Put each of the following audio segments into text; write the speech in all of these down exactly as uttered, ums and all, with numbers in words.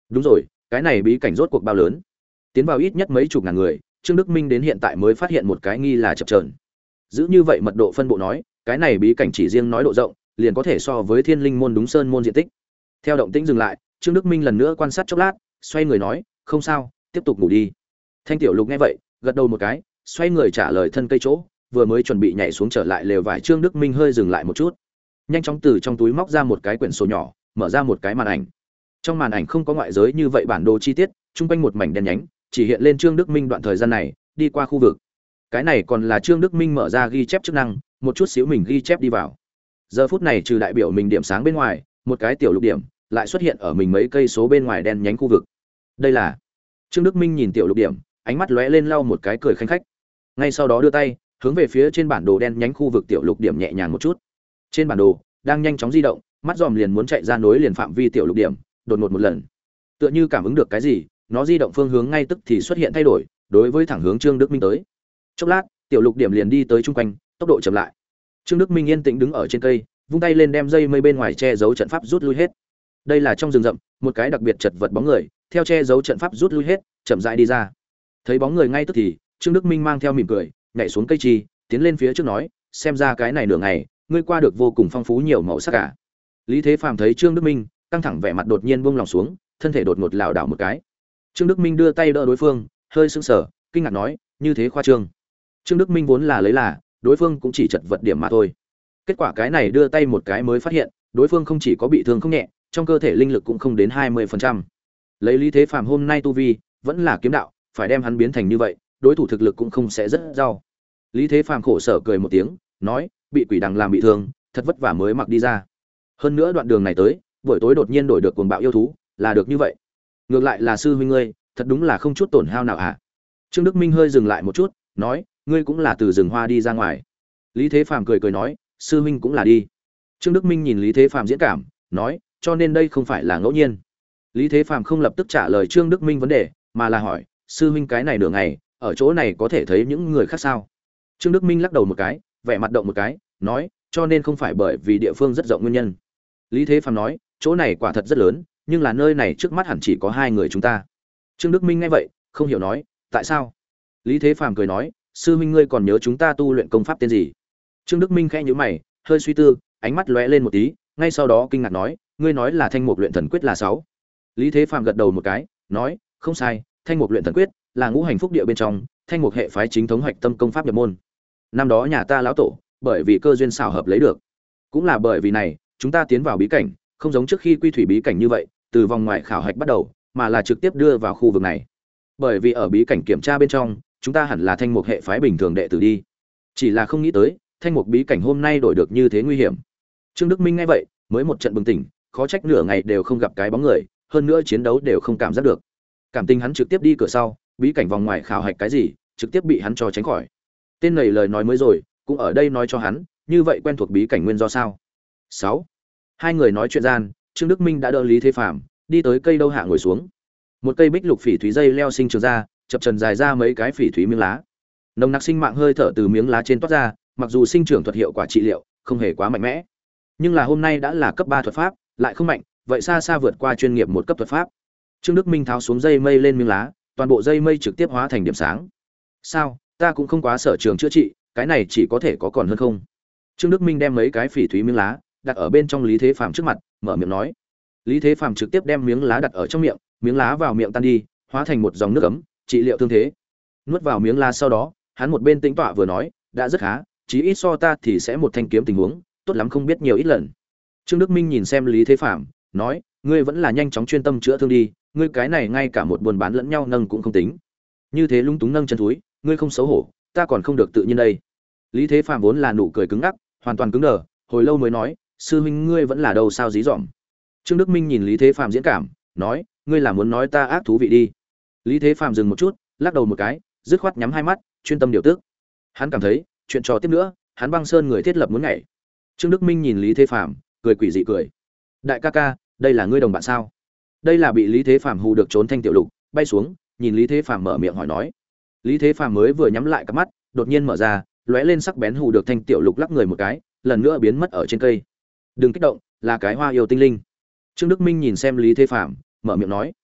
Đúng rồi, cái này bí cảnh rốt cuộc bao lớn? Tiến vào ít nhất mấy chục ngàn người, Trương Đức Minh đến hiện tại mới phát hiện một cái nghi là chập chờn. Giữ như vậy mật độ phân bộ nói, cái này bí cảnh chỉ riêng nói độ rộng, liền có thể so với Thiên Linh môn đúng sơn môn diện tích. Theo động tĩnh dừng lại, Trương Đức Minh lần nữa quan sát chốc lát, xoay người nói, "Không sao, tiếp tục ngủ đi." Thanh Tiểu Lục nghe vậy, gật đầu một cái, xoay người trả lời thân cây chỗ, vừa mới chuẩn bị nhảy xuống trở lại lều vải, Trương Đức Minh hơi dừng lại một chút, nhanh chóng từ trong túi móc ra một cái quyển sổ nhỏ, mở ra một cái màn ảnh. Trong màn ảnh không có ngoại giới như vậy bản đồ chi tiết, trung quanh một mảnh đen nhánh, chỉ hiện lên Trương Đức Minh đoạn thời gian này đi qua khu vực. Cái này còn là Trương Đức Minh mở ra ghi chép chức năng, một chút xíu mình ghi chép đi vào. Giờ phút này trừ đại biểu mình điểm sáng bên ngoài, một cái tiểu lục điểm lại xuất hiện ở mình mấy cây số bên ngoài đen nhánh khu vực. Đây là Trương Đức Minh nhìn tiểu lục điểm, ánh mắt lóe lên lau một cái cười khanh khách. Ngay sau đó đưa tay hướng về phía trên bản đồ đen nhánh khu vực tiểu lục điểm nhẹ nhàng một chút. Trên bản đồ đang nhanh chóng di động, mắt dòm liền muốn chạy ra nối liền phạm vi tiểu lục điểm, đột ngột một lần, tựa như cảm ứng được cái gì, nó di động phương hướng ngay tức thì xuất hiện thay đổi, đối với thẳng hướng Trương Đức Minh tới. Chốc lát, tiểu lục điểm liền đi tới trung quanh, tốc độ chậm lại. Trương Đức Minh yên tĩnh đứng ở trên cây, vung tay lên đem dây mây bên ngoài che giấu trận pháp rút lui hết. Đây là trong rừng rậm, một cái đặc biệt chật vật bóng người, theo che giấu trận pháp rút lui hết, chậm rãi đi ra. Thấy bóng người ngay tức thì, Trương Đức Minh mang theo mỉm cười, nhảy xuống cây trì, tiến lên phía trước nói, xem ra cái này nửa ngày, ngươi qua được vô cùng phong phú nhiều màu sắc cả. Lý Thế Phàm thấy Trương Đức Minh, căng thẳng vẻ mặt đột nhiên buông lòng xuống, thân thể đột ngột lảo đảo một cái. Trương Đức Minh đưa tay đỡ đối phương, hơi sững sờ, kinh ngạc nói, như thế khoa trương. Trương Đức Minh vốn là lấy là, đối phương cũng chỉ chật vật điểm mà thôi. Kết quả cái này đưa tay một cái mới phát hiện, đối phương không chỉ có bị thương không nhẹ, trong cơ thể linh lực cũng không đến hai mươi phần trăm. Lấy Lý Thế Phàm hôm nay tu vi, vẫn là kiếm đạo, phải đem hắn biến thành như vậy, đối thủ thực lực cũng không sẽ rất rau. Lý Thế Phàm khổ sở cười một tiếng, nói, bị quỷ đằng làm bị thương, thật vất vả mới mặc đi ra. Hơn nữa đoạn đường này tới, buổi tối đột nhiên đổi được cuồng bạo yêu thú, là được như vậy. Ngược lại là sư huynh ngươi, thật đúng là không chút tổn hao nào hả? Trương Đức Minh hơi dừng lại một chút, nói, ngươi cũng là từ rừng hoa đi ra ngoài. Lý Thế Phàm cười cười nói, sư huynh cũng là đi. Trương Đức Minh nhìn Lý Thế Phàm diễn cảm, nói, cho nên đây không phải là ngẫu nhiên. Lý Thế Phàm không lập tức trả lời Trương Đức Minh vấn đề, mà là hỏi, sư huynh cái này nửa ngày, ở chỗ này có thể thấy những người khác sao? Trương Đức Minh lắc đầu một cái, vẻ mặt động một cái, nói, cho nên không phải bởi vì địa phương rất rộng nguyên nhân. Lý Thế Phàm nói, chỗ này quả thật rất lớn, nhưng là nơi này trước mắt hẳn chỉ có hai người chúng ta. Trương Đức Minh nghe vậy, không hiểu nói, tại sao? Lý Thế Phàm cười nói, sư huynh ngươi còn nhớ chúng ta tu luyện công pháp tên gì? Trương Đức Minh khẽ nhíu mày, hơi suy tư, ánh mắt lóe lên một tí, ngay sau đó kinh ngạc nói, ngươi nói là Thanh Mục luyện thần quyết là sáu. Lý Thế Phàm gật đầu một cái, nói, không sai, Thanh Mục luyện thần quyết là ngũ hành phúc địa bên trong, Thanh Mục hệ phái chính thống hoạch tâm công pháp nhập môn. Năm đó nhà ta lão tổ, bởi vì cơ duyên xảo hợp lấy được. Cũng là bởi vì này, chúng ta tiến vào bí cảnh, không giống trước khi quy thủy bí cảnh như vậy, từ vòng ngoài khảo hạch bắt đầu, mà là trực tiếp đưa vào khu vực này. Bởi vì ở bí cảnh kiểm tra bên trong, chúng ta hẳn là Thanh Mục hệ phái bình thường đệ tử đi. Chỉ là không nghĩ tới, Thanh Mục bí cảnh hôm nay đổi được như thế nguy hiểm. Trương Đức Minh nghe vậy, mới một trận bừng tỉnh, khó trách nửa ngày đều không gặp cái bóng người, hơn nữa chiến đấu đều không cảm giác được. Cảm tình hắn trực tiếp đi cửa sau, bí cảnh vòng ngoài khảo hạch cái gì, trực tiếp bị hắn cho tránh khỏi. Tên này lời nói mới rồi, cũng ở đây nói cho hắn, như vậy quen thuộc bí cảnh nguyên do sao? sáu. Hai người nói chuyện gian, Trương Đức Minh đã đỡ Lý Thế Phàm, đi tới cây đâu hạ ngồi xuống. Một cây bích lục phỉ thúy dây leo sinh trưởng ra, chập trần dài ra mấy cái phỉ thúy miếng lá. Nồng nặc sinh mạng hơi thở từ miếng lá trên toát ra, mặc dù sinh trưởng thuật hiệu quả trị liệu không hề quá mạnh mẽ, nhưng là hôm nay đã là cấp ba thuật pháp, lại không mạnh, vậy xa xa vượt qua chuyên nghiệp một cấp thuật pháp. Trương Đức Minh tháo xuống dây mây lên miếng lá, toàn bộ dây mây trực tiếp hóa thành điểm sáng. Sao, ta cũng không quá sở trường chữa trị, cái này chỉ có thể có còn hơn không? Trương Đức Minh đem mấy cái phỉ thúy miếng lá đặt ở bên trong Lý Thế Phàm trước mặt, mở miệng nói. Lý Thế Phàm trực tiếp đem miếng lá đặt ở trong miệng, miếng lá vào miệng tan đi, hóa thành một dòng nước ấm, trị liệu thương thế. Nuốt vào miếng lá sau đó, hắn một bên tĩnh tọa vừa nói, đã rất khá, chí ít so ta thì sẽ một thanh kiếm tình huống, tốt lắm không biết nhiều ít lần. Trương Đức Minh nhìn xem Lý Thế Phàm, nói, ngươi vẫn là nhanh chóng chuyên tâm chữa thương đi, ngươi cái này ngay cả một buôn bán lẫn nhau nâng cũng không tính. Như thế lung túng nâng chân túi, ngươi không xấu hổ, ta còn không được tự nhiên đây. Lý Thế Phàm vốn là nụ cười cứng ngắc, hoàn toàn cứng đờ, hồi lâu mới nói, sư huynh ngươi vẫn là đâu sao dí dỏm. Trương Đức Minh nhìn Lý Thế Phàm diễn cảm, nói, ngươi là muốn nói ta ác thú vị đi. Lý Thế Phàm dừng một chút, lắc đầu một cái, dứt khoát nhắm hai mắt, chuyên tâm điều tức. Hắn cảm thấy, chuyện trò tiếp nữa, hắn băng sơn người thiết lập muốn nhảy. Trương Đức Minh nhìn Lý Thế Phàm, cười quỷ dị cười. Đại ca ca, đây là ngươi đồng bạn sao? Đây là bị Lý Thế Phàm hù được trốn Thanh Tiểu Lục, bay xuống, nhìn Lý Thế Phàm mở miệng hỏi nói. Lý Thế Phàm mới vừa nhắm lại cặp mắt, đột nhiên mở ra, lóe lên sắc bén hù được Thanh Tiểu Lục lắc người một cái, lần nữa biến mất ở trên cây. Đừng kích động, là cái hoa yêu tinh linh. Trương Đức Minh nhìn xem Lý Thế Phàm, mở miệng nói.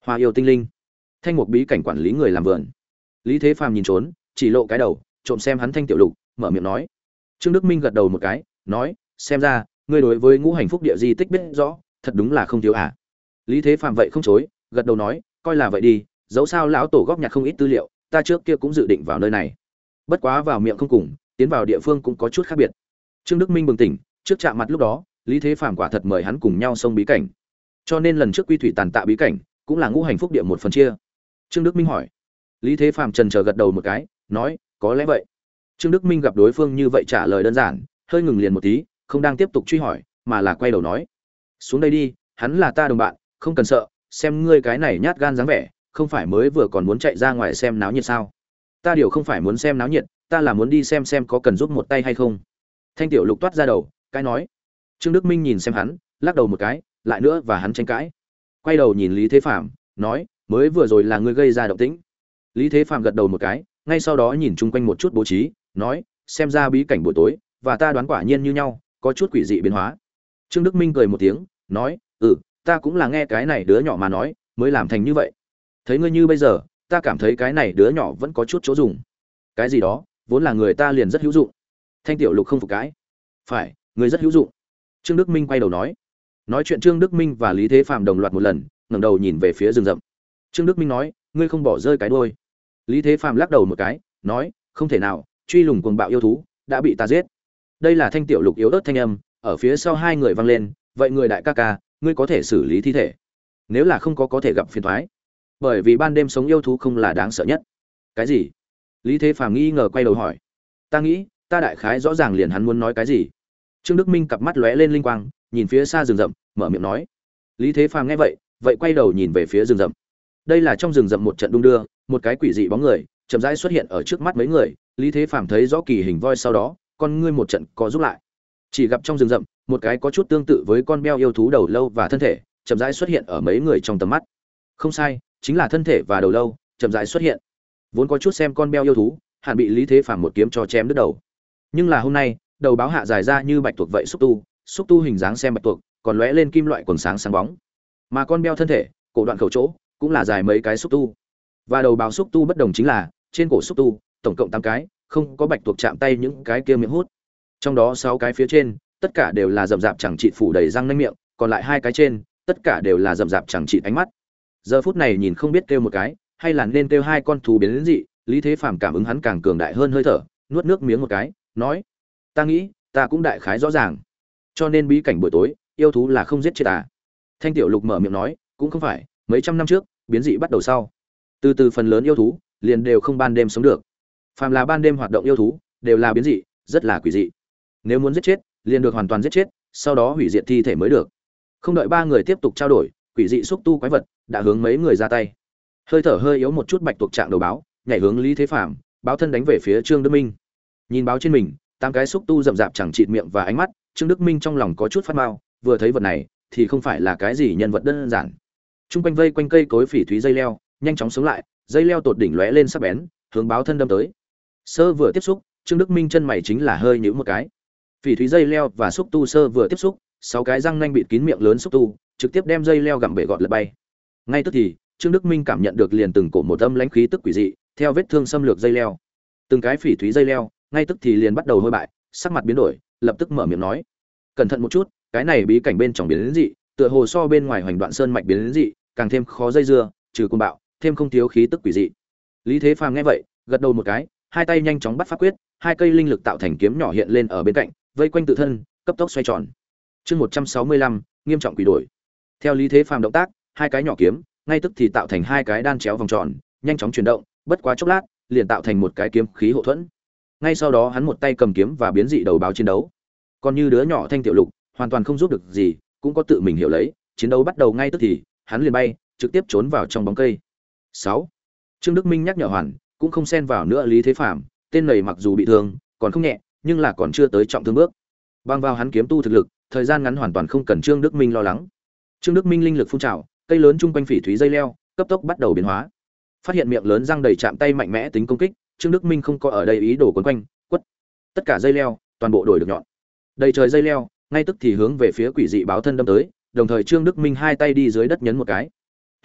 Hoa yêu tinh linh. Thanh mục bí cảnh quản lý người làm vườn. Lý Thế Phàm nhìn trốn, chỉ lộ cái đầu, trộm xem hắn Thanh Tiểu Lục, mở miệng nói. Trương Đức Minh gật đầu một cái, nói, xem ra ngươi đối với ngũ hành phúc địa di tích biết rõ, thật đúng là không thiếu à. Lý Thế Phàm vậy không chối, gật đầu nói, coi là vậy đi, dẫu sao lão tổ góp nhặt không ít tư liệu, ta trước kia cũng dự định vào nơi này. Bất quá vào miệng không cùng, tiến vào địa phương cũng có chút khác biệt. Trương Đức Minh bừng tỉnh, trước chạm mặt lúc đó, Lý Thế Phàm quả thật mời hắn cùng nhau xông bí cảnh. Cho nên lần trước quy thủy tàn tạ bí cảnh, cũng là ngũ hành phúc địa một phần chia. Trương Đức Minh hỏi. Lý Thế Phàm trần chờ gật đầu một cái, nói, có lẽ vậy. Trương Đức Minh gặp đối phương như vậy trả lời đơn giản, hơi ngừng liền một tí, không đang tiếp tục truy hỏi, mà là quay đầu nói, xuống đây đi, hắn là ta đồng bạn, không cần sợ, xem ngươi cái này nhát gan dáng vẻ, không phải mới vừa còn muốn chạy ra ngoài xem náo nhiệt sao? Ta điều không phải muốn xem náo nhiệt, ta là muốn đi xem xem có cần giúp một tay hay không. Thanh Tiểu Lục toát ra đầu, cái nói. Trương Đức Minh nhìn xem hắn, lắc đầu một cái, lại nữa và hắn tranh cãi. Quay đầu nhìn Lý Thế Phàm, nói, mới vừa rồi là ngươi gây ra động tĩnh. Lý Thế Phàm gật đầu một cái, ngay sau đó nhìn chung quanh một chút bố trí, nói, xem ra bí cảnh buổi tối, và ta đoán quả nhiên như nhau, có chút quỷ dị biến hóa. Trương Đức Minh cười một tiếng, nói, ừ, ta cũng là nghe cái này đứa nhỏ mà nói, mới làm thành như vậy. Thấy ngươi như bây giờ, ta cảm thấy cái này đứa nhỏ vẫn có chút chỗ dùng. Cái gì đó, vốn là người ta liền rất hữu dụng. Thanh Tiểu Lục không phục cái. Phải, người rất hữu dụng. Trương Đức Minh quay đầu nói. Nói chuyện Trương Đức Minh và Lý Thế Phàm đồng loạt một lần, ngẩng đầu nhìn về phía rừng rậm. Trương Đức Minh nói, ngươi không bỏ rơi cái đuôi. Lý Thế Phàm lắc đầu một cái, nói, không thể nào, truy lùng cuồng bạo yêu thú, đã bị ta giết. Đây là Thanh Tiểu Lục yếu ớt thanh âm, ở phía sau hai người vang lên, vậy người đại ca ca, ngươi có thể xử lý thi thể. Nếu là không có có thể gặp phiền toái. Bởi vì ban đêm sống yêu thú không là đáng sợ nhất. Cái gì? Lý Thế Phàm nghi ngờ quay đầu hỏi. Ta nghĩ, ta đại khái rõ ràng liền hắn muốn nói cái gì. Trương Đức Minh cặp mắt lóe lên linh quang, nhìn phía xa rừng rậm, mở miệng nói. Lý Thế Phàm nghe vậy, vậy quay đầu nhìn về phía rừng rậm. Đây là trong rừng rậm một trận đung đưa, một cái quỷ dị bóng người chậm rãi xuất hiện ở trước mắt mấy người. Lý Thế Phàm thấy rõ kỳ hình voi sau đó, con ngươi một trận co rút lại. Chỉ gặp trong rừng rậm, một cái có chút tương tự với con beo yêu thú đầu lâu và thân thể, chậm rãi xuất hiện ở mấy người trong tầm mắt. Không sai, chính là thân thể và đầu lâu chậm rãi xuất hiện. Vốn có chút xem con beo yêu thú, hẳn bị Lý Thế Phàm một kiếm cho chém đứt đầu. Nhưng là hôm nay, đầu báo hạ dài ra như bạch tuộc vậy xúc tu, xúc tu hình dáng xem bạch tuộc, còn lóe lên kim loại quần sáng sáng bóng. Mà con beo thân thể, cổ đoạn khẩu chỗ, cũng là dài mấy cái xúc tu. Và đầu báo xúc tu bất đồng chính là, trên cổ xúc tu, tổng cộng tám cái, không có bạch tuộc chạm tay những cái kia miệng hút. Trong đó sáu cái phía trên, tất cả đều là rậm rạp chẳng chịt phủ đầy răng nanh miệng, còn lại hai cái trên, tất cả đều là rậm rạp chẳng chịt ánh mắt. Giờ phút này nhìn không biết kêu một cái, hay là nên kêu hai con thú biến đến dị, Lý Thế Phàm cảm ứng hắn càng cường đại hơn hơi thở, nuốt nước miếng một cái, nói: "Ta nghĩ, ta cũng đại khái rõ ràng. Cho nên bí cảnh buổi tối, yêu thú là không giết chết à?" Thanh Tiểu Lục mở miệng nói: "Cũng không phải, mấy trăm năm trước, biến dị bắt đầu sau, từ từ phần lớn yêu thú liền đều không ban đêm sống được. Phàm là ban đêm hoạt động yêu thú, đều là biến dị, rất là quỷ dị. Nếu muốn giết chết, liền được hoàn toàn giết chết, sau đó hủy diệt thi thể mới được." Không đợi ba người tiếp tục trao đổi, quỷ dị xúc tu quái vật đã hướng mấy người ra tay. Hơi thở hơi yếu một chút bạch tuộc trạng đầu báo, nhảy hướng Lý Thế Phàm, báo thân đánh về phía Trương Đức Minh. Nhìn báo trên mình, tám cái xúc tu rậm rạp chẳng chịt miệng và ánh mắt, Trương Đức Minh trong lòng có chút phát mao, vừa thấy vật này thì không phải là cái gì nhân vật đơn giản. Trung quanh vây quanh cây cối phỉ thúy dây leo, nhanh chóng sống lại, dây leo tột đỉnh lóe lên sắc bén, hướng báo thân đâm tới. Sơ vừa tiếp xúc, Trương Đức Minh chân mày chính là hơi nhíu một cái. Phỉ thúy dây leo và xúc tu sơ vừa tiếp xúc, sáu cái răng nanh bịt kín miệng lớn xúc tu, trực tiếp đem dây leo gặm bể gọt lật bay. Ngay tức thì, Trương Đức Minh cảm nhận được liền từng cổ một âm lãnh khí tức quỷ dị, theo vết thương xâm lược dây leo. Từng cái phỉ thúy dây leo, ngay tức thì liền bắt đầu hôi bại, sắc mặt biến đổi, lập tức mở miệng nói: "Cẩn thận một chút, cái này bí cảnh bên trong biến đến dị, tựa hồ so bên ngoài Hoành Đoạn Sơn mạch biến đến dị, càng thêm khó dây dưa, trừ cuồng bạo, thêm không thiếu khí tức quỷ dị." Lý Thế Phàm nghe vậy, gật đầu một cái, hai tay nhanh chóng bắt pháp quyết, hai cây linh lực tạo thành kiếm nhỏ hiện lên ở bên cạnh, vây quanh tự thân, cấp tốc xoay tròn. Chương một trăm sáu mươi lăm, nghiêm trọng quỷ đổi. Theo Lý Thế Phàm động tác, hai cái nhỏ kiếm, ngay tức thì tạo thành hai cái đan chéo vòng tròn, nhanh chóng chuyển động, bất quá chốc lát, liền tạo thành một cái kiếm khí hộ thuẫn. Ngay sau đó hắn một tay cầm kiếm và biến dị đầu báo chiến đấu. Còn như đứa nhỏ Thanh Tiểu Lục, hoàn toàn không giúp được gì, cũng có tự mình hiểu lấy, chiến đấu bắt đầu ngay tức thì, hắn liền bay, trực tiếp trốn vào trong bóng cây. sáu. Trương Đức Minh nhắc nhở hoàn, cũng không xen vào nữa Lý Thế Phàm, tên này mặc dù bị thương, còn không nhẹ, nhưng là còn chưa tới trọng thương bước. Bang vào hắn kiếm tu thực lực, thời gian ngắn hoàn toàn không cần Trương Đức Minh lo lắng. Trương Đức Minh linh lực phun trào, cây lớn trung quanh phỉ thúy dây leo, cấp tốc bắt đầu biến hóa. Phát hiện miệng lớn răng đầy chạm tay mạnh mẽ tính công kích, Trương Đức Minh không có ở đây ý đồ quấn quanh, quất. Tất cả dây leo, toàn bộ đổi được nhọn. Đầy trời dây leo, ngay tức thì hướng về phía quỷ dị báo thân đâm tới, đồng thời Trương Đức Minh hai tay đi dưới đất nhấn một cái. Thuật pháp,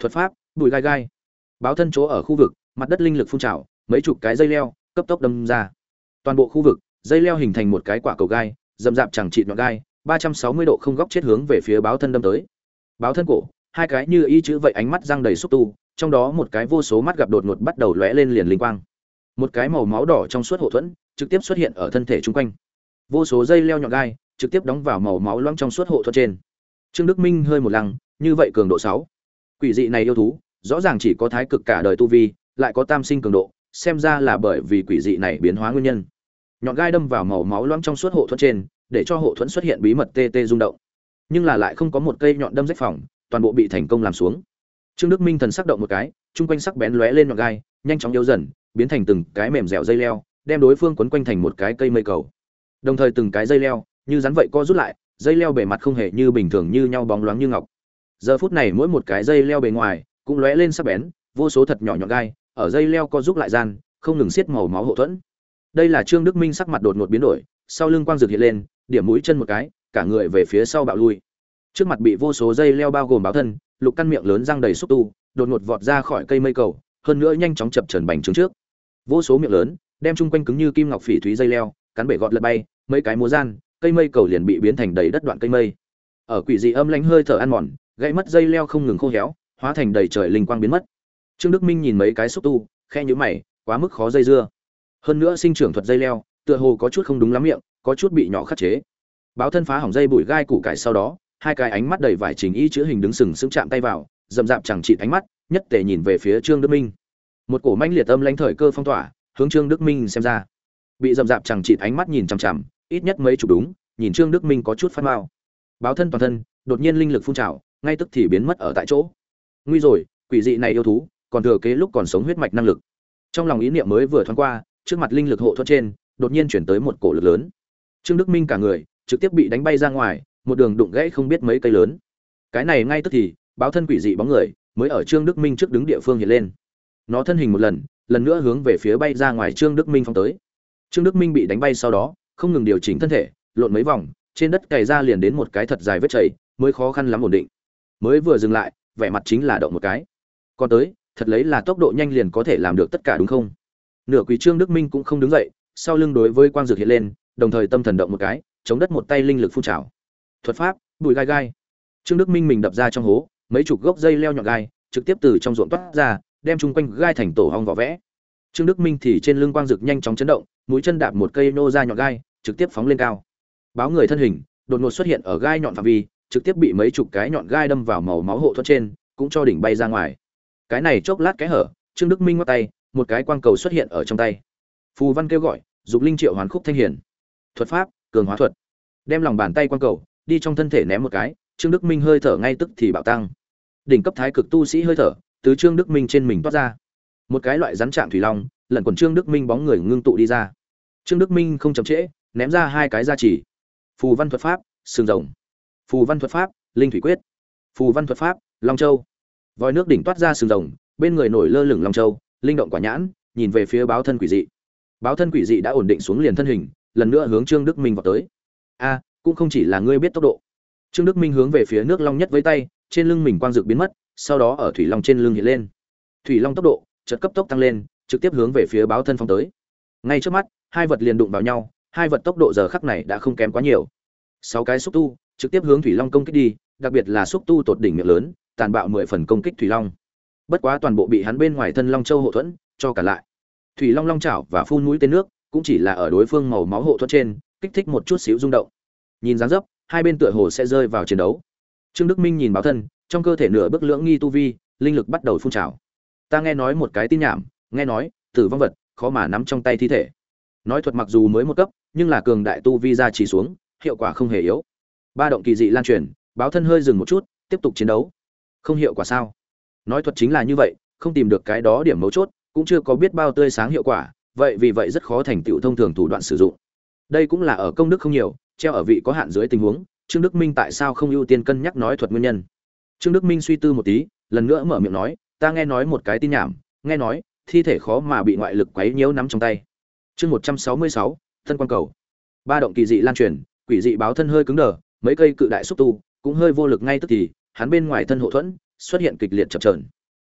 bùi gai gai. Báo thân chỗ ở khu vực, mặt đất linh lực phun trào, mấy chục cái dây leo cấp tốc đâm ra. Toàn bộ khu vực, dây leo hình thành một cái quả cầu gai, rậm rạp chẳng trị nhọn gai, ba trăm sáu mươi độ không góc chết hướng về phía báo thân đâm tới. Báo thân cổ, hai cái như y chữ vậy ánh mắt răng đầy xúc tu, trong đó một cái vô số mắt gặp đột ngột bắt đầu lóe lên liền linh quang. Một cái màu máu đỏ trong suốt hộ thuẫn trực tiếp xuất hiện ở thân thể chung quanh. Vô số dây leo nhọn gai trực tiếp đóng vào màu máu loãng trong suốt hộ thuẫn trên. Trương Đức Minh hơi một lăng, như vậy cường độ sáu. Quỷ dị này yêu thú, rõ ràng chỉ có thái cực cả đời tu vi, lại có tam sinh cường độ, xem ra là bởi vì quỷ dị này biến hóa nguyên nhân. Nhọn gai đâm vào màu máu loãng trong suốt hộ thuẫn trên, để cho hộ thuẫn xuất hiện bí mật tê tê rung động. Nhưng là lại không có một cây nhọn đâm rách phòng, toàn bộ bị thành công làm xuống. Trương Đức Minh thần sắc động một cái, chung quanh sắc bén lóe lên nhọn gai, nhanh chóng yếu dần, biến thành từng cái mềm dẻo dây leo, đem đối phương quấn quanh thành một cái cây mây cầu. Đồng thời từng cái dây leo, như rắn vậy co rút lại, dây leo bề mặt không hề như bình thường như nhau bóng loáng như ngọc. Giờ phút này mỗi một cái dây leo bề ngoài cũng lóe lên sắc bén, vô số thật nhỏ nhọn gai, ở dây leo co rút lại gian, không ngừng xiết màu máu hộ thuẫn. Đây là Trương Đức Minh sắc mặt đột ngột biến đổi, sau lưng quang rực hiện lên, điểm mũi chân một cái, cả người về phía sau bạo lui. Trước mặt bị vô số dây leo bao gồm báo thân, lục căn miệng lớn răng đầy xúc tu, đột ngột vọt ra khỏi cây mây cầu, hơn nữa nhanh chóng chập chờn bành trướng trước. Vô số miệng lớn, đem chung quanh cứng như kim ngọc phỉ thúy dây leo, cắn bể gọt lật bay, mấy cái múa gian, cây mây cầu liền bị biến thành đầy đất đoạn cây mây. Ở quỷ dị âm lãnh hơi thở ăn mòn, gãy mất dây leo không ngừng khô héo, hóa thành đầy trời linh quang biến mất. Trương Đức Minh nhìn mấy cái xúc tu, khe nhíu mày, quá mức khó dây dưa. Hơn nữa sinh trưởng thuật dây leo, tựa hồ có chút không đúng lắm miệng, có chút bị nhỏ khắc chế. Báo thân phá hỏng dây bụi gai củ cải sau đó, hai cái ánh mắt đầy vải trình y chữ hình đứng sừng sững chạm tay vào, dậm dạp chẳng chịt ánh mắt, nhất tề nhìn về phía Trương Đức Minh. Một cổ manh liệt âm lãnh thời cơ phong tỏa, hướng Trương Đức Minh xem ra. Bị dậm dạp chẳng chịt ánh mắt nhìn chằm chằm, ít nhất mấy chục đúng, nhìn Trương Đức Minh có chút phát mao. Báo thân toàn thân, đột nhiên linh lực phun trào, ngay tức thì biến mất ở tại chỗ. Nguy rồi, quỷ dị này yêu thú, còn thừa kế lúc còn sống huyết mạch năng lực. Trong lòng ý niệm mới vừa thoáng qua, trước mặt linh lực hộ thuẫn trên, đột nhiên chuyển tới một cổ lực lớn. Trương Đức Minh cả người trực tiếp bị đánh bay ra ngoài, một đường đụng gãy không biết mấy cây lớn. Cái này ngay tức thì, báo thân quỷ dị bóng người mới ở Trương Đức Minh trước đứng địa phương hiện lên. Nó thân hình một lần, lần nữa hướng về phía bay ra ngoài Trương Đức Minh phóng tới. Trương Đức Minh bị đánh bay sau đó, không ngừng điều chỉnh thân thể, lộn mấy vòng, trên đất cày ra liền đến một cái thật dài vết chảy, mới khó khăn lắm ổn định. Mới vừa dừng lại, vẻ mặt chính là động một cái. Còn tới, thật lấy là tốc độ nhanh liền có thể làm được tất cả đúng không? Nửa quỳ Trương Đức Minh cũng không đứng dậy, sau lưng đối với quang dược hiện lên, đồng thời tâm thần động một cái, chống đất một tay linh lực phun trào. Thuật pháp, bùi gai gai. Trương Đức Minh mình đập ra trong hố, mấy chục gốc dây leo nhọn gai, trực tiếp từ trong ruộng toát ra, đem chung quanh gai thành tổ ong vỏ vẽ. Trương Đức Minh thì trên lưng quang dược nhanh chóng chấn động, mũi chân đạp một cây nô ra nhọn gai, trực tiếp phóng lên cao. Báo người thân hình, đột ngột xuất hiện ở gai nhọn phạm vi, trực tiếp bị mấy chục cái nhọn gai đâm vào màu máu hộ thuẫn trên, cũng cho đỉnh bay ra ngoài. Cái này chốc lát cái hở, Trương Đức Minh ngoắc tay, một cái quang cầu xuất hiện ở trong tay. Phù văn kêu gọi, dục linh triệu hoàn khúc thanh hiển. Thuật pháp, cường hóa thuật. Đem lòng bàn tay quang cầu, đi trong thân thể ném một cái, Trương Đức Minh hơi thở ngay tức thì bạo tăng. Đỉnh cấp thái cực tu sĩ hơi thở, từ Trương Đức Minh trên mình toát ra. Một cái loại rắn trạng thủy long, lần quần Trương Đức Minh bóng người ngưng tụ đi ra. Trương Đức Minh không chậm trễ, ném ra hai cái gia chỉ. Phù văn thuật pháp, sừng rồng. Phù văn thuật pháp, linh thủy quyết. Phù văn thuật pháp, long châu. Vòi nước đỉnh toát ra sừng rồng, bên người nổi lơ lửng long châu, linh động quả nhãn, nhìn về phía báo thân quỷ dị. Báo thân quỷ dị đã ổn định xuống liền thân hình, lần nữa hướng Trương Đức Minh vọt tới. A, cũng không chỉ là ngươi biết tốc độ. Trương Đức Minh hướng về phía nước long nhất với tay, trên lưng mình quang dược biến mất, sau đó ở thủy long trên lưng hiện lên. Thủy long tốc độ chợt cấp tốc tăng lên, trực tiếp hướng về phía báo thân phong tới. Ngay trước mắt, hai vật liền đụng vào nhau, hai vật tốc độ giờ khắc này đã không kém quá nhiều. Sáu cái xúc tu trực tiếp hướng thủy long công kích đi, đặc biệt là xúc tu tột đỉnh miệng lớn, tàn bạo mười phần công kích thủy long. Bất quá toàn bộ bị hắn bên ngoài thân long châu hộ thuẫn cho cả lại. Thủy long long chảo và phun mũi tên nước, cũng chỉ là ở đối phương màu máu hộ thuẫn trên, kích thích một chút xíu rung động. Nhìn dáng dấp, hai bên tựa hồ sẽ rơi vào chiến đấu. Trương Đức Minh nhìn báo thân, trong cơ thể nửa bước lưỡng nghi tu vi, linh lực bắt đầu phun trào. Ta nghe nói một cái tin nhảm, nghe nói, tử vong vật khó mà nắm trong tay thi thể. Nói thuật mặc dù mới một cấp, nhưng là cường đại tu vi ra chỉ xuống, hiệu quả không hề yếu. Ba động kỳ dị lan truyền, báo thân hơi dừng một chút, tiếp tục chiến đấu. Không hiệu quả sao? Nói thuật chính là như vậy, không tìm được cái đó điểm mấu chốt, cũng chưa có biết bao tươi sáng hiệu quả, vậy vì vậy rất khó thành tựu thông thường thủ đoạn sử dụng. Đây cũng là ở công đức không nhiều, treo ở vị có hạn dưới tình huống, Trương Đức Minh tại sao không ưu tiên cân nhắc nói thuật nguyên nhân. Trương Đức Minh suy tư một tí, lần nữa mở miệng nói, ta nghe nói một cái tin nhảm, nghe nói thi thể khó mà bị ngoại lực quấy nhiễu nắm trong tay. Chương một trăm sáu mươi sáu, thân quan cầu. Ba động kỳ dị lan truyền, quỷ dị báo thân hơi cứng đờ, mấy cây cự đại xúc tu cũng hơi vô lực ngay tức thì, hắn bên ngoài thân hộ thuẫn xuất hiện kịch liệt chập chờn.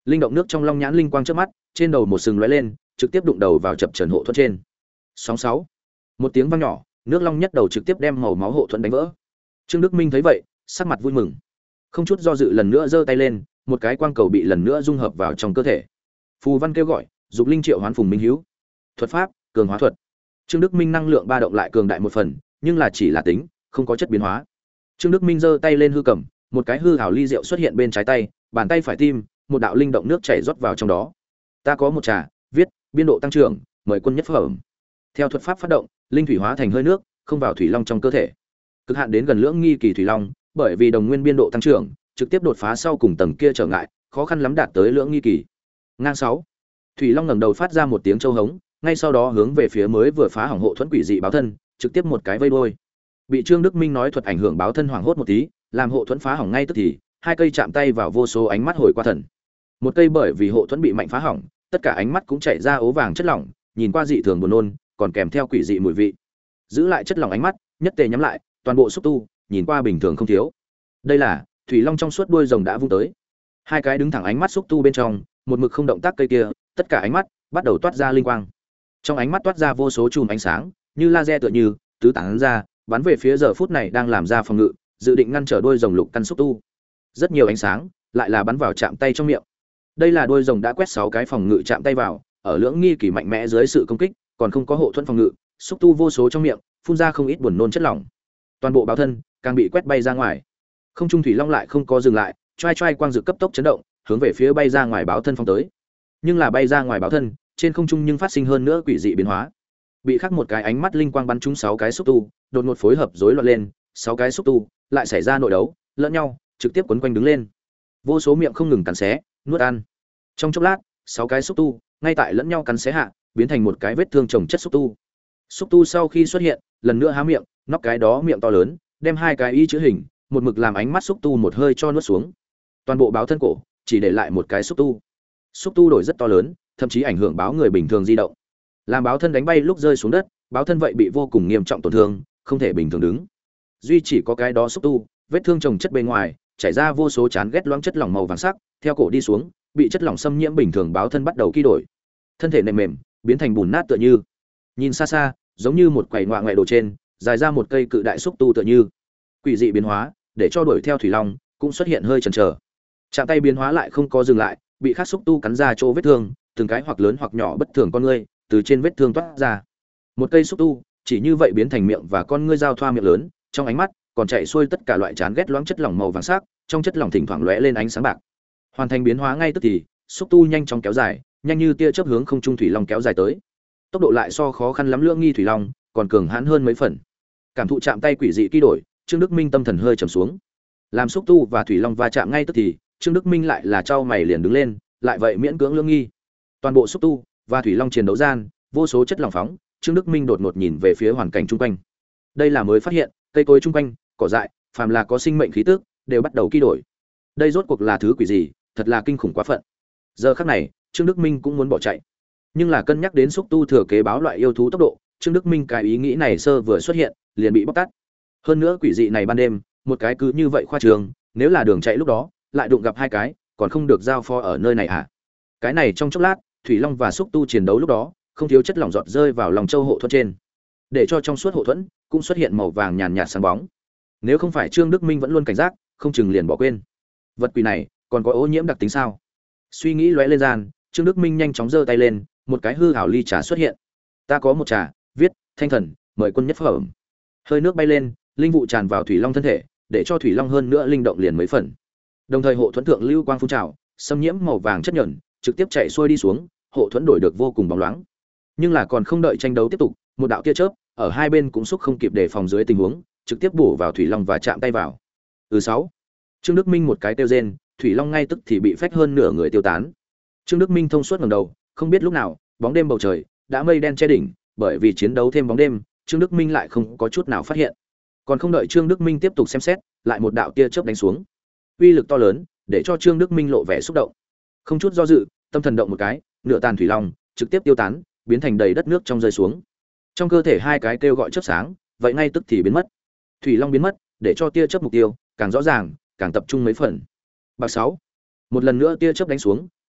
Linh động nước trong long nhãn linh quang trước mắt, trên đầu một sừng lóe lên, trực tiếp đụng đầu vào chập trần hộ thuẫn trên. Sóng sáu. Một tiếng vang nhỏ, nước long nhất đầu trực tiếp đem màu máu hộ thuẫn đánh vỡ. Trương Đức Minh thấy vậy, sắc mặt vui mừng, không chút do dự lần nữa giơ tay lên, một cái quang cầu bị lần nữa dung hợp vào trong cơ thể. Phù văn kêu gọi, dục linh triệu hoán Phùng Minh Hiếu. Thuật pháp, cường hóa thuật. Trương Đức Minh năng lượng ba động lại cường đại một phần, nhưng là chỉ là tính, không có chất biến hóa. Trương Đức Minh giơ tay lên hư cầm, một cái hư hảo ly rượu xuất hiện bên trái tay, bàn tay phải tim, một đạo linh động nước chảy rót vào trong đó. Ta có một trà, viết, biên độ tăng trưởng, mời quân nhất phẩm. Theo thuật pháp phát động, linh thủy hóa thành hơi nước, không vào thủy long trong cơ thể. Cực hạn đến gần lưỡng nghi kỳ thủy long, bởi vì đồng nguyên biên độ tăng trưởng, trực tiếp đột phá sau cùng tầng kia trở ngại, khó khăn lắm đạt tới lưỡng nghi kỳ. Ngang sáu. Thủy long ngẩng đầu phát ra một tiếng châu hống, ngay sau đó hướng về phía mới vừa phá hỏng hộ thuẫn quỷ dị báo thân, trực tiếp một cái vây đuôi. Bị Trương Đức Minh nói thuật ảnh hưởng báo thân hoảng hốt một tí, làm hộ thuẫn phá hỏng ngay tức thì, hai cây chạm tay vào vô số ánh mắt hồi qua thần. Một cây bởi vì hộ thuẫn bị mạnh phá hỏng, tất cả ánh mắt cũng chảy ra ố vàng chất lỏng, nhìn qua dị thường buồn nôn, còn kèm theo quỷ dị mùi vị. Giữ lại chất lỏng ánh mắt, nhất tề nhắm lại, toàn bộ xúc tu, nhìn qua bình thường không thiếu. Đây là thủy long trong suốt đuôi rồng đã vung tới. Hai cái đứng thẳng ánh mắt xúc tu bên trong, một mực không động tác cây kia, tất cả ánh mắt bắt đầu toát ra linh quang. Trong ánh mắt toát ra vô số chùm ánh sáng, như laser tựa như, tứ tán ra, bắn về phía giờ phút này đang làm ra phòng ngự, dự định ngăn trở đuôi rồng lục căn xúc tu. Rất nhiều ánh sáng, lại là bắn vào chạm tay trong miệng. Đây là đuôi rồng đã quét sáu cái phòng ngự chạm tay vào, ở lưỡng nghi kỳ mạnh mẽ dưới sự công kích, còn không có hộ thuẫn phòng ngự, xúc tu vô số trong miệng, phun ra không ít buồn nôn chất lỏng. Toàn bộ báo thân càng bị quét bay ra ngoài. Không trung thủy long lại không có dừng lại, choai choai quang dược cấp tốc chấn động, hướng về phía bay ra ngoài báo thân phong tới. Nhưng là bay ra ngoài báo thân, trên không trung nhưng phát sinh hơn nữa quỷ dị biến hóa. Bị khắc một cái ánh mắt linh quang bắn trúng sáu cái xúc tu, đột ngột phối hợp rối loạn lên, sáu cái xúc tu lại xảy ra nội đấu, lẫn nhau, trực tiếp quấn quanh đứng lên. Vô số miệng không ngừng cắn xé, nuốt ăn. Trong chốc lát, sáu cái xúc tu ngay tại lẫn nhau cắn xé hạ, biến thành một cái vết thương chồng chất xúc tu. Xúc tu sau khi xuất hiện, lần nữa há miệng, nóc cái đó miệng to lớn, đem hai cái y chữ hình, một mực làm ánh mắt xúc tu một hơi cho nuốt xuống. Toàn bộ báo thân cổ chỉ để lại một cái xúc tu. Xúc tu đổi rất to lớn, thậm chí ảnh hưởng báo người bình thường di động. Làm báo thân đánh bay lúc rơi xuống đất, báo thân vậy bị vô cùng nghiêm trọng tổn thương, không thể bình thường đứng. Duy chỉ có cái đó xúc tu, vết thương chồng chất bên ngoài, chảy ra vô số chán ghét loãng chất lỏng màu vàng sắc, theo cổ đi xuống, bị chất lỏng xâm nhiễm bình thường báo thân bắt đầu kỳ đổi. Thân thể nệm mềm, biến thành bùn nát tựa như. Nhìn xa xa, giống như một quầy ngoạ ngoại đồ trên, dài ra một cây cự đại xúc tu tựa như. Quỷ dị biến hóa, để cho đuổi theo thủy long, cũng xuất hiện hơi chần chờ. Chạm tay biến hóa lại không có dừng lại, bị khắc xúc tu cắn ra chỗ vết thương, từng cái hoặc lớn hoặc nhỏ bất thường con ngươi, từ trên vết thương toát ra. Một cây xúc tu, chỉ như vậy biến thành miệng và con ngươi giao thoa miệng lớn, trong ánh mắt còn chạy xuôi tất cả loại chán ghét loãng chất lỏng màu vàng sắc, trong chất lỏng thỉnh thoảng lóe lên ánh sáng bạc. Hoàn thành biến hóa ngay tức thì, xúc tu nhanh chóng kéo dài, nhanh như tia chớp hướng không trung thủy long kéo dài tới. Tốc độ lại so khó khăn lắm lưỡng nghi thủy long, còn cường hãn hơn mấy phần. Cảm thụ chạm tay quỷ dị kỳ đổi, Trương Đức Minh tâm thần hơi trầm xuống. Làm xúc tu và thủy long va chạm ngay tức thì, Trương Đức Minh lại là trao mày liền đứng lên, lại vậy miễn cưỡng lưỡng nghi. Toàn bộ xúc tu và thủy long chiến đấu gian, vô số chất lỏng phóng, Trương Đức Minh đột ngột nhìn về phía hoàn cảnh chung quanh. Đây là mới phát hiện, cây cối chung quanh, cỏ dại, phàm là có sinh mệnh khí tức, đều bắt đầu kỳ đổi. Đây rốt cuộc là thứ quỷ gì, thật là kinh khủng quá phận. Giờ khắc này, Trương Đức Minh cũng muốn bỏ chạy. Nhưng là cân nhắc đến xúc tu thừa kế báo loại yêu thú tốc độ, Trương Đức Minh cái ý nghĩ này sơ vừa xuất hiện, liền bị bóc tát. Hơn nữa quỷ dị này ban đêm, một cái cứ như vậy khoa trường, nếu là đường chạy lúc đó, lại đụng gặp hai cái, còn không được giao phó ở nơi này à? Cái này trong chốc lát, thủy long và xúc tu chiến đấu lúc đó, không thiếu chất lỏng giọt rơi vào lòng châu hộ thuẫn trên, để cho trong suốt hộ thuẫn cũng xuất hiện màu vàng nhàn nhạt sáng bóng. Nếu không phải Trương Đức Minh vẫn luôn cảnh giác, không chừng liền bỏ quên. Vật quỷ này còn có ô nhiễm đặc tính sao? Suy nghĩ lóe lên gian, Trương Đức Minh nhanh chóng giơ tay lên, một cái hư ảo ly trà xuất hiện. Ta có một trà, viết, thanh thần, mời quân nhất phẩm. Hơi nước bay lên, linh vụ tràn vào thủy long thân thể, để cho thủy long hơn nữa linh động liền mấy phần. Đồng thời hộ thuẫn thượng lưu quang phun trào, xâm nhiễm màu vàng chất nhẫn, trực tiếp chạy xuôi đi xuống, hộ thuẫn đổi được vô cùng bóng loáng. Nhưng là còn không đợi tranh đấu tiếp tục, một đạo tia chớp ở hai bên cũng xúc không kịp đề phòng dưới tình huống, trực tiếp bổ vào thủy long và chạm tay vào. Ừ sáu. Trương Đức Minh một cái tiêu rên, thủy long ngay tức thì bị phách hơn nửa người tiêu tán. Trương Đức Minh thông suốt ngẩng đầu, không biết lúc nào, bóng đêm bầu trời đã mây đen che đỉnh, bởi vì chiến đấu thêm bóng đêm, Trương Đức Minh lại không có chút nào phát hiện. Còn không đợi Trương Đức Minh tiếp tục xem xét, lại một đạo tia chớp đánh xuống. Uy lực to lớn, để cho Trương Đức Minh lộ vẻ xúc động. Không chút do dự, tâm thần động một cái, nửa tàn thủy long trực tiếp tiêu tán, biến thành đầy đất nước trong rơi xuống. Trong cơ thể hai cái kêu gọi chớp sáng, vậy ngay tức thì biến mất. Thủy long biến mất, để cho tia chớp mục tiêu càng rõ ràng, càng tập trung mấy phần. Bạc sáu. Một lần nữa tia chớp đánh xuống,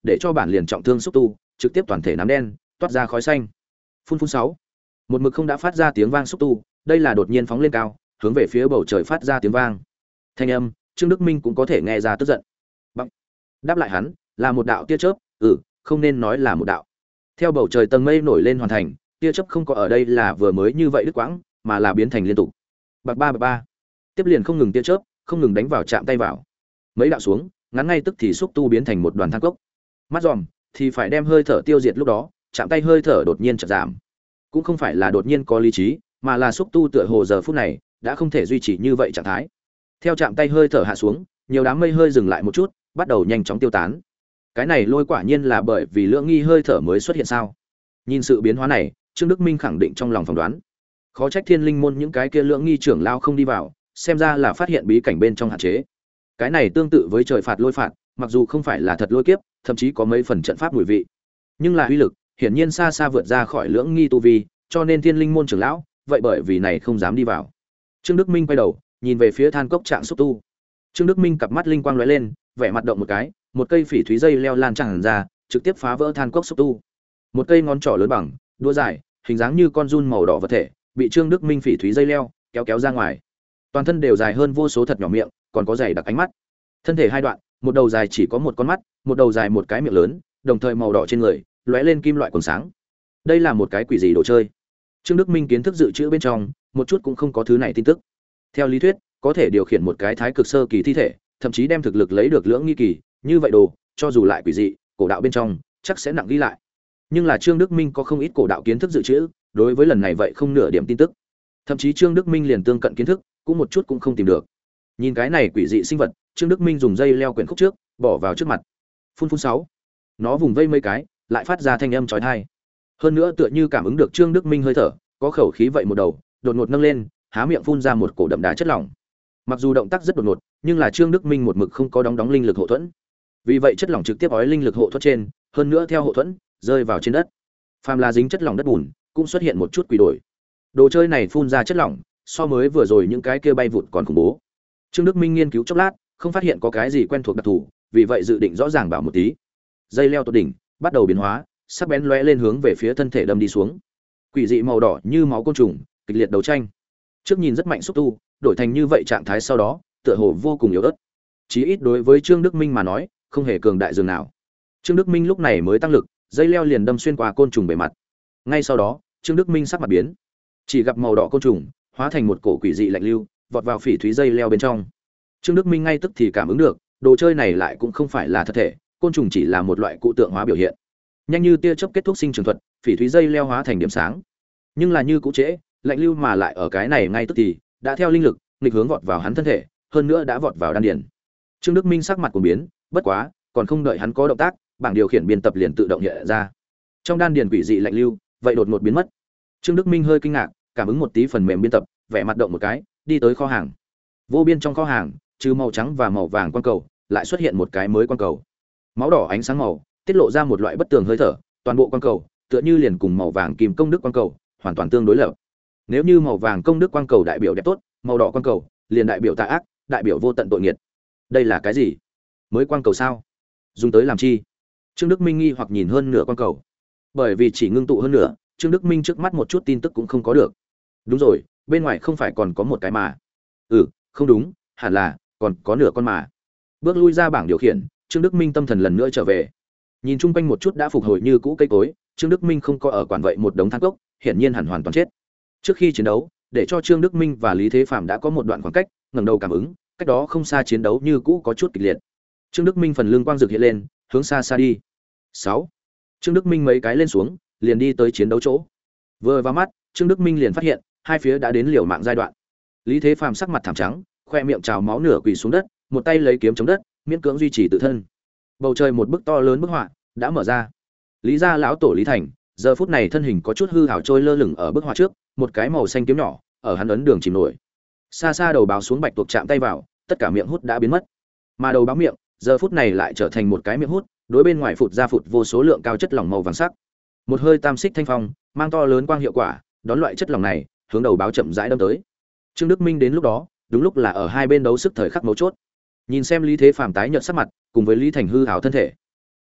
để cho bản liền trọng thương xúc tu trực tiếp toàn thể nám đen toát ra khói xanh. Phun phun sáu, một mực không đã phát ra tiếng vang xúc tu, đây là đột nhiên phóng lên cao, hướng về phía bầu trời phát ra tiếng vang. Thanh âm, Trương Đức Minh cũng có thể nghe ra tức giận. Bằng. Đáp lại hắn, là một đạo tia chớp, ừ, không nên nói là một đạo. Theo bầu trời tầng mây nổi lên hoàn thành, tia chớp không có ở đây là vừa mới như vậy đứt quãng, mà là biến thành liên tục. Bạc ba bạc ba. Tiếp liền không ngừng tia chớp, không ngừng đánh vào chạm tay vào. Mấy đạo xuống, ngắn ngay tức thì xúc tu biến thành một đoàn than cốc. Mắt giòm thì phải đem hơi thở tiêu diệt lúc đó, chạm tay hơi thở đột nhiên chợt giảm. Cũng không phải là đột nhiên có lý trí, mà là xúc tu tựa hồ giờ phút này đã không thể duy trì như vậy trạng thái. Theo chạm tay hơi thở hạ xuống, nhiều đám mây hơi dừng lại một chút, bắt đầu nhanh chóng tiêu tán. Cái này lôi quả nhiên là bởi vì lưỡng nghi hơi thở mới xuất hiện sao? Nhìn sự biến hóa này, Trương Đức Minh khẳng định trong lòng phỏng đoán. Khó trách Thiên Linh môn những cái kia lưỡng nghi trưởng lao không đi vào, xem ra là phát hiện bí cảnh bên trong hạn chế. Cái này tương tự với trời phạt lôi phạt, mặc dù không phải là thật lôi kiếp, thậm chí có mấy phần trận pháp mùi vị, nhưng là uy lực hiển nhiên xa xa vượt ra khỏi lưỡng nghi tu vi, cho nên Thiên Linh môn trưởng lão vậy bởi vì này không dám đi vào. Trương Đức Minh quay đầu, nhìn về phía than cốc trạng xúc tu. Trương Đức Minh cặp mắt linh quang lóe lên, vẻ mặt động một cái, một cây phỉ thúy dây leo lan tràn ra, trực tiếp phá vỡ than cốc xúc tu. Một cây ngón trỏ lớn bằng, đũa dài, hình dáng như con giun màu đỏ vật thể, bị Trương Đức Minh phỉ thúy dây leo kéo kéo ra ngoài. Toàn thân đều dài hơn vô số thật nhỏ miệng, còn có dày đặc ánh mắt. Thân thể hai đoạn, một đầu dài chỉ có một con mắt, một đầu dài một cái miệng lớn, đồng thời màu đỏ trên người lóe lên kim loại quầng sáng. Đây là một cái quỷ gì đồ chơi? Trương Đức Minh kiến thức dự trữ bên trong, một chút cũng không có thứ này tin tức. Theo lý thuyết, có thể điều khiển một cái thái cực sơ kỳ thi thể, thậm chí đem thực lực lấy được lưỡng nghi kỳ, như vậy đồ, cho dù lại quỷ dị, cổ đạo bên trong chắc sẽ nặng ghi lại. Nhưng là Trương Đức Minh có không ít cổ đạo kiến thức dự trữ, đối với lần này vậy không nửa điểm tin tức. Thậm chí Trương Đức Minh liền tương cận kiến thức, cũng một chút cũng không tìm được. Nhìn cái này quỷ dị sinh vật, Trương Đức Minh dùng dây leo quyển khúc trước, bỏ vào trước mặt. Phun phun sáu. Nó vùng vây mấy cái, lại phát ra thanh âm chói tai. Hơn nữa tựa như cảm ứng được Trương Đức Minh hơi thở, có khẩu khí vậy một đầu, đột ngột nâng lên, há miệng phun ra một cổ đậm đà chất lỏng. Mặc dù động tác rất đột ngột, nhưng là Trương Đức Minh một mực không có đóng đóng linh lực hộ thuẫn. Vì vậy chất lỏng trực tiếp ói linh lực hộ thuẫn trên, hơn nữa theo hộ thuẫn rơi vào trên đất. Phàm là dính chất lỏng đất bùn, cũng xuất hiện một chút quỷ đổi. Đồ chơi này phun ra chất lỏng, so mới vừa rồi những cái kia bay vụt còn khủng bố. Trương Đức Minh nghiên cứu chốc lát, không phát hiện có cái gì quen thuộc đặc thù, vì vậy dự định rõ ràng bảo một tí. Dây leo tột đỉnh, bắt đầu biến hóa, sắc bén lóe lên hướng về phía thân thể đâm đi xuống. Quỷ dị màu đỏ như máu côn trùng, kịch liệt đấu tranh. Trước nhìn rất mạnh xúc tu, đổi thành như vậy trạng thái sau đó, tựa hồ vô cùng yếu ớt. Chí ít đối với Trương Đức Minh mà nói, không hề cường đại dường nào. Trương Đức Minh lúc này mới tăng lực, dây leo liền đâm xuyên qua côn trùng bề mặt. Ngay sau đó, Trương Đức Minh sắc mặt biến, chỉ gặp màu đỏ côn trùng hóa thành một cổ quỷ dị lạnh lưu, vọt vào phỉ thúy dây leo bên trong. Trương Đức Minh ngay tức thì cảm ứng được, đồ chơi này lại cũng không phải là thật thể, côn trùng chỉ là một loại cụ tượng hóa biểu hiện. Nhanh như tia chớp kết thúc sinh trường thuật, phỉ thúy dây leo hóa thành điểm sáng. Nhưng là như cũ trễ, lạnh lưu mà lại ở cái này ngay tức thì đã theo linh lực nghịch hướng vọt vào hắn thân thể, hơn nữa đã vọt vào đan điền. Trương Đức Minh sắc mặt cuồng biến, bất quá, còn không đợi hắn có động tác, bảng điều khiển biên tập liền tự động hiện ra. Trong đan điền quỷ dị lạnh lưu, vậy đột ngột biến mất. Trương Đức Minh hơi kinh ngạc, cảm ứng một tí phần mềm biên tập, vẻ mặt động một cái, đi tới kho hàng. Vô biên trong kho hàng, trừ màu trắng và màu vàng quang cầu, lại xuất hiện một cái mới quang cầu. Máu đỏ ánh sáng màu, tiết lộ ra một loại bất tường hơi thở, toàn bộ quang cầu tựa như liền cùng màu vàng kim công đức quang cầu hoàn toàn tương đối lập. Nếu như màu vàng công đức quang cầu đại biểu đẹp tốt, màu đỏ quang cầu liền đại biểu tà ác, đại biểu vô tận tội nghiệt. Đây là cái gì? Mới quang cầu sao? Dùng tới làm chi? Trương Đức Minh nghi hoặc nhìn hơn nửa quang cầu. Bởi vì chỉ ngưng tụ hơn nửa, Trương Đức Minh trước mắt một chút tin tức cũng không có được. Đúng rồi, bên ngoài không phải còn có một cái mà. Ừ, không đúng, hẳn là còn có nửa con mà. Bước lui ra bảng điều khiển, Trương Đức Minh tâm thần lần nữa trở về. Nhìn chung quanh một chút đã phục hồi như cũ cây cối, Trương Đức Minh không có ở quản vậy một đống than cốc, hiển nhiên hẳn hoàn toàn chết. Trước khi chiến đấu, để cho Trương Đức Minh và Lý Thế Phàm đã có một đoạn khoảng cách, ngẩng đầu cảm ứng, cách đó không xa chiến đấu như cũ có chút kịch liệt. Trương Đức Minh phần lưng quang rực hiện lên, hướng xa xa đi. sáu. Trương Đức Minh mấy cái lên xuống, liền đi tới chiến đấu chỗ. Vừa vào mắt, Trương Đức Minh liền phát hiện, hai phía đã đến liều mạng giai đoạn. Lý Thế Phàm sắc mặt thảm trắng, khoe miệng trào máu nửa quỳ xuống đất, một tay lấy kiếm chống đất, miễn cưỡng duy trì tự thân. Bầu trời một bức to lớn bức họa đã mở ra. Lý gia lão tổ Lý Thành, giờ phút này thân hình có chút hư hào trôi lơ lửng ở bức họa trước, một cái màu xanh kiếm nhỏ ở hắn ấn đường chìm nổi. Xa xa đầu báo xuống bạch tuộc chạm tay vào, tất cả miệng hút đã biến mất. Mà đầu báo miệng, giờ phút này lại trở thành một cái miệng hút, đối bên ngoài phụt ra phụt vô số lượng cao chất lỏng màu vàng sắc. Một hơi tam xích thanh phong, mang to lớn quang hiệu quả, đón loại chất lỏng này, hướng đầu báo chậm rãi đâm tới. Trương Đức Minh đến lúc đó, đúng lúc là ở hai bên đấu sức thời khắc mấu chốt. Nhìn xem Lý Thế Phàm tái nhợt sắc mặt, cùng với Lý Thành hư hào thân thể,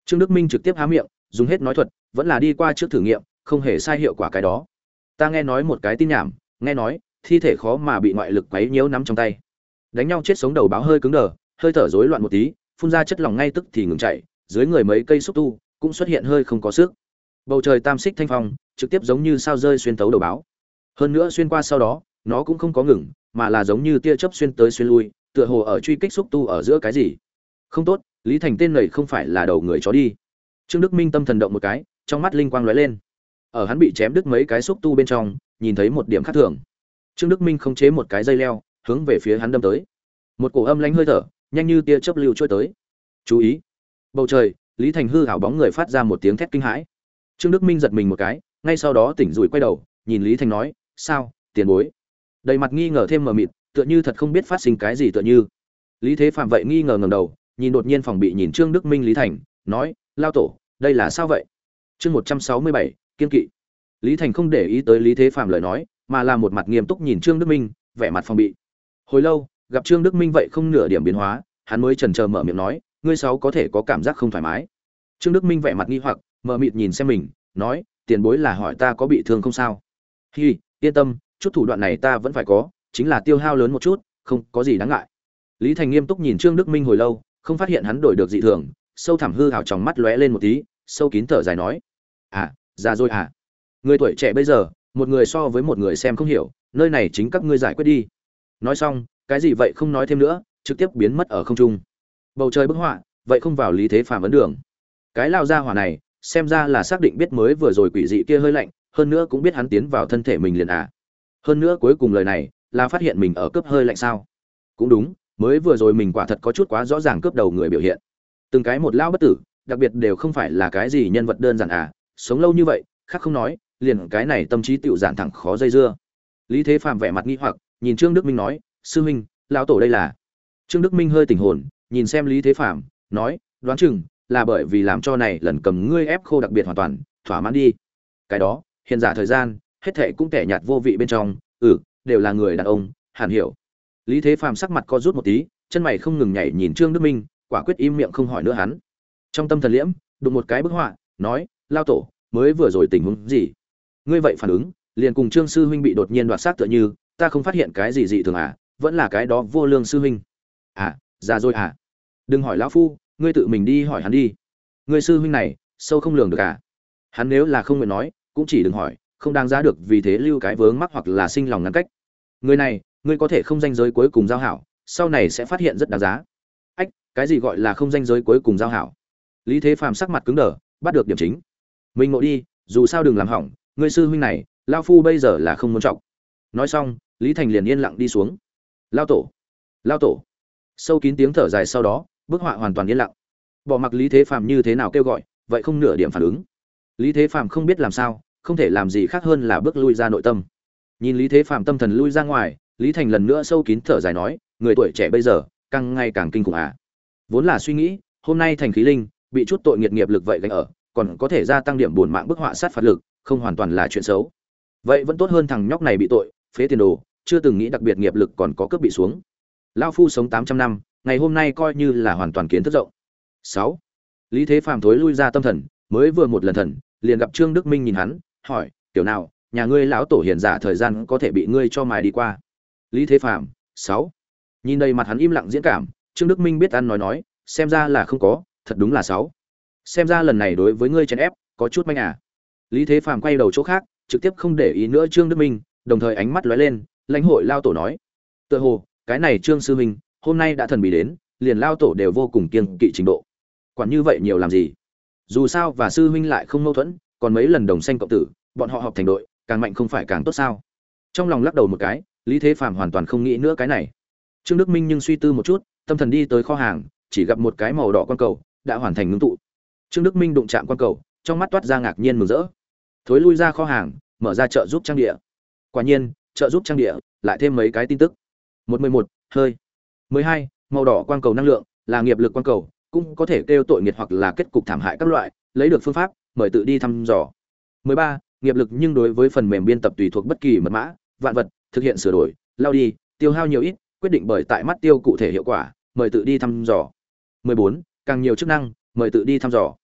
Trương Đức Minh trực tiếp há miệng, dùng hết nói thuật, vẫn là đi qua trước thử nghiệm, không hề sai hiệu quả cái đó. Ta nghe nói một cái tin nhảm, nghe nói thi thể khó mà bị ngoại lực quấy nhiễu nắm trong tay. Đánh nhau chết sống đầu báo hơi cứng đờ, hơi thở rối loạn một tí, phun ra chất lỏng ngay tức thì ngừng chảy, dưới người mấy cây xúc tu cũng xuất hiện hơi không có sức. Bầu trời tam xích thanh phong, trực tiếp giống như sao rơi xuyên tấu đầu báo. Hơn nữa xuyên qua sau đó, nó cũng không có ngừng, mà là giống như tia chớp xuyên tới xuyên lui, tựa hồ ở truy kích xúc tu ở giữa cái gì. Không tốt, Lý Thành tên này không phải là đầu người chó đi. Trương Đức Minh tâm thần động một cái, trong mắt linh quang lóe lên. Ở hắn bị chém đứt mấy cái xúc tu bên trong, nhìn thấy một điểm khác thường. Trương Đức Minh khống chế một cái dây leo, hướng về phía hắn đâm tới. Một cổ âm lãnh hơi thở, nhanh như tia chớp lưu trôi tới. Chú ý! Bầu trời, Lý Thành hư ảo bóng người phát ra một tiếng thét kinh hãi. Trương Đức Minh giật mình một cái, ngay sau đó tỉnh rủi quay đầu, nhìn Lý Thành nói, "Sao, tiền bối?" Đầy mặt nghi ngờ thêm mờ mịt, tựa như thật không biết phát sinh cái gì tựa như. Lý Thế Phạm vậy nghi ngờ ngẩng đầu, nhìn đột nhiên phòng bị nhìn Trương Đức Minh Lý Thành, nói, "Lao tổ, đây là sao vậy?" Chương một trăm sáu mươi bảy, kiên kỵ. Lý Thành không để ý tới Lý Thế Phạm lời nói, mà là một mặt nghiêm túc nhìn Trương Đức Minh, vẻ mặt phòng bị. Hồi lâu, gặp Trương Đức Minh vậy không nửa điểm biến hóa, hắn mới chần chờ mở miệng nói, "Ngươi sáu có thể có cảm giác không thoải mái?" Trương Đức Minh vẻ mặt nghi hoặc, mờ mịt nhìn xem mình, nói, "Tiền bối là hỏi ta có bị thương không sao?" "Hi, yên tâm, chút thủ đoạn này ta vẫn phải có, chính là tiêu hao lớn một chút, không có gì đáng ngại." Lý Thành nghiêm túc nhìn Trương Đức Minh hồi lâu, không phát hiện hắn đổi được dị thường, sâu thẳm hư hào trong mắt lóe lên một tí, sâu kín thở dài nói, "À, già rồi à? Người tuổi trẻ bây giờ, một người so với một người xem không hiểu, nơi này chính các ngươi giải quyết đi." Nói xong, cái gì vậy không nói thêm nữa, trực tiếp biến mất ở không trung. Bầu trời bức họa, vậy không vào Lý Thế Phàm ấn đường. Cái lao ra hỏa này, xem ra là xác định biết mới vừa rồi quỷ dị kia hơi lạnh, hơn nữa cũng biết hắn tiến vào thân thể mình liền à. Hơn nữa cuối cùng lời này, là phát hiện mình ở cướp hơi lạnh sao? Cũng đúng, mới vừa rồi mình quả thật có chút quá rõ ràng cướp đầu người biểu hiện. Từng cái một lao bất tử, đặc biệt đều không phải là cái gì nhân vật đơn giản à, sống lâu như vậy, khác không nói, liền cái này tâm trí tiểu giản thẳng khó dây dưa. Lý Thế Phàm vẻ mặt nghi hoặc, nhìn Trương Đức Minh nói, "Sư huynh, lão tổ đây là?" Trương Đức Minh hơi tỉnh hồn, nhìn xem Lý Thế Phàm, nói, "Đoán chừng là bởi vì làm cho này lần cầm ngươi ép khô đặc biệt hoàn toàn, thỏa mãn đi." Cái đó, hiện giả thời gian, hết thảy cũng tẻ nhạt vô vị bên trong, ừ, đều là người đàn ông, hẳn hiểu. Lý Thế Phàm sắc mặt co rút một tí, chân mày không ngừng nhảy nhìn Trương Đức Minh, quả quyết im miệng không hỏi nữa hắn. Trong tâm thần liễm, đụng một cái bức họa, nói, "Lao tổ, mới vừa rồi tình huống gì?" Ngươi vậy phản ứng, liền cùng Trương sư huynh bị đột nhiên đoạt xác tựa như, ta không phát hiện cái gì dị thường à, vẫn là cái đó vô lương sư huynh. À, già rồi à? Đừng hỏi lão phu, ngươi tự mình đi hỏi hắn đi. Ngươi sư huynh này, sâu không lường được à? Hắn nếu là không nguyện nói, cũng chỉ đừng hỏi, không đáng giá được vì thế lưu cái vướng mắc hoặc là sinh lòng ngăn cách. Người này, ngươi có thể không danh giới cuối cùng giao hảo, sau này sẽ phát hiện rất đáng giá. Ách, cái gì gọi là không danh giới cuối cùng giao hảo? Lý Thế Phàm sắc mặt cứng đờ, bắt được điểm chính. Mình ngộ đi, dù sao đừng làm hỏng, ngươi sư huynh này, lão phu bây giờ là không muốn trọng. Nói xong, Lý Thành liền yên lặng đi xuống. Lao tổ, lao tổ. Sâu kín tiếng thở dài sau đó, bức họa hoàn toàn yên lặng. Bỏ mặc Lý Thế Phàm như thế nào kêu gọi, vậy không nửa điểm phản ứng. Lý Thế Phàm không biết làm sao, không thể làm gì khác hơn là bước lui ra nội tâm. Nhìn Lý Thế Phàm tâm thần lui ra ngoài, Lý Thành lần nữa sâu kín thở dài nói, người tuổi trẻ bây giờ, càng ngày càng kinh khủng à. Vốn là suy nghĩ, hôm nay thành khí linh, bị chút tội nghiệt nghiệp lực vậy gánh ở, còn có thể gia tăng điểm buồn mạng bức họa sát phạt lực, không hoàn toàn là chuyện xấu. Vậy vẫn tốt hơn thằng nhóc này bị tội, phế tiền đồ, chưa từng nghĩ đặc biệt nghiệp lực còn có cướp bị xuống. Lão phu sống tám trăm năm, ngày hôm nay coi như là hoàn toàn kiến thức rộng. sáu. Lý Thế Phàm thối lui ra tâm thần, mới vừa một lần thần, liền gặp Trương Đức Minh nhìn hắn, hỏi, "Tiểu nào, nhà ngươi lão tổ hiền giả thời gian có thể bị ngươi cho mài đi qua?" Lý Thế Phàm, sáu. Nhìn đây mặt hắn im lặng diễn cảm, Trương Đức Minh biết ăn nói nói, xem ra là không có, thật đúng là sáu. Xem ra lần này đối với ngươi chèn ép, có chút manh à. Lý Thế Phàm quay đầu chỗ khác, trực tiếp không để ý nữa Trương Đức Minh, đồng thời ánh mắt lóe lên, lãnh hội lao tổ nói, tựa hồ cái này Trương sư huynh hôm nay đã thần bí đến, liền lao tổ đều vô cùng kiêng kỵ trình độ. Quản như vậy nhiều làm gì? Dù sao và sư huynh lại không mâu thuẫn, còn mấy lần đồng sanh cộng tử, bọn họ họp thành đội, càng mạnh không phải càng tốt sao? Trong lòng lắc đầu một cái, Lý Thế Phàm hoàn toàn không nghĩ nữa cái này. Trương Đức Minh nhưng suy tư một chút, tâm thần đi tới kho hàng, chỉ gặp một cái màu đỏ quan cầu đã hoàn thành ngưng tụ. Trương Đức Minh đụng chạm quan cầu, trong mắt toát ra ngạc nhiên mừng rỡ. Thối lui ra kho hàng, mở ra trợ giúp trang địa. Quả nhiên, trợ giúp trang địa lại thêm mấy cái tin tức. một mười một hơi. mười hai màu đỏ quang cầu năng lượng, là nghiệp lực quang cầu, cũng có thể kêu tội nghiệt hoặc là kết cục thảm hại các loại, lấy được phương pháp, mời tự đi thăm dò. mười ba nghiệp lực nhưng đối với phần mềm biên tập tùy thuộc bất kỳ mật mã, vạn vật, thực hiện sửa đổi, lao đi, tiêu hao nhiều ít, quyết định bởi tại mắt tiêu cụ thể hiệu quả, mời tự đi thăm dò. mười bốn càng nhiều chức năng, mời tự đi thăm dò.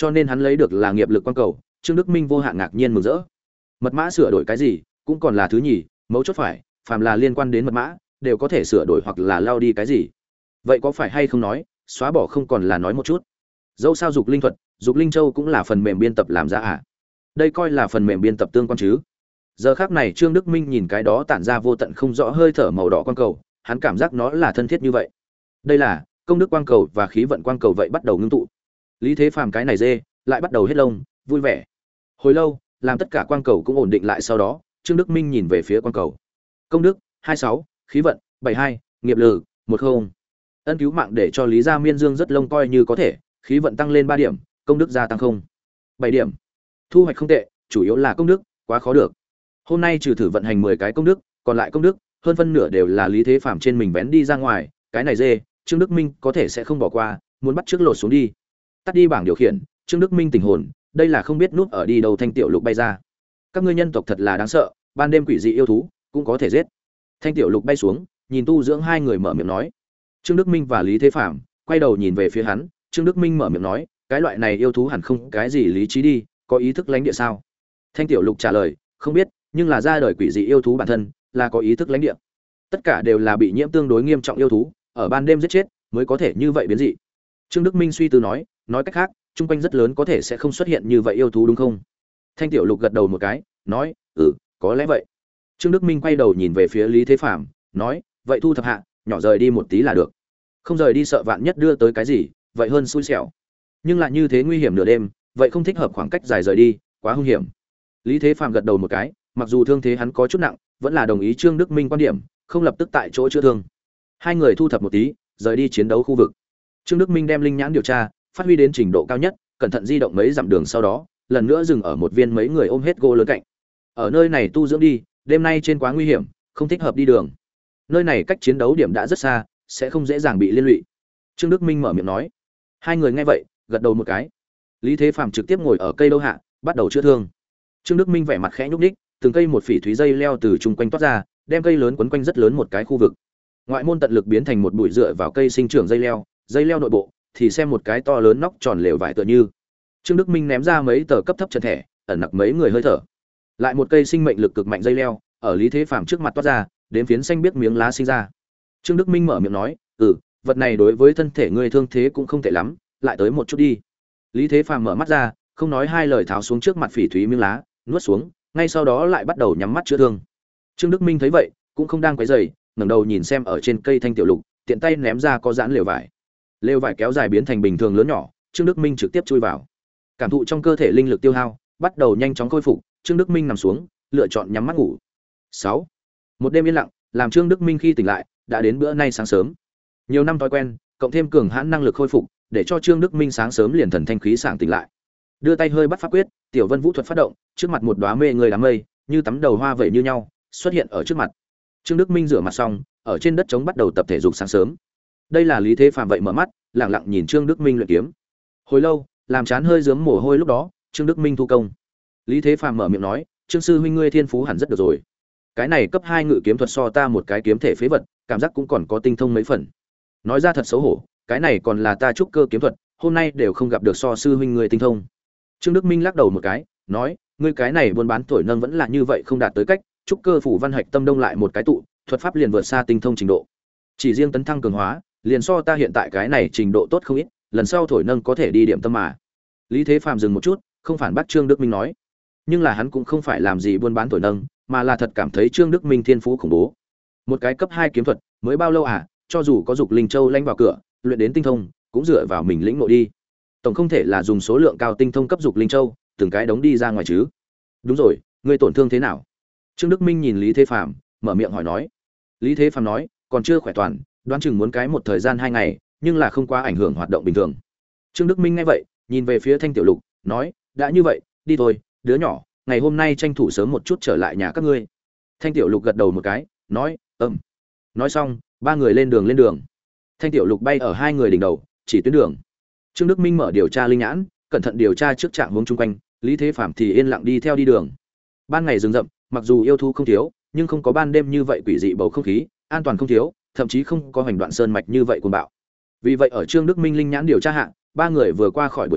cho nên hắn lấy được là nghiệp lực quan cầu. Trương Đức Minh vô hạn ngạc nhiên mừng rỡ. Mật mã sửa đổi cái gì cũng còn là thứ nhì, mấu chốt phải phàm là liên quan đến mật mã đều có thể sửa đổi hoặc là lao đi cái gì. Vậy có phải hay không nói xóa bỏ không còn là nói một chút. Dẫu sao dục linh thuật, dục linh châu cũng là phần mềm biên tập làm ra à? Đây coi là phần mềm biên tập tương quan chứ. Giờ khác này Trương Đức Minh nhìn cái đó tản ra vô tận không rõ hơi thở màu đỏ quang cầu, hắn cảm giác nó là thân thiết như vậy. Đây là công đức quang cầu và khí vận quang cầu vậy bắt đầu ngưng tụ. Lý Thế Phàm cái này dê lại bắt đầu hết lông, vui vẻ. Hồi lâu, làm tất cả quang cầu cũng ổn định lại sau đó, Trương Đức Minh nhìn về phía quang cầu. Công đức hai mươi sáu, khí vận bảy mươi hai, nghiệp lực mười. Ân cứu mạng để cho Lý Gia Miên Dương rất lông coi như có thể, khí vận tăng lên ba điểm, công đức gia tăng không bảy điểm. Thu hoạch không tệ, chủ yếu là công đức, quá khó được. Hôm nay trừ thử vận hành mười cái công đức, còn lại công đức, hơn phân nửa đều là Lý Thế Phàm trên mình vén đi ra ngoài, cái này dê, Trương Đức Minh có thể sẽ không bỏ qua, muốn bắt trước lột xuống đi. Tắt đi bảng điều khiển, Trương Đức Minh tỉnh hồn, đây là không biết núp ở đi đâu Thanh Tiểu Lục bay ra. Các ngươi nhân tộc thật là đáng sợ, ban đêm quỷ dị yêu thú cũng có thể giết. Thanh Tiểu Lục bay xuống, nhìn tu dưỡng hai người mở miệng nói. Trương Đức Minh và Lý Thế Phàm quay đầu nhìn về phía hắn, Trương Đức Minh mở miệng nói, cái loại này yêu thú hẳn không cái gì lý trí đi, có ý thức lãnh địa sao? Thanh Tiểu Lục trả lời, không biết, nhưng là ra đời quỷ dị yêu thú bản thân là có ý thức lãnh địa. Tất cả đều là bị nhiễm tương đối nghiêm trọng yêu thú, ở ban đêm giết chết mới có thể như vậy biến dị. Trương Đức Minh suy tư nói, nói cách khác, chung quanh rất lớn có thể sẽ không xuất hiện như vậy yêu thú đúng không? Thanh Tiểu Lục gật đầu một cái, nói, ừ, có lẽ vậy. Trương Đức Minh quay đầu nhìn về phía Lý Thế Phàm, nói, vậy thu thập hạ, nhỏ rời đi một tí là được. Không rời đi sợ vạn nhất đưa tới cái gì, vậy hơn xui xẻo. Nhưng lại như thế nguy hiểm nửa đêm, vậy không thích hợp khoảng cách dài rời đi, quá hung hiểm. Lý Thế Phàm gật đầu một cái, mặc dù thương thế hắn có chút nặng, vẫn là đồng ý Trương Đức Minh quan điểm, không lập tức tại chỗ chữa thương. Hai người thu thập một tí, rời đi chiến đấu khu vực. Trương Đức Minh đem linh nhãn điều tra, phát huy đến trình độ cao nhất, cẩn thận di động mấy dặm đường sau đó, lần nữa dừng ở một viên mấy người ôm hết gỗ lớn cạnh. Ở nơi này tu dưỡng đi, đêm nay trên quá nguy hiểm, không thích hợp đi đường. Nơi này cách chiến đấu điểm đã rất xa, sẽ không dễ dàng bị liên lụy. Trương Đức Minh mở miệng nói. Hai người nghe vậy, gật đầu một cái. Lý Thế Phàm trực tiếp ngồi ở cây lâu hạ, bắt đầu chữa thương. Trương Đức Minh vẻ mặt khẽ nhúc nhích, từng cây một phỉ thúy dây leo từ chung quanh toát ra, đem cây lớn quấn quanh rất lớn một cái khu vực. Ngoại môn tận lực biến thành một bụi dựa vào cây sinh trưởng dây leo, dây leo nội bộ thì xem một cái to lớn nóc tròn lều vải tựa như. Trương Đức Minh ném ra mấy tờ cấp thấp chân thẻ, ẩn nặc mấy người hơi thở. Lại một cây sinh mệnh lực cực mạnh dây leo, ở Lý Thế Phàm trước mặt toát ra, đến phiến xanh biết miếng lá sinh ra. Trương Đức Minh mở miệng nói, "Ừ, vật này đối với thân thể ngươi thương thế cũng không tệ lắm, lại tới một chút đi." Lý Thế Phàm mở mắt ra, không nói hai lời tháo xuống trước mặt phỉ thúy miếng lá, nuốt xuống, ngay sau đó lại bắt đầu nhắm mắt chữa thương. Trương Đức Minh thấy vậy, cũng không đang quấy rầy, ngẩng đầu nhìn xem ở trên cây thanh tiểu lục, tiện tay ném ra có giãn lều vải. Lều vải kéo dài biến thành bình thường lớn nhỏ, Trương Đức Minh trực tiếp chui vào. Cảm thụ trong cơ thể linh lực tiêu hao, bắt đầu nhanh chóng khôi phục, Trương Đức Minh nằm xuống, lựa chọn nhắm mắt ngủ. sáu. Một đêm yên lặng, làm Trương Đức Minh khi tỉnh lại, đã đến bữa nay sáng sớm. Nhiều năm thói quen, cộng thêm cường hãn năng lực khôi phục, để cho Trương Đức Minh sáng sớm liền thần thanh khí sảng tỉnh lại. Đưa tay hơi bắt pháp quyết, Tiểu Vân Vũ thuật phát động, trước mặt một đóa mê người đám mây, như tắm đầu hoa vậy như nhau, xuất hiện ở trước mặt. Trương Đức Minh rửa mặt xong, ở trên đất trống bắt đầu tập thể dục sáng sớm. Đây là Lý Thế Phàm vậy mở mắt, lặng lặng nhìn Trương Đức Minh luyện kiếm. Hồi lâu, làm chán hơi rướm mồ hôi lúc đó, Trương Đức Minh thu công. Lý Thế Phàm mở miệng nói, "Trương sư huynh ngươi thiên phú hẳn rất được rồi. Cái này cấp hai ngự kiếm thuật so ta một cái kiếm thể phế vật, cảm giác cũng còn có tinh thông mấy phần." Nói ra thật xấu hổ, cái này còn là ta trúc cơ kiếm thuật, hôm nay đều không gặp được so sư huynh ngươi tinh thông. Trương Đức Minh lắc đầu một cái, nói, "Ngươi cái này buôn bán thổi nâng vẫn là như vậy không đạt tới cách, trúc cơ phủ văn hạch tâm đông lại một cái tụ, thuật pháp liền vượt xa tinh thông trình độ. Chỉ riêng tấn thăng cường hóa, liền so ta hiện tại cái này trình độ tốt không ít, lần sau thổi nâng có thể đi điểm tâm mà." Lý Thế Phàm dừng một chút, không phản bác Trương Đức Minh nói, nhưng là hắn cũng không phải làm gì buôn bán thổi nâng, mà là thật cảm thấy Trương Đức Minh thiên phú khủng bố. Một cái cấp hai kiếm thuật, mới bao lâu à, cho dù có dục linh châu lanh vào cửa, luyện đến tinh thông, cũng dựa vào mình lĩnh ngộ đi. Tổng không thể là dùng số lượng cao tinh thông cấp dục linh châu, từng cái đống đi ra ngoài chứ. Đúng rồi, ngươi tổn thương thế nào? Trương Đức Minh nhìn Lý Thế Phàm, mở miệng hỏi nói. Lý Thế Phàm nói, còn chưa khỏe toàn, đoán chừng muốn cái một thời gian hai ngày, nhưng là không quá ảnh hưởng hoạt động bình thường. Trương Đức Minh nghe vậy, nhìn về phía Thanh Tiểu Lục, nói, đã như vậy, đi thôi, đứa nhỏ, ngày hôm nay tranh thủ sớm một chút trở lại nhà các ngươi. Thanh Tiểu Lục gật đầu một cái, nói, ừm. Nói xong, ba người lên đường lên đường. Thanh Tiểu Lục bay ở hai người đỉnh đầu, chỉ tuyến đường. Trương Đức Minh mở điều tra linh nhãn, cẩn thận điều tra trước trạng hướng chung quanh, Lý Thế Phàm thì yên lặng đi theo đi đường. Ban ngày rừng rậm, mặc dù yêu thú không thiếu, nhưng không có ban đêm như vậy quỷ dị bầu không khí, an toàn không thiếu, thậm chí không có hành đoạn sơn mạch như vậy cuồng bạo. Vì vậy ở Trương Đức Minh linh nhãn điều tra hạ, ba người vừa qua khỏi buổi trưa,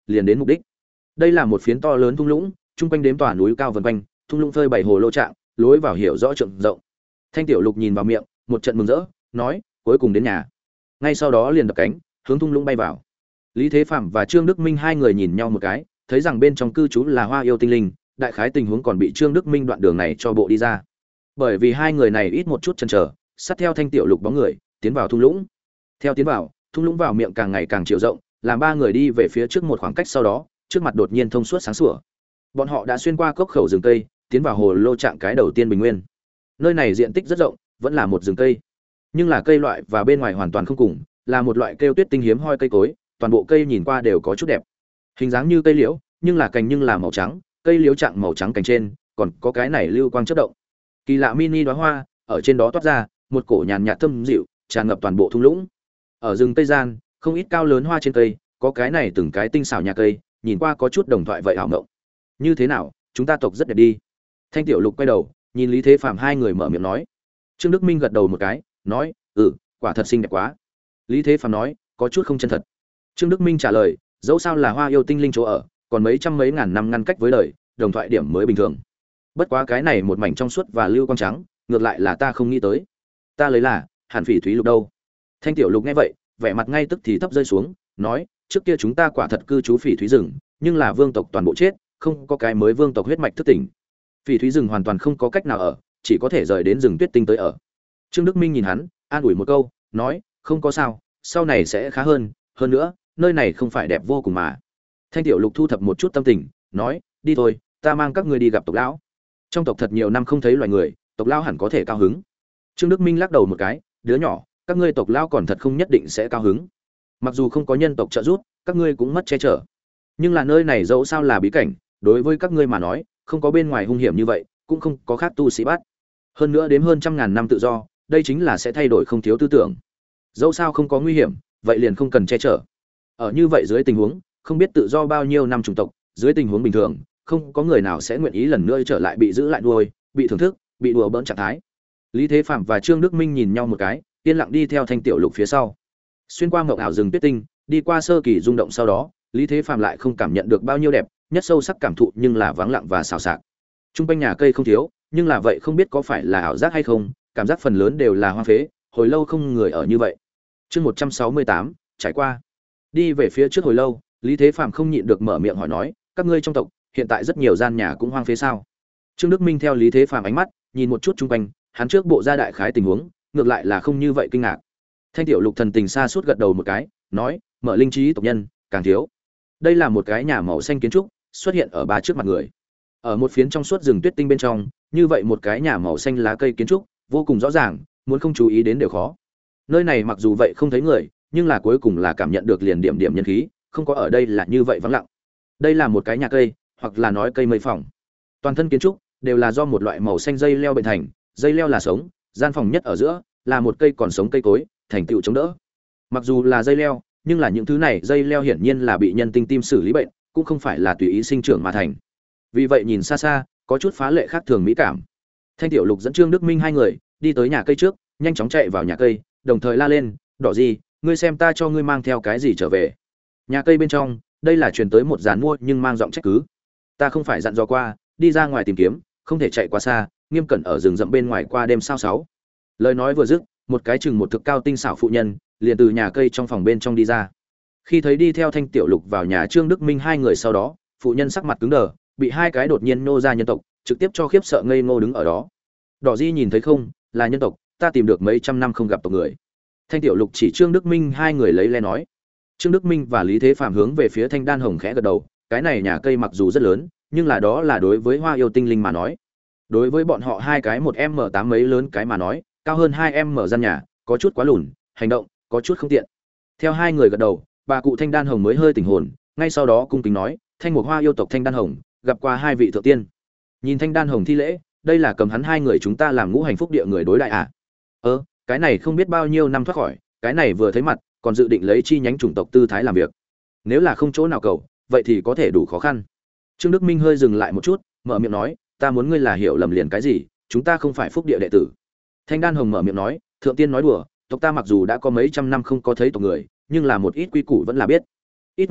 liền đến mục đích. Đây là một phiến to lớn thung lũng, trung quanh đếm tòa núi cao vần quanh, thung lũng phơi bảy hồ lô trạng, lối vào hiểu rõ trượng rộng. Thanh Tiểu Lục nhìn vào miệng, một trận mừng rỡ, nói, cuối cùng đến nhà. Ngay sau đó liền đập cánh, hướng thung lũng bay vào. Lý Thế Phạm và Trương Đức Minh hai người nhìn nhau một cái, thấy rằng bên trong cư trú là Hoa Yêu tinh linh, đại khái tình huống còn bị Trương Đức Minh đoạn đường này cho bộ đi ra. Bởi vì hai người này ít một chút chần chờ, sát theo Thanh Tiểu Lục bóng người, tiến vào thung lũng. Theo tiến vào, thung lũng vào miệng càng ngày càng chiều rộng, làm ba người đi về phía trước một khoảng cách, sau đó, trước mặt đột nhiên thông suốt sáng sủa. Bọn họ đã xuyên qua cốc khẩu rừng cây, tiến vào hồ lô trạng cái đầu tiên bình nguyên. Nơi này diện tích rất rộng, vẫn là một rừng cây, nhưng là cây loại và bên ngoài hoàn toàn không cùng, là một loại kêu tuyết tinh hiếm hoi cây cối, toàn bộ cây nhìn qua đều có chút đẹp. Hình dáng như cây liễu, nhưng là cành nhưng là màu trắng, cây liễu trạng màu trắng cành trên, còn có cái này lưu quang chớp động. Kỳ lạ mini đóa hoa, ở trên đó toát ra, một cổ nhàn nhạt thơm dịu, tràn ngập toàn bộ thung lũng. Ở rừng cây gian, không ít cao lớn hoa trên cây, có cái này từng cái tinh xảo nhà cây, nhìn qua có chút đồng thoại vậy ảo ngộng. Như thế nào, chúng ta tộc rất đẹp đi. Thanh Tiểu Lục quay đầu, nhìn Lý Thế Phạm hai người mở miệng nói. Trương Đức Minh gật đầu một cái, nói, "Ừ, quả thật xinh đẹp quá." Lý Thế Phạm nói, "Có chút không chân thật." Trương Đức Minh trả lời, "Dẫu sao là Hoa Yêu tinh linh chỗ ở, còn mấy trăm mấy ngàn năm ngăn cách với đời, đồng thoại điểm mới bình thường. Bất quá cái này một mảnh trong suốt và lưu quang trắng, ngược lại là ta không nghĩ tới. Ta lấy là, hẳn Phỉ Thúy Lục đâu?" Thanh Tiểu Lục nghe vậy, vẻ mặt ngay tức thì thấp rơi xuống, nói, "Trước kia chúng ta quả thật cư trú Phỉ Thúy rừng, nhưng là vương tộc toàn bộ chết, không có cái mới vương tộc huyết mạch thức tỉnh. Phỉ Thúy rừng hoàn toàn không có cách nào ở, chỉ có thể rời đến rừng Tuyết Tinh tới ở." Trương Đức Minh nhìn hắn, an ủi một câu, nói, "Không có sao, sau này sẽ khá hơn, hơn nữa, nơi này không phải đẹp vô cùng mà." Thanh Tiểu Lục thu thập một chút tâm tình, nói, "Đi thôi, ta mang các ngươi đi gặp tộc lão. Trong tộc thật nhiều năm không thấy loài người, tộc lão hẳn có thể cao hứng." Trương Đức Minh lắc đầu một cái, "Đứa nhỏ, các ngươi tộc lão còn thật không nhất định sẽ cao hứng. Mặc dù không có nhân tộc trợ giúp, các ngươi cũng mất che chở. Nhưng là nơi này dẫu sao là bí cảnh, đối với các ngươi mà nói, không có bên ngoài hung hiểm như vậy, cũng không có khác tu sĩ bắt. Hơn nữa đếm hơn trăm ngàn năm tự do, đây chính là sẽ thay đổi không thiếu tư tưởng. Dẫu sao không có nguy hiểm, vậy liền không cần che chở. Ở như vậy dưới tình huống, không biết tự do bao nhiêu năm chủng tộc, dưới tình huống bình thường, không có người nào sẽ nguyện ý lần nữa trở lại bị giữ lại nuôi, bị thưởng thức, bị đùa bỡn trạng thái." Lý Thế Phạm và Trương Đức Minh nhìn nhau một cái, yên lặng đi theo Thanh Tiểu Lục phía sau. Xuyên qua mộng ảo rừng Tuyết Tinh, đi qua sơ kỳ rung động, sau đó, Lý Thế Phạm lại không cảm nhận được bao nhiêu đẹp, nhất sâu sắc cảm thụ nhưng là vắng lặng và xào xạc. Trung quanh nhà cây không thiếu, nhưng là vậy không biết có phải là ảo giác hay không, cảm giác phần lớn đều là hoang phế, hồi lâu không người ở như vậy. Chương một trăm sáu mươi tám, trải qua. Đi về phía trước hồi lâu, Lý Thế Phạm không nhịn được mở miệng hỏi nói, "Các ngươi trong tộc, hiện tại rất nhiều gian nhà cũng hoang phế sao?" Trương Đức Minh theo Lý Thế Phạm ánh mắt, nhìn một chút chung quanh, hắn trước bộ ra đại khái tình huống, ngược lại là không như vậy kinh ngạc. Thanh Tiểu Lục thần tình xa suốt gật đầu một cái, nói, "Mở linh trí tộc nhân, càng thiếu." Đây là một cái nhà màu xanh kiến trúc, xuất hiện ở ba trước mặt người. Ở một phiến trong suốt rừng Tuyết Tinh bên trong, như vậy một cái nhà màu xanh lá cây kiến trúc, vô cùng rõ ràng, muốn không chú ý đến đều khó. Nơi này mặc dù vậy không thấy người, nhưng là cuối cùng là cảm nhận được liền điểm điểm nhân khí, không có ở đây là như vậy vắng lặng. Đây là một cái nhà cây, hoặc là nói cây mây phòng. Toàn thân kiến trúc đều là do một loại màu xanh dây leo bệnh thành, dây leo là sống, gian phòng nhất ở giữa là một cây còn sống cây cối, thành tựu chống đỡ. Mặc dù là dây leo, nhưng là những thứ này dây leo hiển nhiên là bị nhân tinh tim xử lý bệnh, cũng không phải là tùy ý sinh trưởng mà thành. Vì vậy nhìn xa xa, có chút phá lệ khác thường mỹ cảm. Thanh Tiểu Lục dẫn Trương Đức Minh hai người đi tới nhà cây trước, nhanh chóng chạy vào nhà cây, đồng thời la lên, "Đỏ gì, ngươi xem ta cho ngươi mang theo cái gì trở về." Nhà cây bên trong, đây là truyền tới một dàn mua nhưng mang giọng trách cứ. "Ta không phải dặn dò qua, đi ra ngoài tìm kiếm, không thể chạy quá xa, nghiêm cẩn ở rừng rậm bên ngoài qua đêm sao sáu." Lời nói vừa dứt, một cái chừng một thực cao tinh xảo phụ nhân liền từ nhà cây trong phòng bên trong đi ra. Khi thấy đi theo Thanh Tiểu Lục vào nhà Trương Đức Minh hai người sau đó, phụ nhân sắc mặt cứng đờ, bị hai cái đột nhiên nô ra nhân tộc trực tiếp cho khiếp sợ ngây ngô đứng ở đó. "Đỏ Di nhìn thấy không, là nhân tộc, ta tìm được mấy trăm năm không gặp tộc người." Thanh Tiểu Lục chỉ Trương Đức Minh hai người lấy le nói. Trương Đức Minh và Lý Thế Phạm hướng về phía Thanh Đan Hồng khẽ gật đầu, cái này nhà cây mặc dù rất lớn, nhưng là đó là đối với Hoa Yêu tinh linh mà nói. Đối với bọn họ hai cái một em tám mấy lớn cái mà nói, cao hơn hai em gian nhà, có chút quá lùn, hành động có chút không tiện. Theo hai người gật đầu, bà cụ Thanh Đan Hồng mới hơi tỉnh hồn, ngay sau đó cung kính nói, "Thanh Mục Hoa yêu tộc Thanh Đan Hồng, gặp qua hai vị thượng tiên." Nhìn Thanh Đan Hồng thi lễ, đây là cầm hắn hai người chúng ta làm ngũ hành phúc địa người đối đại à? Ơ, cái này không biết bao nhiêu năm thoát khỏi, cái này vừa thấy mặt, còn dự định lấy chi nhánh chủng tộc tư thái làm việc. Nếu là không chỗ nào cầu, vậy thì có thể đủ khó khăn. Trương Đức Minh hơi dừng lại một chút, mở miệng nói, "Ta muốn ngươi là hiểu lầm liền cái gì, chúng ta không phải phúc địa đệ tử." Thanh Đan Hồng mở miệng nói, "Thượng tiên nói đùa, tộc ta mặc dù đã có mấy trăm năm không có thấy tộc người, nhưng là một ít quy củ vẫn là biết. Ít ngày trước,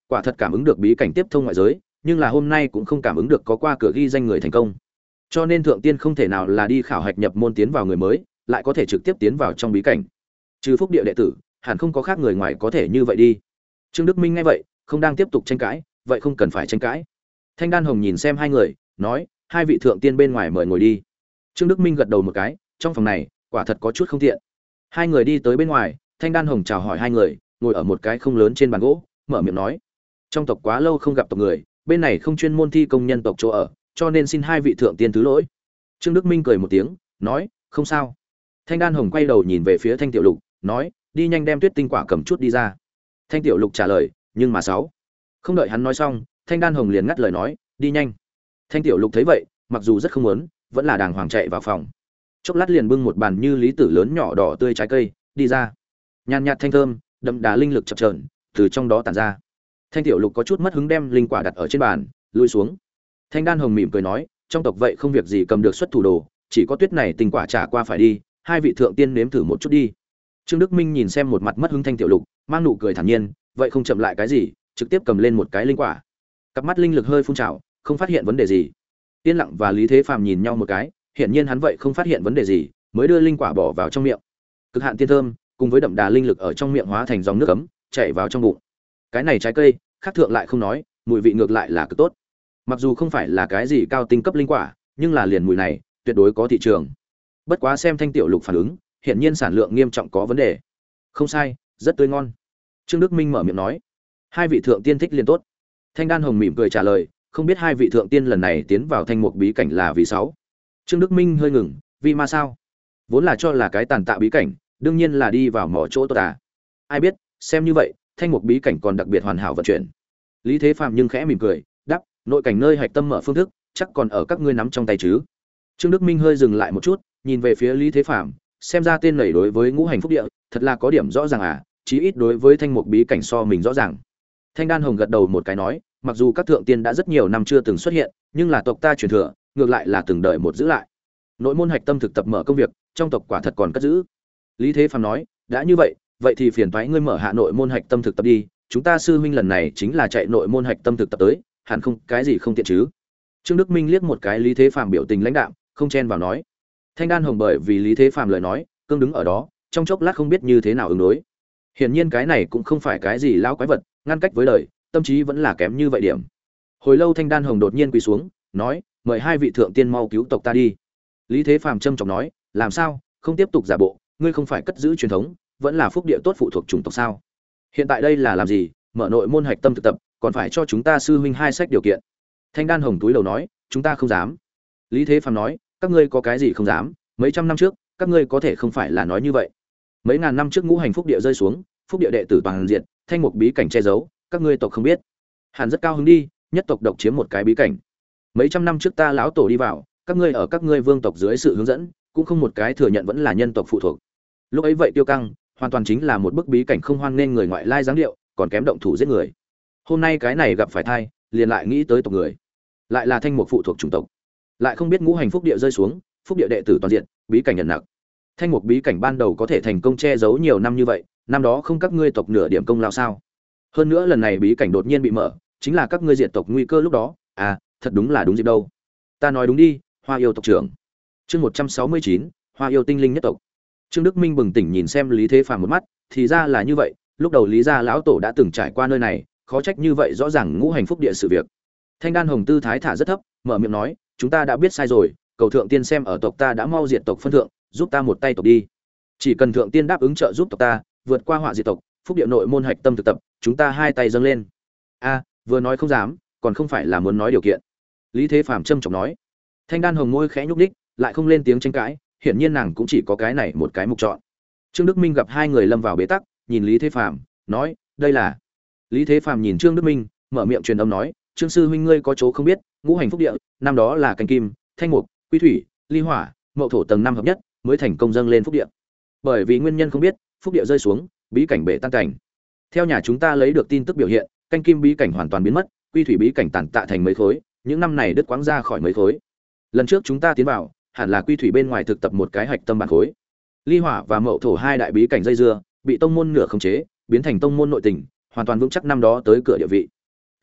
quả thật cảm ứng được bí cảnh tiếp thông ngoại giới, nhưng là hôm nay cũng không cảm ứng được có qua cửa ghi danh người thành công. Cho nên thượng tiên không thể nào là đi khảo hạch nhập môn tiến vào người mới, lại có thể trực tiếp tiến vào trong bí cảnh. Trừ phúc địa đệ tử, hẳn không có khác người ngoài có thể như vậy đi. Trương Đức Minh nghe vậy, không đang tiếp tục tranh cãi, vậy không cần phải tranh cãi. Thanh Đan Hồng nhìn xem hai người, nói, hai vị thượng tiên bên ngoài mời ngồi đi. Trương Đức Minh gật đầu một cái, trong phòng này, quả thật có chút không tiện. Hai người đi tới bên ngoài, Thanh Đan Hồng chào hỏi hai người, ngồi ở một cái không lớn trên bàn gỗ, mở miệng nói, trong tộc quá lâu không gặp tộc người, bên này không chuyên môn thi công nhân tộc chỗ ở, cho nên xin hai vị thượng tiên thứ lỗi. Trương Đức Minh cười một tiếng, nói, không sao. Thanh Đan Hồng quay đầu nhìn về phía Thanh Tiểu Lục, nói, đi nhanh đem tuyết tinh quả cầm chút đi ra. Thanh Tiểu Lục trả lời, nhưng mà sáu. Không đợi hắn nói xong, Thanh Đan Hồng liền ngắt lời nói, đi nhanh. Thanh Tiểu Lục thấy vậy, mặc dù rất không muốn, vẫn là đàng hoàng chạy vào phòng. Chốc lát liền bưng một bàn như lý tử lớn nhỏ đỏ tươi trái cây đi ra. Nhàn nhạt thanh thơm, đậm đà linh lực chập chờn từ trong đó tản ra. Thanh Tiểu Lục có chút mất hứng đem linh quả đặt ở trên bàn, lùi xuống. Thanh Đan Hồng mỉm cười nói, trong tộc vậy không việc gì cầm được xuất thủ đồ, chỉ có tuyết này tình quả trả qua phải đi, hai vị thượng tiên nếm thử một chút đi. Trương Đức Minh nhìn xem một mặt mất hứng Thanh Tiểu Lục, mang nụ cười thản nhiên, vậy không chậm lại cái gì, trực tiếp cầm lên một cái linh quả. Cặp mắt linh lực hơi phun trào, không phát hiện vấn đề gì. Tiên Lặng và Lý Thế Phàm nhìn nhau một cái, hiển nhiên hắn vậy không phát hiện vấn đề gì, mới đưa linh quả bỏ vào trong miệng. Cực hạn tiên thơm, cùng với đậm đà linh lực ở trong miệng hóa thành dòng nước ấm, chảy vào trong bụng. Cái này trái cây, khác thượng lại không nói, mùi vị ngược lại là cực tốt. Mặc dù không phải là cái gì cao tinh cấp linh quả, nhưng là liền mùi này, tuyệt đối có thị trường. Bất quá xem Thanh Tiểu Lục phản ứng, hiển nhiên sản lượng nghiêm trọng có vấn đề. Không sai, rất tươi ngon. Trương Đức Minh mở miệng nói, hai vị thượng tiên thích liền tốt. Thanh Đan Hồng mỉm cười trả lời, không biết hai vị thượng tiên lần này tiến vào thanh mục bí cảnh là vì sáu. Trương Đức Minh hơi ngừng, vì ma sao? Vốn là cho là cái tàn tạ bí cảnh, đương nhiên là đi vào mỏ chỗ tốt à. Ai biết, xem như vậy, thanh mục bí cảnh còn đặc biệt hoàn hảo vận chuyển. Lý Thế Phàm nhưng khẽ mỉm cười, đáp, nội cảnh nơi hạch tâm mở phương thức, chắc còn ở các ngươi nắm trong tay chứ. Trương Đức Minh hơi dừng lại một chút, nhìn về phía Lý Thế Phàm, xem ra tên này đối với ngũ hành phúc địa, thật là có điểm rõ ràng à, chí ít đối với thanh mục bí cảnh so mình rõ ràng. Thanh Đan Hồng gật đầu một cái nói, mặc dù các thượng tiên đã rất nhiều năm chưa từng xuất hiện, nhưng là tộc ta truyền thừa, ngược lại là từng đợi một giữ lại. Nội môn hạch tâm thực tập mở công việc, trong tộc quả thật còn cất giữ. Lý Thế Phàm nói, đã như vậy, vậy thì phiền toái ngươi mở hạ nội môn hạch tâm thực tập đi, chúng ta sư huynh lần này chính là chạy nội môn hạch tâm thực tập tới, hẳn không cái gì không tiện chứ. Trương Đức Minh liếc một cái Lý Thế Phàm biểu tình lãnh đạm, không chen vào nói. Thanh Đan Hồng bởi vì Lý Thế Phàm lời nói, cương đứng ở đó, trong chốc lát không biết như thế nào ứng đối. Hiển nhiên cái này cũng không phải cái gì lão quái vật, ngăn cách với đời, tâm trí vẫn là kém như vậy điểm. Hồi lâu Thanh Đan Hồng đột nhiên quỳ xuống, nói, mời hai vị thượng tiên mau cứu tộc ta đi. Lý Thế Phàm trầm trọng nói, làm sao, không tiếp tục giả bộ, ngươi không phải cất giữ truyền thống, vẫn là phúc địa tốt phụ thuộc chủng tộc sao? Hiện tại đây là làm gì, mở nội môn hạch tâm thực tập, còn phải cho chúng ta sư huynh hai sách điều kiện. Thanh Đan Hồng túi đầu nói, chúng ta không dám. Lý Thế Phàm nói, các ngươi có cái gì không dám, mấy trăm năm trước, các ngươi có thể không phải là nói như vậy. Mấy ngàn năm trước ngũ hành phúc địa rơi xuống, phúc địa đệ tử toàn diện, thanh mục bí cảnh che giấu, các ngươi tộc không biết. Hàn rất cao hứng đi, nhất tộc độc chiếm một cái bí cảnh. Mấy trăm năm trước ta lão tổ đi vào, các ngươi ở các ngươi vương tộc dưới sự hướng dẫn, cũng không một cái thừa nhận vẫn là nhân tộc phụ thuộc. Lúc ấy vậy Tiêu Căng, hoàn toàn chính là một bức bí cảnh không hoan nên người ngoại lai dáng điệu, còn kém động thủ giết người. Hôm nay cái này gặp phải thai, liền lại nghĩ tới tộc người, lại là thanh mục phụ thuộc chủng tộc, lại không biết ngũ hành phúc địa rơi xuống, phúc địa đệ tử toàn diện, bí cảnh nhận nặng. Thanh mục bí cảnh ban đầu có thể thành công che giấu nhiều năm như vậy, năm đó không các ngươi tộc nửa điểm công lao sao? Hơn nữa lần này bí cảnh đột nhiên bị mở, chính là các ngươi diệt tộc nguy cơ lúc đó, à, thật đúng là đúng dịp đâu. Ta nói đúng đi, Hoa yêu tộc trưởng. Chương một trăm sáu mươi chín, Hoa yêu tinh linh nhất tộc. Trương Đức Minh bừng tỉnh nhìn xem Lý Thế Phàm một mắt, thì ra là như vậy, lúc đầu Lý gia lão tổ đã từng trải qua nơi này, khó trách như vậy rõ ràng ngũ hành phúc địa sự việc. Thanh Đan Hồng tư thái thả rất thấp, mở miệng nói, chúng ta đã biết sai rồi, cầu thượng tiên xem ở tộc ta đã mau diệt tộc phân thượng, giúp ta một tay tộc đi. Chỉ cần thượng tiên đáp ứng trợ giúp tộc ta, vượt qua họa diệt tộc, phúc địa nội môn hạch tâm thực tập, chúng ta hai tay dâng lên. A, vừa nói không dám, còn không phải là muốn nói điều kiện. Lý Thế Phàm trâm trọng nói. Thanh Đan Hồng môi khẽ nhúc nhích, lại không lên tiếng tranh cãi, hiển nhiên nàng cũng chỉ có cái này một cái mục chọn. Trương Đức Minh gặp hai người lâm vào bế tắc, nhìn Lý Thế Phàm, nói, đây là. Lý Thế Phàm nhìn Trương Đức Minh, mở miệng truyền âm nói, Trương sư huynh ngươi có chỗ không biết, ngũ hành phúc địa, năm đó là canh kim, thanh mục, quy thủy, ly hỏa, mậu thổ tầng năm hợp nhất, mới thành công dâng lên phúc địa. Bởi vì nguyên nhân không biết, phúc địa rơi xuống, bí cảnh bể tan cảnh. Theo nhà chúng ta lấy được tin tức biểu hiện, canh kim bí cảnh hoàn toàn biến mất, quy thủy bí cảnh tàn tạ thành mấy khối, những năm này đứt quãng ra khỏi mấy khối. Lần trước chúng ta tiến vào, hẳn là quy thủy bên ngoài thực tập một cái hạch tâm bản khối. Ly hỏa và mậu thổ hai đại bí cảnh dây dưa, bị tông môn nửa khống chế, biến thành tông môn nội tình, hoàn toàn vững chắc năm đó tới cửa địa vị.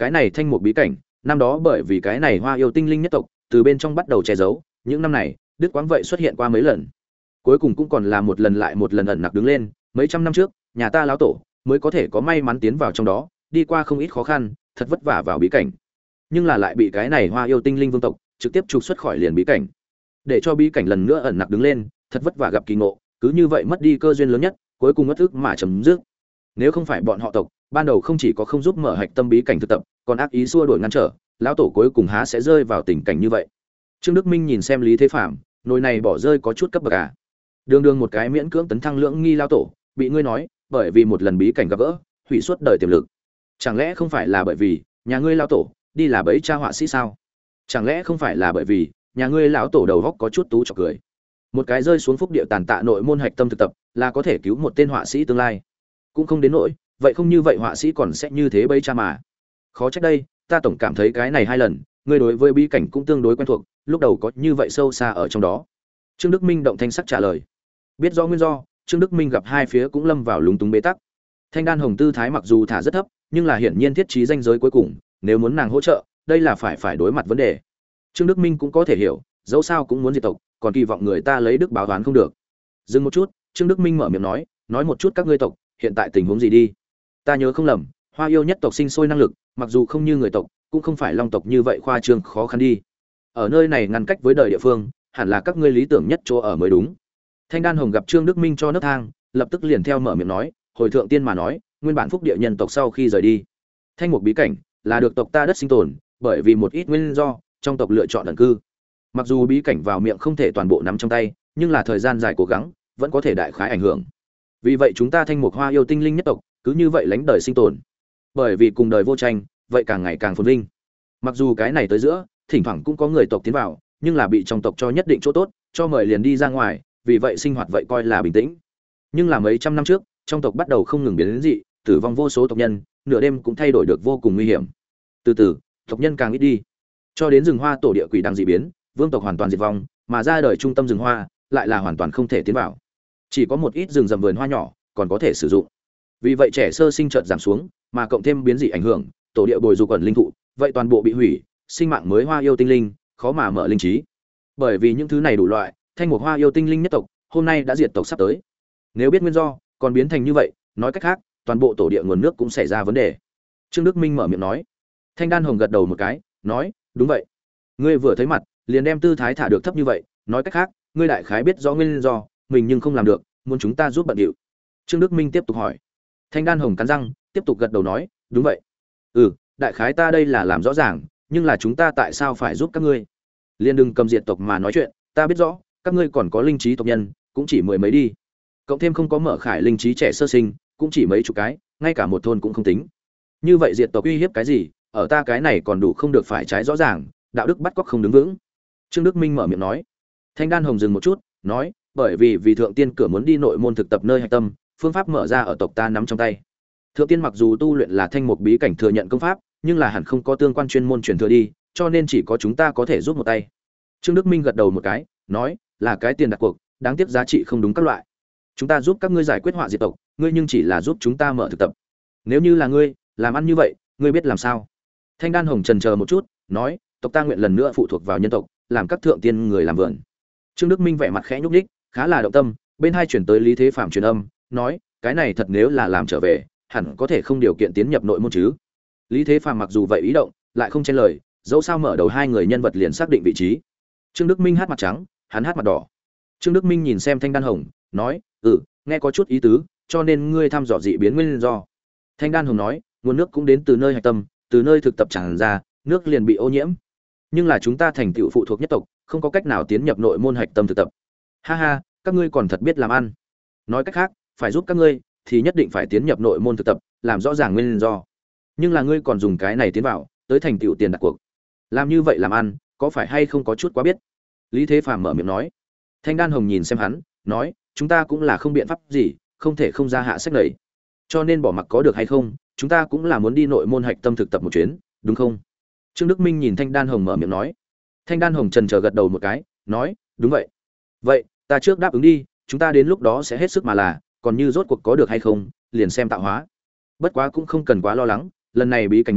Cái này thanh mục bí cảnh, năm đó bởi vì cái này Hoa Yêu tinh linh nhất tộc từ bên trong bắt đầu che giấu, những năm này, Đức Quáng vậy xuất hiện qua mấy lần. Cuối cùng cũng còn là một lần lại một lần ẩn nặc đứng lên, mấy trăm năm trước, nhà ta lão tổ mới có thể có may mắn tiến vào trong đó, đi qua không ít khó khăn, thật vất vả vào bí cảnh. Nhưng là lại bị cái này Hoa Yêu tinh linh vương tộc trực tiếp trục xuất khỏi liền bí cảnh. Để cho bí cảnh lần nữa ẩn nặc đứng lên, thật vất vả gặp kỳ ngộ, cứ như vậy mất đi cơ duyên lớn nhất, cuối cùng mất ức mà chấm dứt. Nếu không phải bọn họ tộc, ban đầu không chỉ có không giúp mở hạch tâm bí cảnh thực tập, còn ác ý xua đuổi ngăn trở, lão tổ cuối cùng há sẽ rơi vào tình cảnh như vậy. Trương Đức Minh nhìn xem Lý Thế Phạm, nồi này bỏ rơi có chút cấp bậc à? Đường đường một cái miễn cưỡng tấn thăng lưỡng nghi lão tổ, bị ngươi nói, bởi vì một lần bí cảnh gặp gỡ, hủy suốt đời tiềm lực. Chẳng lẽ không phải là bởi vì nhà ngươi lão tổ đi là bẫy cha họa sĩ sao? Chẳng lẽ không phải là bởi vì nhà ngươi lão tổ đầu góc có chút tú chọc cười? Một cái rơi xuống phúc địa tàn tạ nội môn hạch tâm thực tập, là có thể cứu một tên họa sĩ tương lai. Cũng không đến nỗi, vậy không như vậy họa sĩ còn sẽ như thế bẫy cha mà. Khó trách đây, ta tổng cảm thấy cái này hai lần, ngươi đối với bí cảnh cũng tương đối quen thuộc, lúc đầu có như vậy sâu xa ở trong đó. Trương Đức Minh động thanh sắc trả lời. Biết rõ nguyên do, Trương Đức Minh gặp hai phía cũng lâm vào lúng túng bế tắc. Thanh Đan Hồng tư thái mặc dù thả rất thấp, nhưng là hiển nhiên thiết trí danh giới cuối cùng, nếu muốn nàng hỗ trợ, đây là phải phải đối mặt vấn đề. Trương Đức Minh cũng có thể hiểu, dẫu sao cũng muốn diệt tộc, còn kỳ vọng người ta lấy đức báo toán không được. Dừng một chút, Trương Đức Minh mở miệng nói, nói một chút các ngươi tộc, hiện tại tình huống gì đi. Ta nhớ không lầm, Hoa Yêu nhất tộc sinh sôi năng lực, mặc dù không như người tộc, cũng không phải long tộc như vậy khoa trương khó khăn đi. Ở nơi này ngăn cách với đời địa phương, hẳn là các ngươi lý tưởng nhất chỗ ở mới đúng. Thanh Đan Hồng gặp Trương Đức Minh cho nấc thang, lập tức liền theo mở miệng nói, hồi thượng tiên mà nói, nguyên bản phúc địa nhân tộc sau khi rời đi, thanh một bí cảnh là được tộc ta đất sinh tồn, bởi vì một ít nguyên do, trong tộc lựa chọn ẩn cư. Mặc dù bí cảnh vào miệng không thể toàn bộ nắm trong tay, nhưng là thời gian dài cố gắng, vẫn có thể đại khái ảnh hưởng. Vì vậy chúng ta thanh mục Hoa Yêu tinh linh nhất tộc, cứ như vậy lánh đời sinh tồn. Bởi vì cùng đời vô tranh, vậy càng ngày càng phồn vinh. Mặc dù cái này tới giữa, thỉnh thoảng cũng có người tộc tiến vào, nhưng là bị trong tộc cho nhất định chỗ tốt, cho mời liền đi ra ngoài, vì vậy sinh hoạt vậy coi là bình tĩnh. Nhưng là mấy trăm năm trước, trong tộc bắt đầu không ngừng biến đến dị, tử vong vô số tộc nhân, nửa đêm cũng thay đổi được vô cùng nguy hiểm. Từ từ, tộc nhân càng ít đi, cho đến rừng hoa tổ địa quỷ đang dị biến, vương tộc hoàn toàn diệt vong, mà ra đời trung tâm rừng hoa lại là hoàn toàn không thể tiến vào. Chỉ có một ít rừng rậm vườn hoa nhỏ còn có thể sử dụng. Vì vậy trẻ sơ sinh chợt giảm xuống, mà cộng thêm biến dị ảnh hưởng, tổ địa bồi dục ẩn linh thụ, vậy toàn bộ bị hủy, sinh mạng mới Hoa Yêu tinh linh, khó mà mở linh trí. Bởi vì những thứ này đủ loại, thanh một Hoa Yêu tinh linh nhất tộc, hôm nay đã diệt tộc sắp tới. Nếu biết nguyên do, còn biến thành như vậy, nói cách khác, toàn bộ tổ địa nguồn nước cũng xảy ra vấn đề. Trương Đức Minh mở miệng nói. Thanh Đan Hồng gật đầu một cái, nói, đúng vậy. Ngươi vừa thấy mặt, liền đem tư thái thả được thấp như vậy, nói cách khác, ngươi đại khái biết rõ nguyên do, mình nhưng không làm được, muốn chúng ta giúp bận điệu. Trương Đức Minh tiếp tục hỏi. Thanh Đan Hồng cắn răng, tiếp tục gật đầu nói, đúng vậy. Ừ, đại khái ta đây là làm rõ ràng, nhưng là chúng ta tại sao phải giúp các ngươi? Liên đừng cầm diệt tộc mà nói chuyện, ta biết rõ, các ngươi còn có linh trí tộc nhân, cũng chỉ mười mấy đi. Cộng thêm không có mở khải linh trí trẻ sơ sinh, cũng chỉ mấy chục cái, ngay cả một thôn cũng không tính. Như vậy diệt tộc uy hiếp cái gì, ở ta cái này còn đủ không được phải trái rõ ràng, đạo đức bắt cóc không đứng vững. Trương Đức Minh mở miệng nói. Thanh Đan Hồng dừng một chút, nói, bởi vì vì thượng tiên cửa muốn đi nội môn thực tập nơi hạch tâm, phương pháp mở ra ở tộc ta nắm trong tay. Thượng tiên mặc dù tu luyện là thanh mục bí cảnh thừa nhận công pháp, nhưng là hẳn không có tương quan chuyên môn truyền thừa đi, cho nên chỉ có chúng ta có thể giúp một tay. Trương Đức Minh gật đầu một cái, nói, là cái tiền đặt cuộc, đáng tiếc giá trị không đúng các loại. Chúng ta giúp các ngươi giải quyết họa diệt tộc, ngươi nhưng chỉ là giúp chúng ta mở thực tập. Nếu như là ngươi, làm ăn như vậy, ngươi biết làm sao? Thanh Đan Hồng trần chờ một chút, nói, tộc ta nguyện lần nữa phụ thuộc vào nhân tộc, làm các thượng tiên người làm vườn. Trương Đức Minh vẻ mặt khẽ nhúc nhích, khá là động tâm, bên hai chuyển tới Lý Thế Phạm truyền âm, nói, cái này thật nếu là làm trở về, hẳn có thể không điều kiện tiến nhập nội môn chứ. Lý Thế Phạm mặc dù vậy ý động, lại không chen lời, dẫu sao mở đầu hai người nhân vật liền xác định vị trí. Trương Đức Minh hát mặt trắng, hắn hát mặt đỏ. Trương Đức Minh nhìn xem Thanh Đan Hồng, nói, ừ, nghe có chút ý tứ, cho nên ngươi thăm dò dị biến nguyên do. Thanh Đan Hồng nói, nguồn nước cũng đến từ nơi hạch tâm, từ nơi thực tập tràn ra, nước liền bị ô nhiễm. Nhưng là chúng ta thành tựu phụ thuộc nhất tộc, không có cách nào tiến nhập nội môn hạch tâm thực tập. Ha ha, các ngươi còn thật biết làm ăn. Nói cách khác, phải giúp các ngươi thì nhất định phải tiến nhập nội môn thực tập, làm rõ ràng nguyên do. Nhưng là ngươi còn dùng cái này tiến vào, tới thành tựu tiền đặt cuộc. Làm như vậy làm ăn, có phải hay không có chút quá biết? Lý Thế Phàm mở miệng nói. Thanh Đan Hồng nhìn xem hắn, nói, chúng ta cũng là không biện pháp gì, không thể không ra hạ sách này. Cho nên bỏ mặc có được hay không, chúng ta cũng là muốn đi nội môn hạch tâm thực tập một chuyến, đúng không? Trương Đức Minh nhìn Thanh Đan Hồng mở miệng nói. Thanh Đan Hồng trần chờ gật đầu một cái, nói, đúng vậy. Vậy, ta trước đáp ứng đi, chúng ta đến lúc đó sẽ hết sức mà là, còn như rốt cuộc có được hay không, liền xem tạo hóa. Bất quá cũng không cần quá lo lắng, lần này bí cảnh mở,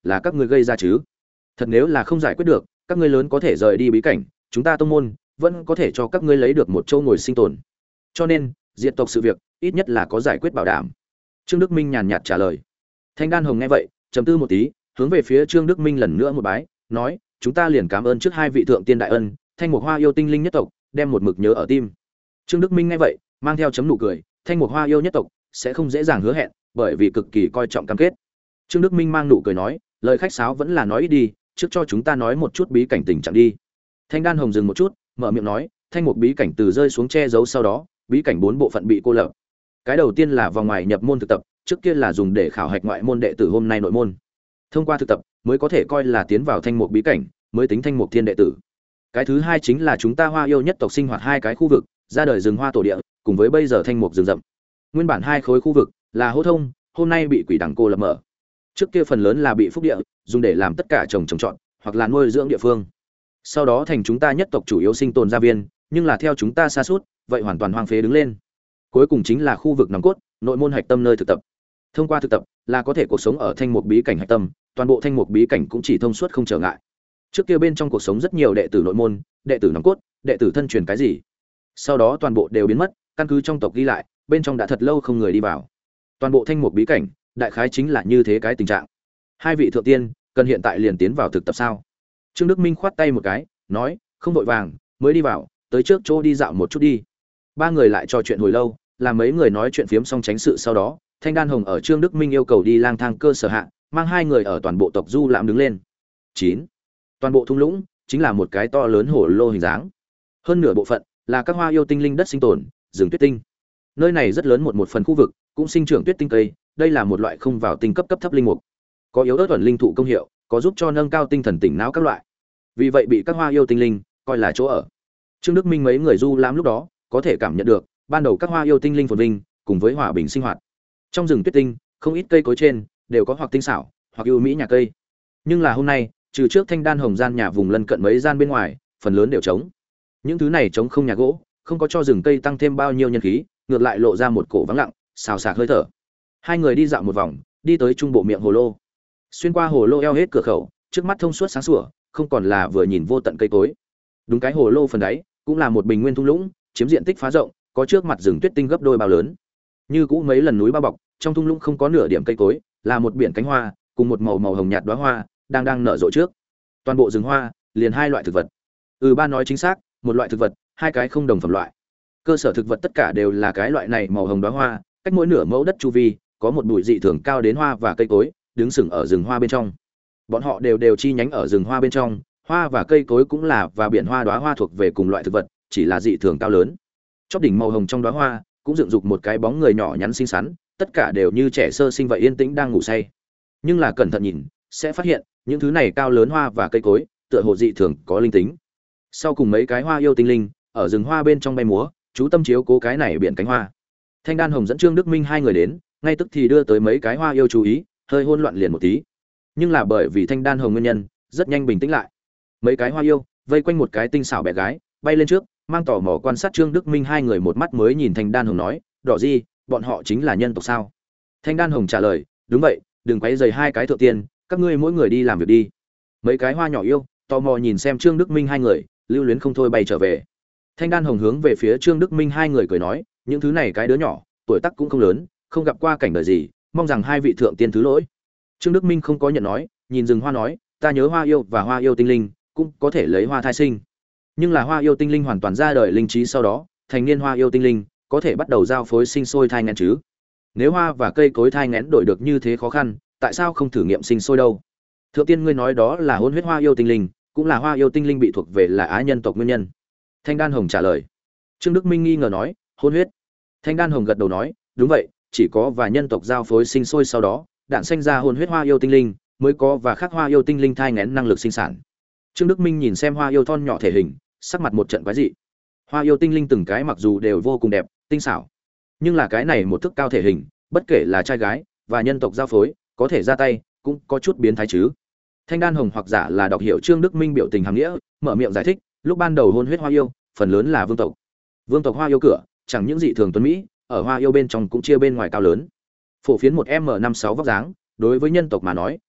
là các ngươi gây ra chứ? Thật nếu là không giải quyết được, các ngươi lớn có thể rời đi bí cảnh, chúng ta tông môn vẫn có thể cho các ngươi lấy được một chỗ ngồi sinh tồn. Cho nên, diệt tộc sự việc, ít nhất là có giải quyết bảo đảm." Trương Đức Minh nhàn nhạt trả lời. Thanh Đan Hồng nghe vậy, trầm tư một tí, hướng về phía Trương Đức Minh lần nữa một bái, nói: "Chúng ta liền cảm ơn trước hai vị thượng tiên đại ân, Thanh Mục Hoa yêu tinh linh nhất tộc, đem một mực nhớ ở tim." Trương Đức Minh nghe vậy, mang theo chấm nụ cười, Thanh Mục Hoa yêu nhất tộc sẽ không dễ dàng hứa hẹn, bởi vì cực kỳ coi trọng cam kết. Trương Đức Minh mang nụ cười nói: "Lời khách sáo vẫn là nói ít đi, trước cho chúng ta nói một chút bí cảnh tình trạng đi." Thanh Đan Hồng dừng một chút, mở miệng nói: "Thanh Mục bí cảnh từ rơi xuống che giấu sau đó, bí cảnh bốn bộ phận bị cô lập. Cái đầu tiên là vòng ngoài nhập môn thực tập, trước kia là dùng để khảo hạch ngoại môn đệ tử hôm nay nội môn. Thông qua thực tập mới có thể coi là tiến vào Thanh Mục bí cảnh, mới tính Thanh Mục thiên đệ tử. Cái thứ hai chính là chúng ta Hoa yêu nhất tộc sinh hoạt hai cái khu vực, ra đời rừng hoa tổ địa, cùng với bây giờ Thanh Mục rừng rậm. Nguyên bản hai khối khu vực là hô thông, hôm nay bị quỷ đằng cô lập mở. Trước kia phần lớn là bị phúc địa, dùng để làm tất cả trồng trồng trọt, hoặc là nuôi dưỡng địa phương. Sau đó thành chúng ta nhất tộc chủ yếu sinh tồn gia viên, nhưng là theo chúng ta sa sút, vậy hoàn toàn hoang phế đứng lên. Cuối cùng chính là khu vực nòng cốt, nội môn hạch tâm nơi thực tập. Thông qua thực tập là có thể cuộc sống ở Thanh Mục bí cảnh hạch tâm, toàn bộ Thanh Mục bí cảnh cũng chỉ thông suốt không trở ngại. Trước kia bên trong cuộc sống rất nhiều đệ tử nội môn, đệ tử nòng cốt, đệ tử thân truyền cái gì. Sau đó toàn bộ đều biến mất, căn cứ trong tộc ghi lại, bên trong đã thật lâu không người đi vào. Toàn bộ Thanh Mục bí cảnh, đại khái chính là như thế cái tình trạng. Hai vị thượng tiên, cần hiện tại liền tiến vào thực tập sao? Trương Đức Minh khoát tay một cái, nói: "Không vội vàng, mới đi vào, tới trước chỗ đi dạo một chút đi." Ba người lại trò chuyện hồi lâu, làm mấy người nói chuyện phiếm xong tránh sự sau đó, Thanh Đan Hồng ở Trương Đức Minh yêu cầu đi lang thang cơ sở hạ, mang hai người ở toàn bộ tộc du lãm đứng lên. Chín, toàn bộ thung lũng chính là một cái to lớn hồ lô hình dáng. Hơn nửa bộ phận là các hoa yêu tinh linh đất sinh tồn, rừng tuyết tinh. Nơi này rất lớn một một phần khu vực, cũng sinh trưởng tuyết tinh cây, đây là một loại không vào tinh cấp cấp thấp linh mục. Có yếu ớt ẩn linh thụ công hiệu, có giúp cho nâng cao tinh thần tỉnh não các loại. Vì vậy bị các hoa yêu tinh linh coi là chỗ ở. Trương Đức Minh mấy người du lãm lúc đó, có thể cảm nhận được ban đầu các hoa yêu tinh linh phồn vinh, cùng với hòa bình sinh hoạt. Trong rừng tuyết tinh, không ít cây cối trên đều có hoặc tinh xảo, hoặc ưu mỹ nhà cây. Nhưng là hôm nay, trừ trước Thanh Đan Hồng gian nhà vùng lân cận mấy gian bên ngoài, phần lớn đều trống. Những thứ này trống không nhà gỗ, không có cho rừng cây tăng thêm bao nhiêu nhân khí, ngược lại lộ ra một cổ vắng lặng, xào xạc hơi thở. Hai người đi dạo một vòng, đi tới trung bộ miệng hồ lô. Xuyên qua hồ lô eo hết cửa khẩu, trước mắt thông suốt sáng sủa, không còn là vừa nhìn vô tận cây cối. Đúng cái hồ lô phần đáy, cũng là một bình nguyên thung lũng, chiếm diện tích phá rộng, có trước mặt rừng tuyết tinh gấp đôi bao lớn. Như cũ mấy lần núi bao bọc, trong thung lũng không có nửa điểm cây cối, là một biển cánh hoa, cùng một màu màu hồng nhạt đóa hoa, đang đang nở rộ trước. Toàn bộ rừng hoa, liền hai loại thực vật. Ừ, ba nói chính xác, một loại thực vật, hai cái không đồng phẩm loại. Cơ sở thực vật tất cả đều là cái loại này màu hồng đóa hoa, cách mỗi nửa mẫu đất chu vi, có một bụi dị thường cao đến hoa và cây cối, đứng sừng ở rừng hoa bên trong. Bọn họ đều đều chi nhánh ở rừng hoa bên trong, hoa và cây cối cũng là và biển hoa đóa hoa thuộc về cùng loại thực vật, chỉ là dị thường cao lớn. Chóp đỉnh màu hồng trong đóa hoa, cũng dựng dục một cái bóng người nhỏ nhắn xinh xắn, tất cả đều như trẻ sơ sinh vậy yên tĩnh đang ngủ say. Nhưng là cẩn thận nhìn, sẽ phát hiện, những thứ này cao lớn hoa và cây cối, tựa hồ dị thường có linh tính. Sau cùng mấy cái hoa yêu tinh linh, ở rừng hoa bên trong bay múa, chú tâm chiếu cố cái này biển cánh hoa. Thanh Đan Hồng dẫn Trương Đức Minh hai người đến, ngay tức thì đưa tới mấy cái hoa yêu chú ý, hơi hỗn loạn liền một tí. Nhưng là bởi vì Thanh Đan Hồng nguyên nhân, rất nhanh bình tĩnh lại. Mấy cái hoa yêu vây quanh một cái tinh xảo bé gái, bay lên trước, mang tò mò quan sát Trương Đức Minh hai người một mắt mới nhìn Thanh Đan Hồng nói, "Đỏ gì, bọn họ chính là nhân tộc sao?" Thanh Đan Hồng trả lời, "Đúng vậy, đừng quấy rầy hai cái thượng tiên, các ngươi mỗi người đi làm việc đi." Mấy cái hoa nhỏ yêu tò mò nhìn xem Trương Đức Minh hai người, lưu luyến không thôi bay trở về. Thanh Đan Hồng hướng về phía Trương Đức Minh hai người cười nói, "Những thứ này cái đứa nhỏ, tuổi tác cũng không lớn, không gặp qua cảnh đời gì, mong rằng hai vị thượng tiên thứ lỗi." Trương Đức Minh không có nhận nói, nhìn rừng hoa nói, "Ta nhớ hoa yêu và hoa yêu tinh linh, cũng có thể lấy hoa thai sinh. Nhưng là hoa yêu tinh linh hoàn toàn ra đời linh trí sau đó, thành niên hoa yêu tinh linh có thể bắt đầu giao phối sinh sôi thai nghén chứ? Nếu hoa và cây cối thai nghén đổi được như thế khó khăn, tại sao không thử nghiệm sinh sôi đâu?" Thượng tiên ngươi nói đó là hôn huyết hoa yêu tinh linh, cũng là hoa yêu tinh linh bị thuộc về là á nhân tộc nguyên nhân. Thanh Đan Hồng trả lời. Trương Đức Minh nghi ngờ nói, "Hôn huyết?" Thanh Đan Hồng gật đầu nói, "Đúng vậy, chỉ có và nhân tộc giao phối sinh sôi sau đó, đạn sinh ra hôn huyết hoa yêu tinh linh, mới có và khác hoa yêu tinh linh thai nghén năng lực sinh sản." Trương Đức Minh nhìn xem hoa yêu thon nhỏ thể hình, sắc mặt một trận quái dị. Hoa yêu tinh linh từng cái mặc dù đều vô cùng đẹp, tinh xảo, nhưng là cái này một thức cao thể hình, bất kể là trai gái và nhân tộc giao phối, có thể ra tay, cũng có chút biến thái chứ. Thanh Đan Hồng hoặc giả là đọc hiểu Trương Đức Minh biểu tình hàm nghĩa, mở miệng giải thích, lúc ban đầu hôn huyết hoa yêu, phần lớn là vương tộc. Vương tộc hoa yêu cửa, chẳng những dị thường tuấn mỹ, ở hoa yêu bên trong cũng chia bên ngoài cao lớn. Phổ phiến một m năm sáu vóc dáng, đối với nhân tộc mà nói,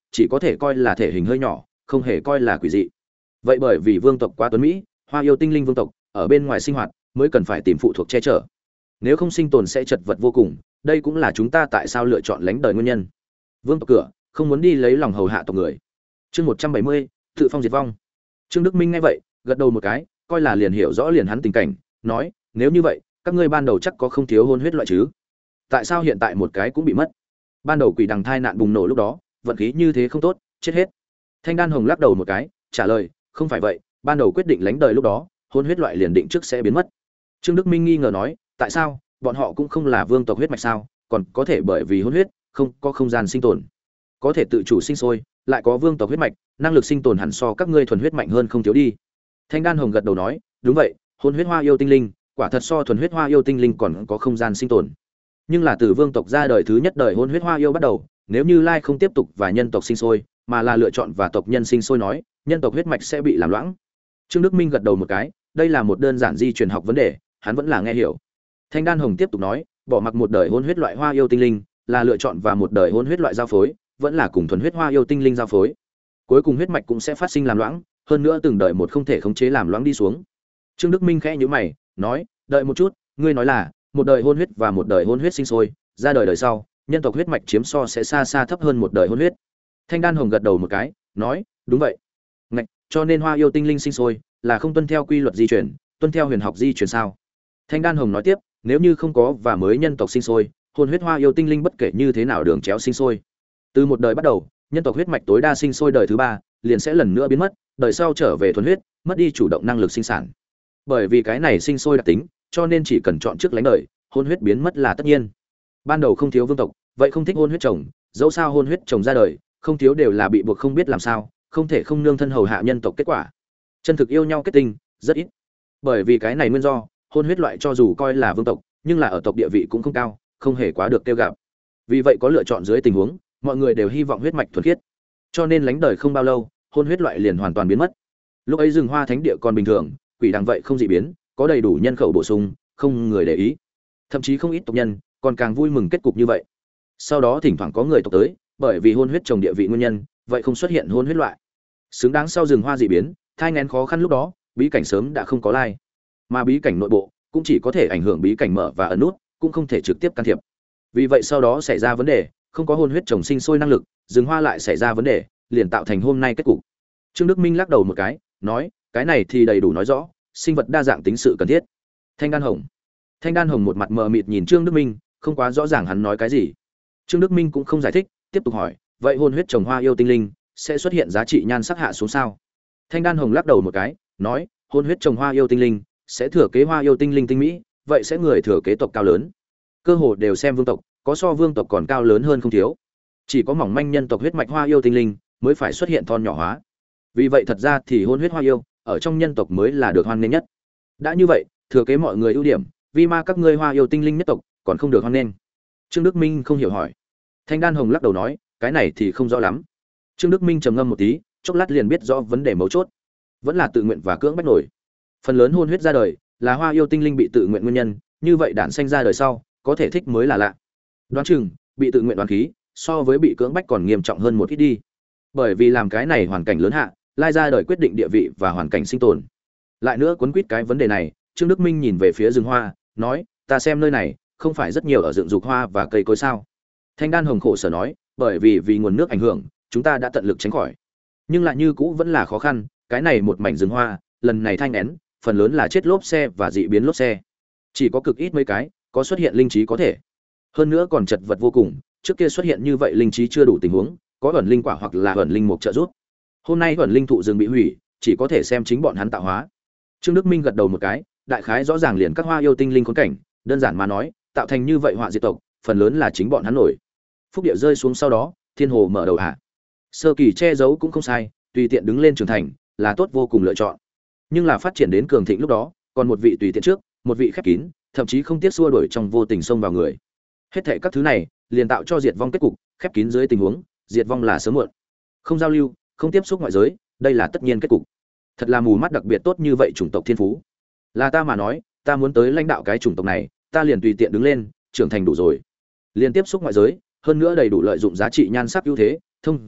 chỉ có thể coi là thể hình hơi nhỏ, không hề coi là quỷ dị. Vậy bởi vì vương tộc quá tuấn mỹ, Hoa yêu tinh linh vương tộc ở bên ngoài sinh hoạt mới cần phải tìm phụ thuộc che chở. Nếu không sinh tồn sẽ chật vật vô cùng, đây cũng là chúng ta tại sao lựa chọn lánh đời nguyên nhân. Vương tộc cửa, không muốn đi lấy lòng hầu hạ tộc người. Chương một trăm bảy mươi, tự phong diệt vong. Trương Đức Minh nghe vậy, gật đầu một cái, coi là liền hiểu rõ liền hắn tình cảnh, nói, nếu như vậy, các ngươi ban đầu chắc có không thiếu hôn huyết loại chứ? Tại sao hiện tại một cái cũng bị mất? Ban đầu quỷ đằng thai nạn bùng nổ lúc đó, vận khí như thế không tốt, chết hết. Thanh Đan Hồng lắc đầu một cái, trả lời, không phải vậy, ban đầu quyết định lánh đời lúc đó, hôn huyết loại liền định trước sẽ biến mất. Trương Đức Minh nghi ngờ nói, tại sao? Bọn họ cũng không là vương tộc huyết mạch sao, còn có thể bởi vì hôn huyết, không có không gian sinh tồn, có thể tự chủ sinh sôi, lại có vương tộc huyết mạch, năng lực sinh tồn hẳn so các ngươi thuần huyết mạnh hơn không thiếu đi. Thanh Đan Hồng gật đầu nói, đúng vậy, hôn huyết hoa yêu tinh linh, quả thật so thuần huyết hoa yêu tinh linh còn có không gian sinh tồn. Nhưng là từ vương tộc ra đời thứ nhất đời hôn huyết hoa yêu bắt đầu, nếu như lai không tiếp tục và nhân tộc sinh sôi, mà là lựa chọn và tộc nhân sinh sôi nói, nhân tộc huyết mạch sẽ bị làm loãng. Trương Đức Minh gật đầu một cái, đây là một đơn giản di truyền học vấn đề, hắn vẫn là nghe hiểu. Thanh Đan Hồng tiếp tục nói, bỏ mặc một đời hôn huyết loại hoa yêu tinh linh, là lựa chọn và một đời hôn huyết loại giao phối, vẫn là cùng thuần huyết hoa yêu tinh linh giao phối. Cuối cùng huyết mạch cũng sẽ phát sinh làm loãng, hơn nữa từng đời một không thể khống chế làm loãng đi xuống. Trương Đức Minh khẽ nhíu mày, nói, đợi một chút, ngươi nói là một đời hôn huyết và một đời hôn huyết sinh sôi, ra đời đời sau, nhân tộc huyết mạch chiếm so sẽ xa xa thấp hơn một đời hôn huyết. Thanh Đan Hồng gật đầu một cái, nói, đúng vậy. Ngạch, cho nên hoa yêu tinh linh sinh sôi là không tuân theo quy luật di chuyển, tuân theo huyền học di chuyển sao? Thanh Đan Hồng nói tiếp, nếu như không có và mới nhân tộc sinh sôi, hôn huyết hoa yêu tinh linh bất kể như thế nào đường chéo sinh sôi. Từ một đời bắt đầu, nhân tộc huyết mạch tối đa sinh sôi đời thứ ba, liền sẽ lần nữa biến mất, đời sau trở về thuần huyết, mất đi chủ động năng lực sinh sản. Bởi vì cái này sinh sôi đặc tính, cho nên chỉ cần chọn trước lánh đời, hôn huyết biến mất là tất nhiên. Ban đầu không thiếu vương tộc, vậy không thích hôn huyết chồng, dẫu sao hôn huyết chồng ra đời, không thiếu đều là bị buộc không biết làm sao, không thể không nương thân hầu hạ nhân tộc kết quả. Chân thực yêu nhau kết tinh, rất ít. Bởi vì cái này nguyên do, hôn huyết loại cho dù coi là vương tộc, nhưng là ở tộc địa vị cũng không cao, không hề quá được kêu gặp. Vì vậy có lựa chọn dưới tình huống, mọi người đều hy vọng huyết mạch thuần khiết. Cho nên lánh đời không bao lâu, hôn huyết loại liền hoàn toàn biến mất. Lúc ấy rừng hoa thánh địa còn bình thường, quỷ đằng vậy không dị biến, có đầy đủ nhân khẩu bổ sung, không người để ý. Thậm chí không ít tộc nhân còn càng vui mừng kết cục như vậy. Sau đó thỉnh thoảng có người tộc tới, bởi vì hôn huyết trồng địa vị nguyên nhân, vậy không xuất hiện hôn huyết loại. Xứng đáng sau rừng hoa dị biến, thai nghén khó khăn lúc đó, bí cảnh sớm đã không có lai. Mà bí cảnh nội bộ cũng chỉ có thể ảnh hưởng bí cảnh mở và ẩn nút, cũng không thể trực tiếp can thiệp. Vì vậy sau đó xảy ra vấn đề, không có hôn huyết trồng sinh sôi năng lực, rừng hoa lại xảy ra vấn đề, liền tạo thành hôm nay kết cục. Trương Đức Minh lắc đầu một cái, nói, cái này thì đầy đủ nói rõ, sinh vật đa dạng tính sự cần thiết. Thanh Đan Hồng. Thanh Đan Hồng một mặt mờ mịt nhìn Trương Đức Minh, không quá rõ ràng hắn nói cái gì. Trương Đức Minh cũng không giải thích, tiếp tục hỏi, vậy hôn huyết trồng hoa yêu tinh linh sẽ xuất hiện giá trị nhan sắc hạ xuống sao? Thanh Đan Hồng lắc đầu một cái, nói, hôn huyết trồng hoa yêu tinh linh sẽ thừa kế hoa yêu tinh linh tinh mỹ, vậy sẽ người thừa kế tộc cao lớn. Cơ hồ đều xem vương tộc, có so vương tộc còn cao lớn hơn không thiếu. Chỉ có mỏng manh nhân tộc huyết mạch hoa yêu tinh linh mới phải xuất hiện thon nhỏ hóa. Vì vậy thật ra thì hôn huyết hoa yêu ở trong nhân tộc mới là được hoan nghênh nhất. Đã như vậy, thừa kế mọi người ưu điểm, vì ma các ngươi hoa yêu tinh linh nhất tộc còn không được hoan nghênh. Trương Đức Minh không hiểu hỏi. Thanh Đan Hồng lắc đầu nói, cái này thì không rõ lắm. Trương Đức Minh trầm ngâm một tí, chốc lát liền biết rõ vấn đề mấu chốt, vẫn là tự nguyện và cưỡng bách nổi. Phần lớn hôn huyết ra đời là hoa yêu tinh linh bị tự nguyện nguyên nhân, như vậy đản sanh ra đời sau có thể thích mới là lạ. Đoán chừng bị tự nguyện đoán khí so với bị cưỡng bách còn nghiêm trọng hơn một ít đi. Bởi vì làm cái này hoàn cảnh lớn hạ, lai ra đời quyết định địa vị và hoàn cảnh sinh tồn. Lại nữa quấn quýt cái vấn đề này, Trương Đức Minh nhìn về phía rừng hoa, nói, ta xem nơi này không phải rất nhiều ở dựng dục hoa và cây cối sao? Thanh Đan Hồng khổ sở nói, bởi vì vì nguồn nước ảnh hưởng, chúng ta đã tận lực tránh khỏi, nhưng lại như cũ vẫn là khó khăn. Cái này một mảnh rừng hoa, lần này thanh nén, phần lớn là chết lốp xe và dị biến lốp xe, chỉ có cực ít mấy cái có xuất hiện linh trí có thể. Hơn nữa còn chật vật vô cùng, trước kia xuất hiện như vậy linh trí chưa đủ tình huống, có ẩn linh quả hoặc là ẩn linh mục trợ giúp. Hôm nay ẩn linh thụ rừng bị hủy, chỉ có thể xem chính bọn hắn tạo hóa. Trương Đức Minh gật đầu một cái, đại khái rõ ràng liền các hoa yêu tinh linh khốn cảnh, đơn giản mà nói, tạo thành như vậy họa diệt tộc, phần lớn là chính bọn hắn nổi. Phúc địa rơi xuống sau đó, thiên hồ mở đầu hạ. Sơ kỳ che giấu cũng không sai, tùy tiện đứng lên trưởng thành, là tốt vô cùng lựa chọn. Nhưng là phát triển đến cường thịnh lúc đó, còn một vị tùy tiện trước, một vị khép kín, thậm chí không tiếc xua đuổi trong vô tình xông vào người. Hết thảy các thứ này, liền tạo cho diệt vong kết cục, khép kín dưới tình huống, diệt vong là sớm muộn. Không giao lưu, không tiếp xúc ngoại giới, đây là tất nhiên kết cục. Thật là mù mắt đặc biệt tốt như vậy chủng tộc thiên phú. Là ta mà nói, ta muốn tới lãnh đạo cái chủng tộc này, ta liền tùy tiện đứng lên, trưởng thành đủ rồi. Liền tiếp xúc ngoại giới, hơn nữa đầy đủ lợi dụng giá trị nhan sắc ưu thế, thông ra,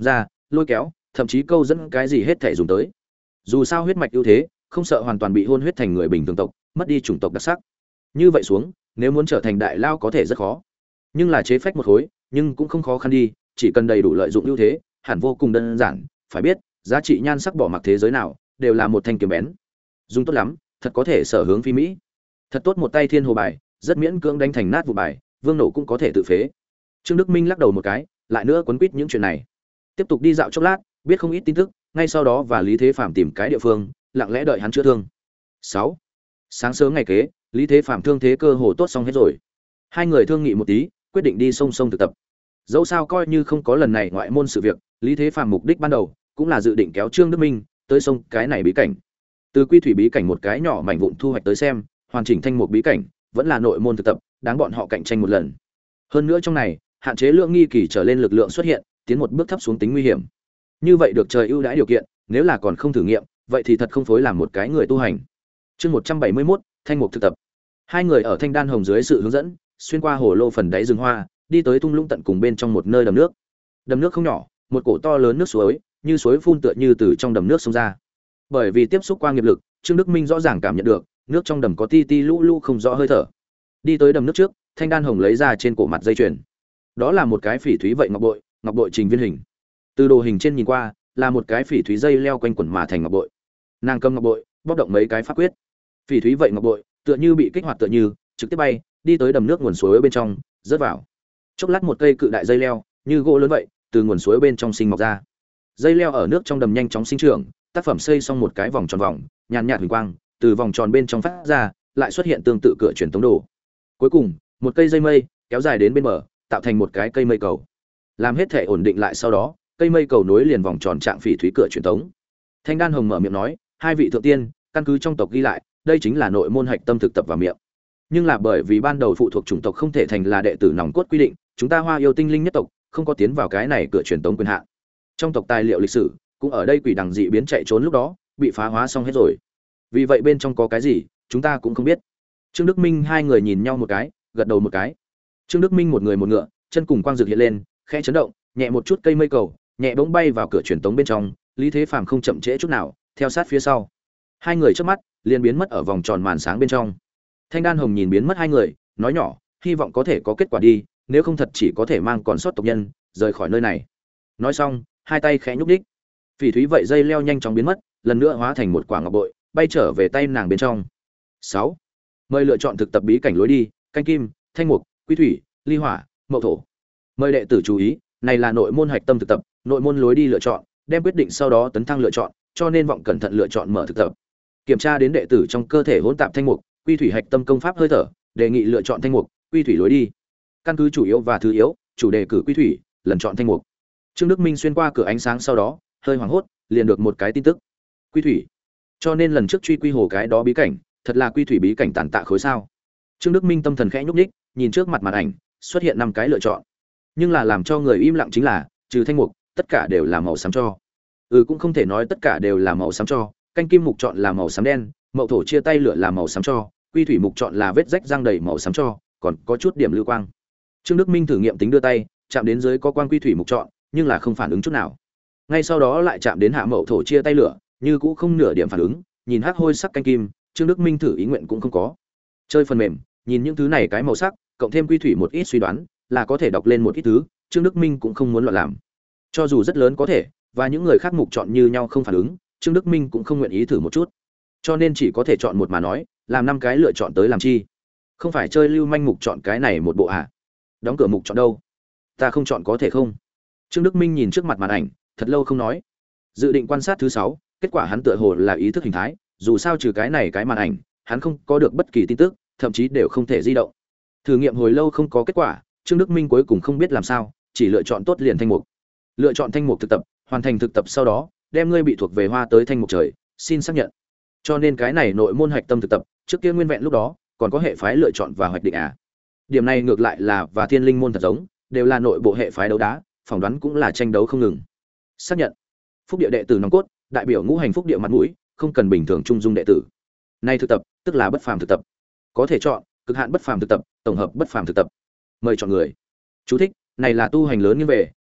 lôi kéo, thậm chí câu dẫn cái gì hết thể dùng tới. Dù sao huyết mạch ưu thế, không sợ hoàn toàn bị hôn huyết thành người bình thường tộc, mất đi chủng tộc đặc sắc. Như vậy xuống, nếu muốn trở thành đại lao có thể rất khó. Nhưng là chế phách một khối, nhưng cũng không khó khăn đi, chỉ cần đầy đủ lợi dụng ưu thế, hẳn vô cùng đơn giản, phải biết, giá trị nhan sắc bỏ mặc thế giới nào, đều là một thanh kiếm bén. Dùng tốt lắm, thật có thể sở hướng phi mỹ. Thật tốt một tay thiên hồ bài, rất miễn cưỡng đánh thành nát vụ bài, vương nổ cũng có thể tự phế. Trương Đức Minh lắc đầu một cái, lại nữa quấn quýt những chuyện này. Tiếp tục đi dạo chốc lát, biết không ít tin tức, ngay sau đó và Lý Thế Phàm tìm cái địa phương, lặng lẽ đợi hắn chữa thương. sáu. Sáng sớm ngày kế, Lý Thế Phàm thương thế cơ hồ tốt xong hết rồi. Hai người thương nghị một tí, quyết định đi sông sông thực tập. Dẫu sao coi như không có lần này ngoại môn sự việc, Lý Thế Phàm mục đích ban đầu cũng là dự định kéo Trương Đức Minh tới sông cái này bí cảnh. Từ quy thủy bí cảnh một cái nhỏ mảnh vụn thu hoạch tới xem, hoàn chỉnh thanh một bí cảnh, vẫn là nội môn thực tập, đáng bọn họ cạnh tranh một lần. Hơn nữa trong này, hạn chế lượng nghi kỳ trở lên lực lượng xuất hiện, tiến một bước thấp xuống tính nguy hiểm. Như vậy được trời ưu đãi điều kiện, nếu là còn không thử nghiệm, vậy thì thật không phối làm một cái người tu hành. Chương một trăm bảy mươi mốt, thanh mục thực tập. Hai người ở Thanh Đan Hồng dưới sự hướng dẫn, xuyên qua hồ lô phần đáy rừng hoa, đi tới thung lũng tận cùng bên trong một nơi đầm nước. Đầm nước không nhỏ, một cổ to lớn nước suối, như suối phun tựa như từ trong đầm nước xông ra. Bởi vì tiếp xúc qua nghiệp lực, Trương Đức Minh rõ ràng cảm nhận được, nước trong đầm có ti ti lũ lũ không rõ hơi thở. Đi tới đầm nước trước, Thanh Đan Hồng lấy ra trên cổ mặt dây chuyền. Đó là một cái phỉ thúy vậy ngọc bội, ngọc bội trình viên hình. Từ đồ hình trên nhìn qua, là một cái phỉ thúy dây leo quanh quẩn mà thành ngọc bội. Nàng cầm ngọc bội, bóp động mấy cái pháp quyết. Phỉ thúy vậy ngọc bội, tựa như bị kích hoạt tựa như, trực tiếp bay, đi tới đầm nước nguồn suối bên trong, rớt vào. Chốc lát một cây cự đại dây leo, như gỗ lớn vậy, từ nguồn suối bên trong sinh mọc ra. Dây leo ở nước trong đầm nhanh chóng sinh trưởng, tác phẩm xây xong một cái vòng tròn vòng, nhàn nhạt huỳnh quang, từ vòng tròn bên trong phát ra, lại xuất hiện tương tự cửa truyền tống đồ. Cuối cùng, một cây dây mây kéo dài đến bên bờ, tạo thành một cái cây mây cầu. Làm hết thể ổn định lại sau đó, cây mây cầu nối liền vòng tròn trạng phỉ thúy cửa truyền tống. Thanh Đan Hồng mở miệng nói, hai vị thượng tiên, căn cứ trong tộc ghi lại, đây chính là nội môn hạch tâm thực tập vào miệng. Nhưng là bởi vì ban đầu phụ thuộc chủng tộc không thể thành là đệ tử nòng cốt quy định, chúng ta Hoa Yêu Tinh Linh nhất tộc không có tiến vào cái này cửa truyền tống quyền hạn. Trong tộc tài liệu lịch sử, cũng ở đây quỷ đằng dị biến chạy trốn lúc đó, bị phá hóa xong hết rồi. Vì vậy bên trong có cái gì, chúng ta cũng không biết. Trương Đức Minh hai người nhìn nhau một cái, gật đầu một cái. Trương Đức Minh một người một ngựa, chân cùng quang dược hiện lên, khẽ chấn động, nhẹ một chút cây mây cầu, nhẹ bỗng bay vào cửa truyền tống bên trong, Lý Thế Phàm không chậm trễ chút nào, theo sát phía sau. Hai người trước mắt liền biến mất ở vòng tròn màn sáng bên trong. Thanh Đan Hồng nhìn biến mất hai người, nói nhỏ, hy vọng có thể có kết quả đi, nếu không thật chỉ có thể mang còn sót tộc nhân rời khỏi nơi này. Nói xong, hai tay khẽ nhúc nhích. Phỉ thúy vậy dây leo nhanh chóng biến mất, lần nữa hóa thành một quả ngọc bội, bay trở về tay nàng bên trong. sáu. Mời lựa chọn thực tập bí cảnh lối đi, canh kim, thanh mục, quy thủy, ly hỏa, mậu thổ. Mời đệ tử chú ý, này là nội môn hạch tâm thực tập, nội môn lối đi lựa chọn, đem quyết định sau đó tấn thăng lựa chọn, cho nên vọng cẩn thận lựa chọn mở thực tập. Kiểm tra đến đệ tử trong cơ thể hỗn tạp thanh mục, quy thủy hạch tâm công pháp hơi thở, đề nghị lựa chọn thanh mục, quy thủy lối đi. Căn cứ chủ yếu và thứ yếu, chủ đề cử quy thủy, lần chọn thanh mục. Trương Đức Minh xuyên qua cửa ánh sáng sau đó, hơi hoảng hốt, liền được một cái tin tức. Quy thủy. Cho nên lần trước truy quy hồ cái đó bí cảnh, thật là quy thủy bí cảnh tàn tạ khối sao? Trương Đức Minh tâm thần khẽ nhúc nhích, nhìn trước mặt màn ảnh, xuất hiện năm cái lựa chọn. Nhưng là làm cho người im lặng chính là, trừ thanh mục, tất cả đều là màu xám cho. Ừ cũng không thể nói tất cả đều là màu xám cho, canh kim mục chọn là màu xám đen, mậu thổ chia tay lửa là màu xám cho, quy thủy mục chọn là vết rách răng đầy màu xám cho, còn có chút điểm lưu quang. Trương Đức Minh thử nghiệm tính đưa tay, chạm đến dưới có quang quy thủy mục chọn, nhưng là không phản ứng chút nào. Ngay sau đó lại chạm đến hạ mậu thổ chia tay lửa, như cũng không nửa điểm phản ứng, nhìn hắc hôi sắc canh kim, Trương Đức Minh thử ý nguyện cũng không có. Chơi phần mềm, nhìn những thứ này cái màu sắc, cộng thêm quy thủy một ít suy đoán, là có thể đọc lên một ít thứ, Trương Đức Minh cũng không muốn loạn làm. Cho dù rất lớn có thể, và những người khác mục chọn như nhau không phản ứng, Trương Đức Minh cũng không nguyện ý thử một chút. Cho nên chỉ có thể chọn một mà nói, làm năm cái lựa chọn tới làm chi? Không phải chơi lưu manh mục chọn cái này một bộ à? Đóng cửa mục chọn đâu? Ta không chọn có thể không? Trương Đức Minh nhìn trước mặt màn ảnh, thật lâu không nói. Dự định quan sát thứ sáu, kết quả hắn tựa hồ là ý thức hình thái, dù sao trừ cái này cái màn ảnh, hắn không có được bất kỳ tin tức, thậm chí đều không thể di động. Thử nghiệm hồi lâu không có kết quả, Trương Đức Minh cuối cùng không biết làm sao, chỉ lựa chọn tốt liền thanh mục. Lựa chọn thanh mục thực tập, hoàn thành thực tập sau đó, đem ngươi bị thuộc về hoa tới thanh mục trời, xin xác nhận. Cho nên cái này nội môn hạch tâm thực tập, trước kia nguyên vẹn lúc đó, còn có hệ phái lựa chọn và hoạch định à. Điểm này ngược lại là và Thiên Linh môn thật giống, đều là nội bộ hệ phái đấu đá, phỏng đoán cũng là tranh đấu không ngừng. Xác nhận. Phúc địa đệ tử nòng cốt, đại biểu ngũ hành phúc địa mặt mũi, không cần bình thường trung dung đệ tử. Nay thực tập, tức là bất phàm thực tập. Có thể chọn cực hạn bất phàm thực tập, tổng hợp bất phàm thực tập. Mời chọn người. Chú thích, này là tu hành lớn như về,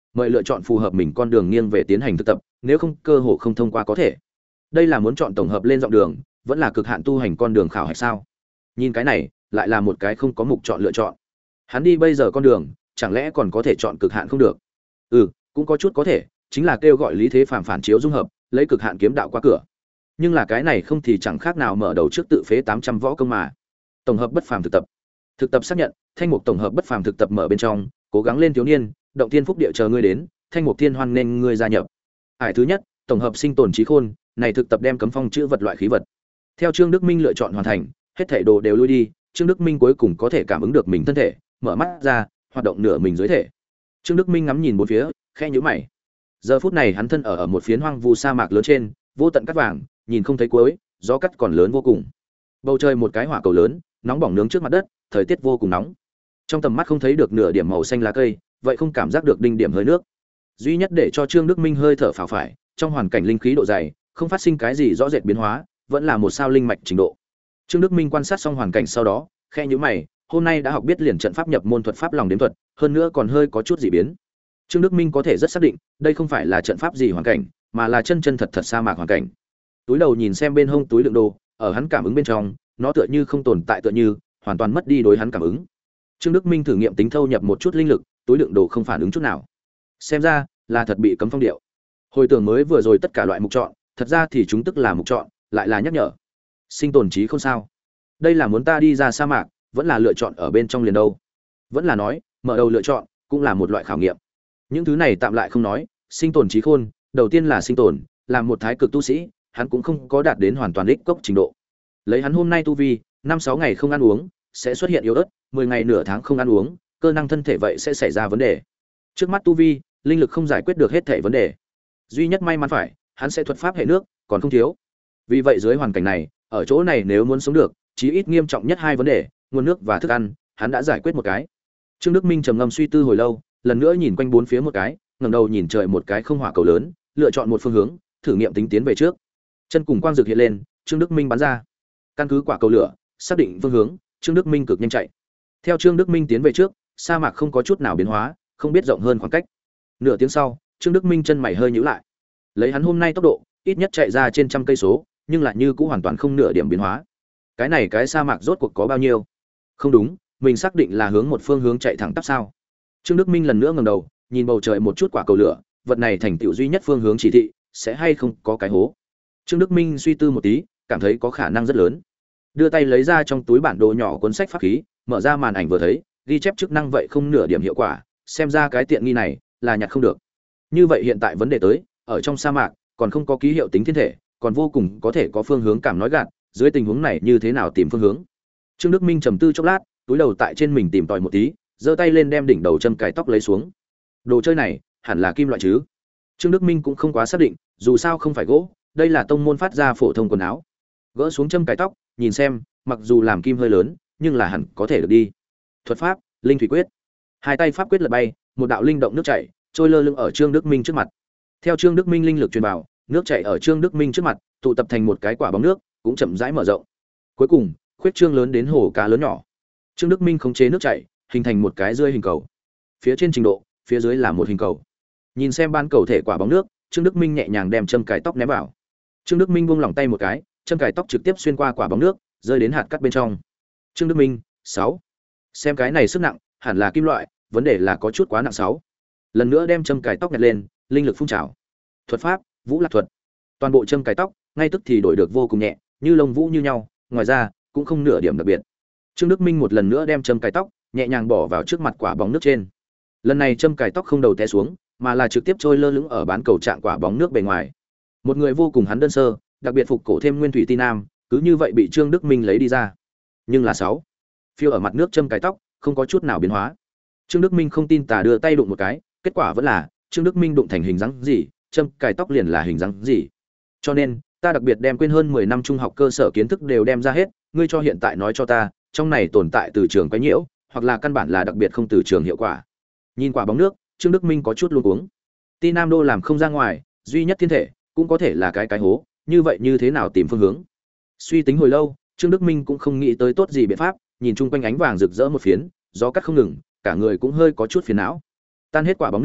mời lựa chọn phù hợp mình con đường nghiêng về tiến hành thực tập, nếu không cơ hội không thông qua có thể. Đây là muốn chọn tổng hợp lên giọng đường, vẫn là cực hạn tu hành con đường khảo hạch sao? Nhìn cái này, lại là một cái không có mục chọn lựa chọn. Hắn đi bây giờ con đường, chẳng lẽ còn có thể chọn cực hạn không được? Ừ, cũng có chút có thể, chính là kêu gọi lý thế phàm phản chiếu dung hợp, lấy cực hạn kiếm đạo qua cửa. Nhưng là cái này không thì chẳng khác nào mở đầu trước tự phế tám trăm võ công mà. Tổng hợp bất phàm thực tập. Thực tập xác nhận, Thanh Mục tổng hợp bất phàm thực tập mở bên trong, cố gắng lên thiếu niên, động tiên phúc địa chờ ngươi đến, Thanh Mục Thiên hoan nên ngươi gia nhập. Hải thứ nhất, tổng hợp sinh tồn trí khôn, này thực tập đem cấm phong chữ vật loại khí vật. Theo Trương Đức Minh lựa chọn hoàn thành, hết thảy đồ đều lui đi, Trương Đức Minh cuối cùng có thể cảm ứng được mình thân thể, mở mắt ra, hoạt động nửa mình dưới thể. Trương Đức Minh ngắm nhìn bốn phía, khẽ nhíu mày. Giờ phút này hắn thân ở ở một phiến hoang vu sa mạc lớn trên, vô tận cát vàng, nhìn không thấy cuối, gió cắt còn lớn vô cùng. Bầu trời một cái hỏa cầu lớn, nóng bỏng nướng trước mặt đất, thời tiết vô cùng nóng. Trong tầm mắt không thấy được nửa điểm màu xanh lá cây, vậy không cảm giác được đinh điểm hơi nước. Duy nhất để cho Trương Đức Minh hơi thở phào phải, trong hoàn cảnh linh khí độ dày, không phát sinh cái gì rõ rệt biến hóa, vẫn là một sao linh mạch trình độ. Trương Đức Minh quan sát xong hoàn cảnh sau đó, khẽ nhíu mày, hôm nay đã học biết liền trận pháp nhập môn thuật pháp lòng đếm thuật, hơn nữa còn hơi có chút dị biến. Trương Đức Minh có thể rất xác định, đây không phải là trận pháp gì hoàn cảnh, mà là chân chân thật thật sa mạc hoàn cảnh. Túi đầu nhìn xem bên hông túi đựng đồ, ở hắn cảm ứng bên trong, nó tựa như không tồn tại tựa như, hoàn toàn mất đi đối hắn cảm ứng. Trương Đức Minh thử nghiệm tính thâu nhập một chút linh lực, túi đựng đồ không phản ứng chút nào. Xem ra là thật bị cấm phong điệu. Hồi tưởng mới vừa rồi tất cả loại mục chọn, thật ra thì chúng tức là mục chọn, lại là nhắc nhở. Sinh tồn trí không sao. Đây là muốn ta đi ra sa mạc, vẫn là lựa chọn ở bên trong liền đâu. Vẫn là nói, mở đầu lựa chọn cũng là một loại khảo nghiệm. Những thứ này tạm lại không nói, sinh tồn trí khôn, đầu tiên là sinh tồn, làm một thái cực tu sĩ, hắn cũng không có đạt đến hoàn toàn ích cốc trình độ. Lấy hắn hôm nay tu vi, năm sáu ngày không ăn uống, sẽ xuất hiện yếu ớt, mười ngày nửa tháng không ăn uống, cơ năng thân thể vậy sẽ xảy ra vấn đề. Trước mắt tu vi, linh lực không giải quyết được hết thảy vấn đề. Duy nhất may mắn phải, hắn sẽ thuật pháp hệ nước, còn không thiếu. Vì vậy dưới hoàn cảnh này, ở chỗ này nếu muốn sống được, chí ít nghiêm trọng nhất hai vấn đề, nguồn nước và thức ăn, hắn đã giải quyết một cái. Trương Đức Minh trầm ngâm suy tư hồi lâu, lần nữa nhìn quanh bốn phía một cái, ngẩng đầu nhìn trời một cái không hỏa cầu lớn, lựa chọn một phương hướng, thử nghiệm tính tiến về trước. Chân cùng quang dược hiện lên, Trương Đức Minh bắn ra. Căn cứ quả cầu lửa, xác định phương hướng, Trương Đức Minh cực nhanh chạy. Theo Trương Đức Minh tiến về trước, sa mạc không có chút nào biến hóa, không biết rộng hơn khoảng cách. Nửa tiếng sau, Trương Đức Minh chân mày hơi nhíu lại. Lấy hắn hôm nay tốc độ, ít nhất chạy ra trên trăm cây số, nhưng lại như cũng hoàn toàn không nửa điểm biến hóa. Cái này cái sa mạc rốt cuộc có bao nhiêu? Không đúng, mình xác định là hướng một phương hướng chạy thẳng tắp sao? Trương Đức Minh lần nữa ngẩng đầu, nhìn bầu trời một chút quả cầu lửa, vật này thành tựu duy nhất phương hướng chỉ thị, sẽ hay không có cái hố. Trương Đức Minh suy tư một tí, cảm thấy có khả năng rất lớn. Đưa tay lấy ra trong túi bản đồ nhỏ cuốn sách pháp khí, mở ra màn ảnh vừa thấy, ghi chép chức năng vậy không nửa điểm hiệu quả, xem ra cái tiện nghi này là nhặt không được. Như vậy hiện tại vấn đề tới, ở trong sa mạc còn không có ký hiệu tính thiên thể, còn vô cùng có thể có phương hướng cảm nói gạt, dưới tình huống này như thế nào tìm phương hướng? Trương Đức Minh trầm tư chốc lát, túi đầu tại trên mình tìm tòi một tí, giơ tay lên đem đỉnh đầu châm cài tóc lấy xuống. Đồ chơi này hẳn là kim loại chứ? Trương Đức Minh cũng không quá xác định, dù sao không phải gỗ, đây là tông môn phát ra phổ thông quần áo. Gỡ xuống châm cài tóc, nhìn xem, mặc dù làm kim hơi lớn, nhưng là hẳn có thể được đi. Thuật pháp, linh thủy quyết. Hai tay pháp quyết lật bay, một đạo linh động nước chảy, trôi lơ lửng ở Trương Đức Minh trước mặt. Theo Trương Đức Minh linh lực truyền vào, nước chảy ở Trương Đức Minh trước mặt, tụ tập thành một cái quả bóng nước, cũng chậm rãi mở rộng. Cuối cùng, khuyết trương lớn đến hồ cá lớn nhỏ. Trương Đức Minh khống chế nước chảy, hình thành một cái rơi hình cầu. Phía trên trình độ, phía dưới là một hình cầu. Nhìn xem ban cầu thể quả bóng nước, Trương Đức Minh nhẹ nhàng đem châm cài tóc ném vào. Trương Đức Minh buông lỏng tay một cái, châm cài tóc trực tiếp xuyên qua quả bóng nước, rơi đến hạt cát bên trong. Trương Đức Minh, sáu. Xem cái này sức nặng, hẳn là kim loại, vấn đề là có chút quá nặng sáu. Lần nữa đem châm cài tóc nhặt lên, linh lực phun trào. Thuật pháp, Vũ Lạc thuật. Toàn bộ châm cài tóc, ngay tức thì đổi được vô cùng nhẹ, như lông vũ như nhau, ngoài ra, cũng không nửa điểm đặc biệt. Trương Đức Minh một lần nữa đem châm cài tóc nhẹ nhàng bỏ vào trước mặt quả bóng nước trên. Lần này châm cài tóc không đầu té xuống, mà là trực tiếp trôi lơ lửng ở bán cầu trạng quả bóng nước bề ngoài. Một người vô cùng hắn đơn sơ, đặc biệt phục cổ thêm nguyên thủy ti nam, cứ như vậy bị Trương Đức Minh lấy đi ra. Nhưng là sáu, phiêu ở mặt nước châm cài tóc, không có chút nào biến hóa. Trương Đức Minh không tin tà đưa tay đụng một cái, kết quả vẫn là Trương Đức Minh đụng thành hình dáng gì, châm cài tóc liền là hình dáng gì. Cho nên, ta đặc biệt đem quên hơn mười năm trung học cơ sở kiến thức đều đem ra hết, ngươi cho hiện tại nói cho ta, trong này tồn tại từ trường quấy nhiễu, hoặc là căn bản là đặc biệt không từ trường hiệu quả. Nhìn quả bóng nước, Trương Đức Minh có chút luống cuống. Ti Nam Đô làm không ra ngoài, duy nhất thiên thể cũng có thể là cái cái hố, như vậy như thế nào tìm phương hướng? Suy tính hồi lâu, Trương Đức Minh cũng không nghĩ tới tốt gì biện pháp, nhìn chung quanh ánh vàng rực rỡ một phiến, gió cắt không ngừng, cả người cũng hơi có chút phiền não. Tan hết quả bóng nước,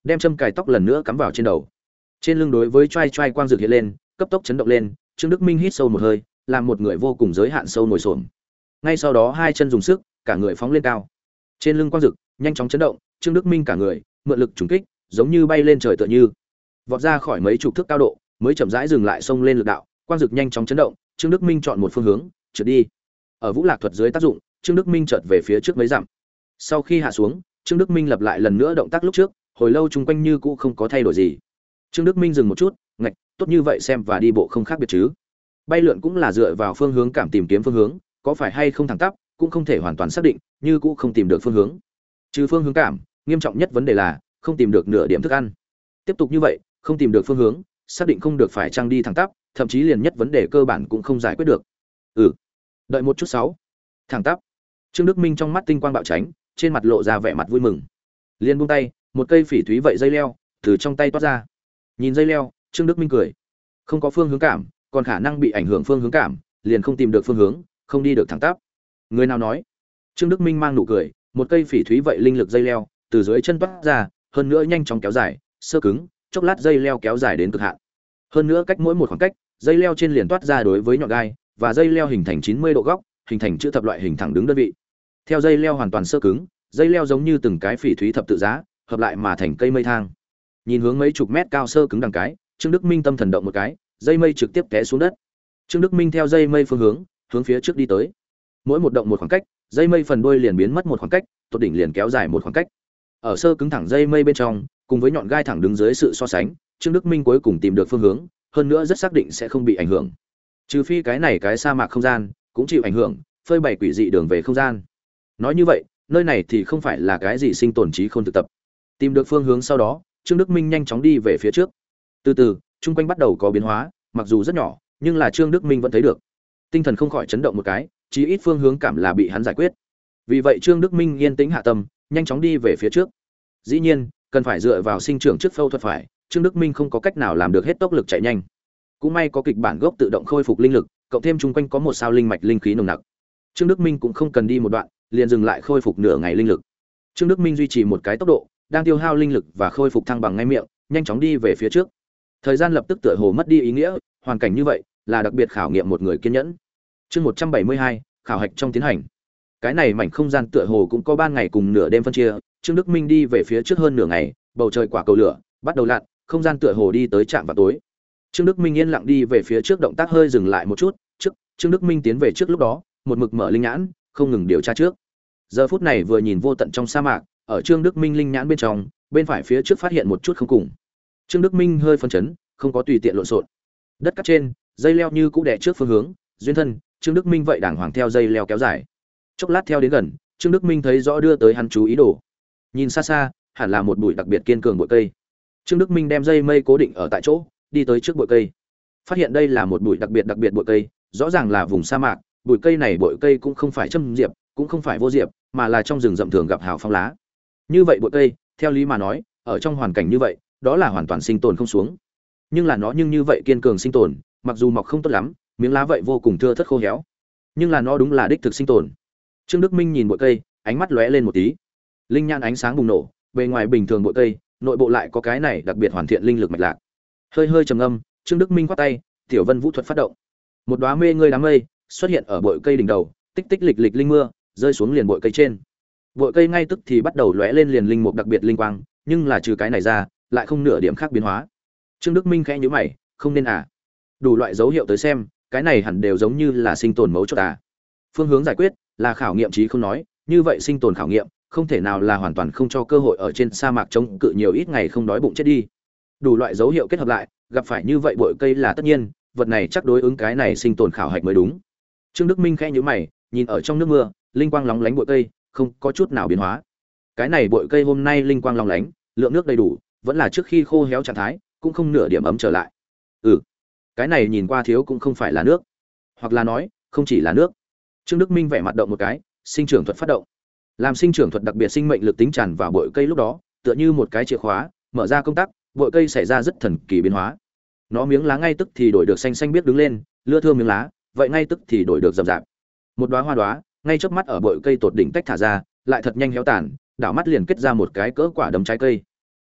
đem châm cài tóc lần nữa cắm vào trên đầu. Trên lưng đối với trai trai quang dược hiện lên, cấp tốc chấn động lên, Trương Đức Minh hít sâu một hơi, làm một người vô cùng giới hạn sâu ngồi xổm. Ngay sau đó hai chân dùng sức, cả người phóng lên cao. Trên lưng quang dược nhanh chóng chấn động, Trương Đức Minh cả người mượn lực trùng kích, giống như bay lên trời tựa như vọt ra khỏi mấy chục thước cao độ, mới chậm rãi dừng lại xông lên lực đạo, quang dược nhanh chóng chấn động, Trương Đức Minh chọn một phương hướng, trượt đi. Ở Vũ Lạc thuật dưới tác dụng, Trương Đức Minh chợt về phía trước mấy dặm. Sau khi hạ xuống, Trương Đức Minh lặp lại lần nữa động tác lúc trước, hồi lâu chung quanh như cũ không có thay đổi gì. Trương Đức Minh dừng một chút, ngạch, tốt như vậy xem và đi bộ không khác biệt chứ. Bay lượn cũng là dựa vào phương hướng cảm tìm kiếm phương hướng, có phải hay không thẳng tắp, cũng không thể hoàn toàn xác định, như cũ không tìm được phương hướng. Trừ phương hướng cảm, nghiêm trọng nhất vấn đề là không tìm được nửa điểm thức ăn. Tiếp tục như vậy, không tìm được phương hướng, xác định không được phải chăng đi thẳng tắp, thậm chí liền nhất vấn đề cơ bản cũng không giải quyết được. Ừ, đợi một chút sáu. Thẳng tắp. Trương Đức Minh trong mắt tinh quang bạo tránh, trên mặt lộ ra vẻ mặt vui mừng. Liên buông tay, một cây phỉ thúy vậy dây leo từ trong tay toát ra. Nhìn dây leo, Trương Đức Minh cười. Không có phương hướng cảm, còn khả năng bị ảnh hưởng phương hướng cảm, liền không tìm được phương hướng, không đi được thẳng tắp. Người nào nói? Trương Đức Minh mang nụ cười, một cây phỉ thúy vậy linh lực dây leo từ dưới chân toát ra, hơn nữa nhanh chóng kéo dài, sơ cứng, chốc lát dây leo kéo dài đến cực hạn. Hơn nữa cách mỗi một khoảng cách, dây leo trên liền toát ra đối với nhọn gai, và dây leo hình thành chín mươi độ góc, hình thành chữ thập loại hình thẳng đứng đơn vị. Theo dây leo hoàn toàn sơ cứng, dây leo giống như từng cái phỉ thúy thập tự giá, hợp lại mà thành cây mây thang. Nhìn hướng mấy chục mét cao sơ cứng đằng cái, Trương Đức Minh tâm thần động một cái, dây mây trực tiếp té xuống đất. Trương Đức Minh theo dây mây phương hướng, hướng phía trước đi tới. Mỗi một động một khoảng cách, dây mây phần đuôi liền biến mất một khoảng cách, tột đỉnh liền kéo dài một khoảng cách. Ở sơ cứng thẳng dây mây bên trong, cùng với nhọn gai thẳng đứng dưới sự so sánh, Trương Đức Minh cuối cùng tìm được phương hướng, hơn nữa rất xác định sẽ không bị ảnh hưởng. Trừ phi cái này cái sa mạc không gian cũng chịu ảnh hưởng, phơi bày quỷ dị đường về không gian. Nói như vậy, nơi này thì không phải là cái gì sinh tồn trí khôn thực tập. Tìm được phương hướng sau đó, Trương Đức Minh nhanh chóng đi về phía trước. Từ từ, chung quanh bắt đầu có biến hóa, mặc dù rất nhỏ, nhưng là Trương Đức Minh vẫn thấy được. Tinh thần không khỏi chấn động một cái, chí ít phương hướng cảm là bị hắn giải quyết. Vì vậy Trương Đức Minh yên tĩnh hạ tâm, nhanh chóng đi về phía trước. Dĩ nhiên, cần phải dựa vào sinh trưởng trước phẫu thuật phải, Trương Đức Minh không có cách nào làm được hết tốc lực chạy nhanh. Cũng may có kịch bản gốc tự động khôi phục linh lực, cộng thêm chung quanh có một sao linh mạch linh khí nồng nặc. Trương Đức Minh cũng không cần đi một đoạn, liền dừng lại khôi phục nửa ngày linh lực. Trương Đức Minh duy trì một cái tốc độ, đang tiêu hao linh lực và khôi phục thăng bằng ngay miệng, nhanh chóng đi về phía trước. Thời gian lập tức tựa hồ mất đi ý nghĩa, hoàn cảnh như vậy là đặc biệt khảo nghiệm một người kiên nhẫn. Chương một trăm bảy mươi hai, khảo hạch trong tiến hành. Cái này mảnh không gian tựa hồ cũng có ban ngày cùng nửa đêm phân chia, Trương Đức Minh đi về phía trước hơn nửa ngày, bầu trời quả cầu lửa bắt đầu lặn, không gian tựa hồ đi tới trạm vào tối. Trương Đức Minh yên lặng đi về phía trước, động tác hơi dừng lại một chút, trước, Trương Đức Minh tiến về trước lúc đó, một mực mở linh nhãn, không ngừng điều tra trước. Giờ phút này vừa nhìn vô tận trong sa mạc, ở Trương Đức Minh linh nhãn bên trong, bên phải phía trước phát hiện một chút không cùng. Trương Đức Minh hơi phân chấn, không có tùy tiện lộn xộn. Đất cát trên, dây leo như cũ đè trước phương hướng, duyên thân, Trương Đức Minh vậy đàng hoàng theo dây leo kéo dài. Chốc lát theo đến gần, Trương Đức Minh thấy rõ đưa tới hắn chú ý đồ. Nhìn xa xa, hẳn là một bụi đặc biệt kiên cường bụi cây. Trương Đức Minh đem dây mây cố định ở tại chỗ, đi tới trước bụi cây. Phát hiện đây là một bụi đặc biệt đặc biệt bụi cây, rõ ràng là vùng sa mạc, bụi cây này bụi cây cũng không phải châm diệp, cũng không phải vô diệp, mà là trong rừng rậm thường gặp hào phong lá. Như vậy bụi cây, theo lý mà nói, ở trong hoàn cảnh như vậy, đó là hoàn toàn sinh tồn không xuống. Nhưng là nó nhưng như vậy kiên cường sinh tồn, mặc dù mọc không tốt lắm, miếng lá vậy vô cùng thưa thớt khô héo, nhưng là nó đúng là đích thực sinh tồn. Trương Đức Minh nhìn bụi cây, ánh mắt lóe lên một tí. Linh nhãn ánh sáng bùng nổ, bề ngoài bình thường bụi cây, nội bộ lại có cái này đặc biệt hoàn thiện linh lực mạch lạc. Hơi hơi trầm ngâm, Trương Đức Minh quát tay, Tiểu Vân Vũ thuật phát động. Một đóa mê ngươi đám mây xuất hiện ở bụi cây đỉnh đầu, tích tích lịch lịch linh mưa, rơi xuống liền bụi cây trên. Bụi cây ngay tức thì bắt đầu lóe lên liền linh mục đặc biệt linh quang, nhưng là trừ cái này ra, lại không nửa điểm khác biến hóa. Trương Đức Minh khẽ nhíu mày, không nên à? Đủ loại dấu hiệu tới xem, cái này hẳn đều giống như là sinh tồn mấu chốt à? Phương hướng giải quyết là khảo nghiệm trí không nói, như vậy sinh tồn khảo nghiệm, không thể nào là hoàn toàn không cho cơ hội ở trên sa mạc chống cự nhiều ít ngày không đói bụng chết đi. Đủ loại dấu hiệu kết hợp lại, gặp phải như vậy bụi cây là tất nhiên, vật này chắc đối ứng cái này sinh tồn khảo hạch mới đúng. Trương Đức Minh khẽ nhíu mày, nhìn ở trong nước mưa, linh quang lóng lánh bụi cây, không có chút nào biến hóa. Cái này bụi cây hôm nay linh quang lóng lánh, lượng nước đầy đủ, vẫn là trước khi khô héo trạng thái, cũng không nửa điểm ấm trở lại. Ừ, cái này nhìn qua thiếu cũng không phải là nước, hoặc là nói, không chỉ là nước. Trương Đức Minh vẻ mặt động một cái, sinh trưởng thuật phát động. Làm sinh trưởng thuật đặc biệt sinh mệnh lực tính tràn vào bụi cây lúc đó, tựa như một cái chìa khóa, mở ra công tắc, bụi cây xảy ra rất thần kỳ biến hóa. Nó miếng lá ngay tức thì đổi được xanh xanh biếc đứng lên, lưa thưa miếng lá, vậy ngay tức thì đổi được rậm rạp. Một đóa hoa đóa, ngay chớp mắt ở bụi cây tột đỉnh tách thả ra, lại thật nhanh héo tàn, đảo mắt liền kết ra một cái cỡ quả đấm trái cây.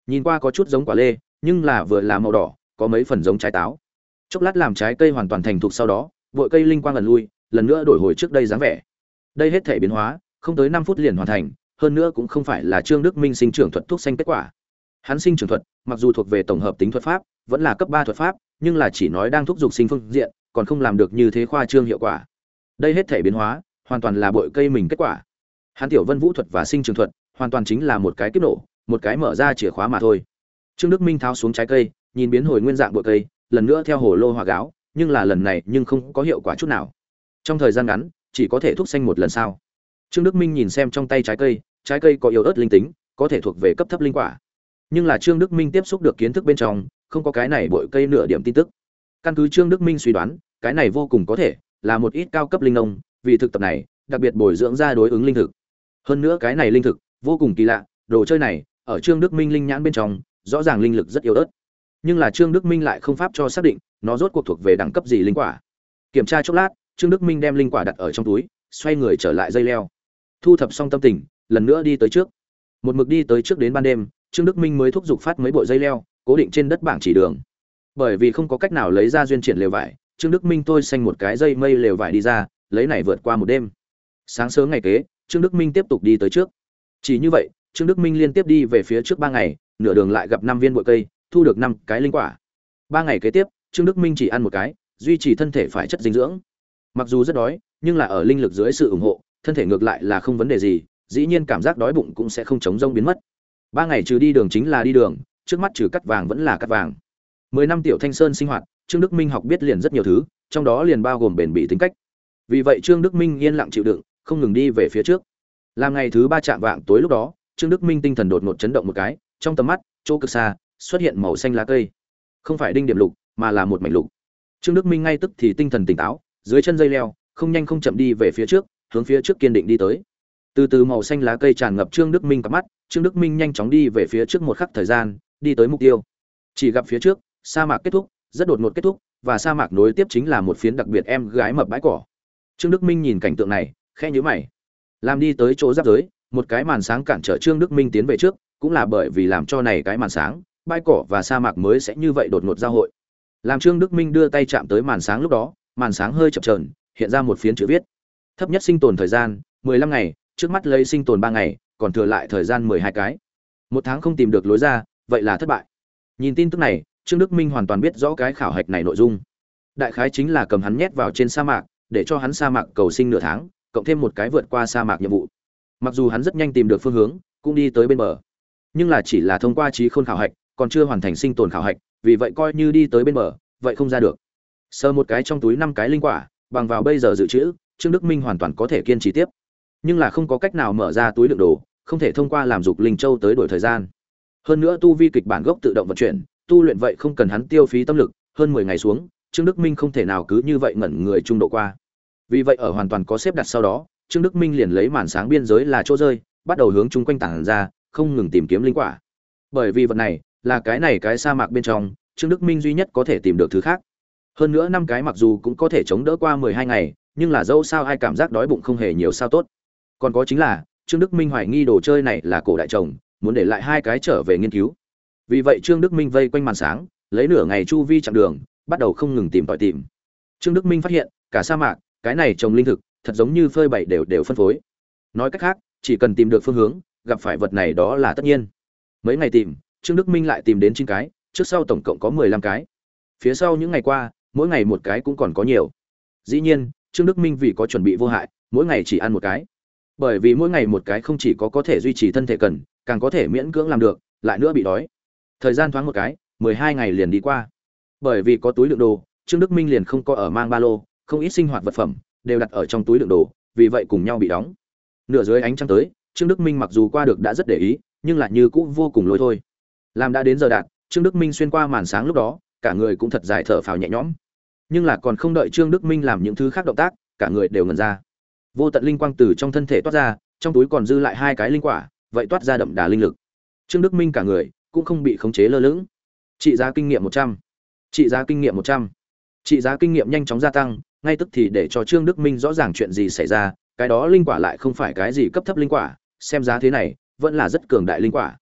Nhìn qua có chút giống quả lê, nhưng là vừa là màu đỏ, có mấy phần giống trái táo. Chốc lát làm trái cây hoàn toàn thành thục sau đó, bội cây linh quang ẩn lui, lần nữa đổi hồi trước đây dáng vẻ. Đây hết thể biến hóa, không tới năm phút liền hoàn thành, hơn nữa cũng không phải là Trương Đức Minh sinh trưởng thuật thuốc xanh kết quả. Hắn sinh trưởng thuật, mặc dù thuộc về tổng hợp tính thuật pháp, vẫn là cấp ba thuật pháp, nhưng là chỉ nói đang thúc dục sinh phương diện, còn không làm được như thế khoa trương hiệu quả. Đây hết thể biến hóa, hoàn toàn là bội cây mình kết quả. Hắn tiểu Vân Vũ thuật và sinh trưởng thuật, hoàn toàn chính là một cái kiếp nổ, một cái mở ra chìa khóa mà thôi. Trương Đức Minh tháo xuống trái cây, nhìn biến hồi nguyên dạng bội cây, lần nữa theo hồ lô hỏa gáo, nhưng là lần này nhưng không có hiệu quả chút nào. Trong thời gian ngắn, chỉ có thể thúc xanh một lần sao? Trương Đức Minh nhìn xem trong tay trái cây, trái cây có yếu ớt linh tính, có thể thuộc về cấp thấp linh quả. Nhưng là Trương Đức Minh tiếp xúc được kiến thức bên trong, không có cái này bội cây nửa điểm tin tức. Căn cứ Trương Đức Minh suy đoán, cái này vô cùng có thể là một ít cao cấp linh nông, vì thực tập này, đặc biệt bồi dưỡng ra đối ứng linh thực. Hơn nữa cái này linh thực vô cùng kỳ lạ, đồ chơi này ở Trương Đức Minh linh nhãn bên trong, rõ ràng linh lực rất yếu ớt. Nhưng là Trương Đức Minh lại không pháp cho xác định nó rốt cuộc thuộc về đẳng cấp gì linh quả. Kiểm tra chốc lát, Trương Đức Minh đem linh quả đặt ở trong túi, xoay người trở lại dây leo. Thu thập xong tâm tình, lần nữa đi tới trước. Một mực đi tới trước đến ban đêm, Trương Đức Minh mới thúc giục phát mấy bộ dây leo, cố định trên đất bảng chỉ đường. Bởi vì không có cách nào lấy ra duyên triển lều vải, Trương Đức Minh tôi xanh một cái dây mây lều vải đi ra, lấy này vượt qua một đêm. Sáng sớm ngày kế, Trương Đức Minh tiếp tục đi tới trước. Chỉ như vậy, Trương Đức Minh liên tiếp đi về phía trước ba ngày, nửa đường lại gặp năm viên bội cây, thu được năm cái linh quả. Ba ngày kế tiếp, Trương Đức Minh chỉ ăn một cái, duy trì thân thể phải chất dinh dưỡng. Mặc dù rất đói, nhưng là ở linh lực dưới sự ủng hộ, thân thể ngược lại là không vấn đề gì, dĩ nhiên cảm giác đói bụng cũng sẽ không chống rông biến mất. Ba ngày trừ đi đường chính là đi đường, trước mắt trừ cắt vàng vẫn là cắt vàng. Mười năm tiểu Thanh Sơn sinh hoạt, Trương Đức Minh học biết liền rất nhiều thứ, trong đó liền bao gồm bền bỉ tính cách. Vì vậy Trương Đức Minh yên lặng chịu đựng, không ngừng đi về phía trước. Làm ngày thứ ba chạm vạng tối lúc đó, Trương Đức Minh tinh thần đột ngột chấn động một cái, trong tầm mắt, chỗ cực xa, xuất hiện màu xanh lá cây. Không phải đinh điểm lục, mà là một mảnh lục. Trương Đức Minh ngay tức thì tinh thần tỉnh táo, dưới chân dây leo, không nhanh không chậm đi về phía trước, hướng phía trước kiên định đi tới. Từ từ màu xanh lá cây tràn ngập Trương Đức Minh cặp mắt, Trương Đức Minh nhanh chóng đi về phía trước một khắc thời gian, đi tới mục tiêu. Chỉ gặp phía trước, sa mạc kết thúc, rất đột ngột kết thúc, và sa mạc nối tiếp chính là một phiến đặc biệt em gái mập bãi cỏ. Trương Đức Minh nhìn cảnh tượng này, khẽ nhíu mày. Làm đi tới chỗ giáp giới, một cái màn sáng cản trở Trương Đức Minh tiến về trước, cũng là bởi vì làm cho này cái màn sáng, bãi cỏ và sa mạc mới sẽ như vậy đột ngột giao hội. Làm Trương Đức Minh đưa tay chạm tới màn sáng lúc đó, màn sáng hơi chập chờn, hiện ra một phiến chữ viết. Thấp nhất sinh tồn thời gian, mười lăm ngày, trước mắt lấy sinh tồn ba ngày, còn thừa lại thời gian mười hai cái. Một tháng không tìm được lối ra, vậy là thất bại. Nhìn tin tức này, Trương Đức Minh hoàn toàn biết rõ cái khảo hạch này nội dung. Đại khái chính là cầm hắn nhét vào trên sa mạc, để cho hắn sa mạc cầu sinh nửa tháng, cộng thêm một cái vượt qua sa mạc nhiệm vụ. Mặc dù hắn rất nhanh tìm được phương hướng, cũng đi tới bên bờ, nhưng là chỉ là thông qua trí khôn khảo hạch, còn chưa hoàn thành sinh tồn khảo hạch, vì vậy coi như đi tới bên bờ, vậy không ra được. Sờ một cái trong túi năm cái linh quả, bằng vào bây giờ dự trữ, Trương Đức Minh hoàn toàn có thể kiên trì tiếp. Nhưng là không có cách nào mở ra túi đựng đồ, không thể thông qua làm dục linh châu tới đổi thời gian. Hơn nữa tu vi kịch bản gốc tự động vận chuyển, tu luyện vậy không cần hắn tiêu phí tâm lực, hơn mười ngày xuống, Trương Đức Minh không thể nào cứ như vậy ngẩn người trung độ qua. Vì vậy ở hoàn toàn có xếp đặt sau đó, Trương Đức Minh liền lấy màn sáng biên giới là chỗ rơi, bắt đầu hướng chung quanh tản ra, không ngừng tìm kiếm linh quả. Bởi vì vật này là cái này cái sa mạc bên trong, Trương Đức Minh duy nhất có thể tìm được thứ khác. Hơn nữa năm cái mặc dù cũng có thể chống đỡ qua mười hai ngày, nhưng là dẫu sao ai cảm giác đói bụng không hề nhiều sao tốt. Còn có chính là, Trương Đức Minh hoài nghi đồ chơi này là cổ đại chồng, muốn để lại hai cái trở về nghiên cứu. Vì vậy Trương Đức Minh vây quanh màn sáng, lấy nửa ngày chu vi chặng đường, bắt đầu không ngừng tìm tòi tìm. Trương Đức Minh phát hiện, cả sa mạc, cái này trồng linh thực, thật giống như phơi bày đều đều phân phối. Nói cách khác, chỉ cần tìm được phương hướng, gặp phải vật này đó là tất nhiên. Mấy ngày tìm, Trương Đức Minh lại tìm đến chín cái, trước sau tổng cộng có mười lăm cái. Phía sau những ngày qua, mỗi ngày một cái cũng còn có nhiều. Dĩ nhiên, Trương Đức Minh vì có chuẩn bị vô hại, mỗi ngày chỉ ăn một cái. Bởi vì mỗi ngày một cái không chỉ có có thể duy trì thân thể cần, càng có thể miễn cưỡng làm được, lại nữa bị đói. Thời gian thoáng một cái, mười hai ngày liền đi qua. Bởi vì có túi đựng đồ, Trương Đức Minh liền không có ở mang ba lô, không ít sinh hoạt vật phẩm đều đặt ở trong túi đựng đồ, vì vậy cùng nhau bị đóng. Nửa dưới ánh trăng tới, Trương Đức Minh mặc dù qua được đã rất để ý, nhưng lại như cũ vô cùng lối thôi. Làm đã đến giờ đạt, Trương Đức Minh xuyên qua màn sáng lúc đó, cả người cũng thật dài thở phào nhẹ nhõm. Nhưng là còn không đợi Trương Đức Minh làm những thứ khác động tác, cả người đều ngẩn ra. Vô tận linh quang từ trong thân thể toát ra, trong túi còn dư lại hai cái linh quả, vậy toát ra đậm đà linh lực. Trương Đức Minh cả người cũng không bị khống chế lơ lửng. Trị giá kinh nghiệm một trăm, trị giá kinh nghiệm một trăm, trị giá kinh nghiệm nhanh chóng gia tăng, ngay tức thì để cho Trương Đức Minh rõ ràng chuyện gì xảy ra, cái đó linh quả lại không phải cái gì cấp thấp linh quả, xem giá thế này, vẫn là rất cường đại linh quả.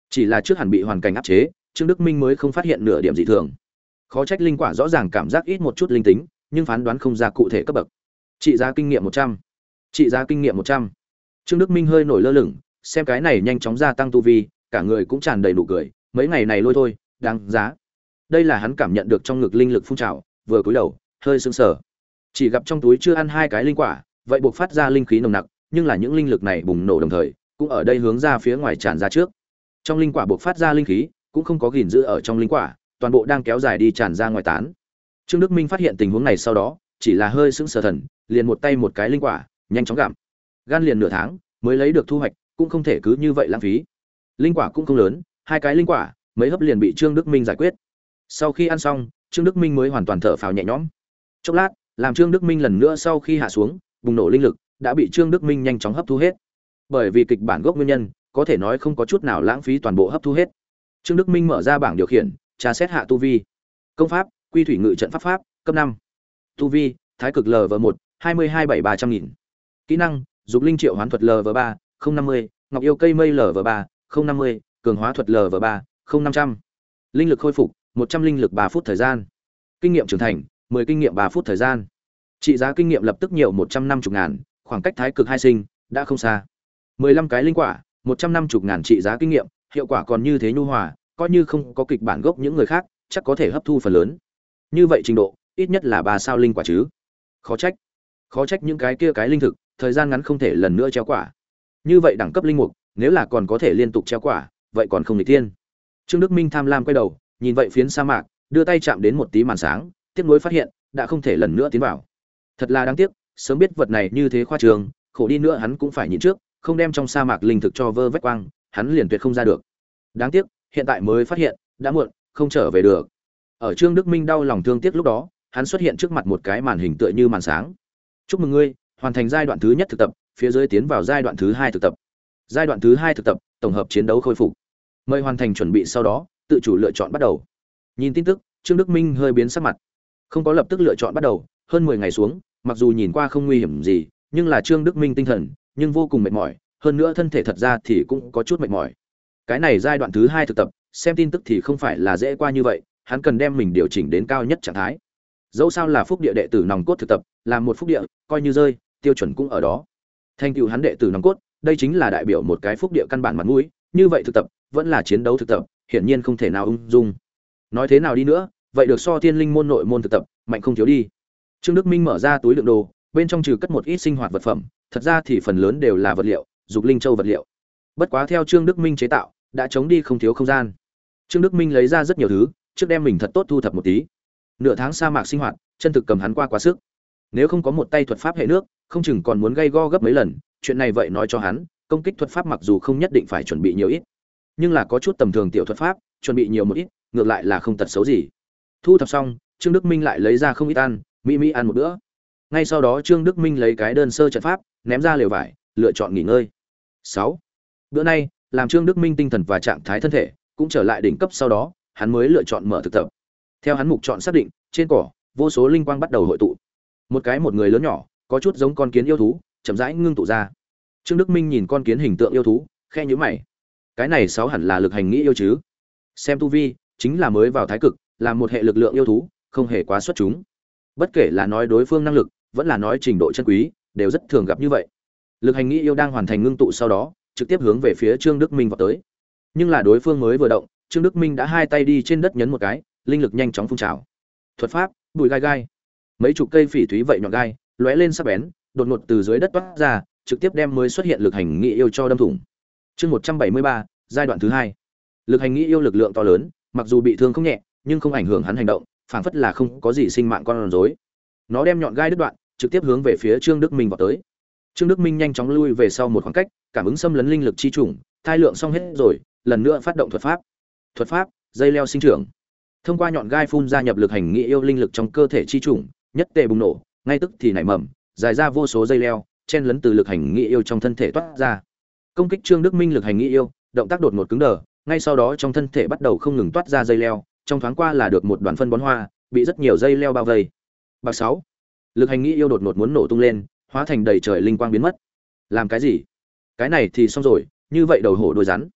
Chỉ là trước hẳn bị hoàn cảnh áp chế, Trương Đức Minh mới không phát hiện nửa điểm dị thường. Khó trách linh quả rõ ràng cảm giác ít một chút linh tính, nhưng phán đoán không ra cụ thể cấp bậc. Trị giá kinh nghiệm một trăm. Trị giá kinh nghiệm một trăm. Trương Đức Minh hơi nổi lơ lửng, xem cái này nhanh chóng gia tăng tu vi, cả người cũng tràn đầy nụ cười, mấy ngày này lôi thôi, đáng giá. Đây là hắn cảm nhận được trong ngực linh lực phun trào, vừa cúi đầu, hơi sững sờ. Chỉ gặp trong túi chưa ăn hai cái linh quả, vậy buộc phát ra linh khí nồng nặc, nhưng là những linh lực này bùng nổ đồng thời, cũng ở đây hướng ra phía ngoài tràn ra trước. Trong linh quả buộc phát ra linh khí, cũng không có gìn giữ ở trong linh quả, toàn bộ đang kéo dài đi tràn ra ngoài tán. Trương Đức Minh phát hiện tình huống này sau đó, chỉ là hơi sững sờ thần, liền một tay một cái linh quả, nhanh chóng gặm. Gan liền nửa tháng mới lấy được thu hoạch, cũng không thể cứ như vậy lãng phí. Linh quả cũng không lớn, hai cái linh quả, mấy hấp liền bị Trương Đức Minh giải quyết. Sau khi ăn xong, Trương Đức Minh mới hoàn toàn thở phào nhẹ nhõm. Chốc lát, làm Trương Đức Minh lần nữa sau khi hạ xuống, bùng nổ linh lực đã bị Trương Đức Minh nhanh chóng hấp thu hết. Bởi vì kịch bản gốc nguyên nhân, có thể nói không có chút nào lãng phí, toàn bộ hấp thu hết. Trương Đức Minh mở ra bảng điều khiển, tra xét hạ tu vi. Công pháp, Quy Thủy Ngự Trận Pháp pháp, cấp năm. Tu vi, Thái Cực lv một, hai mươi hai bảy ba trăm nghìn. Kỹ năng, Dục Linh Triệu Hoán Thuật lv ba, không năm mươi, Ngọc Yêu Cây Mây lv ba, không năm mươi, Cường Hóa Thuật lv ba, không năm trăm. Linh lực khôi phục, một trăm linh lực ba phút thời gian. Kinh nghiệm trưởng thành, mười kinh nghiệm ba phút thời gian. Trị giá kinh nghiệm lập tức nhiều một trăm năm mươi ngàn, khoảng cách Thái Cực hai sinh đã không xa. mười lăm cái linh quả, một trăm năm mươi ngàn trị giá kinh nghiệm, hiệu quả còn như thế nhu hòa, coi như không có kịch bản gốc những người khác, chắc có thể hấp thu phần lớn. Như vậy trình độ, ít nhất là ba sao linh quả chứ. Khó trách. Khó trách những cái kia cái linh thực, thời gian ngắn không thể lần nữa treo quả. Như vậy đẳng cấp linh mục, nếu là còn có thể liên tục treo quả, vậy còn không nghịch tiên. Trương Đức Minh tham lam quay đầu, nhìn vậy phiến sa mạc, đưa tay chạm đến một tí màn sáng, tiếp nối phát hiện, đã không thể lần nữa tiến vào. Thật là đáng tiếc, sớm biết vật này như thế khoa trương, khổ đi nữa hắn cũng phải nhịn trước, không đem trong sa mạc linh thực cho vơ vét quang, hắn liền tuyệt không ra được. Đáng tiếc, hiện tại mới phát hiện, đã muộn, không trở về được. Ở Trương Đức Minh đau lòng thương tiếc lúc đó, hắn xuất hiện trước mặt một cái màn hình tựa như màn sáng. Chúc mừng ngươi, hoàn thành giai đoạn thứ nhất thực tập, phía dưới tiến vào giai đoạn thứ hai thực tập. Giai đoạn thứ hai thực tập, tổng hợp chiến đấu khôi phục. Mời hoàn thành chuẩn bị sau đó, tự chủ lựa chọn bắt đầu. Nhìn tin tức, Trương Đức Minh hơi biến sắc mặt. Không có lập tức lựa chọn bắt đầu, hơn mười ngày xuống, mặc dù nhìn qua không nguy hiểm gì, nhưng là Trương Đức Minh tinh thần, nhưng vô cùng mệt mỏi, hơn nữa thân thể thật ra thì cũng có chút mệt mỏi. Cái này giai đoạn thứ hai thực tập, xem tin tức thì không phải là dễ qua như vậy, hắn cần đem mình điều chỉnh đến cao nhất trạng thái. Dẫu sao là phúc địa đệ tử nòng cốt thực tập, làm một phúc địa, coi như rơi, tiêu chuẩn cũng ở đó. Thành tựu hắn đệ tử nòng cốt, đây chính là đại biểu một cái phúc địa căn bản mặt mũi, như vậy thực tập, vẫn là chiến đấu thực tập, hiển nhiên không thể nào ung dung. Nói thế nào đi nữa, vậy được so Thiên Linh môn nội môn thực tập, mạnh không thiếu đi. Trương Đức Minh mở ra túi đựng đồ, bên trong trừ cất một ít sinh hoạt vật phẩm, thật ra thì phần lớn đều là vật liệu, dục linh châu vật liệu. Bất quá theo Trương Đức Minh chế tạo, đã chống đi không thiếu không gian. Trương Đức Minh lấy ra rất nhiều thứ, trước đem mình thật tốt thu thập một tí. Nửa tháng sa mạc sinh hoạt, chân thực cầm hắn qua quá sức. Nếu không có một tay thuật pháp hệ nước, không chừng còn muốn gây go gấp mấy lần, chuyện này vậy nói cho hắn, công kích thuật pháp mặc dù không nhất định phải chuẩn bị nhiều ít, nhưng là có chút tầm thường tiểu thuật pháp, chuẩn bị nhiều một ít, ngược lại là không tật xấu gì. Thu thập xong, Trương Đức Minh lại lấy ra không ít ăn, mỹ mỹ ăn một bữa. Ngay sau đó Trương Đức Minh lấy cái đơn sơ trận pháp, ném ra lều vải, lựa chọn nghỉ ngơi. sáu. Bữa nay, làm Trương Đức Minh tinh thần và trạng thái thân thể cũng trở lại đỉnh cấp sau đó, hắn mới lựa chọn mở thực tập. Theo hắn mục chọn xác định, trên cỏ, vô số linh quang bắt đầu hội tụ. Một cái một người lớn nhỏ, có chút giống con kiến yêu thú, chậm rãi ngưng tụ ra. Trương Đức Minh nhìn con kiến hình tượng yêu thú, khe nhíu mày. Cái này sáu hẳn là lực hành nghĩ yêu chứ? Xem tu vi, chính là mới vào thái cực, là một hệ lực lượng yêu thú, không hề quá xuất chúng. Bất kể là nói đối phương năng lực, vẫn là nói trình độ chân quý, đều rất thường gặp như vậy. Lực hành nghĩ yêu đang hoàn thành ngưng tụ sau đó, trực tiếp hướng về phía Trương Đức Minh vọt tới. Nhưng là đối phương mới vừa động, Trương Đức Minh đã hai tay đi trên đất nhấn một cái, linh lực nhanh chóng phun trào. Thuật pháp, bùi gai gai. Mấy chục cây phỉ thúy vậy nhọn gai, lóe lên sắc bén, đột ngột từ dưới đất toát ra, trực tiếp đem mới xuất hiện lực hành nghĩ yêu cho đâm thủng. Chương một trăm bảy mươi ba, giai đoạn thứ hai. Lực hành nghĩ yêu lực lượng to lớn, mặc dù bị thương không nhẹ, nhưng không ảnh hưởng hắn hành động, phảng phất là không có gì sinh mạng con rối. Nó đem nhọn gai đứt đoạn, trực tiếp hướng về phía Trương Đức Minh vọt tới. Trương Đức Minh nhanh chóng lui về sau một khoảng cách, cảm ứng xâm lấn linh lực chi trùng, thai lượng xong hết rồi, lần nữa phát động thuật pháp. Thuật pháp, dây leo sinh trưởng. Thông qua nhọn gai phun ra nhập lực hành nghĩ yêu linh lực trong cơ thể chi trùng, nhất tề bùng nổ, ngay tức thì nảy mầm, dài ra vô số dây leo, chen lấn từ lực hành nghĩ yêu trong thân thể toát ra. Công kích Trương Đức Minh lực hành nghĩ yêu, động tác đột ngột cứng đờ, ngay sau đó trong thân thể bắt đầu không ngừng toát ra dây leo, trong thoáng qua là được một đoàn phân bón hoa, bị rất nhiều dây leo bao vây. Bạc sáu. Lực hành nghĩ yêu đột ngột muốn nổ tung lên, hóa thành đầy trời linh quang biến mất. Làm cái gì? Cái này thì xong rồi, như vậy đầu hổ đuôi rắn.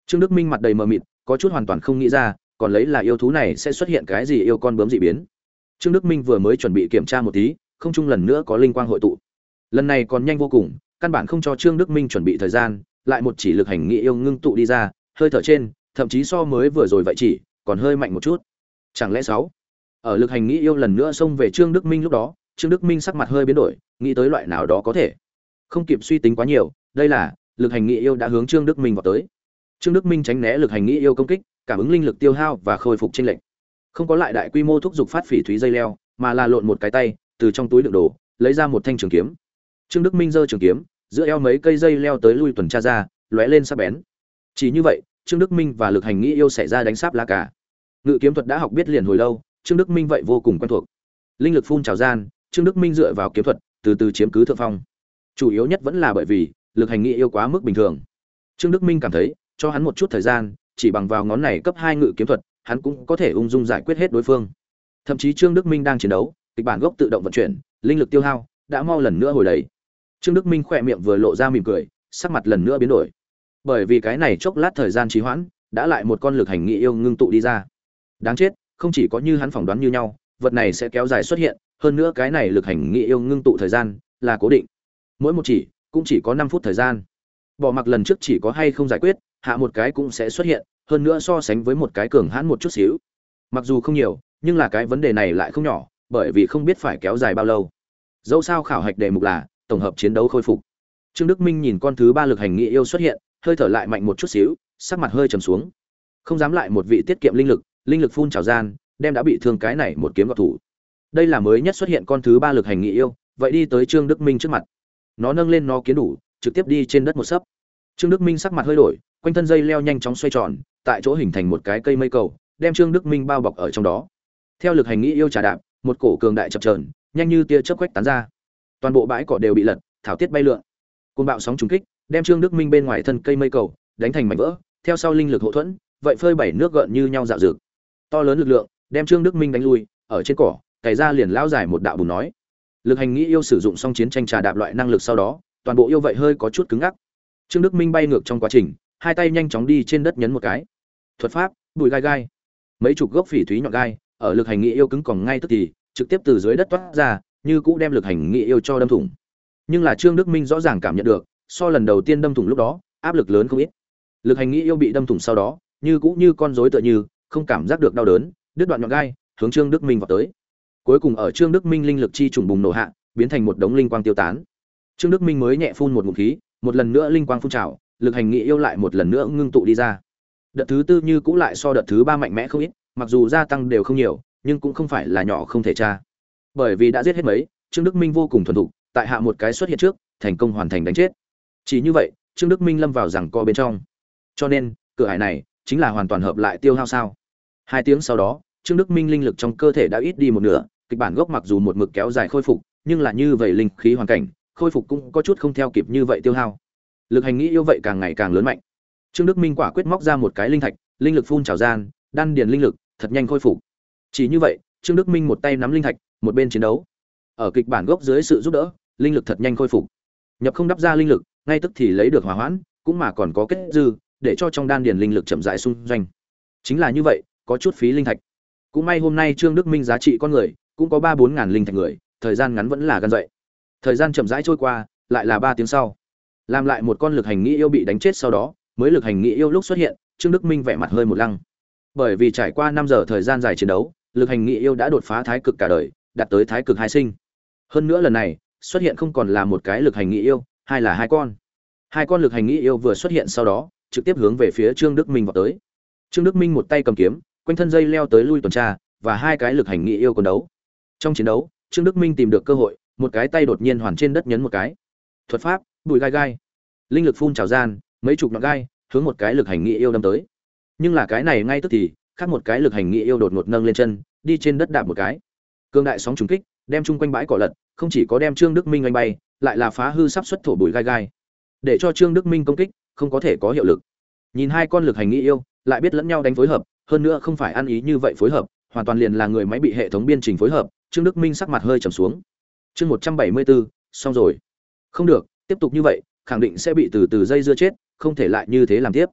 Trương Đức Minh mặt đầy mờ mịt, có chút hoàn toàn không nghĩ ra, còn lấy là yêu thú này sẽ xuất hiện cái gì yêu con bướm dị biến. Trương Đức Minh vừa mới chuẩn bị kiểm tra một tí, không trung lần nữa có linh quang hội tụ. Lần này còn nhanh vô cùng, căn bản không cho Trương Đức Minh chuẩn bị thời gian, lại một chỉ lực hành nghị yêu ngưng tụ đi ra, hơi thở trên, thậm chí so mới vừa rồi vậy chỉ, còn hơi mạnh một chút. Chẳng lẽ sáu? Ở lực hành nghị yêu lần nữa xông về Trương Đức Minh lúc đó, Trương Đức Minh sắc mặt hơi biến đổi, nghĩ tới loại nào đó có thể. Không kịp suy tính quá nhiều, đây là lực hành nghị yêu đã hướng Trương Đức Minh vào tới. Trương Đức Minh tránh né lực hành nghị yêu công kích, cảm ứng linh lực tiêu hao và khôi phục chênh lệch. Không có lại đại quy mô thúc giục phát phỉ thúy dây leo, mà là lộn một cái tay, từ trong túi đựng đồ, lấy ra một thanh trường kiếm. Trương Đức Minh giơ trường kiếm, giữa eo mấy cây dây leo tới lui tuần tra ra, lóe lên sắc bén. Chỉ như vậy, Trương Đức Minh và lực hành nghị yêu xảy ra đánh sáp lá cả. Ngự kiếm thuật đã học biết liền hồi lâu, Trương Đức Minh vậy vô cùng quen thuộc. Linh lực phun trào gian, Trương Đức Minh dựa vào kiếm thuật, từ từ chiếm cứ thượng phong. Chủ yếu nhất vẫn là bởi vì lực hành nghị yêu quá mức bình thường. Trương Đức Minh cảm thấy, cho hắn một chút thời gian, chỉ bằng vào ngón này cấp hai ngự kiếm thuật, hắn cũng có thể ung dung giải quyết hết đối phương. Thậm chí Trương Đức Minh đang chiến đấu, kịch bản gốc tự động vận chuyển, linh lực tiêu hao đã mau lần nữa hồi đầy. Trương Đức Minh khỏe miệng vừa lộ ra mỉm cười, sắc mặt lần nữa biến đổi. Bởi vì cái này chốc lát thời gian trì hoãn, đã lại một con lực hành nghị yêu ngưng tụ đi ra. Đáng chết, không chỉ có như hắn phỏng đoán như nhau, vật này sẽ kéo dài xuất hiện, hơn nữa cái này lực hành nghị yêu ngưng tụ thời gian là cố định. Mỗi một chỉ cũng chỉ có năm phút thời gian. Bỏ mặc lần trước chỉ có hay không giải quyết, hạ một cái cũng sẽ xuất hiện, hơn nữa so sánh với một cái cường hãn một chút xíu. Mặc dù không nhiều, nhưng là cái vấn đề này lại không nhỏ, bởi vì không biết phải kéo dài bao lâu. Dẫu sao khảo hạch đề mục là tổng hợp chiến đấu khôi phục. Trương Đức Minh nhìn con thứ ba lực hành nghị yêu xuất hiện, hơi thở lại mạnh một chút xíu, sắc mặt hơi trầm xuống. Không dám lại một vị tiết kiệm linh lực, linh lực phun trào gian, đem đã bị thương cái này một kiếm gọt thủ. Đây là mới nhất xuất hiện con thứ ba lực hành nghị yêu, vậy đi tới Trương Đức Minh trước mặt. Nó nâng lên nó kiến đủ, trực tiếp đi trên đất một sấp. Trương Đức Minh sắc mặt hơi đổi, quanh thân dây leo nhanh chóng xoay tròn, tại chỗ hình thành một cái cây mây cầu, đem Trương Đức Minh bao bọc ở trong đó. Theo lực hành nghị yêu trà đạp, một cổ cường đại chập chờn, nhanh như tia chớp quét tán ra. Toàn bộ bãi cỏ đều bị lật, thảo tiết bay lượn. Cơn bão sóng trùng kích, đem Trương Đức Minh bên ngoài thân cây mây cầu đánh thành mảnh vỡ, theo sau linh lực hộ thuẫn, vậy phơi bảy nước gợn như nhau dạo dực. To lớn lực lượng, đem Trương Đức Minh đánh lui, ở trên cỏ, cày ra liền lao dài một đạo bùn nói. Lực hành nghị yêu sử dụng xong chiến tranh trà đạp loại năng lực sau đó, toàn bộ yêu vậy hơi có chút cứng ngắc. Trương Đức Minh bay ngược trong quá trình, hai tay nhanh chóng đi trên đất nhấn một cái. Thuật pháp, bùi gai gai. Mấy chục gốc phỉ thúy nhọn gai, ở lực hành nghị yêu cứng còng ngay tức thì, trực tiếp từ dưới đất toát ra, như cũ đem lực hành nghị yêu cho đâm thủng. Nhưng là Trương Đức Minh rõ ràng cảm nhận được, so lần đầu tiên đâm thủng lúc đó, áp lực lớn không ít. Lực hành nghị yêu bị đâm thủng sau đó, như cũ như con rối tựa như, không cảm giác được đau đớn, đứt đoạn nhọn gai, hướng Trương Đức Minh vào tới. Cuối cùng ở Trương Đức Minh linh lực chi trùng bùng nổ hạ, biến thành một đống linh quang tiêu tán. Trương Đức Minh mới nhẹ phun một ngụm khí, một lần nữa linh quang phun trào, lực hành nghị yêu lại một lần nữa ngưng tụ đi ra. Đợt thứ tư như cũ lại so đợt thứ ba mạnh mẽ không ít, mặc dù gia tăng đều không nhiều, nhưng cũng không phải là nhỏ không thể tra. Bởi vì đã giết hết mấy, Trương Đức Minh vô cùng thuần thục, tại hạ một cái xuất hiện trước, thành công hoàn thành đánh chết. Chỉ như vậy, Trương Đức Minh lâm vào giằng co bên trong. Cho nên, cửa ải này chính là hoàn toàn hợp lại tiêu hao sao? Hai tiếng sau đó, Trương Đức Minh linh lực trong cơ thể đã ít đi một nửa, kịch bản gốc mặc dù một mực kéo dài khôi phục, nhưng là như vậy linh khí hoàn cảnh, khôi phục cũng có chút không theo kịp như vậy tiêu hao. Lực hành nghị yêu vậy càng ngày càng lớn mạnh. Trương Đức Minh quả quyết móc ra một cái linh thạch, linh lực phun trào gian, đan điền linh lực thật nhanh khôi phục. Chỉ như vậy, Trương Đức Minh một tay nắm linh thạch, một bên chiến đấu. Ở kịch bản gốc dưới sự giúp đỡ, linh lực thật nhanh khôi phục. Nhập không đắp ra linh lực, ngay tức thì lấy được hòa hoãn, cũng mà còn có kết dư, để cho trong đan điền linh lực chậm rãi xung doanh. Chính là như vậy, có chút phí linh thạch. Cũng may hôm nay Trương Đức Minh giá trị con người cũng có ba bốn ngàn linh thạch người, thời gian ngắn vẫn là gan dậy. Thời gian chậm rãi trôi qua, lại là ba tiếng sau. Làm lại một con lực hành nghị yêu bị đánh chết sau đó, mới lực hành nghị yêu lúc xuất hiện, Trương Đức Minh vẻ mặt hơi một lăng. Bởi vì trải qua năm giờ thời gian dài chiến đấu, lực hành nghị yêu đã đột phá thái cực cả đời, đạt tới thái cực hai sinh. Hơn nữa lần này, xuất hiện không còn là một cái lực hành nghị yêu, hay là hai con. Hai con lực hành nghị yêu vừa xuất hiện sau đó, trực tiếp hướng về phía Trương Đức Minh vọt tới. Trương Đức Minh một tay cầm kiếm, quanh thân dây leo tới lui tuần tra, và hai cái lực hành nghị yêu còn đấu. Trong chiến đấu, Trương Đức Minh tìm được cơ hội, một cái tay đột nhiên hoàn trên đất nhấn một cái. Thuật pháp, bùi gai gai. Linh lực phun trào gian, mấy chục nhọn gai hướng một cái lực hành nghị yêu đâm tới. Nhưng là cái này ngay tức thì, khác một cái lực hành nghị yêu đột ngột nâng lên chân, đi trên đất đạp một cái. Cương đại sóng trùng kích, đem chung quanh bãi cỏ lật, không chỉ có đem Trương Đức Minh oanh bay, lại là phá hư sắp xuất thổ bùi gai gai. Để cho Trương Đức Minh công kích không có thể có hiệu lực. Nhìn hai con lực hành nghị yêu, lại biết lẫn nhau đánh phối hợp, hơn nữa không phải ăn ý như vậy phối hợp, hoàn toàn liền là người máy bị hệ thống biên trình phối hợp. Trương Đức Minh sắc mặt hơi trầm xuống. Chương một trăm bảy mươi bốn, xong rồi. Không được, tiếp tục như vậy, khẳng định sẽ bị từ từ dây dưa chết, không thể lại như thế làm tiếp.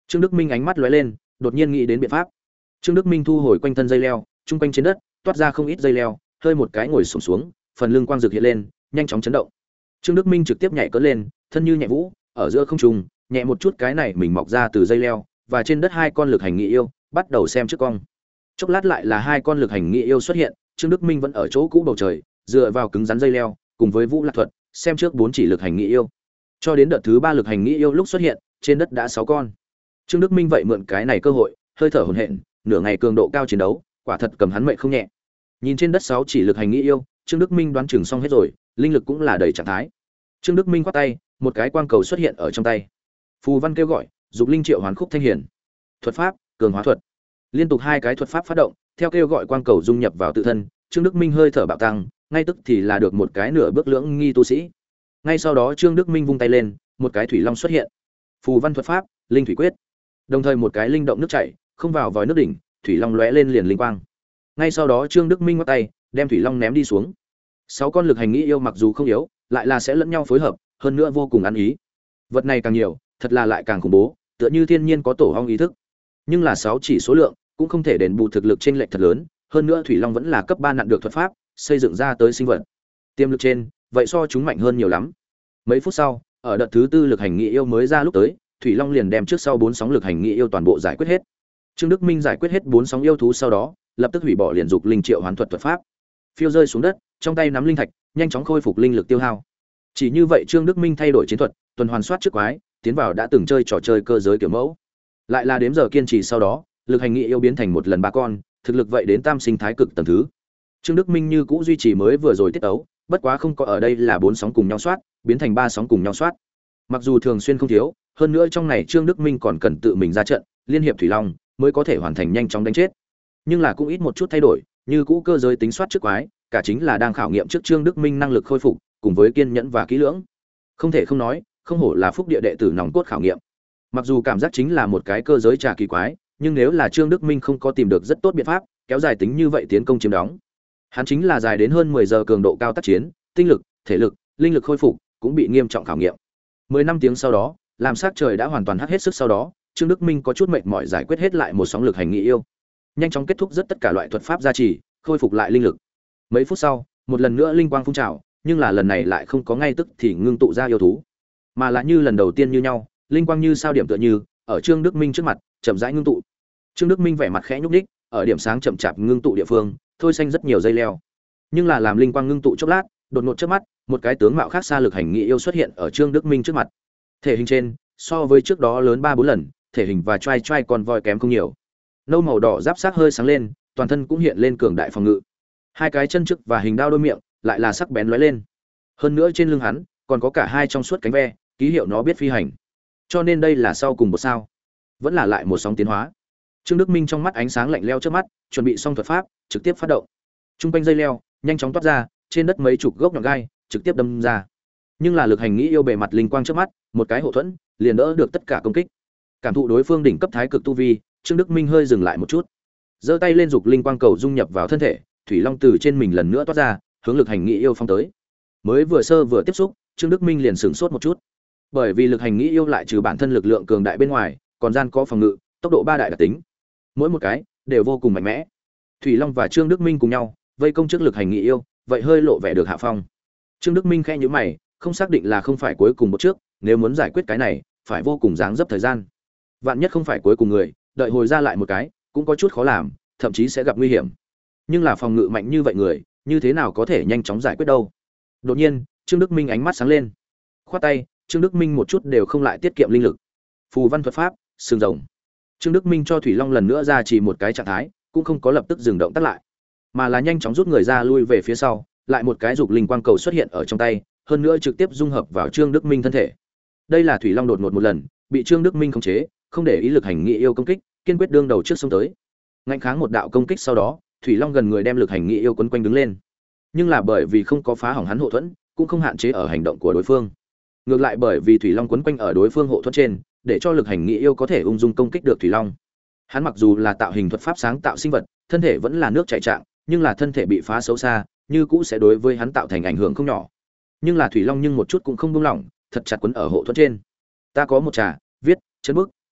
Trương Đức Minh ánh mắt lóe lên, đột nhiên nghĩ đến biện pháp. Trương Đức Minh thu hồi quanh thân dây leo, trung quanh trên đất toát ra không ít dây leo, hơi một cái ngồi xổm xuống, phần lưng quang rực hiện lên, nhanh chóng chấn động. Trương Đức Minh trực tiếp nhảy cất lên, thân như nhẹ vũ, ở giữa không trung, nhẹ một chút cái này mình mọc ra từ dây leo, và trên đất hai con lực hành nghị yêu, bắt đầu xem trước cong. Chốc lát lại là hai con lực hành nghị yêu xuất hiện, Trương Đức Minh vẫn ở chỗ cũ bầu trời, dựa vào cứng rắn dây leo, cùng với Vũ Lạc thuật, xem trước bốn chỉ lực hành nghị yêu. Cho đến đợt thứ ba lực hành nghị yêu lúc xuất hiện, trên đất đã sáu con. Trương Đức Minh vậy mượn cái này cơ hội, hơi thở hổn hển, nửa ngày cường độ cao chiến đấu, quả thật cầm hắn mệnh không nhẹ. Nhìn trên đất sáu chỉ lực hành nghị yêu, Trương Đức Minh đoán chừng xong hết rồi, linh lực cũng là đầy trạng thái. Trương Đức Minh quát tay, một cái quang cầu xuất hiện ở trong tay. Phù văn kêu gọi, dục linh triệu hoán khúc thanh hiển. Thuật pháp, cường hóa thuật. Liên tục hai cái thuật pháp phát động, theo kêu gọi quang cầu dung nhập vào tự thân, Trương Đức Minh hơi thở bạo tăng, ngay tức thì là được một cái nửa bước lưỡng nghi tu sĩ. Ngay sau đó Trương Đức Minh vung tay lên, một cái thủy long xuất hiện. Phù văn thuật pháp, linh thủy quyết. Đồng thời một cái linh động nước chảy, không vào vòi nước đỉnh, thủy long lóe lên liền linh quang. Ngay sau đó Trương Đức Minh ngoắc tay, đem thủy long ném đi xuống. Sáu con lực hành nghĩ yêu mặc dù không yếu, lại là sẽ lẫn nhau phối hợp, hơn nữa vô cùng ăn ý. Vật này càng nhiều, thật là lại càng khủng bố, tựa như thiên nhiên có tổ ong ý thức. Nhưng là sáu chỉ số lượng, cũng không thể đền bù thực lực chênh lệch thật lớn, hơn nữa thủy long vẫn là cấp ba nặng được thuật pháp, xây dựng ra tới sinh vật. Tiềm lực trên, vậy so chúng mạnh hơn nhiều lắm. Mấy phút sau, ở đợt thứ tư lực hành nghị yêu mới ra lúc tới, thủy long liền đem trước sau bốn sóng lực hành nghị yêu toàn bộ giải quyết hết. Trương Đức Minh giải quyết hết bốn sóng yêu thú sau đó, lập tức hủy bỏ liền dục linh triệu hoán thuật thuật pháp. Phiêu rơi xuống đất, trong tay nắm linh thạch, nhanh chóng khôi phục linh lực tiêu hao. Chỉ như vậy Trương Đức Minh thay đổi chiến thuật, tuần hoàn soát trước quái, tiến vào đã từng chơi trò chơi cơ giới kiểu mẫu. Lại là đếm giờ kiên trì sau đó, lực hành nghị yêu biến thành một lần ba con, thực lực vậy đến tam sinh thái cực tầng thứ. Trương Đức Minh như cũ duy trì mới vừa rồi tiết tấu, bất quá không có ở đây là bốn sóng cùng nhau soát, biến thành ba sóng cùng nhau soát. Mặc dù thường xuyên không thiếu, hơn nữa trong này Trương Đức Minh còn cần tự mình ra trận, liên hiệp thủy long mới có thể hoàn thành nhanh chóng đánh chết. Nhưng là cũng ít một chút thay đổi, như cũ cơ giới tính soát trước quái, cả chính là đang khảo nghiệm trước Trương Đức Minh năng lực khôi phục, cùng với kiên nhẫn và kỹ lưỡng. Không thể không nói, không hổ là phúc địa đệ tử nòng cốt khảo nghiệm. Mặc dù cảm giác chính là một cái cơ giới trà kỳ quái, nhưng nếu là Trương Đức Minh không có tìm được rất tốt biện pháp, kéo dài tính như vậy tiến công chiếm đóng, hắn chính là dài đến hơn mười giờ cường độ cao tác chiến, tinh lực, thể lực, linh lực khôi phục cũng bị nghiêm trọng khảo nghiệm. mười năm tiếng sau đó, làm sát trời đã hoàn toàn hắt hết sức sau đó, Trương Đức Minh có chút mệt mỏi giải quyết hết lại một sóng lực hành nghị yêu. Nhanh chóng kết thúc rất tất cả loại thuật pháp gia trì, khôi phục lại linh lực. Mấy phút sau, một lần nữa linh quang phun trào, nhưng là lần này lại không có ngay tức thì ngưng tụ ra yêu thú, mà là như lần đầu tiên như nhau, linh quang như sao điểm tựa như, ở Trương Đức Minh trước mặt, chậm rãi ngưng tụ. Trương Đức Minh vẻ mặt khẽ nhúc nhích, ở điểm sáng chậm chạp ngưng tụ địa phương, thôi xanh rất nhiều dây leo. Nhưng là làm linh quang ngưng tụ chốc lát, đột ngột trước mắt, một cái tướng mạo khác xa lực hành nghị yêu xuất hiện ở Trương Đức Minh trước mặt. Thể hình trên, so với trước đó lớn ba bốn lần, thể hình và trai trai còn voi kém không nhiều. Nâu màu đỏ giáp xác hơi sáng lên, toàn thân cũng hiện lên cường đại phòng ngự. Hai cái chân trước và hình đao đôi miệng, lại là sắc bén lóe lên. Hơn nữa trên lưng hắn, còn có cả hai trong suốt cánh ve, ký hiệu nó biết phi hành. Cho nên đây là sau cùng một sao, vẫn là lại một sóng tiến hóa. Trương Đức Minh trong mắt ánh sáng lạnh lẽo trước mắt, chuẩn bị xong thuật pháp, trực tiếp phát động. Trung quanh dây leo, nhanh chóng toát ra, trên đất mấy chục gốc nhọn gai, trực tiếp đâm ra. Nhưng là lực hành nghĩ yêu bề mặt linh quang trước mắt, một cái hộ thuẫn, liền đỡ được tất cả công kích. Cảm thụ đối phương đỉnh cấp thái cực tu vi, Trương Đức Minh hơi dừng lại một chút. Giơ tay lên dục linh quang cầu dung nhập vào thân thể, thủy long từ trên mình lần nữa toát ra, hướng lực hành nghĩ yêu phong tới. Mới vừa sơ vừa tiếp xúc, Trương Đức Minh liền sửng sốt một chút. Bởi vì lực hành nghĩ yêu lại trừ bản thân lực lượng cường đại bên ngoài, còn gian có phòng ngự, tốc độ ba đại đặc tính. Mỗi một cái đều vô cùng mạnh mẽ. Thủy Long và Trương Đức Minh cùng nhau vây công trước lực hành nghị yêu, vậy hơi lộ vẻ được hạ phong. Trương Đức Minh khẽ nhíu mày, không xác định là không phải cuối cùng một trước, nếu muốn giải quyết cái này, phải vô cùng dáng dấp thời gian. Vạn nhất không phải cuối cùng người, đợi hồi ra lại một cái, cũng có chút khó làm, thậm chí sẽ gặp nguy hiểm. Nhưng là phòng ngự mạnh như vậy người, như thế nào có thể nhanh chóng giải quyết đâu? Đột nhiên, Trương Đức Minh ánh mắt sáng lên. Khoát tay, Trương Đức Minh một chút đều không lại tiết kiệm linh lực. Phù văn thuật pháp, sừng rồng. Trương Đức Minh cho Thủy Long lần nữa ra chỉ một cái trạng thái, cũng không có lập tức dừng động tác lại, mà là nhanh chóng rút người ra lui về phía sau, lại một cái dục linh quang cầu xuất hiện ở trong tay, hơn nữa trực tiếp dung hợp vào Trương Đức Minh thân thể. Đây là Thủy Long đột ngột một lần, bị Trương Đức Minh khống chế, không để ý lực hành nghị yêu công kích, kiên quyết đương đầu trước xông tới. Ngạnh kháng một đạo công kích sau đó, Thủy Long gần người đem lực hành nghị yêu quấn quanh đứng lên. Nhưng là bởi vì không có phá hỏng hắn hộ thuẫn, cũng không hạn chế ở hành động của đối phương. Ngược lại bởi vì Thủy Long quấn quanh ở đối phương hộ thuẫn trên, để cho lực hành nghị yêu có thể ung dung công kích được Thủy Long. Hắn mặc dù là tạo hình thuật pháp sáng tạo sinh vật, thân thể vẫn là nước chảy trạng, nhưng là thân thể bị phá xấu xa, như cũ sẽ đối với hắn tạo thành ảnh hưởng không nhỏ. Nhưng là Thủy Long nhưng một chút cũng không buông lỏng, thật chặt quấn ở hộ thuẫn trên. Ta có một trà, viết, chân bức,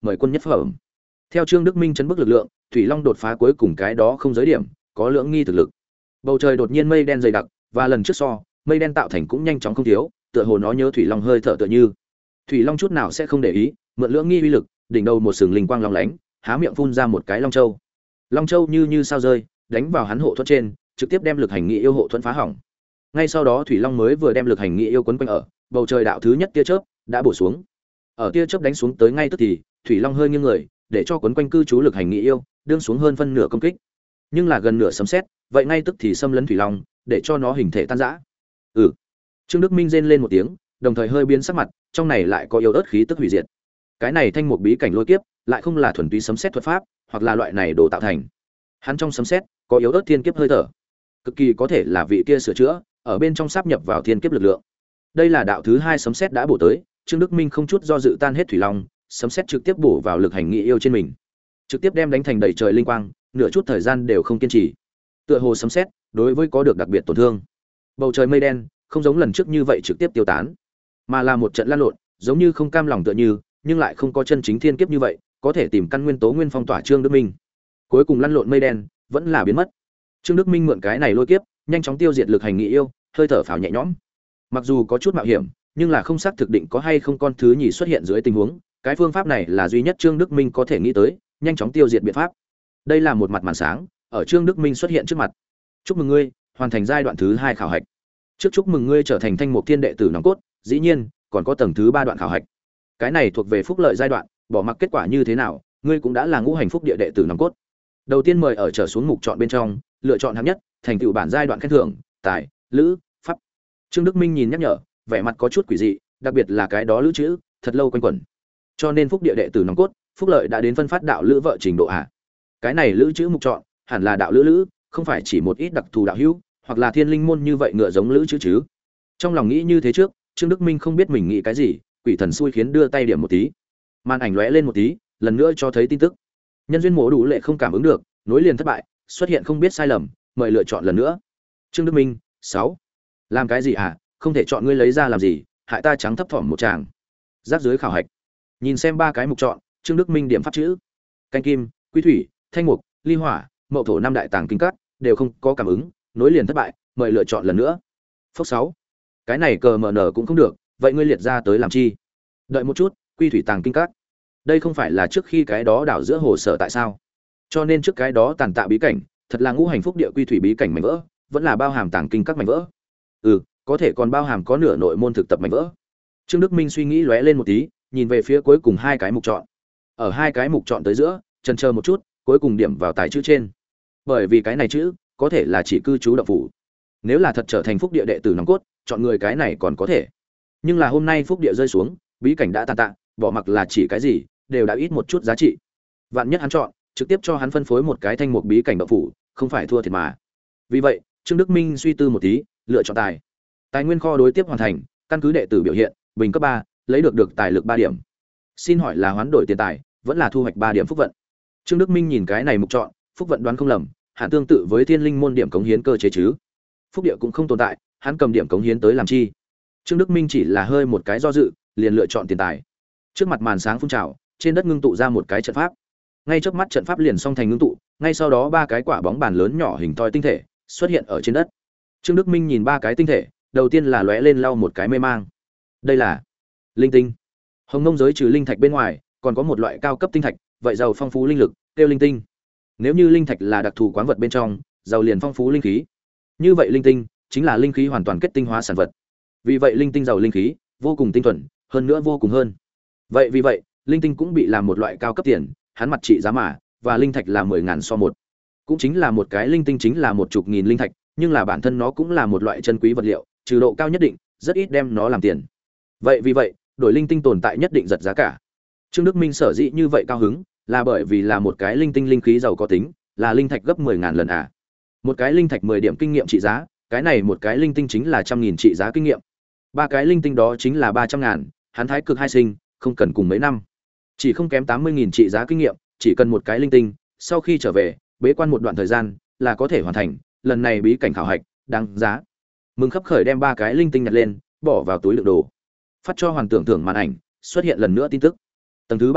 mời quân nhất phẩm. Theo Trương Đức Minh chấn bức lực lượng, Thủy Long đột phá cuối cùng cái đó không giới điểm, có lưỡng nghi thực lực. Bầu trời đột nhiên mây đen dày đặc, và lần trước so, mây đen tạo thành cũng nhanh chóng không thiếu, tựa hồ nó nhớ Thủy Long hơi thở tựa như. Thủy Long chút nào sẽ không để ý, mượn lưỡng nghi uy lực, đỉnh đầu một sừng linh quang long lánh, há miệng phun ra một cái long châu. Long châu như như sao rơi, đánh vào hắn hộ thuẫn trên, trực tiếp đem lực hành nghị yêu hộ thuẫn phá hỏng. Ngay sau đó Thủy Long mới vừa đem lực hành nghị yêu quấn quanh ở, bầu trời đạo thứ nhất tia chớp đã bổ xuống. Ở tia chớp đánh xuống tới ngay tức thì, Thủy Long hơi nghiêng người, để cho quấn quanh cư trú lực hành nghị yêu, đương xuống hơn phân nửa công kích. Nhưng là gần nửa sấm sét, vậy ngay tức thì xâm lấn Thủy Long, để cho nó hình thể tan rã. Ừ. Trương Đức Minh rên lên một tiếng, đồng thời hơi biến sắc mặt, trong này lại có yếu ớt khí tức hủy diệt. Cái này thanh mục bí cảnh lôi kiếp, lại không là thuần túy sấm sét thuật pháp, hoặc là loại này đồ tạo thành. Hắn trong sấm sét có yếu ớt thiên kiếp hơi thở, cực kỳ có thể là vị kia sửa chữa, ở bên trong sáp nhập vào thiên kiếp lực lượng. Đây là đạo thứ hai sấm sét đã bổ tới, Trương Đức Minh không chút do dự tan hết Thủy Long, sấm sét trực tiếp bổ vào lực hành nghị yêu trên mình, trực tiếp đem đánh thành đầy trời linh quang, nửa chút thời gian đều không kiên trì. Tựa hồ sấm sét đối với có được đặc biệt tổn thương. Bầu trời mây đen không giống lần trước như vậy trực tiếp tiêu tán, mà là một trận lăn lộn, giống như không cam lòng tựa như, nhưng lại không có chân chính thiên kiếp như vậy, có thể tìm căn nguyên tố nguyên phong tỏa Trương Đức Minh. Cuối cùng lăn lộn mây đen vẫn là biến mất. Trương Đức Minh mượn cái này lôi kiếp, nhanh chóng tiêu diệt lực hành nghị yêu, hơi thở phào nhẹ nhõm. Mặc dù có chút mạo hiểm, nhưng là không xác thực định có hay không con thứ nhì xuất hiện dưới tình huống, cái phương pháp này là duy nhất Trương Đức Minh có thể nghĩ tới, nhanh chóng tiêu diệt biện pháp. Đây là một mặt màn sáng, ở Trương Đức Minh xuất hiện trước mặt. Chúc mừng ngươi, hoàn thành giai đoạn thứ hai khảo hạch. Trước chúc mừng ngươi trở thành thanh mục thiên đệ tử nòng cốt, dĩ nhiên, còn có tầng thứ ba đoạn khảo hạch. Cái này thuộc về phúc lợi giai đoạn, bỏ mặc kết quả như thế nào, ngươi cũng đã là ngũ hành phúc địa đệ tử nòng cốt. Đầu tiên mời ở trở xuống mục chọn bên trong, lựa chọn hạng nhất, thành tựu bản giai đoạn khen thưởng, tài, lữ, pháp. Trương Đức Minh nhìn nhắc nhở, vẻ mặt có chút quỷ dị, đặc biệt là cái đó lữ chữ, thật lâu quanh quẩn. Cho nên phúc địa đệ tử nòng cốt, phúc lợi đã đến phân phát đạo lữ vợ trình độ ạ. Cái này lữ chữ mục chọn, hẳn là đạo lữ lữ, không phải chỉ một ít đặc thù đạo hữu, hoặc là thiên linh môn như vậy ngựa giống lữ chữ chứ. Trong lòng nghĩ như thế trước, Trương Đức Minh không biết mình nghĩ cái gì, quỷ thần xui khiến đưa tay điểm một tí. Màn ảnh lóe lên một tí, lần nữa cho thấy tin tức. Nhân duyên mổ đủ lệ không cảm ứng được, nối liền thất bại, xuất hiện không biết sai lầm, mời lựa chọn lần nữa. Trương Đức Minh, sáu. Làm cái gì hả? Không thể chọn ngươi lấy ra làm gì, hại ta trắng thấp thỏm một tràng. Giáp dưới khảo hạch. Nhìn xem ba cái mục chọn, Trương Đức Minh điểm pháp chữ. Canh kim, quy thủy, thanh mục, ly hỏa, mậu thổ năm đại tàng kinh cát, đều không có cảm ứng, nối liền thất bại, mời lựa chọn lần nữa. Phốc sáu. Cái này cờ mờ nở cũng không được, vậy ngươi liệt ra tới làm chi? Đợi một chút, quy thủy tàng kinh cát. Đây không phải là trước khi cái đó đảo giữa hồ sở tại sao? Cho nên trước cái đó tàn tạ bí cảnh, thật là ngũ hành phúc địa quy thủy bí cảnh mảnh vỡ, vẫn là bao hàm tàng kinh các mảnh vỡ. Ừ, có thể còn bao hàm có nửa nội môn thực tập mảnh vỡ. Trương Đức Minh suy nghĩ lóe lên một tí, nhìn về phía cuối cùng hai cái mục chọn. Ở hai cái mục chọn tới giữa, chần chờ một chút, cuối cùng điểm vào tài chữ trên. Bởi vì cái này chữ, có thể là chỉ cư trú động phủ. Nếu là thật trở thành phúc địa đệ tử nòng cốt, chọn người cái này còn có thể. Nhưng là hôm nay phúc địa rơi xuống, bí cảnh đã tàn tạ, bỏ mặc là chỉ cái gì, đều đã ít một chút giá trị. Vạn nhất hắn chọn, trực tiếp cho hắn phân phối một cái thanh mục bí cảnh động phủ, không phải thua thiệt mà. Vì vậy, Trương Đức Minh suy tư một tí, lựa chọn tài. Tài nguyên kho đối tiếp hoàn thành, căn cứ đệ tử biểu hiện, bình cấp ba, lấy được được tài lực ba điểm. Xin hỏi là hoán đổi tiền tài, vẫn là thu hoạch ba điểm phúc vận. Trương Đức Minh nhìn cái này mục chọn, phúc vận đoán không lầm, hẳn tương tự với Thiên Linh môn điểm cống hiến cơ chế chứ. Phúc địa cũng không tồn tại, hắn cầm điểm cống hiến tới làm chi? Trương Đức Minh chỉ là hơi một cái do dự, liền lựa chọn tiền tài. Trước mặt màn sáng phun trào, trên đất ngưng tụ ra một cái trận pháp. Ngay trước mắt trận pháp liền song thành ngưng tụ, ngay sau đó ba cái quả bóng bàn lớn nhỏ hình thoi tinh thể xuất hiện ở trên đất. Trương Đức Minh nhìn ba cái tinh thể, đầu tiên là lóe lên lau một cái mê mang. Đây là linh tinh. Hồng Nông giới trừ linh thạch bên ngoài, còn có một loại cao cấp tinh thạch, vậy giàu phong phú linh lực, tiêu linh tinh. Nếu như linh thạch là đặc thù quán vật bên trong, giàu liền phong phú linh khí. Như vậy linh tinh chính là linh khí hoàn toàn kết tinh hóa sản vật. Vì vậy linh tinh giàu linh khí, vô cùng tinh thuần, hơn nữa vô cùng hơn. Vậy vì vậy, linh tinh cũng bị làm một loại cao cấp tiền, hắn mặt trị giá mà, và linh thạch là mười ngàn so một. Cũng chính là một cái linh tinh chính là một chục nghìn linh thạch, nhưng là bản thân nó cũng là một loại chân quý vật liệu, trừ độ cao nhất định, rất ít đem nó làm tiền. Vậy vì vậy, đổi linh tinh tồn tại nhất định giật giá cả. Trương Đức Minh sở dĩ như vậy cao hứng, là bởi vì là một cái linh tinh linh khí giàu có tính, là linh thạch gấp mười ngàn lần à. Một cái linh thạch mười điểm kinh nghiệm trị giá, cái này một cái linh tinh chính là trăm nghìn trị giá kinh nghiệm. Ba cái linh tinh đó chính là ba trăm ngàn, hắn thái cực hai sinh, không cần cùng mấy năm. Chỉ không kém tám mươi nghìn trị giá kinh nghiệm, chỉ cần một cái linh tinh, sau khi trở về, bế quan một đoạn thời gian là có thể hoàn thành, lần này bí cảnh khảo hạch, đáng giá. Mừng khấp khởi đem ba cái linh tinh nhặt lên, bỏ vào túi đựng đồ. Phát cho hoàn tưởng thưởng màn ảnh, xuất hiện lần nữa tin tức. Tầng thứ ba đoạn,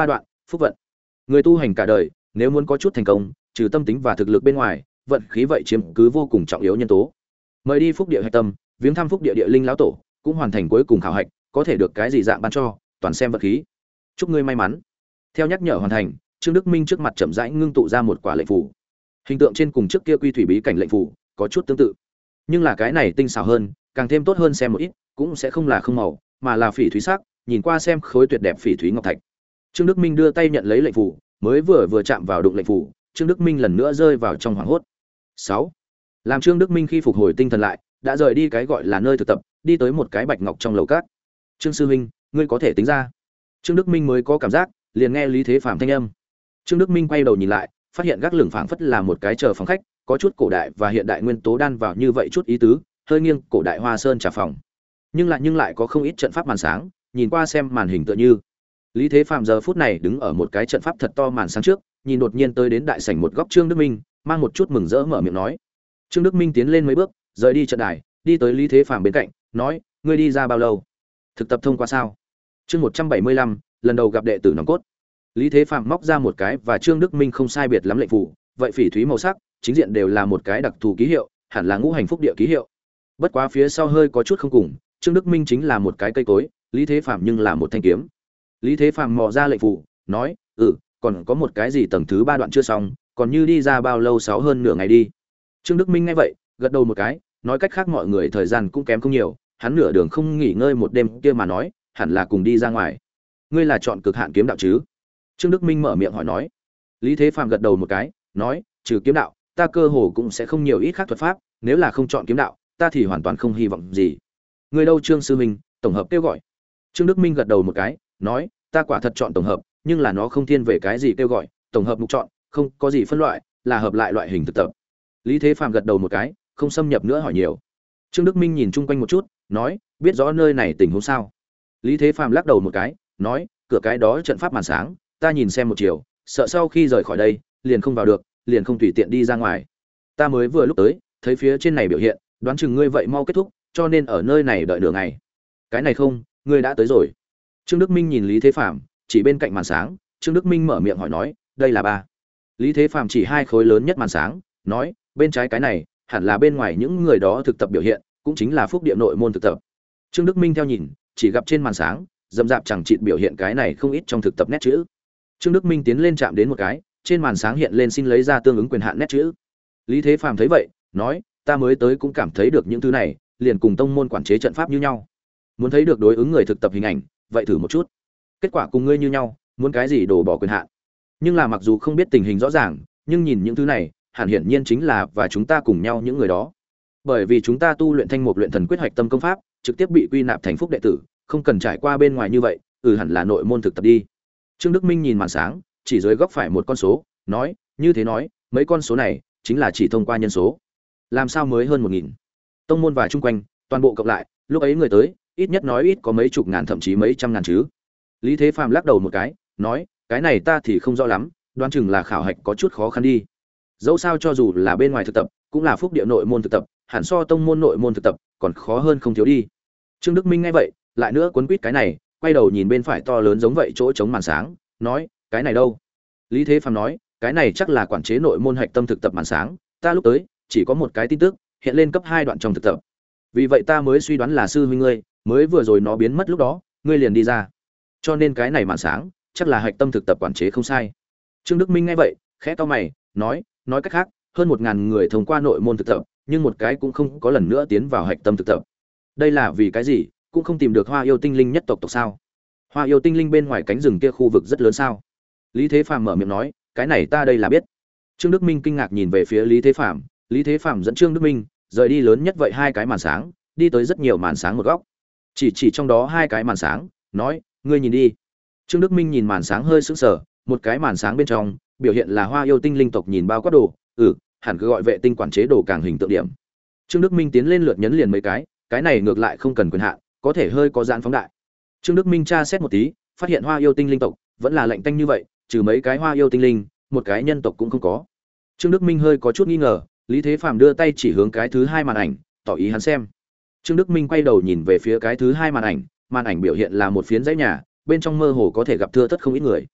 phúc vận. Người tu hành cả đời, nếu muốn có chút thành công, trừ tâm tính và thực lực bên ngoài, vận khí vậy chiếm cứ vô cùng trọng yếu nhân tố. Mời đi phúc địa hạch tâm, viếng thăm phúc địa địa linh lão tổ, cũng hoàn thành cuối cùng khảo hạch, có thể được cái gì dạng ban cho, toàn xem vận khí. Chúc ngươi may mắn. Theo nhắc nhở hoàn thành, Trương Đức Minh trước mặt chậm rãi ngưng tụ ra một quả lệnh phù. Hình tượng trên cùng trước kia quy thủy bí cảnh lệnh phù có chút tương tự, nhưng là cái này tinh xảo hơn, càng thêm tốt hơn xem một ít, cũng sẽ không là không màu, mà là phỉ thúy sắc, nhìn qua xem khối tuyệt đẹp phỉ thúy ngọc thạch. Trương Đức Minh đưa tay nhận lấy lệnh phù, mới vừa vừa chạm vào đụng lệnh phù, Trương Đức Minh lần nữa rơi vào trong hoảng hốt. sáu. Làm Trương Đức Minh khi phục hồi tinh thần lại, đã rời đi cái gọi là nơi thực tập, đi tới một cái bạch ngọc trong lầu cát. "Trương sư huynh, ngươi có thể tính ra." Trương Đức Minh mới có cảm giác, liền nghe Lý Thế Phàm thanh âm. Trương Đức Minh quay đầu nhìn lại, phát hiện gác lửng phảng phất là một cái chờ phòng khách, có chút cổ đại và hiện đại nguyên tố đan vào như vậy chút ý tứ, hơi nghiêng cổ đại hoa sơn trà phòng. Nhưng lại nhưng lại có không ít trận pháp màn sáng, nhìn qua xem màn hình tựa như. Lý Thế Phàm giờ phút này đứng ở một cái trận pháp thật to màn sáng trước, nhìn đột nhiên tới đến đại sảnh một góc Trương Đức Minh, mang một chút mừng rỡ mở miệng nói. Trương Đức Minh tiến lên mấy bước, rời đi trận đài, đi tới Lý Thế Phàm bên cạnh, nói: "Ngươi đi ra bao lâu? Thực tập thông qua sao?" Chương một trăm bảy mươi lăm, lần đầu gặp đệ tử nòng cốt. Lý Thế Phàm móc ra một cái và Trương Đức Minh không sai biệt lắm lệnh phù, vậy phỉ thúy màu sắc, chính diện đều là một cái đặc thù ký hiệu, hẳn là ngũ hành phúc địa ký hiệu. Bất quá phía sau hơi có chút không cùng, Trương Đức Minh chính là một cái cây cối, Lý Thế Phàm nhưng là một thanh kiếm. Lý Thế Phàm mò ra lệnh phù, nói: "Ừ, còn có một cái gì tầng thứ ba đoạn chưa xong, còn như đi ra bao lâu sáu hơn nửa ngày đi." Trương Đức Minh nghe vậy, gật đầu một cái, nói cách khác mọi người thời gian cũng kém không nhiều, hắn nửa đường không nghỉ ngơi một đêm kia mà nói, hẳn là cùng đi ra ngoài. "Ngươi là chọn cực hạn kiếm đạo chứ?" Trương Đức Minh mở miệng hỏi nói. Lý Thế Phàm gật đầu một cái, nói: "Trừ kiếm đạo, ta cơ hồ cũng sẽ không nhiều ít khác thuật pháp, nếu là không chọn kiếm đạo, ta thì hoàn toàn không hy vọng gì." "Ngươi đâu Trương sư huynh?" Tổng hợp kêu gọi. Trương Đức Minh gật đầu một cái, nói: "Ta quả thật chọn tổng hợp, nhưng là nó không thiên về cái gì kêu gọi, tổng hợp mục chọn, không có gì phân loại, là hợp lại loại hình thực tập." Lý Thế Phàm gật đầu một cái, không xâm nhập nữa hỏi nhiều. Trương Đức Minh nhìn chung quanh một chút, nói: "Biết rõ nơi này tình huống sao?" Lý Thế Phàm lắc đầu một cái, nói: "Cửa cái đó trận pháp màn sáng, ta nhìn xem một chiều, sợ sau khi rời khỏi đây, liền không vào được, liền không tùy tiện đi ra ngoài. Ta mới vừa lúc tới, thấy phía trên này biểu hiện, đoán chừng ngươi vậy mau kết thúc, cho nên ở nơi này đợi nửa ngày." "Cái này không, ngươi đã tới rồi." Trương Đức Minh nhìn Lý Thế Phàm, chỉ bên cạnh màn sáng, Trương Đức Minh mở miệng hỏi nói: "Đây là ba." Lý Thế Phàm chỉ hai khối lớn nhất màn sáng, nói: "Bên trái cái này, hẳn là bên ngoài những người đó thực tập biểu hiện, cũng chính là phúc địa nội môn thực tập." Trương Đức Minh theo nhìn, chỉ gặp trên màn sáng, dầm dạp chẳng chịt biểu hiện cái này không ít trong thực tập nét chữ. Trương Đức Minh tiến lên chạm đến một cái, trên màn sáng hiện lên xin lấy ra tương ứng quyền hạn nét chữ. Lý Thế Phàm thấy vậy, nói: "Ta mới tới cũng cảm thấy được những thứ này, liền cùng tông môn quản chế trận pháp như nhau. Muốn thấy được đối ứng người thực tập hình ảnh, vậy thử một chút. Kết quả cùng ngươi như nhau, muốn cái gì đổ bỏ quyền hạn." Nhưng là mặc dù không biết tình hình rõ ràng, nhưng nhìn những thứ này, hẳn hiển nhiên chính là và chúng ta cùng nhau những người đó. Bởi vì chúng ta tu luyện thanh mục luyện thần quyết hoạch tâm công pháp, trực tiếp bị quy nạp thành phúc đệ tử, không cần trải qua bên ngoài như vậy, ừ hẳn là nội môn thực tập đi. Trương Đức Minh nhìn màn sáng, chỉ dưới góc phải một con số, nói: "Như thế nói, mấy con số này chính là chỉ thông qua nhân số. Làm sao mới hơn một nghìn? Tông môn và chung quanh, toàn bộ cộng lại, lúc ấy người tới, ít nhất nói ít có mấy chục ngàn thậm chí mấy trăm ngàn chứ." Lý Thế Phàm lắc đầu một cái, nói: "Cái này ta thì không rõ lắm, đoán chừng là khảo hạch có chút khó khăn đi. Dẫu sao cho dù là bên ngoài thực tập, cũng là phúc địa nội môn thực tập, hẳn so tông môn nội môn thực tập còn khó hơn không thiếu đi." Trương Đức Minh nghe vậy, lại nữa cuốn quýt cái này, quay đầu nhìn bên phải to lớn giống vậy chỗ trống màn sáng, nói: "Cái này đâu?" Lý Thế Phàm nói: "Cái này chắc là quản chế nội môn hạch tâm thực tập màn sáng, ta lúc tới chỉ có một cái tin tức, hiện lên cấp hai đoạn trong thực tập. Vì vậy ta mới suy đoán là sư huynh ngươi, mới vừa rồi nó biến mất lúc đó, ngươi liền đi ra. Cho nên cái này màn sáng, chắc là hạch tâm thực tập quản chế không sai." Trương Đức Minh nghe vậy, khẽ cau mày, nói: "Nói cách khác, hơn một ngàn người thông qua nội môn thực tập, nhưng một cái cũng không có lần nữa tiến vào hạch tâm thực tập. Đây là vì cái gì? Cũng không tìm được Hoa Yêu Tinh Linh nhất tộc tộc sao? Hoa Yêu Tinh Linh bên ngoài cánh rừng kia khu vực rất lớn sao?" Lý Thế Phàm mở miệng nói: "Cái này ta đây là biết." Trương Đức Minh kinh ngạc nhìn về phía Lý Thế Phàm, Lý Thế Phàm dẫn Trương Đức Minh rời đi lớn nhất vậy hai cái màn sáng, đi tới rất nhiều màn sáng một góc. Chỉ chỉ trong đó hai cái màn sáng, nói: "Ngươi nhìn đi." Trương Đức Minh nhìn màn sáng hơi sững sờ, một cái màn sáng bên trong biểu hiện là Hoa Yêu Tinh Linh tộc nhìn bao quát đồ, ừ, hẳn cứ gọi vệ tinh quản chế đồ càng hình tượng điểm. Trương Đức Minh tiến lên lượt nhấn liền mấy cái, cái này ngược lại không cần quyền hạn, có thể hơi có giãn phóng đại. Trương Đức Minh tra xét một tí, phát hiện Hoa Yêu Tinh Linh tộc vẫn là lạnh tanh như vậy, trừ mấy cái Hoa Yêu Tinh Linh, một cái nhân tộc cũng không có. Trương Đức Minh hơi có chút nghi ngờ, Lý Thế Phàm đưa tay chỉ hướng cái thứ hai màn ảnh, tỏ ý hắn xem. Trương Đức Minh quay đầu nhìn về phía cái thứ hai màn ảnh, màn ảnh biểu hiện là một phiến dãy nhà, bên trong mơ hồ có thể gặp thưa thất không ít người.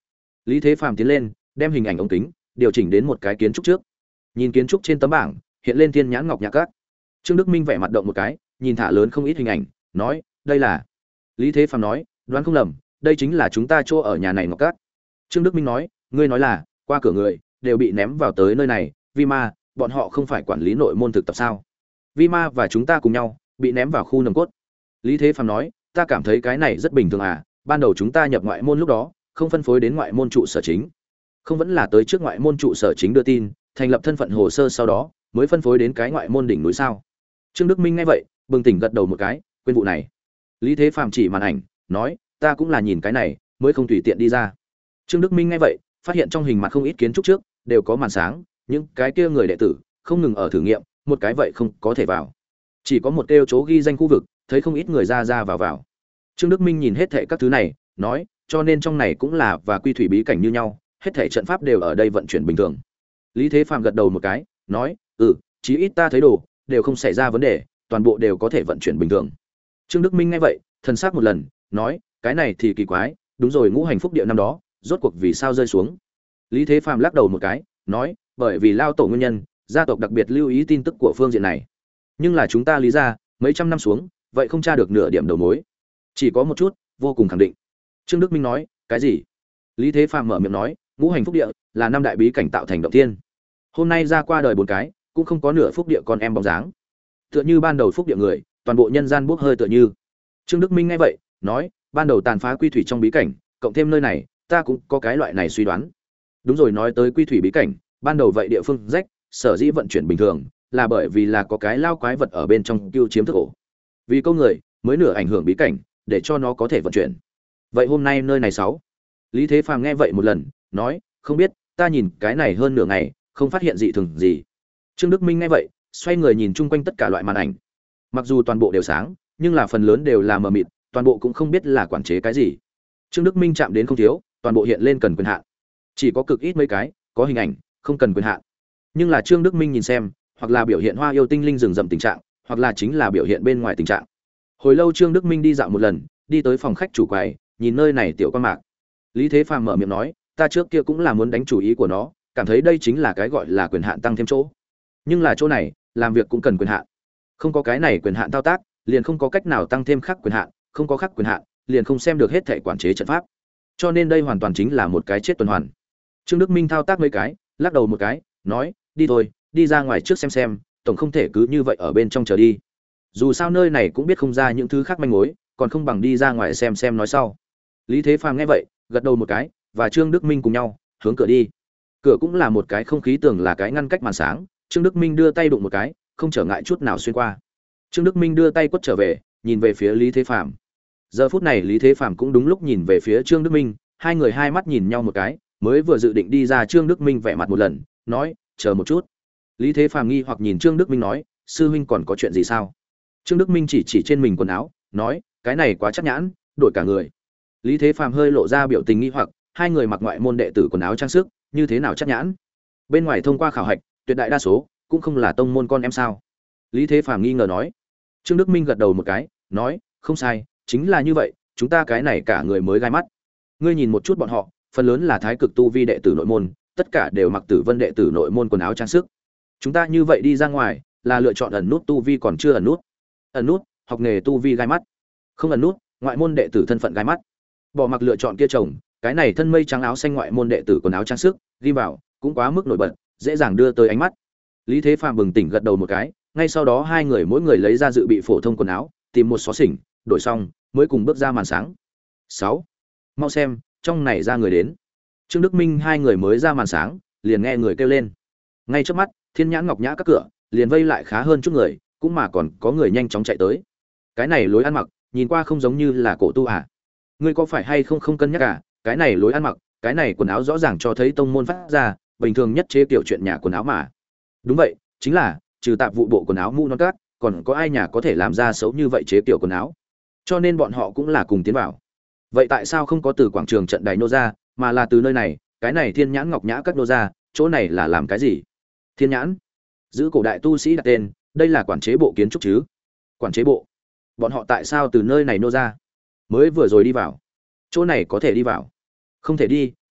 Lý Thế Phàm tiến lên, đem hình ảnh ống kính điều chỉnh đến một cái kiến trúc trước. Nhìn kiến trúc trên tấm bảng, hiện lên Thiên Nhãn Ngọc Nhã Các. Trương Đức Minh vẻ mặt động một cái, nhìn thả lớn không ít hình ảnh, nói, đây là. Lý Thế Phàm nói, đoán không lầm, đây chính là chúng ta chỗ ở nhà này Ngọc Các. Trương Đức Minh nói, ngươi nói là, qua cửa người đều bị ném vào tới nơi này, Vi Ma, bọn họ không phải quản lý nội môn thực tập sao? Vi Ma và chúng ta cùng nhau bị ném vào khu nồng cốt. Lý Thế Phàm nói, ta cảm thấy cái này rất bình thường à, ban đầu chúng ta nhập ngoại môn lúc đó, không phân phối đến ngoại môn trụ sở chính. Không vẫn là tới trước ngoại môn trụ sở chính đưa tin, thành lập thân phận hồ sơ sau đó, mới phân phối đến cái ngoại môn đỉnh núi sao? Trương Đức Minh nghe vậy, bừng tỉnh gật đầu một cái, quên vụ này. Lý Thế Phàm chỉ màn ảnh, nói, ta cũng là nhìn cái này, mới không tùy tiện đi ra. Trương Đức Minh nghe vậy, phát hiện trong hình mặt không ít kiến trúc trước đều có màn sáng, những cái kia người đệ tử không ngừng ở thử nghiệm, một cái vậy không có thể vào. Chỉ có một kêu chỗ ghi danh khu vực, thấy không ít người ra ra vào vào. Trương Đức Minh nhìn hết thảy các thứ này, nói, cho nên trong này cũng là và quy thủy bí cảnh như nhau, hết thảy trận pháp đều ở đây vận chuyển bình thường. Lý Thế Phàm gật đầu một cái, nói, ừ, chí ít ta thấy đồ đều không xảy ra vấn đề, toàn bộ đều có thể vận chuyển bình thường. Trương Đức Minh nghe vậy, thần sắc một lần, nói, cái này thì kỳ quái, đúng rồi, ngũ hành phúc địa năm đó, rốt cuộc vì sao rơi xuống? Lý Thế Phàm lắc đầu một cái, nói, bởi vì lao tổ nguyên nhân, gia tộc đặc biệt lưu ý tin tức của phương diện này. Nhưng là chúng ta lý ra, mấy trăm năm xuống, vậy không tra được nửa điểm đầu mối. Chỉ có một chút, vô cùng khẳng định. Trương Đức Minh nói, cái gì? Lý Thế Phàm mở miệng nói, ngũ hành phúc địa là năm đại bí cảnh tạo thành động thiên. Hôm nay ra qua đời bốn cái, cũng không có nửa phúc địa con em bóng dáng. Tựa như ban đầu phúc địa người, toàn bộ nhân gian bốc hơi tựa như. Trương Đức Minh nghe vậy, nói, ban đầu tàn phá quy thủy trong bí cảnh, cộng thêm nơi này, ta cũng có cái loại này suy đoán. Đúng rồi, nói tới quy thủy bí cảnh, ban đầu vậy địa phương rách, sở dĩ vận chuyển bình thường, là bởi vì là có cái lao quái vật ở bên trong tiêu chiếm thức ổ. Vì câu người, mới nửa ảnh hưởng bí cảnh, để cho nó có thể vận chuyển. Vậy hôm nay nơi này sáu. Lý Thế Phàm nghe vậy một lần, nói, không biết, ta nhìn cái này hơn nửa ngày, không phát hiện dị thường gì. Trương Đức Minh nghe vậy, xoay người nhìn chung quanh tất cả loại màn ảnh. Mặc dù toàn bộ đều sáng, nhưng là phần lớn đều là mờ mịt, toàn bộ cũng không biết là quản chế cái gì. Trương Đức Minh chạm đến không thiếu, toàn bộ hiện lên cần quyền hạn. Chỉ có cực ít mấy cái có hình ảnh, không cần quyền hạn. Nhưng là Trương Đức Minh nhìn xem, hoặc là biểu hiện hoa yêu tinh linh rừng rậm tình trạng, hoặc là chính là biểu hiện bên ngoài tình trạng. Hồi lâu Trương Đức Minh đi dạo một lần, đi tới phòng khách chủ quầy, nhìn nơi này tiểu quan mạc. Lý Thế Phàm mở miệng nói, ta trước kia cũng là muốn đánh chủ ý của nó, cảm thấy đây chính là cái gọi là quyền hạn tăng thêm chỗ. Nhưng là chỗ này, làm việc cũng cần quyền hạn. Không có cái này quyền hạn thao tác, liền không có cách nào tăng thêm khác quyền hạn, không có khác quyền hạn, liền không xem được hết thảy quản chế trận pháp. Cho nên đây hoàn toàn chính là một cái chết tuần hoàn. Trương Đức Minh thao tác mấy cái, lắc đầu một cái, nói, đi thôi, đi ra ngoài trước xem xem, tổng không thể cứ như vậy ở bên trong chờ đi. Dù sao nơi này cũng biết không ra những thứ khác manh mối, còn không bằng đi ra ngoài xem xem nói sau. Lý Thế Phàm nghe vậy, gật đầu một cái, và Trương Đức Minh cùng nhau hướng cửa đi. Cửa cũng là một cái không khí tường là cái ngăn cách màn sáng, Trương Đức Minh đưa tay đụng một cái, không trở ngại chút nào xuyên qua. Trương Đức Minh đưa tay quất trở về, nhìn về phía Lý Thế Phàm. Giờ phút này Lý Thế Phàm cũng đúng lúc nhìn về phía Trương Đức Minh, hai người hai mắt nhìn nhau một cái, mới vừa dự định đi ra, Trương Đức Minh vẻ mặt một lần, nói, chờ một chút. Lý Thế Phàm nghi hoặc nhìn Trương Đức Minh nói, sư huynh còn có chuyện gì sao? Trương Đức Minh chỉ chỉ trên mình quần áo, nói, cái này quá chắc nhãn, đổi cả người. Lý Thế Phàm hơi lộ ra biểu tình nghi hoặc, hai người mặc ngoại môn đệ tử quần áo trang sức, như thế nào chắc nhãn? Bên ngoài thông qua khảo hạch, tuyệt đại đa số cũng không là tông môn con em sao? Lý Thế Phàm nghi ngờ nói. Trương Đức Minh gật đầu một cái, nói, không sai, chính là như vậy, chúng ta cái này cả người mới gai mắt. Ngươi nhìn một chút bọn họ, phần lớn là thái cực tu vi đệ tử nội môn, tất cả đều mặc Tử Vân đệ tử nội môn quần áo trang sức. Chúng ta như vậy đi ra ngoài, là lựa chọn ẩn nút tu vi còn chưa ẩn nút. Ẩn nút, học nghề tu vi gai mắt. Không ẩn nút, ngoại môn đệ tử thân phận gai mắt. Bỏ mặc lựa chọn kia chồng, cái này thân mây trắng áo xanh ngoại môn đệ tử quần áo trang sức, ghi vào, cũng quá mức nổi bật, dễ dàng đưa tới ánh mắt. Lý Thế Phàm bừng tỉnh gật đầu một cái, ngay sau đó hai người mỗi người lấy ra dự bị phổ thông quần áo, tìm một xó xỉnh, đổi xong, mới cùng bước ra màn sáng. Sáu, mau xem, trong này ra người đến. Trương Đức Minh hai người mới ra màn sáng, liền nghe người kêu lên. Ngay trước mắt, Thiên Nhãn Ngọc Nhã các cửa, liền vây lại khá hơn chút người, cũng mà còn có người nhanh chóng chạy tới. Cái này lối ăn mặc, nhìn qua không giống như là cổ tu à? Ngươi có phải hay không không cân nhắc à? Cái này lối ăn mặc, cái này quần áo rõ ràng cho thấy tông môn phát ra, bình thường nhất chế tiểu chuyện nhà quần áo mà. Đúng vậy, chính là, trừ tạp vụ bộ quần áo mũ non cát, còn có ai nhà có thể làm ra xấu như vậy chế tiểu quần áo? Cho nên bọn họ cũng là cùng tiến vào. Vậy tại sao không có từ quảng trường trận đài nô ra, mà là từ nơi này, cái này Thiên Nhãn Ngọc Nhã các nô ra, chỗ này là làm cái gì? Thiên Nhãn, giữ cổ đại tu sĩ đặt tên, đây là quản chế bộ kiến trúc chứ? Quản chế bộ? Bọn họ tại sao từ nơi này nô ra? Mới vừa rồi đi vào. Chỗ này có thể đi vào? Không thể đi,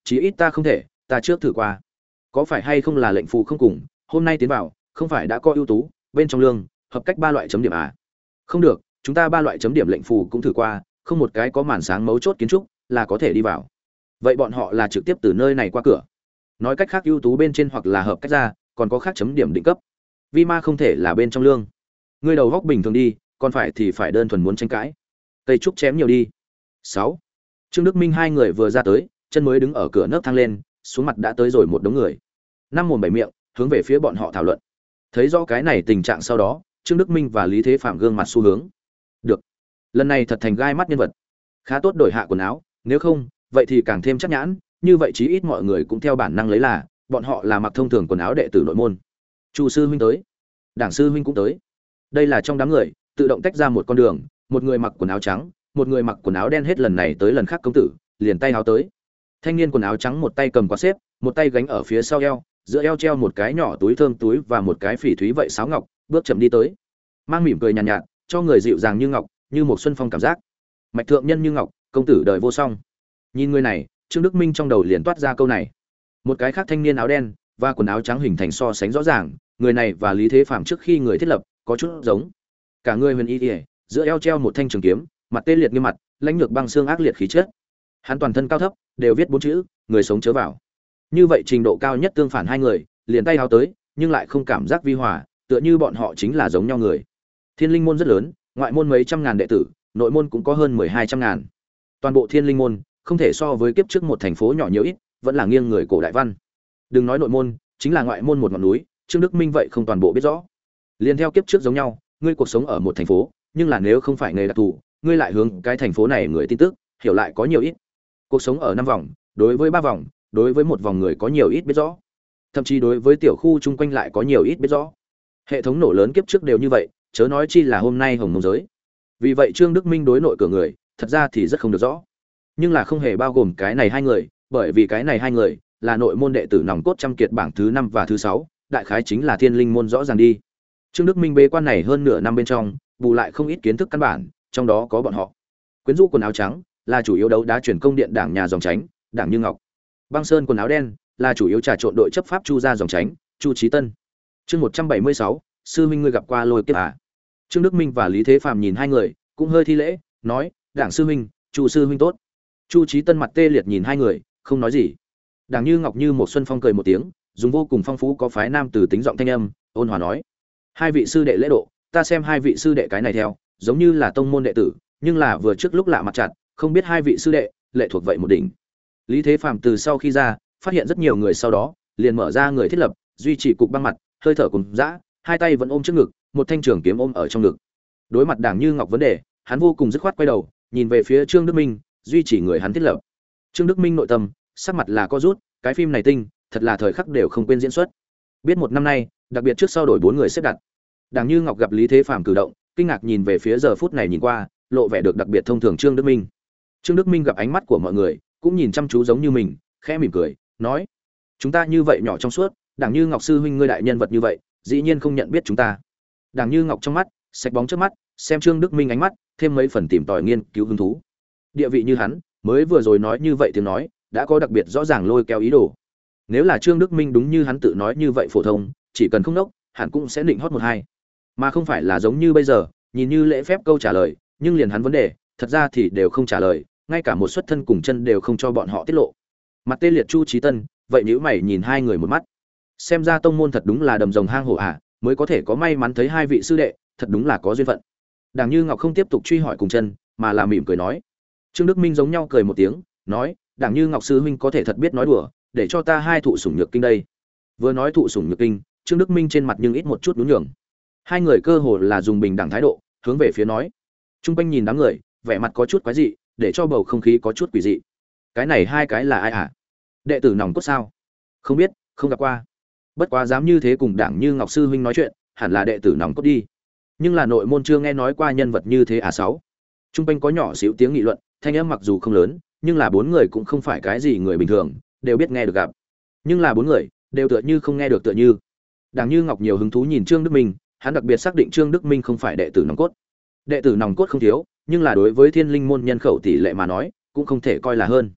chí ít ta không thể, ta trước thử qua. Có phải hay không là lệnh phù không cùng, hôm nay tiến vào, không phải đã có ưu tú, bên trong lương, hợp cách ba loại chấm điểm à? Không được, chúng ta ba loại chấm điểm lệnh phù cũng thử qua, không một cái có màn sáng mấu chốt kiến trúc là có thể đi vào. Vậy bọn họ là trực tiếp từ nơi này qua cửa. Nói cách khác ưu tú bên trên hoặc là hợp cách ra, còn có khác chấm điểm định cấp. Vi ma không thể là bên trong lương. Ngươi đầu góc bình thường đi, còn phải thì phải đơn thuần muốn tranh cãi. Cây trúc chém nhiều đi. Sáu. Trương Đức Minh hai người vừa ra tới, chân mới đứng ở cửa nấc thang lên, xuống mặt đã tới rồi một đống người. Năm mồm bảy miệng, hướng về phía bọn họ thảo luận. Thấy rõ cái này tình trạng sau đó, Trương Đức Minh và Lý Thế Phạm gương mặt xu hướng. Được. Lần này thật thành gai mắt nhân vật. Khá tốt đổi hạ quần áo, nếu không, vậy thì càng thêm chắc nhãn, như vậy chí ít mọi người cũng theo bản năng lấy là bọn họ là mặc thông thường quần áo đệ tử nội môn. Chu sư huynh tới, Đảng sư huynh cũng tới. Đây là trong đám người, tự động tách ra một con đường, một người mặc quần áo trắng, một người mặc quần áo đen, hết lần này tới lần khác công tử, liền tay áo tới. Thanh niên quần áo trắng một tay cầm quạt xếp, một tay gánh ở phía sau eo, giữa eo treo một cái nhỏ túi thơm túi và một cái phỉ thúy vậy sáo ngọc, bước chậm đi tới. Mang mỉm cười nhàn nhạt, nhạt, cho người dịu dàng như ngọc, như một xuân phong cảm giác. Mạch thượng nhân như ngọc, công tử đời vô song. Nhìn người này, Trương Đức Minh trong đầu liền toát ra câu này. Một cái khác thanh niên áo đen và quần áo trắng hình thành so sánh rõ ràng, người này và Lý Thế Phàm trước khi người thiết lập có chút giống. Cả người huyền y y, giữa eo treo một thanh trường kiếm, mặt tê liệt nghiêm mặt, lãnh lược băng xương ác liệt khí chất. Hắn toàn thân cao thấp, đều viết bốn chữ, người sống chớ vào. Như vậy trình độ cao nhất tương phản hai người, liền tay áo tới, nhưng lại không cảm giác vi hòa, tựa như bọn họ chính là giống nhau người. Thiên Linh môn rất lớn, ngoại môn mấy trăm ngàn đệ tử, nội môn cũng có hơn mười hai trăm ngàn. Toàn bộ Thiên Linh môn không thể so với kiếp trước một thành phố nhỏ nhiều ít, vẫn là nghiêng người cổ đại văn. Đừng nói nội môn, chính là ngoại môn một ngọn núi, Trương Đức Minh vậy không toàn bộ biết rõ. Liên theo kiếp trước giống nhau, ngươi cuộc sống ở một thành phố, nhưng là nếu không phải nghề đặc thù, ngươi lại hướng cái thành phố này người tin tức, hiểu lại có nhiều ít. Cuộc sống ở năm vòng, đối với ba vòng, đối với một vòng người có nhiều ít biết rõ. Thậm chí đối với tiểu khu chung quanh lại có nhiều ít biết rõ. Hệ thống nổ lớn kiếp trước đều như vậy, chớ nói chi là hôm nay hồng mông giới. Vì vậy Trương Đức Minh đối nội cửa người, thật ra thì rất không được rõ. Nhưng là không hề bao gồm cái này hai người, bởi vì cái này hai người là nội môn đệ tử nòng cốt trăm kiệt bảng thứ năm và thứ sáu, đại khái chính là Thiên Linh môn rõ ràng đi. Trương Đức Minh bế quan này hơn nửa năm bên trong, bù lại không ít kiến thức căn bản, trong đó có bọn họ. Quyến rũ quần áo trắng là chủ yếu đấu đá chuyển công điện đảng nhà dòng tránh, Đảng Như Ngọc. Băng Sơn quần áo đen là chủ yếu trà trộn đội chấp pháp Chu gia dòng tránh, Chu Chí Tân. Chương một trăm bảy mươi sáu, sư minh ngươi gặp qua lôi kiếp à? Trương Đức Minh và Lý Thế Phàm nhìn hai người, cũng hơi thi lễ, nói: "Đảng sư huynh, Chu sư huynh tốt." Chu Chí Tân mặt tê liệt nhìn hai người, không nói gì. Đảng Như Ngọc như một xuân phong cười một tiếng, dùng vô cùng phong phú có phái nam từ tính giọng thanh âm, ôn hòa nói: "Hai vị sư đệ lễ độ, ta xem hai vị sư đệ cái này theo, giống như là tông môn đệ tử, nhưng là vừa trước lúc lạ mặt chặt, không biết hai vị sư đệ lệ thuộc vậy một đỉnh." Lý Thế Phàm từ sau khi ra, phát hiện rất nhiều người sau đó, liền mở ra người thiết lập, duy trì cục băng mặt, hơi thở cùng dã, hai tay vẫn ôm trước ngực, một thanh trường kiếm ôm ở trong ngực. Đối mặt Đảng Như Ngọc vấn đề, hắn vô cùng dứt khoát quay đầu, nhìn về phía Trương Đức Minh, duy trì người hắn thiết lập. Trương Đức Minh nội tâm, sắc mặt là co rút, cái phim này tinh, thật là thời khắc đều không quên diễn xuất. Biết một năm nay, đặc biệt trước sau đổi bốn người xếp đặt. Đảng Như Ngọc gặp Lý Thế Phàm cử động, kinh ngạc nhìn về phía giờ phút này nhìn qua, lộ vẻ được đặc biệt thông thường Trương Đức Minh. Trương Đức Minh gặp ánh mắt của mọi người, cũng nhìn chăm chú giống như mình, khẽ mỉm cười, nói: "Chúng ta như vậy nhỏ trong suốt, Đảng Như Ngọc sư huynh ngươi đại nhân vật như vậy, dĩ nhiên không nhận biết chúng ta." Đảng Như Ngọc trong mắt, sạch bóng trước mắt, xem Trương Đức Minh ánh mắt, thêm mấy phần tìm tòi nghiên cứu hứng thú. Địa vị như hắn, mới vừa rồi nói như vậy tiếng nói, đã có đặc biệt rõ ràng lôi kéo ý đồ. Nếu là Trương Đức Minh đúng như hắn tự nói như vậy phổ thông, chỉ cần không nốc, hắn cũng sẽ định hót một hai, mà không phải là giống như bây giờ, nhìn như lễ phép câu trả lời, nhưng liền hắn vấn đề, thật ra thì đều không trả lời, ngay cả một xuất thân cùng chân đều không cho bọn họ tiết lộ. Mặt tê liệt Chu Chí Tân, vậy nhíu mày nhìn hai người một mắt. Xem ra tông môn thật đúng là đầm rồng hang hổ à, mới có thể có may mắn thấy hai vị sư đệ, thật đúng là có duyên phận. Đảng Như Ngọc không tiếp tục truy hỏi cùng chân, mà là mỉm cười nói. Trương Đức Minh giống nhau cười một tiếng, nói: "Đảng Như Ngọc sư huynh có thể thật biết nói đùa, để cho ta hai thụ sủng nhược kinh đây." Vừa nói thụ sủng nhược kinh, Trương Đức Minh trên mặt nhưng ít một chút nhún nhường. Hai người cơ hồ là dùng bình đẳng thái độ, hướng về phía nói. Trung quanh nhìn đám người, vẻ mặt có chút quái dị, để cho bầu không khí có chút quỷ dị. Cái này hai cái là ai hả? Đệ tử nòng cốt sao? Không biết, không gặp qua. Bất quá dám như thế cùng Đảng Như Ngọc sư huynh nói chuyện, hẳn là đệ tử nòng cốt đi. Nhưng là nội môn chưa nghe nói qua nhân vật như thế à sáu. Trung quanh có nhỏ xíu tiếng nghị luận, thanh âm mặc dù không lớn, nhưng là bốn người cũng không phải cái gì người bình thường, đều biết nghe được gặp. Nhưng là bốn người đều tựa như không nghe được tựa như. Đảng Như Ngọc nhiều hứng thú nhìn Trương Đức Minh, hắn đặc biệt xác định Trương Đức Minh không phải đệ tử nòng cốt. Đệ tử nòng cốt không thiếu, nhưng là đối với Thiên Linh môn nhân khẩu tỷ lệ mà nói, cũng không thể coi là hơn.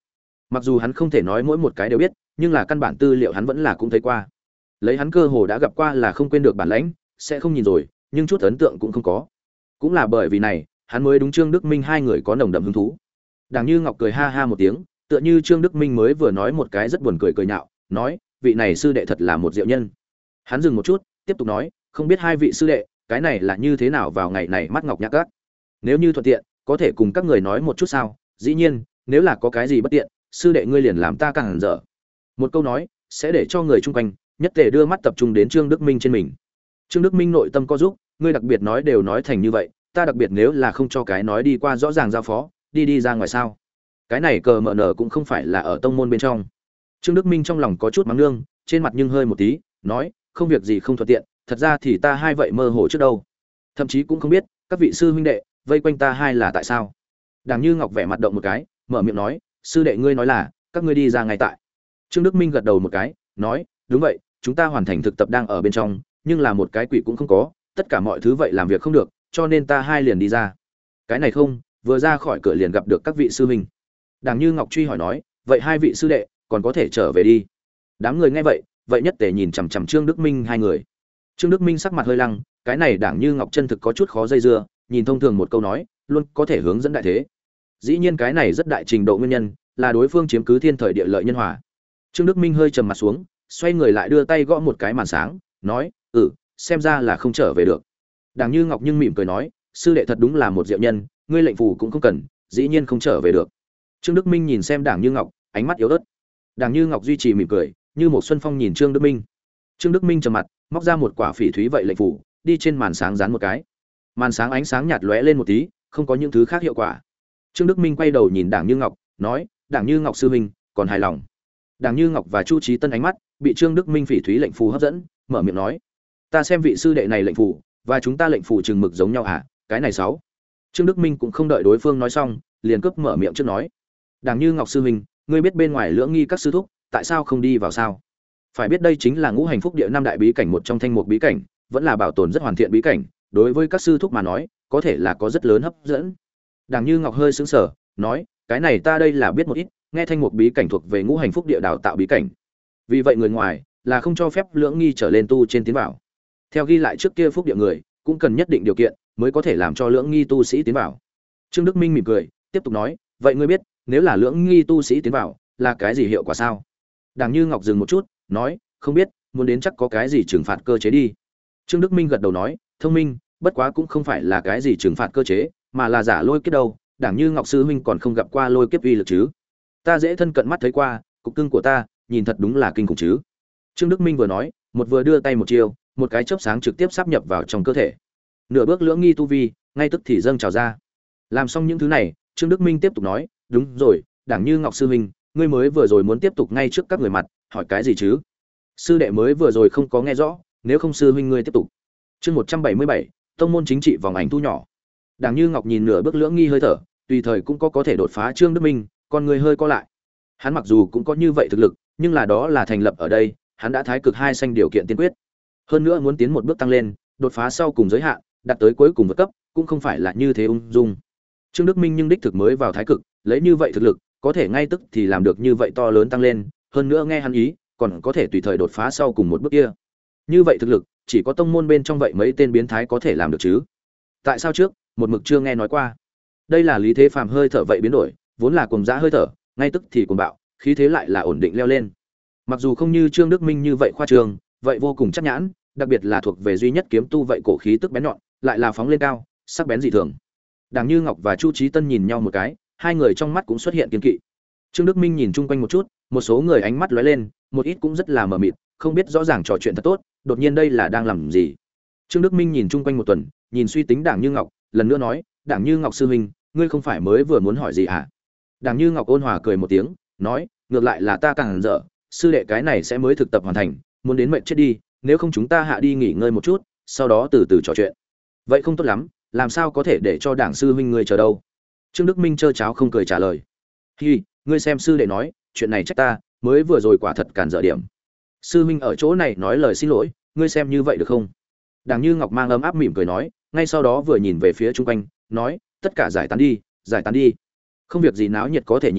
Mặc dù hắn không thể nói mỗi một cái đều biết, nhưng là căn bản tư liệu hắn vẫn là cũng thấy qua. Lấy hắn cơ hồ đã gặp qua là không quên được bản lãnh, sẽ không nhìn rồi, nhưng chút ấn tượng cũng không có. Cũng là bởi vì này, hắn mới đúng Trương Đức Minh hai người có nồng đậm hứng thú. Đảng Như Ngọc cười ha ha một tiếng, tựa như Trương Đức Minh mới vừa nói một cái rất buồn cười cười nhạo, nói, vị này sư đệ thật là một diệu nhân. Hắn dừng một chút, tiếp tục nói, không biết hai vị sư đệ, cái này là như thế nào vào ngày này mắt ngọc nhạc các. Nếu như thuận tiện, có thể cùng các người nói một chút sao? Dĩ nhiên, nếu là có cái gì bất tiện, sư đệ ngươi liền làm ta càng hẳn dở. Một câu nói, sẽ để cho người chung quanh nhất tề đưa mắt tập trung đến Trương Đức Minh trên mình. Trương Đức Minh nội tâm có giúp, ngươi đặc biệt nói đều nói thành như vậy, ta đặc biệt nếu là không cho cái nói đi qua rõ ràng giao phó, đi đi ra ngoài sao? Cái này cờ mở nở cũng không phải là ở tông môn bên trong. Trương Đức Minh trong lòng có chút mắng nương, trên mặt nhưng hơi một tí, nói, không việc gì không thuận tiện, thật ra thì ta hai vậy mơ hồ trước đâu, thậm chí cũng không biết các vị sư huynh đệ vây quanh ta hai là tại sao. Đảng Như Ngọc vẻ mặt động một cái, mở miệng nói, sư đệ ngươi nói là các ngươi đi ra ngay tại. Trương Đức Minh gật đầu một cái, nói, đúng vậy, chúng ta hoàn thành thực tập đang ở bên trong, nhưng là một cái quỷ cũng không có, tất cả mọi thứ vậy làm việc không được, cho nên ta hai liền đi ra. Cái này không, vừa ra khỏi cửa liền gặp được các vị sư huynh. Đảng Như Ngọc truy hỏi nói, vậy hai vị sư đệ còn có thể trở về đi. Đám người nghe vậy, vậy nhất tề nhìn chằm chằm Trương Đức Minh hai người. Trương Đức Minh sắc mặt hơi lăng, cái này Đảng Như Ngọc chân thực có chút khó dây dưa, nhìn thông thường một câu nói, luôn có thể hướng dẫn đại thế. Dĩ nhiên cái này rất đại trình độ nguyên nhân, là đối phương chiếm cứ thiên thời địa lợi nhân hòa. Trương Đức Minh hơi trầm mặt xuống, xoay người lại đưa tay gõ một cái màn sáng, nói, "Ừ, xem ra là không trở về được." Đảng Như Ngọc nhưng mỉm cười nói, "Sư đệ thật đúng là một diệu nhân, ngươi lệnh phù cũng không cần, dĩ nhiên không trở về được." Trương Đức Minh nhìn xem Đảng Như Ngọc, ánh mắt yếu ớt. Đảng Như Ngọc duy trì mỉm cười, như một xuân phong nhìn Trương Đức Minh. Trương Đức Minh trầm mặt, móc ra một quả phỉ thúy vậy lệnh phù, đi trên màn sáng dán một cái. Màn sáng ánh sáng nhạt lóe lên một tí, không có những thứ khác hiệu quả. Trương Đức Minh quay đầu nhìn Đảng Như Ngọc, nói, "Đảng Như Ngọc sư huynh, còn hài lòng?" Đảng Như Ngọc và Chu Chí Tân ánh mắt bị Trương Đức Minh phỉ thúy lệnh phù hấp dẫn, mở miệng nói, "Ta xem vị sư đệ này lệnh phù và chúng ta lệnh phù chừng mực giống nhau hả? Cái này sáu." Trương Đức Minh cũng không đợi đối phương nói xong, liền cướp mở miệng trước nói, "Đảng Như Ngọc sư huynh, ngươi biết bên ngoài Lưỡng Nghi các sư thúc, tại sao không đi vào sao? Phải biết đây chính là ngũ hành phúc địa năm đại bí cảnh một trong thanh mục bí cảnh, vẫn là bảo tồn rất hoàn thiện bí cảnh, đối với các sư thúc mà nói, có thể là có rất lớn hấp dẫn." Đảng Như Ngọc hơi sững sờ, nói, "Cái này ta đây là biết một ít, nghe thanh mục bí cảnh thuộc về ngũ hành phúc địa đào tạo bí cảnh. Vì vậy người ngoài là không cho phép Lưỡng Nghi trở lên tu trên tiến vào. Theo ghi lại trước kia phúc địa người, cũng cần nhất định điều kiện mới có thể làm cho Lưỡng Nghi tu sĩ tiến vào." Trương Đức Minh mỉm cười, tiếp tục nói, "Vậy ngươi biết, nếu là Lưỡng Nghi tu sĩ tiến vào, là cái gì hiệu quả sao?" Đảng Như Ngọc dừng một chút, nói, "Không biết, muốn đến chắc có cái gì trừng phạt cơ chế đi." Trương Đức Minh gật đầu nói, "Thông minh, bất quá cũng không phải là cái gì trừng phạt cơ chế, mà là giả lôi kiếp đâu, Đảng Như Ngọc sư huynh còn không gặp qua lôi kiếp uy lực chứ? Ta dễ thân cận mắt thấy qua, cục cưng của ta, nhìn thật đúng là kinh khủng chứ." Trương Đức Minh vừa nói, một vừa đưa tay một chiêu, một cái chớp sáng trực tiếp sáp nhập vào trong cơ thể. Nửa bước Lưỡng Nghi tu vi, ngay tức thì dâng trào ra. Làm xong những thứ này, Trương Đức Minh tiếp tục nói, "Đúng rồi, Đảng Như Ngọc sư huynh, ngươi mới vừa rồi muốn tiếp tục ngay trước các người mặt, hỏi cái gì chứ?" Sư đệ mới vừa rồi không có nghe rõ, nếu không sư huynh ngươi tiếp tục. Chương một trăm bảy mươi bảy, tông môn chính trị vòng ảnh thu nhỏ. Đảng Như Ngọc nhìn nửa bước Lưỡng Nghi hơi thở, tùy thời cũng có có thể đột phá Trương Đức Minh, con người hơi co lại. Hắn mặc dù cũng có như vậy thực lực, nhưng là đó là thành lập ở đây, hắn đã thái cực hai xanh điều kiện tiên quyết. Hơn nữa muốn tiến một bước tăng lên, đột phá sau cùng giới hạn, đạt tới cuối cùng vượt cấp, cũng không phải là như thế ung dung. Trương Đức Minh nhưng đích thực mới vào thái cực, lấy như vậy thực lực, có thể ngay tức thì làm được như vậy to lớn tăng lên, hơn nữa nghe hắn ý, còn có thể tùy thời đột phá sau cùng một bước kia. Như vậy thực lực, chỉ có tông môn bên trong vậy mấy tên biến thái có thể làm được chứ. Tại sao trước, một mực chưa nghe nói qua. Đây là Lý Thế Phàm hơi thở vậy biến đổi, vốn là cuồng dã hơi thở, ngay tức thì cuồng bạo, khí thế lại là ổn định leo lên. Mặc dù không như Trương Đức Minh như vậy khoa trương, vậy vô cùng chắc nhãn, đặc biệt là thuộc về duy nhất kiếm tu vậy cổ khí tức bén nhọn, lại là phóng lên cao, sắc bén dị thường. Đảng Như Ngọc và Chu Chí Tân nhìn nhau một cái, hai người trong mắt cũng xuất hiện kiêng kỵ. Trương Đức Minh nhìn chung quanh một chút, một số người ánh mắt lóe lên, một ít cũng rất là mờ mịt, không biết rõ ràng trò chuyện thật tốt, đột nhiên đây là đang làm gì. Trương Đức Minh nhìn chung quanh một tuần, nhìn suy tính Đảng Như Ngọc, lần nữa nói, "Đảng Như Ngọc sư huynh, ngươi không phải mới vừa muốn hỏi gì hả?" Đảng Như Ngọc ôn hòa cười một tiếng, nói, "Ngược lại là ta càng dở, sư đệ cái này sẽ mới thực tập hoàn thành, muốn đến mệt chết đi, nếu không chúng ta hạ đi nghỉ ngơi một chút, sau đó từ từ trò chuyện." "Vậy không tốt lắm, làm sao có thể để cho Đảng sư huynh ngươi chờ đâu?" Trương Đức Minh trơ cháo không cười trả lời. "Hi, ngươi xem sư đệ nói, chuyện này trách ta, mới vừa rồi quả thật cản dở điểm. Sư huynh ở chỗ này nói lời xin lỗi, ngươi xem như vậy được không?" Đảng Như Ngọc mang ấm áp mỉm cười nói, ngay sau đó vừa nhìn về phía chung quanh, nói, "Tất cả giải tán đi, giải tán đi. Không việc gì náo nhiệt có thể nhìn,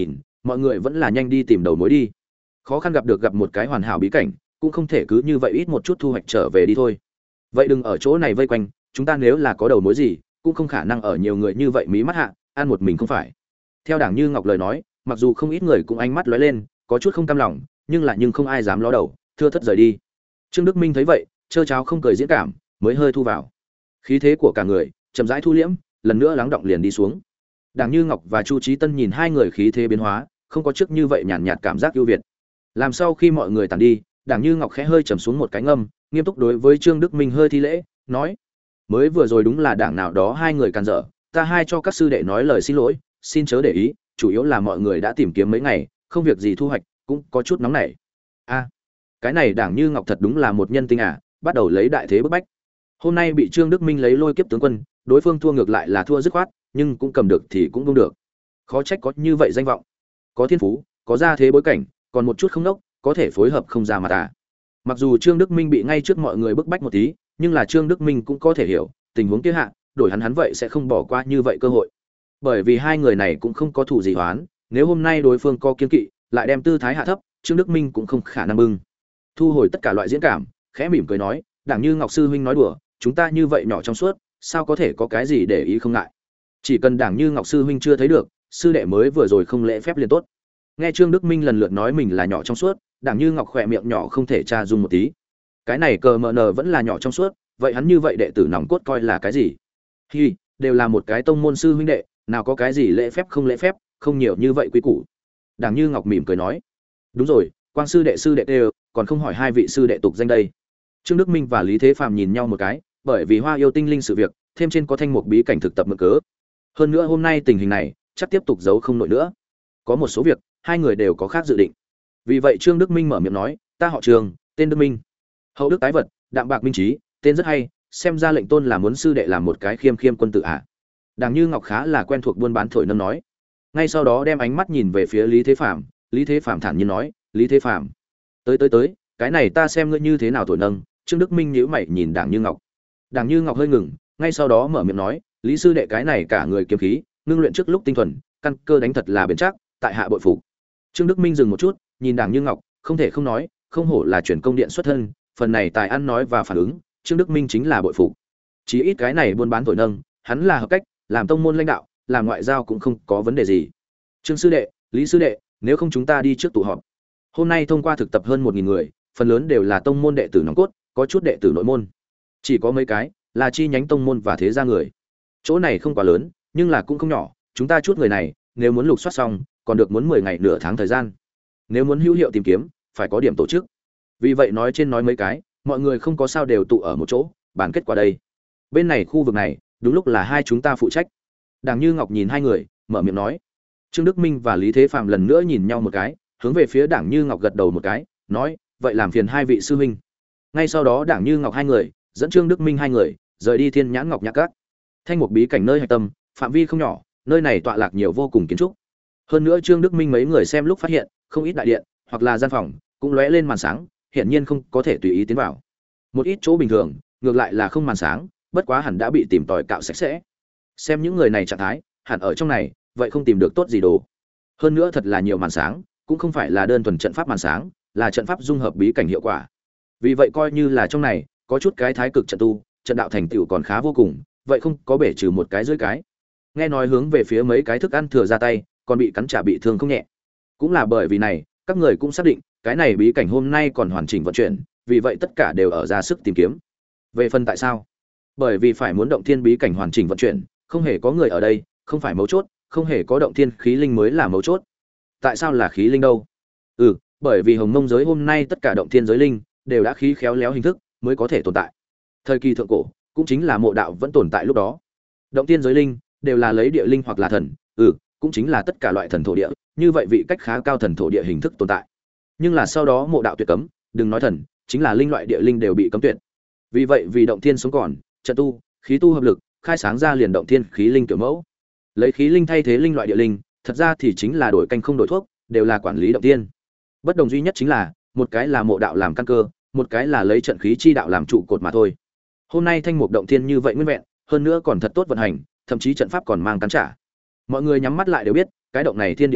mọi người vẫn là nhanh đi tìm đầu mối đi. Khó khăn gặp được gặp một cái hoàn hảo bí cảnh, cũng không thể cứ như vậy ít một chút thu hoạch trở về đi thôi. Vậy đừng ở chỗ này vây quanh, chúng ta nếu là có đầu mối gì, cũng không khả năng ở nhiều người như vậy mí mắt hạ, ăn một mình không phải. Theo Đảng Như Ngọc lời nói, mặc dù không ít người cũng ánh mắt lóe lên, có chút không cam lòng, nhưng là nhưng không ai dám ló đầu, thưa thất rời đi. Trương Đức Minh thấy vậy, chơ cháo không cười diễn cảm, mới hơi thu vào. Khí thế của cả người chậm rãi thu liễm, lần nữa lắng động liền đi xuống. Đảng Như Ngọc và Chu Chí Tân nhìn hai người khí thế biến hóa, không có trước như vậy nhàn nhạt cảm giác ưu việt. Làm sau khi mọi người tản đi, Đảng Như Ngọc khẽ hơi trầm xuống một cái ngâm, nghiêm túc đối với Trương Đức Minh hơi thi lễ, nói: "Mới vừa rồi đúng là đảng nào đó hai người càn rỡ, ta hai cho các sư đệ nói lời xin lỗi, xin chớ để ý, chủ yếu là mọi người đã tìm kiếm mấy ngày, không việc gì thu hoạch, cũng có chút nóng nảy." A, cái này Đảng Như Ngọc thật đúng là một nhân tinh à, bắt đầu lấy đại thế bức bách. Hôm nay bị Trương Đức Minh lấy lôi kiếp tướng quân, đối phương thua ngược lại là thua dứt khoát, nhưng cũng cầm được thì cũng không được. Khó trách có như vậy danh vọng, có thiên phú, có gia thế bối cảnh, còn một chút không đốc, có thể phối hợp không ra mà ta. Mặc dù Trương Đức Minh bị ngay trước mọi người bức bách một tí, nhưng là Trương Đức Minh cũng có thể hiểu, tình huống kia hạ, đổi hắn hắn vậy sẽ không bỏ qua như vậy cơ hội. Bởi vì hai người này cũng không có thủ gì hoán, nếu hôm nay đối phương có kiên kỵ, lại đem tư thái hạ thấp, Trương Đức Minh cũng không khả năng bưng. Thu hồi tất cả loại diễn cảm, khẽ mỉm cười nói, Đảng Như Ngọc sư huynh nói đùa, chúng ta như vậy nhỏ trong suốt, sao có thể có cái gì để ý không ngại. Chỉ cần Đảng Như Ngọc sư huynh chưa thấy được, sư đệ mới vừa rồi không lễ phép liền tốt. Nghe Trương Đức Minh lần lượt nói mình là nhỏ trong suốt, Đảng Như Ngọc khỏe miệng nhỏ không thể tra dung một tí. Cái này cờ mờ nờ vẫn là nhỏ trong suốt, vậy hắn như vậy đệ tử nòng cốt coi là cái gì? Hi, đều là một cái tông môn sư huynh đệ, nào có cái gì lễ phép không lễ phép, không nhiều như vậy quý củ. Đảng Như Ngọc mỉm cười nói, đúng rồi, Quang sư đệ sư đệ đều, còn không hỏi hai vị sư đệ tục danh đây. Trương Đức Minh và Lý Thế Phàm nhìn nhau một cái, bởi vì Hoa Yêu Tinh Linh sự việc, thêm trên có thanh mục bí cảnh thực tập mượn cớ. Hơn nữa hôm nay tình hình này, chắc tiếp tục giấu không nổi nữa. Có một số việc, hai người đều có khác dự định. Vì vậy Trương Đức Minh mở miệng nói, ta họ Trương, tên Đức Minh. Hậu đức tái vật, đạm bạc minh trí, tên rất hay, xem ra lệnh tôn là muốn sư đệ làm một cái khiêm khiêm quân tử ạ. À. Đảng Như Ngọc khá là quen thuộc buôn bán thổi nâng nói. Ngay sau đó đem ánh mắt nhìn về phía Lý Thế Phàm, Lý Thế Phàm thản nhiên nói, Lý Thế Phàm, tới tới tới, cái này ta xem ngươi như thế nào thổi nâng. Trương Đức Minh nhíu mày nhìn Đảng Như Ngọc. Đảng Như Ngọc hơi ngừng, ngay sau đó mở miệng nói, Lý sư đệ cái này cả người kiếm khí, ngưng luyện trước lúc tinh thuần, căn cơ đánh thật là bền chắc, tại hạ bội phục. Trương Đức Minh dừng một chút, nhìn Đảng Như Ngọc, không thể không nói, không hổ là chuyển công điện xuất thân, phần này tài ăn nói và phản ứng, Trương Đức Minh chính là bội phục. Chỉ ít cái này buôn bán thổi nâng, hắn là hợp cách, làm tông môn lãnh đạo, làm ngoại giao cũng không có vấn đề gì. Trương sư đệ, Lý sư đệ, nếu không chúng ta đi trước tụ họp. Hôm nay thông qua thực tập hơn một nghìn người, phần lớn đều là tông môn đệ tử nòng cốt, có chút đệ tử nội môn. Chỉ có mấy cái là chi nhánh tông môn và thế gia người. Chỗ này không quá lớn, nhưng là cũng không nhỏ, chúng ta chút người này, nếu muốn lục soát xong, còn được muốn mười ngày nửa tháng thời gian. Nếu muốn hữu hiệu tìm kiếm, phải có điểm tổ chức. Vì vậy nói trên nói mấy cái, mọi người không có sao đều tụ ở một chỗ, bàn kết quả đây. Bên này khu vực này, đúng lúc là hai chúng ta phụ trách. Đảng Như Ngọc nhìn hai người, mở miệng nói. Trương Đức Minh và Lý Thế Phàm lần nữa nhìn nhau một cái, hướng về phía Đảng Như Ngọc gật đầu một cái, nói, vậy làm phiền hai vị sư huynh. Ngay sau đó Đảng Như Ngọc hai người, dẫn Trương Đức Minh hai người, rời đi Thiên Nhãn Ngọc Nhạc Các. Thanh một bí cảnh nơi hạch tâm, phạm vi không nhỏ, nơi này tọa lạc nhiều vô cùng kiến trúc. Hơn nữa Trương Đức Minh mấy người xem lúc phát hiện, không ít đại điện hoặc là gian phòng cũng lóe lên màn sáng, hiển nhiên không có thể tùy ý tiến vào. Một ít chỗ bình thường, ngược lại là không màn sáng, bất quá hẳn đã bị tìm tòi cạo sạch sẽ. Xem những người này trạng thái, hẳn ở trong này, vậy không tìm được tốt gì đồ. Hơn nữa thật là nhiều màn sáng, cũng không phải là đơn thuần trận pháp màn sáng, là trận pháp dung hợp bí cảnh hiệu quả. Vì vậy coi như là trong này có chút cái thái cực trận tu, trận đạo thành tựu còn khá vô cùng, vậy không có bể trừ một cái dưới cái. Nghe nói hướng về phía mấy cái thức ăn thừa ra tay, còn bị cắn trả bị thương không nhẹ. Cũng là bởi vì này, các người cũng xác định, cái này bí cảnh hôm nay còn hoàn chỉnh vận chuyển, vì vậy tất cả đều ở ra sức tìm kiếm. Về phần tại sao? Bởi vì phải muốn động thiên bí cảnh hoàn chỉnh vận chuyển, không hề có người ở đây, không phải mấu chốt, không hề có động thiên khí linh mới là mấu chốt. Tại sao là khí linh đâu? Ừ, bởi vì Hồng Mông giới hôm nay tất cả động thiên giới linh đều đã khí khéo léo hình thức mới có thể tồn tại. Thời kỳ thượng cổ, cũng chính là mộ đạo vẫn tồn tại lúc đó. Động thiên giới linh đều là lấy địa linh hoặc là thần, ừ, cũng chính là tất cả loại thần thổ địa, như vậy vị cách khá cao thần thổ địa hình thức tồn tại. Nhưng là sau đó mộ đạo tuyệt cấm, đừng nói thần, chính là linh loại địa linh đều bị cấm tuyệt. Vì vậy vì động thiên sống còn, trận tu, khí tu hợp lực, khai sáng ra liền động thiên khí linh kiểu mẫu. Lấy khí linh thay thế linh loại địa linh, thật ra thì chính là đổi canh không đổi thuốc, đều là quản lý động thiên. Bất đồng duy nhất chính là, một cái là mộ đạo làm căn cơ, một cái là lấy trận khí chi đạo làm trụ cột mà thôi. Hôm nay thanh mục động thiên như vậy nguyên vẹn, hơn nữa còn thật tốt vận hành, thậm chí trận pháp còn mang cắn trả. Mọi người nhắm mắt lại đều biết, cái động này thiên địa linh,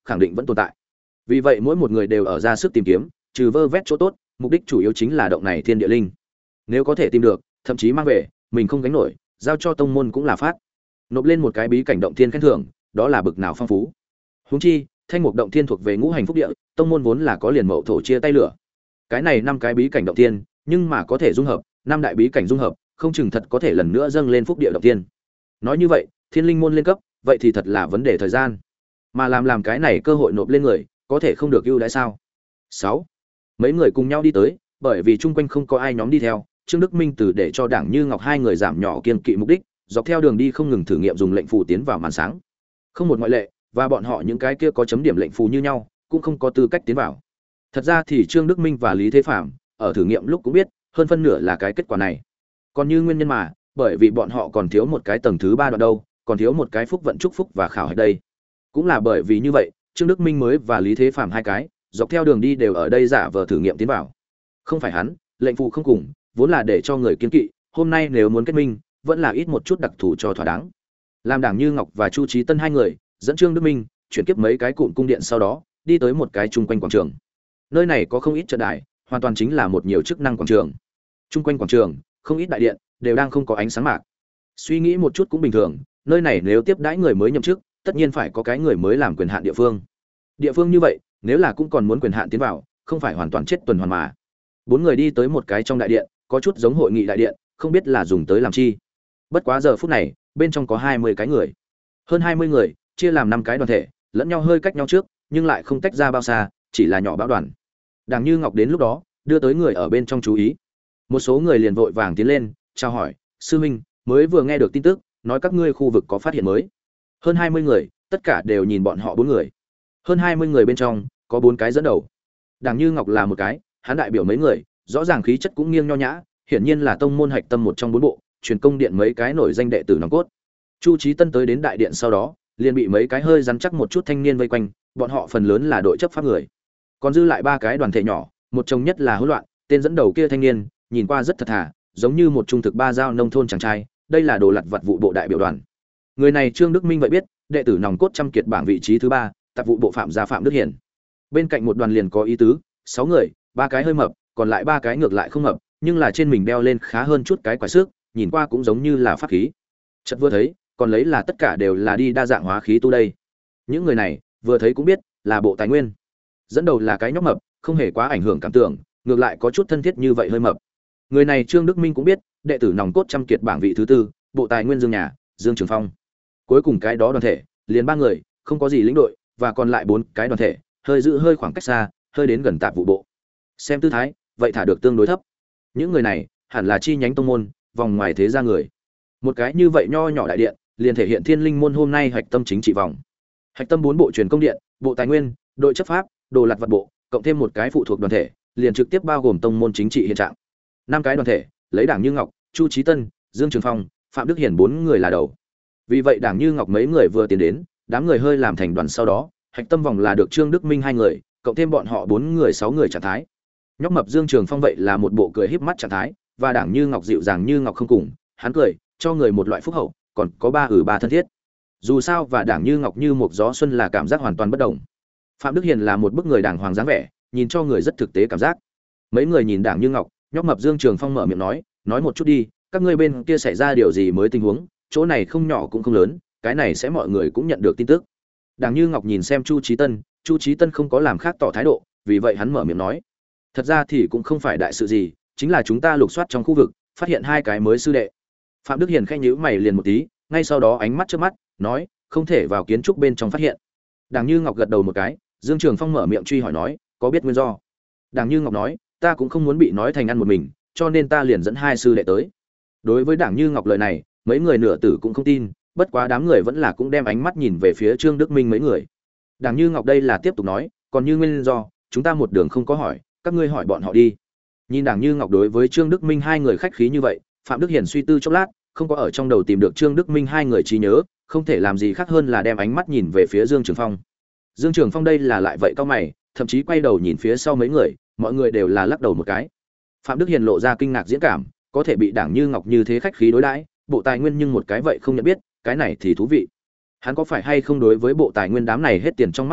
khẳng định vẫn tồn tại. Vì vậy mỗi một người đều ở ra sức tìm kiếm, trừ vơ vét chỗ tốt, mục đích chủ yếu chính là động này thiên địa linh. Nếu có thể tìm được, thậm chí mang về, mình không gánh nổi, giao cho tông môn cũng là phát. Nộp lên một cái bí cảnh động thiên khen thưởng, đó là bực nào phong phú. Huống chi, thanh mục động thiên thuộc về ngũ hành phúc địa, tông môn vốn là có liền mậu thổ chia tay lửa. Cái này năm cái bí cảnh động thiên, nhưng mà có thể dung hợp, năm đại bí cảnh dung hợp, không chừng thật có thể lần nữa dâng lên phúc địa động thiên. Nói như vậy, thiên linh môn lên cấp, vậy thì thật là vấn đề thời gian. Mà làm làm cái này cơ hội nộp lên người, có thể không được ưu đãi sao? Sáu, mấy người cùng nhau đi tới, bởi vì chung quanh không có ai nhóm đi theo, Trương Đức Minh từ để cho Đảng Như Ngọc hai người giảm nhỏ kiên kỵ mục đích, dọc theo đường đi không ngừng thử nghiệm dùng lệnh phù tiến vào màn sáng. Không một ngoại lệ, và bọn họ những cái kia có chấm điểm lệnh phù như nhau, cũng không có tư cách tiến vào. Thật ra thì Trương Đức Minh và Lý Thế Phạm ở thử nghiệm lúc cũng biết, hơn phân nửa là cái kết quả này. Còn như nguyên nhân mà, bởi vì bọn họ còn thiếu một cái tầng thứ ba đoạn đâu, còn thiếu một cái phúc vận chúc phúc và khảo hạch đây. Cũng là bởi vì như vậy, Trương Đức Minh mới và Lý Thế Phạm hai cái, dọc theo đường đi đều ở đây giả vờ thử nghiệm tiến vào. Không phải hắn, lệnh phù không cùng, vốn là để cho người kiên kỵ, hôm nay nếu muốn kết minh, vẫn là ít một chút đặc thù cho thỏa đáng. Làm Đảng Như Ngọc và Chu Chí Tân hai người, dẫn Trương Đức Minh chuyển kiếp mấy cái cụm cung điện sau đó, đi tới một cái chung quanh quảng trường. Nơi này có không ít trận đài, hoàn toàn chính là một nhiều chức năng quảng trường. Chung quanh quảng trường, không ít đại điện đều đang không có ánh sáng mạc. Suy nghĩ một chút cũng bình thường, nơi này nếu tiếp đãi người mới nhậm chức, tất nhiên phải có cái người mới làm quyền hạn địa phương. Địa phương như vậy, nếu là cũng còn muốn quyền hạn tiến vào, không phải hoàn toàn chết tuần hoàn mà. Bốn người đi tới một cái trong đại điện, có chút giống hội nghị đại điện, không biết là dùng tới làm chi. Bất quá giờ phút này, bên trong có hai mươi cái người. Hơn hai mươi người, chia làm năm cái đoàn thể, lẫn nhau hơi cách nhau trước, nhưng lại không tách ra bao xa, chỉ là nhỏ bão đoàn. Đảng Như Ngọc đến lúc đó, đưa tới người ở bên trong chú ý. Một số người liền vội vàng tiến lên, chào hỏi, sư huynh, mới vừa nghe được tin tức, nói các ngươi khu vực có phát hiện mới. Hơn hai mươi người, tất cả đều nhìn bọn họ bốn người. Hơn hai mươi người bên trong, có bốn cái dẫn đầu. Đảng Như Ngọc là một cái, hắn đại biểu mấy người, rõ ràng khí chất cũng nghiêng nho nhã, hiển nhiên là tông môn hạch tâm một trong bốn bộ, truyền công điện mấy cái nổi danh đệ tử nòng cốt. Chu Chí Tân tới đến đại điện sau đó, liền bị mấy cái hơi rắn chắc một chút thanh niên vây quanh, bọn họ phần lớn là đội chấp pháp người. Còn dư lại ba cái đoàn thể nhỏ, một trong nhất là hỗn loạn, tên dẫn đầu kia thanh niên, nhìn qua rất thật thà, giống như một trung thực ba giao nông thôn chàng trai, đây là đồ lặt vặt vụ bộ đại biểu đoàn. Người này Trương Đức Minh vậy biết, đệ tử nòng cốt trăm kiệt bảng vị trí thứ ba, tạp vụ bộ phạm gia Phạm Đức Hiển. Bên cạnh một đoàn liền có ý tứ, sáu người, ba cái hơi mập, còn lại ba cái ngược lại không mập, nhưng là trên mình đeo lên khá hơn chút cái quả xước, nhìn qua cũng giống như là pháp khí. Chợt vừa thấy, còn lấy là tất cả đều là đi đa dạng hóa khí tu đây. Những người này, vừa thấy cũng biết, là bộ tài nguyên. Dẫn đầu là cái nhóc mập, không hề quá ảnh hưởng cảm tưởng, ngược lại có chút thân thiết như vậy hơi mập. Người này Trương Đức Minh cũng biết, đệ tử nòng cốt trăm kiệt bảng vị thứ tư, bộ tài nguyên Dương Nhà, Dương Trường Phong. Cuối cùng cái đó đoàn thể, liền ba người, không có gì lĩnh đội, và còn lại bốn cái đoàn thể, hơi giữ hơi khoảng cách xa, hơi đến gần tạp vụ bộ. Xem tư thái, vậy thả được tương đối thấp. Những người này, hẳn là chi nhánh tông môn, vòng ngoài thế gia người. Một cái như vậy nho nhỏ đại điện, liền thể hiện Thiên Linh môn hôm nay hạch tâm chính trị vòng. Hạch tâm bốn bộ truyền công điện, bộ tài nguyên, đội chấp pháp, đồ lặt vật bộ, cộng thêm một cái phụ thuộc đoàn thể, liền trực tiếp bao gồm tông môn chính trị hiện trạng. Năm cái đoàn thể, lấy Đảng Như Ngọc, Chu Chí Tân, Dương Trường Phong, Phạm Đức Hiển bốn người là đầu. Vì vậy Đảng Như Ngọc mấy người vừa tiến đến, đám người hơi làm thành đoàn sau đó, hạch tâm vòng là được Trương Đức Minh hai người, cộng thêm bọn họ bốn người sáu người trạng thái. Nhóc mập Dương Trường Phong vậy là một bộ cười híp mắt trạng thái, và Đảng Như Ngọc dịu dàng như ngọc không cùng, hắn cười, cho người một loại phúc hậu, còn có ba ừ ba thân thiết. Dù sao và Đảng Như Ngọc như một gió xuân là cảm giác hoàn toàn bất đồng. Phạm Đức Hiền là một bức người đàng hoàng dáng vẻ, nhìn cho người rất thực tế cảm giác. Mấy người nhìn Đảng Như Ngọc, nhóc mập Dương Trường Phong mở miệng nói, nói một chút đi, các ngươi bên kia xảy ra điều gì mới tình huống, chỗ này không nhỏ cũng không lớn, cái này sẽ mọi người cũng nhận được tin tức. Đảng Như Ngọc nhìn xem Chu Chí Tân, Chu Chí Tân không có làm khác tỏ thái độ, vì vậy hắn mở miệng nói, thật ra thì cũng không phải đại sự gì, chính là chúng ta lục soát trong khu vực, phát hiện hai cái mới sư đệ. Phạm Đức Hiền khẽ nhíu mày liền một tí, ngay sau đó ánh mắt chớp mắt, nói, không thể vào kiến trúc bên trong phát hiện. Đảng Như Ngọc gật đầu một cái, Dương Trường Phong mở miệng truy hỏi nói, có biết nguyên do? Đảng Như Ngọc nói, ta cũng không muốn bị nói thành ăn một mình, cho nên ta liền dẫn hai sư đệ tới. Đối với Đảng Như Ngọc lời này, mấy người nửa tử cũng không tin, bất quá đám người vẫn là cũng đem ánh mắt nhìn về phía Trương Đức Minh mấy người. Đảng Như Ngọc đây là tiếp tục nói, còn như nguyên do, chúng ta một đường không có hỏi, các ngươi hỏi bọn họ đi. Nhìn Đảng Như Ngọc đối với Trương Đức Minh hai người khách khí như vậy, Phạm Đức Hiển suy tư chốc lát, không có ở trong đầu tìm được Trương Đức Minh hai người trí nhớ, không thể làm gì khác hơn là đem ánh mắt nhìn về phía Dương Trường Phong. Dương Trường Phong đây là lại vậy cao mày, thậm chí quay đầu nhìn phía sau mấy người, mọi người đều là lắc đầu một cái. Phạm Đức Hiển lộ ra kinh ngạc diễn cảm, có thể bị Đảng Như Ngọc như thế khách khí đối đãi, bộ tài nguyên nhưng một cái vậy không nhận biết, cái này thì thú vị. Hắn có phải hay không đối với bộ tài nguyên đám này hết tiền trong mắt người,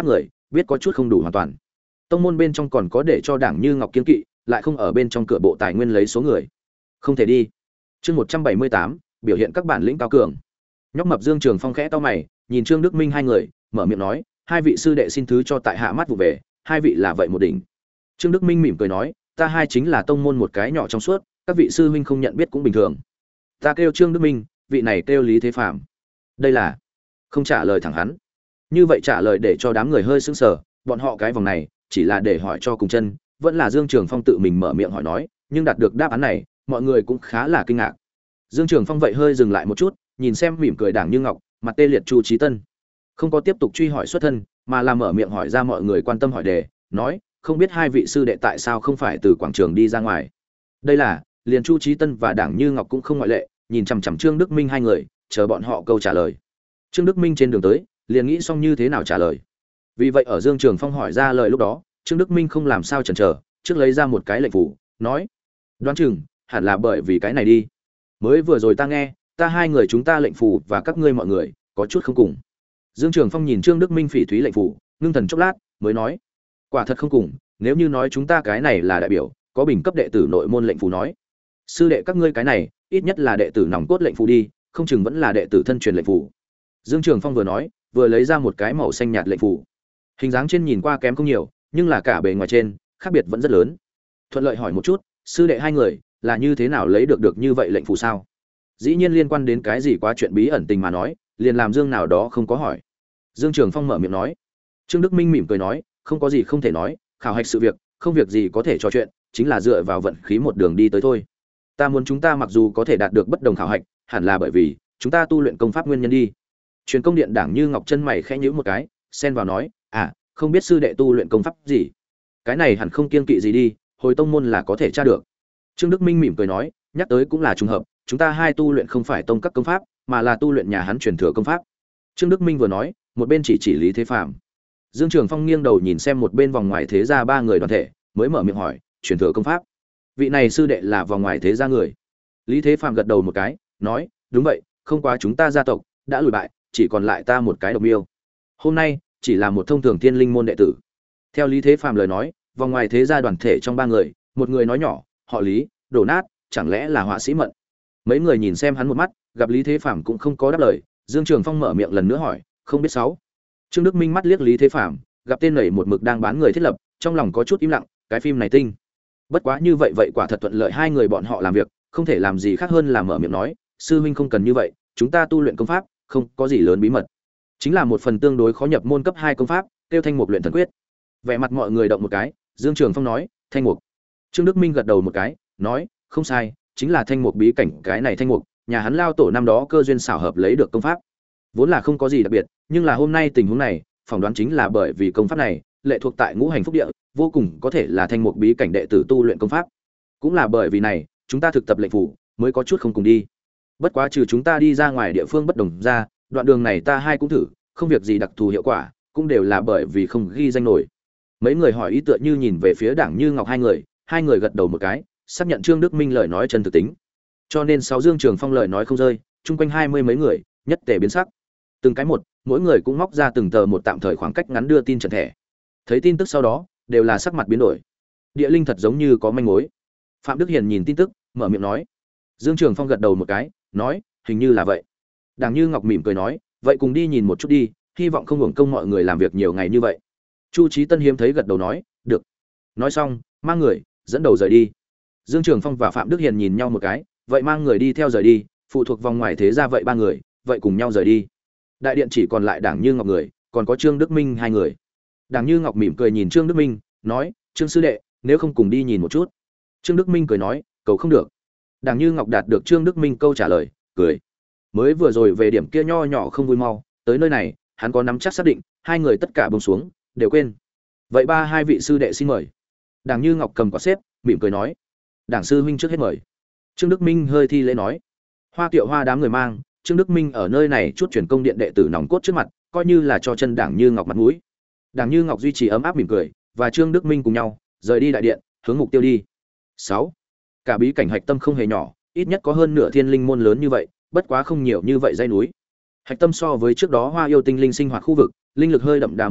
biết có chút không đủ hoàn toàn. Tông môn bên trong còn có để cho Đảng Như Ngọc kiên kỵ, lại không ở bên trong cửa bộ tài nguyên lấy số người. Không thể đi. Chương một trăm bảy mươi tám, biểu hiện các bản lĩnh cao cường. Nhóc mập Dương Trường Phong khẽ cau mày, nhìn Trương Đức Minh hai người, mở miệng nói, hai vị sư đệ xin thứ cho tại hạ mắt vụ về, hai vị là vậy một đỉnh. Trương Đức Minh mỉm cười nói, ta hai chính là tông môn một cái nhỏ trong suốt, các vị sư huynh không nhận biết cũng bình thường. Ta kêu Trương Đức Minh, vị này kêu Lý Thế Phạm. Đây là không trả lời thẳng hắn. Như vậy trả lời để cho đám người hơi sững sờ, bọn họ cái vòng này chỉ là để hỏi cho cùng chân, vẫn là Dương Trường Phong tự mình mở miệng hỏi nói, nhưng đạt được đáp án này, mọi người cũng khá là kinh ngạc. Dương Trường Phong vậy hơi dừng lại một chút, nhìn xem mỉm cười Đảng Như Ngọc, mặt tê liệt Chu Chí Tân, không có tiếp tục truy hỏi xuất thân, mà là mở miệng hỏi ra mọi người quan tâm hỏi đề, nói, không biết hai vị sư đệ tại sao không phải từ quảng trường đi ra ngoài. Đây là, liền Chu Chí Tân và Đảng Như Ngọc cũng không ngoại lệ, nhìn chằm chằm Trương Đức Minh hai người, chờ bọn họ câu trả lời. Trương Đức Minh trên đường tới, liền nghĩ xong như thế nào trả lời. Vì vậy ở Dương Trường Phong hỏi ra lời lúc đó, Trương Đức Minh không làm sao chần chờ, trước lấy ra một cái lệnh phủ, nói, đoán chừng hẳn là bởi vì cái này đi. Mới vừa rồi ta nghe, ta hai người chúng ta lệnh phủ và các ngươi mọi người có chút không cùng. Dương Trường Phong nhìn Trương Đức Minh phỉ thúy lệnh phủ, ngưng thần chốc lát, mới nói, quả thật không cùng, nếu như nói chúng ta cái này là đại biểu, có bình cấp đệ tử nội môn lệnh phủ nói, sư đệ các ngươi cái này, ít nhất là đệ tử nòng cốt lệnh phủ đi, không chừng vẫn là đệ tử thân truyền lệnh phủ. Dương Trường Phong vừa nói, vừa lấy ra một cái màu xanh nhạt lệnh phủ. Hình dáng trên nhìn qua kém không nhiều, nhưng là cả bề ngoài trên, khác biệt vẫn rất lớn. Thuận lợi hỏi một chút, sư đệ hai người là như thế nào lấy được được như vậy lệnh phủ sao? Dĩ nhiên liên quan đến cái gì quá chuyện bí ẩn tình mà nói, liền làm Dương nào đó không có hỏi. Dương Trường Phong mở miệng nói. Trương Đức Minh mỉm cười nói, không có gì không thể nói, khảo hạch sự việc, không việc gì có thể trò chuyện, chính là dựa vào vận khí một đường đi tới thôi. Ta muốn chúng ta mặc dù có thể đạt được bất đồng khảo hạch, hẳn là bởi vì chúng ta tu luyện công pháp nguyên nhân đi. Truyền công điện Đảng Như Ngọc chân mày khẽ nhíu một cái, xen vào nói, à, không biết sư đệ tu luyện công pháp gì? Cái này hẳn không kiêng kỵ gì đi, hồi tông môn là có thể tra được. Trương Đức Minh mỉm cười nói, nhắc tới cũng là trùng hợp, chúng ta hai tu luyện không phải tông các công pháp, mà là tu luyện nhà hắn truyền thừa công pháp. Trương Đức Minh vừa nói, một bên chỉ chỉ Lý Thế Phạm. Dương Trường Phong nghiêng đầu nhìn xem một bên vòng ngoài thế gia ba người đoàn thể, mới mở miệng hỏi, truyền thừa công pháp? Vị này sư đệ là vòng ngoài thế gia người? Lý Thế Phạm gật đầu một cái, nói, đúng vậy, không quá chúng ta gia tộc đã lùi bại, chỉ còn lại ta một cái độc miêu. Hôm nay chỉ là một thông thường thiên linh môn đệ tử. Theo Lý Thế Phạm lời nói, vòng ngoài thế gia đoàn thể trong ba người, một người nói nhỏ, họ Lý, đổ nát, chẳng lẽ là họa sĩ Mận? Mấy người nhìn xem hắn một mắt, gặp Lý Thế Phạm cũng không có đáp lời, Dương Trường Phong mở miệng lần nữa hỏi, không biết sáu. Trương Đức Minh mắt liếc Lý Thế Phạm, gặp tên này một mực đang bán người thiết lập, trong lòng có chút im lặng, cái phim này tinh. Bất quá như vậy vậy quả thật thuận lợi hai người bọn họ làm việc, không thể làm gì khác hơn là mở miệng nói, sư huynh không cần như vậy, chúng ta tu luyện công pháp, không có gì lớn bí mật. Chính là một phần tương đối khó nhập môn cấp hai công pháp, tiêu Thanh Mục luyện thần quyết. Vẻ mặt mọi người động một cái, Dương Trường Phong nói, Thanh Mục. Trương Đức Minh gật đầu một cái, nói, không sai, chính là Thanh Mục bí cảnh, cái này Thanh Mục, nhà hắn lao tổ năm đó cơ duyên xảo hợp lấy được công pháp. Vốn là không có gì đặc biệt, nhưng là hôm nay tình huống này, phỏng đoán chính là bởi vì công pháp này lệ thuộc tại ngũ hành phúc địa, vô cùng có thể là Thanh Mục bí cảnh đệ tử tu luyện công pháp. Cũng là bởi vì này, chúng ta thực tập lệnh phủ mới có chút không cùng đi. Bất quá trừ chúng ta đi ra ngoài địa phương bất đồng ra, đoạn đường này ta hai cũng thử, không việc gì đặc thù hiệu quả, cũng đều là bởi vì không ghi danh nổi. Mấy người hỏi ý tựa như nhìn về phía Đảng Như Ngọc hai người, hai người gật đầu một cái, xác nhận Trương Đức Minh lời nói chân thực tính. Cho nên sáu Dương Trường Phong lời nói không rơi, chung quanh hai mươi mấy người, nhất tề biến sắc. Từng cái một, mỗi người cũng móc ra từng tờ một tạm thời khoảng cách ngắn đưa tin trần thẻ. Thấy tin tức sau đó, đều là sắc mặt biến đổi. Địa linh thật giống như có manh mối. Phạm Đức Hiền nhìn tin tức, mở miệng nói. Dương Trường Phong gật đầu một cái, nói, hình như là vậy. Đảng Như Ngọc mỉm cười nói, vậy cùng đi nhìn một chút đi, hy vọng không hưởng công mọi người làm việc nhiều ngày như vậy. Chu Chí Tân hiếm thấy gật đầu nói, được. Nói xong, mang người dẫn đầu rời đi. Dương Trường Phong và Phạm Đức Hiền nhìn nhau một cái, vậy mang người đi theo rời đi, phụ thuộc vòng ngoài thế ra vậy ba người, vậy cùng nhau rời đi. Đại điện chỉ còn lại Đảng Như Ngọc người, còn có Trương Đức Minh hai người. Đảng Như Ngọc mỉm cười nhìn Trương Đức Minh, nói, Trương sư đệ, nếu không cùng đi nhìn một chút. Trương Đức Minh cười nói, cầu không được. Đảng Như Ngọc đạt được Trương Đức Minh câu trả lời, cười. Mới vừa rồi về điểm kia nho nhỏ không vui mau, tới nơi này, hắn có nắm chắc xác định, hai người tất cả buông xuống, đều quên. Vậy ba hai vị sư đệ xin mời. Đảng Như Ngọc cầm quả xếp, mỉm cười nói, Đảng sư huynh trước hết mời. Trương Đức Minh hơi thi lễ nói, Hoa Kiệu Hoa đám người mang, Trương Đức Minh ở nơi này chút chuyển công điện đệ tử nòng cốt trước mặt, coi như là cho chân Đảng Như Ngọc mặt mũi. Đảng Như Ngọc duy trì ấm áp mỉm cười, và Trương Đức Minh cùng nhau rời đi đại điện, hướng mục tiêu đi. Sáu, cả bí cảnh hạch tâm không hề nhỏ, ít nhất có hơn nửa thiên linh môn lớn như vậy, bất quá không nhiều như vậy dãy núi. Hạch tâm so với trước đó Hoa Yêu Tinh linh sinh hoạt khu vực, linh lực hơi đậm đà một ít,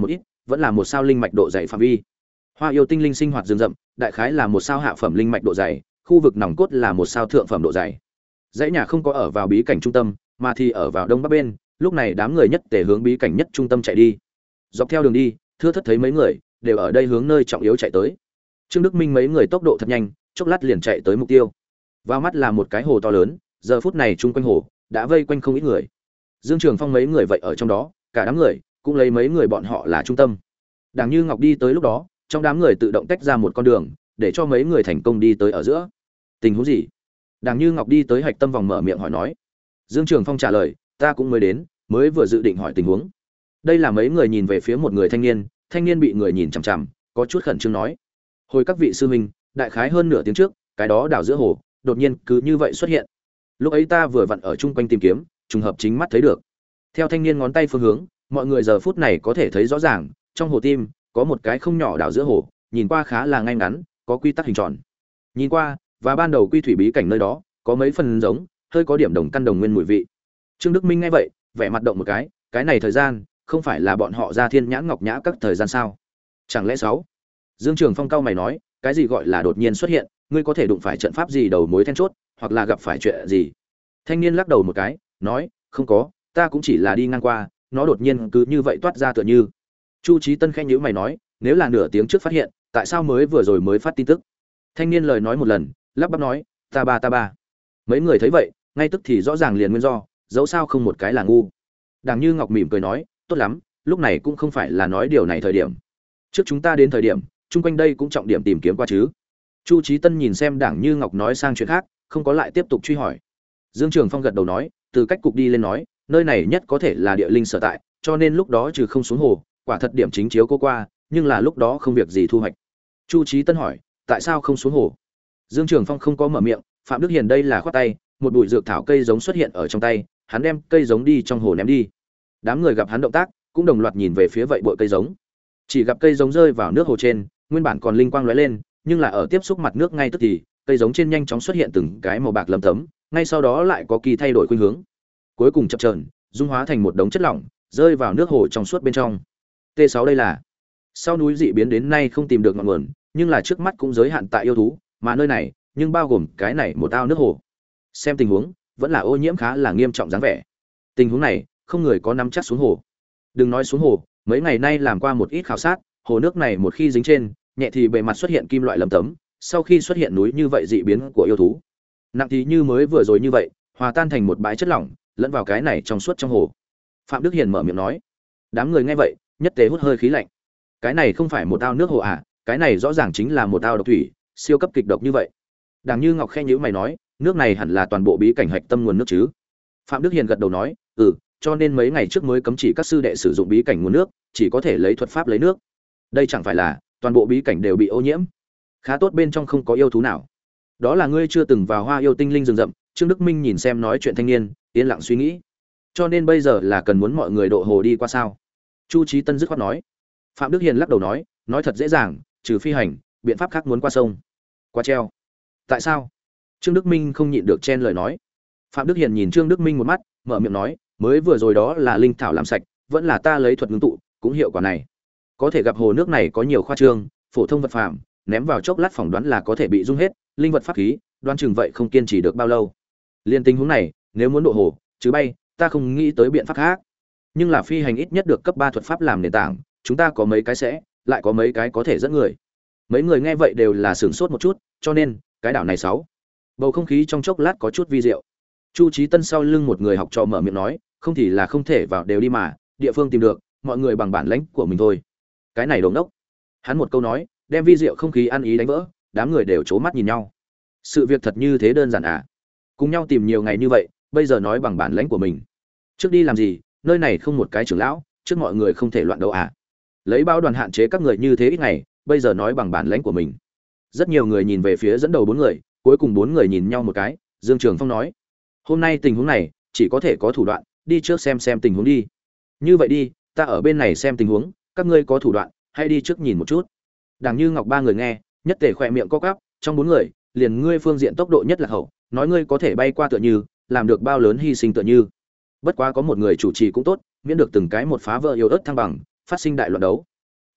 vẫn là một sao linh mạch độ dày phạm vi. Hoa yêu tinh linh sinh hoạt rừng rậm, đại khái là một sao hạ phẩm linh mạch độ dày, khu vực nòng cốt là một sao thượng phẩm độ dày. Dãy nhà không có ở vào bí cảnh trung tâm, mà thì ở vào đông bắc bên, lúc này đám người nhất tề hướng bí cảnh nhất trung tâm chạy đi. Dọc theo đường đi, thưa thất thấy mấy người đều ở đây hướng nơi trọng yếu chạy tới. Trương Đức Minh mấy người tốc độ thật nhanh, chốc lát liền chạy tới mục tiêu. Vào mắt là một cái hồ to lớn, giờ phút này chung quanh hồ đã vây quanh không ít người. Dương Trường Phong mấy người vậy ở trong đó, cả đám người cũng lấy mấy người bọn họ là trung tâm. Đảng Như Ngọc đi tới lúc đó, trong đám người tự động tách ra một con đường, để cho mấy người thành công đi tới ở giữa. Tình huống gì? Đảng Như Ngọc đi tới hạch tâm vòng mở miệng hỏi nói. Dương Trường Phong trả lời, ta cũng mới đến, mới vừa dự định hỏi tình huống. Đây là mấy người nhìn về phía một người thanh niên, thanh niên bị người nhìn chằm chằm, có chút khẩn trương nói: "Hồi các vị sư huynh, đại khái hơn nửa tiếng trước, cái đó đảo giữa hồ, đột nhiên cứ như vậy xuất hiện. Lúc ấy ta vừa vặn ở chung quanh tìm kiếm, trùng hợp chính mắt thấy được." Theo thanh niên ngón tay phương hướng, mọi người giờ phút này có thể thấy rõ ràng, trong hồ tim có một cái không nhỏ đảo giữa hồ, nhìn qua khá là ngay ngắn, có quy tắc hình tròn. Nhìn qua, và ban đầu quy thủy bí cảnh nơi đó, có mấy phần giống, hơi có điểm đồng căn đồng nguyên mùi vị. Trương Đức Minh nghe vậy, vẻ mặt động một cái, cái này thời gian, không phải là bọn họ ra Thiên Nhãn Ngọc Nhã các thời gian sao? Chẳng lẽ sáu? Dương Trường Phong cao mày nói, cái gì gọi là đột nhiên xuất hiện, ngươi có thể đụng phải trận pháp gì đầu mối then chốt, hoặc là gặp phải chuyện gì? Thanh niên lắc đầu một cái, nói, không có, ta cũng chỉ là đi ngang qua, nó đột nhiên cứ như vậy toát ra tựa như. Chu Chí Tân khẽ nhíu mày nói, nếu là nửa tiếng trước phát hiện, tại sao mới vừa rồi mới phát tin tức? Thanh niên lời nói một lần, lắp bắp nói, ta ba ta ba. Mấy người thấy vậy, ngay tức thì rõ ràng liền nguyên do, dẫu sao không một cái là ngu. Đàng Như Ngọc mỉm cười nói, tốt lắm, lúc này cũng không phải là nói điều này thời điểm. Trước chúng ta đến thời điểm, chung quanh đây cũng trọng điểm tìm kiếm qua chứ. Chu Chí Tân nhìn xem Đảng Như Ngọc nói sang chuyện khác, không có lại tiếp tục truy hỏi. Dương Trường Phong gật đầu nói, từ cách cục đi lên nói, nơi này nhất có thể là địa linh sở tại, cho nên lúc đó trừ không xuống hồ, quả thật điểm chính chiếu cô qua, nhưng là lúc đó không việc gì thu hoạch. Chu Chí Tân hỏi, tại sao không xuống hồ? Dương Trường Phong không có mở miệng, Phạm Đức Hiền đây là khoát tay, một bụi dược thảo cây giống xuất hiện ở trong tay, hắn đem cây giống đi trong hồ ném đi. Đám người gặp hắn động tác, cũng đồng loạt nhìn về phía vậy bụi cây giống. Chỉ gặp cây giống rơi vào nước hồ trên, nguyên bản còn linh quang lóe lên, nhưng là ở tiếp xúc mặt nước ngay tức thì, cây giống trên nhanh chóng xuất hiện từng cái màu bạc lấm tấm, ngay sau đó lại có kỳ thay đổi khuynh hướng. Cuối cùng chập chờn, dung hóa thành một đống chất lỏng, rơi vào nước hồ trong suốt bên trong. T sáu đây là sau núi dị biến đến nay không tìm được ngọn nguồn, nhưng là trước mắt cũng giới hạn tại yêu thú, mà nơi này, nhưng bao gồm cái này một ao nước hồ. Xem tình huống, vẫn là ô nhiễm khá là nghiêm trọng dáng vẻ. Tình huống này, không người có nắm chắc xuống hồ. Đừng nói xuống hồ, mấy ngày nay làm qua một ít khảo sát, hồ nước này một khi dính trên, nhẹ thì bề mặt xuất hiện kim loại lấm tấm, sau khi xuất hiện núi như vậy dị biến của yêu thú. Nặng thì như mới vừa rồi như vậy, hòa tan thành một bãi chất lỏng, lẫn vào cái này trong suốt trong hồ. Phạm Đức Hiền mở miệng nói. Đám người nghe vậy, nhất tề hút hơi khí lạnh. Cái này không phải một ao nước hồ à, cái này rõ ràng chính là một ao độc thủy, siêu cấp kịch độc như vậy. Đàng Như Ngọc khen nhíu mày nói, nước này hẳn là toàn bộ bí cảnh hạch tâm nguồn nước chứ? Phạm Đức Hiền gật đầu nói, ừ, cho nên mấy ngày trước mới cấm chỉ các sư đệ sử dụng bí cảnh nguồn nước, chỉ có thể lấy thuật pháp lấy nước. Đây chẳng phải là toàn bộ bí cảnh đều bị ô nhiễm? Khá tốt, bên trong không có yêu thú nào. Đó là ngươi chưa từng vào Hoa Yêu Tinh Linh rừng rậm. Trương Đức Minh nhìn xem nói chuyện thanh niên, yên lặng suy nghĩ. Cho nên bây giờ là cần muốn mọi người độ hồ đi qua sao? Chu Chí Tân dứt khoát nói. Phạm Đức Hiền lắc đầu nói, nói thật dễ dàng, trừ phi hành, biện pháp khác muốn qua sông, qua treo. Tại sao? Trương Đức Minh không nhịn được chen lời nói. Phạm Đức Hiền nhìn Trương Đức Minh một mắt, mở miệng nói, mới vừa rồi đó là linh thảo làm sạch, vẫn là ta lấy thuật ngưng tụ, cũng hiệu quả này. Có thể gặp hồ nước này có nhiều khoa trương, phổ thông vật phàm, ném vào chốc lát phỏng đoán là có thể bị dung hết, linh vật pháp khí, đoán chừng vậy không kiên trì được bao lâu. Liên tình huống này, nếu muốn độ hồ, chứ bay, ta không nghĩ tới biện pháp khác. Nhưng là phi hành ít nhất được cấp ba thuật pháp làm nền tảng, chúng ta có mấy cái sẽ, lại có mấy cái có thể dẫn người. Mấy người nghe vậy đều là sửng sốt một chút, cho nên, cái đảo này sáu. Bầu không khí trong chốc lát có chút vi diệu. Chu Chí Tân sau lưng một người học trò mở miệng nói, không thì là không thể vào đều đi mà, địa phương tìm được, mọi người bằng bản lãnh của mình thôi. Cái này đồ ngốc. Hắn một câu nói, đem vi diệu không khí ăn ý đánh vỡ, đám người đều trố mắt nhìn nhau. Sự việc thật như thế đơn giản à? Cùng nhau tìm nhiều ngày như vậy, bây giờ nói bằng bản lãnh của mình. Trước đi làm gì, nơi này không một cái trưởng lão, trước mọi người không thể loạn đâu à? Lấy bao đoàn hạn chế các người như thế ít ngày, bây giờ nói bằng bản lãnh của mình. Rất nhiều người nhìn về phía dẫn đầu bốn người, cuối cùng bốn người nhìn nhau một cái, Dương Trường Phong nói: "Hôm nay tình huống này, chỉ có thể có thủ đoạn, đi trước xem xem tình huống đi." "Như vậy đi, ta ở bên này xem tình huống, các ngươi có thủ đoạn, hãy đi trước nhìn một chút." Đàng Như Ngọc ba người nghe, nhất tề khỏe miệng co quắp, trong bốn người, liền ngươi phương diện tốc độ nhất là hậu, nói ngươi có thể bay qua tựa như, làm được bao lớn hy sinh tựa như. Bất quá có một người chủ trì cũng tốt, miễn được từng cái một phá vỡ yếu ớt thăng bằng, phát sinh đại loạn đấu.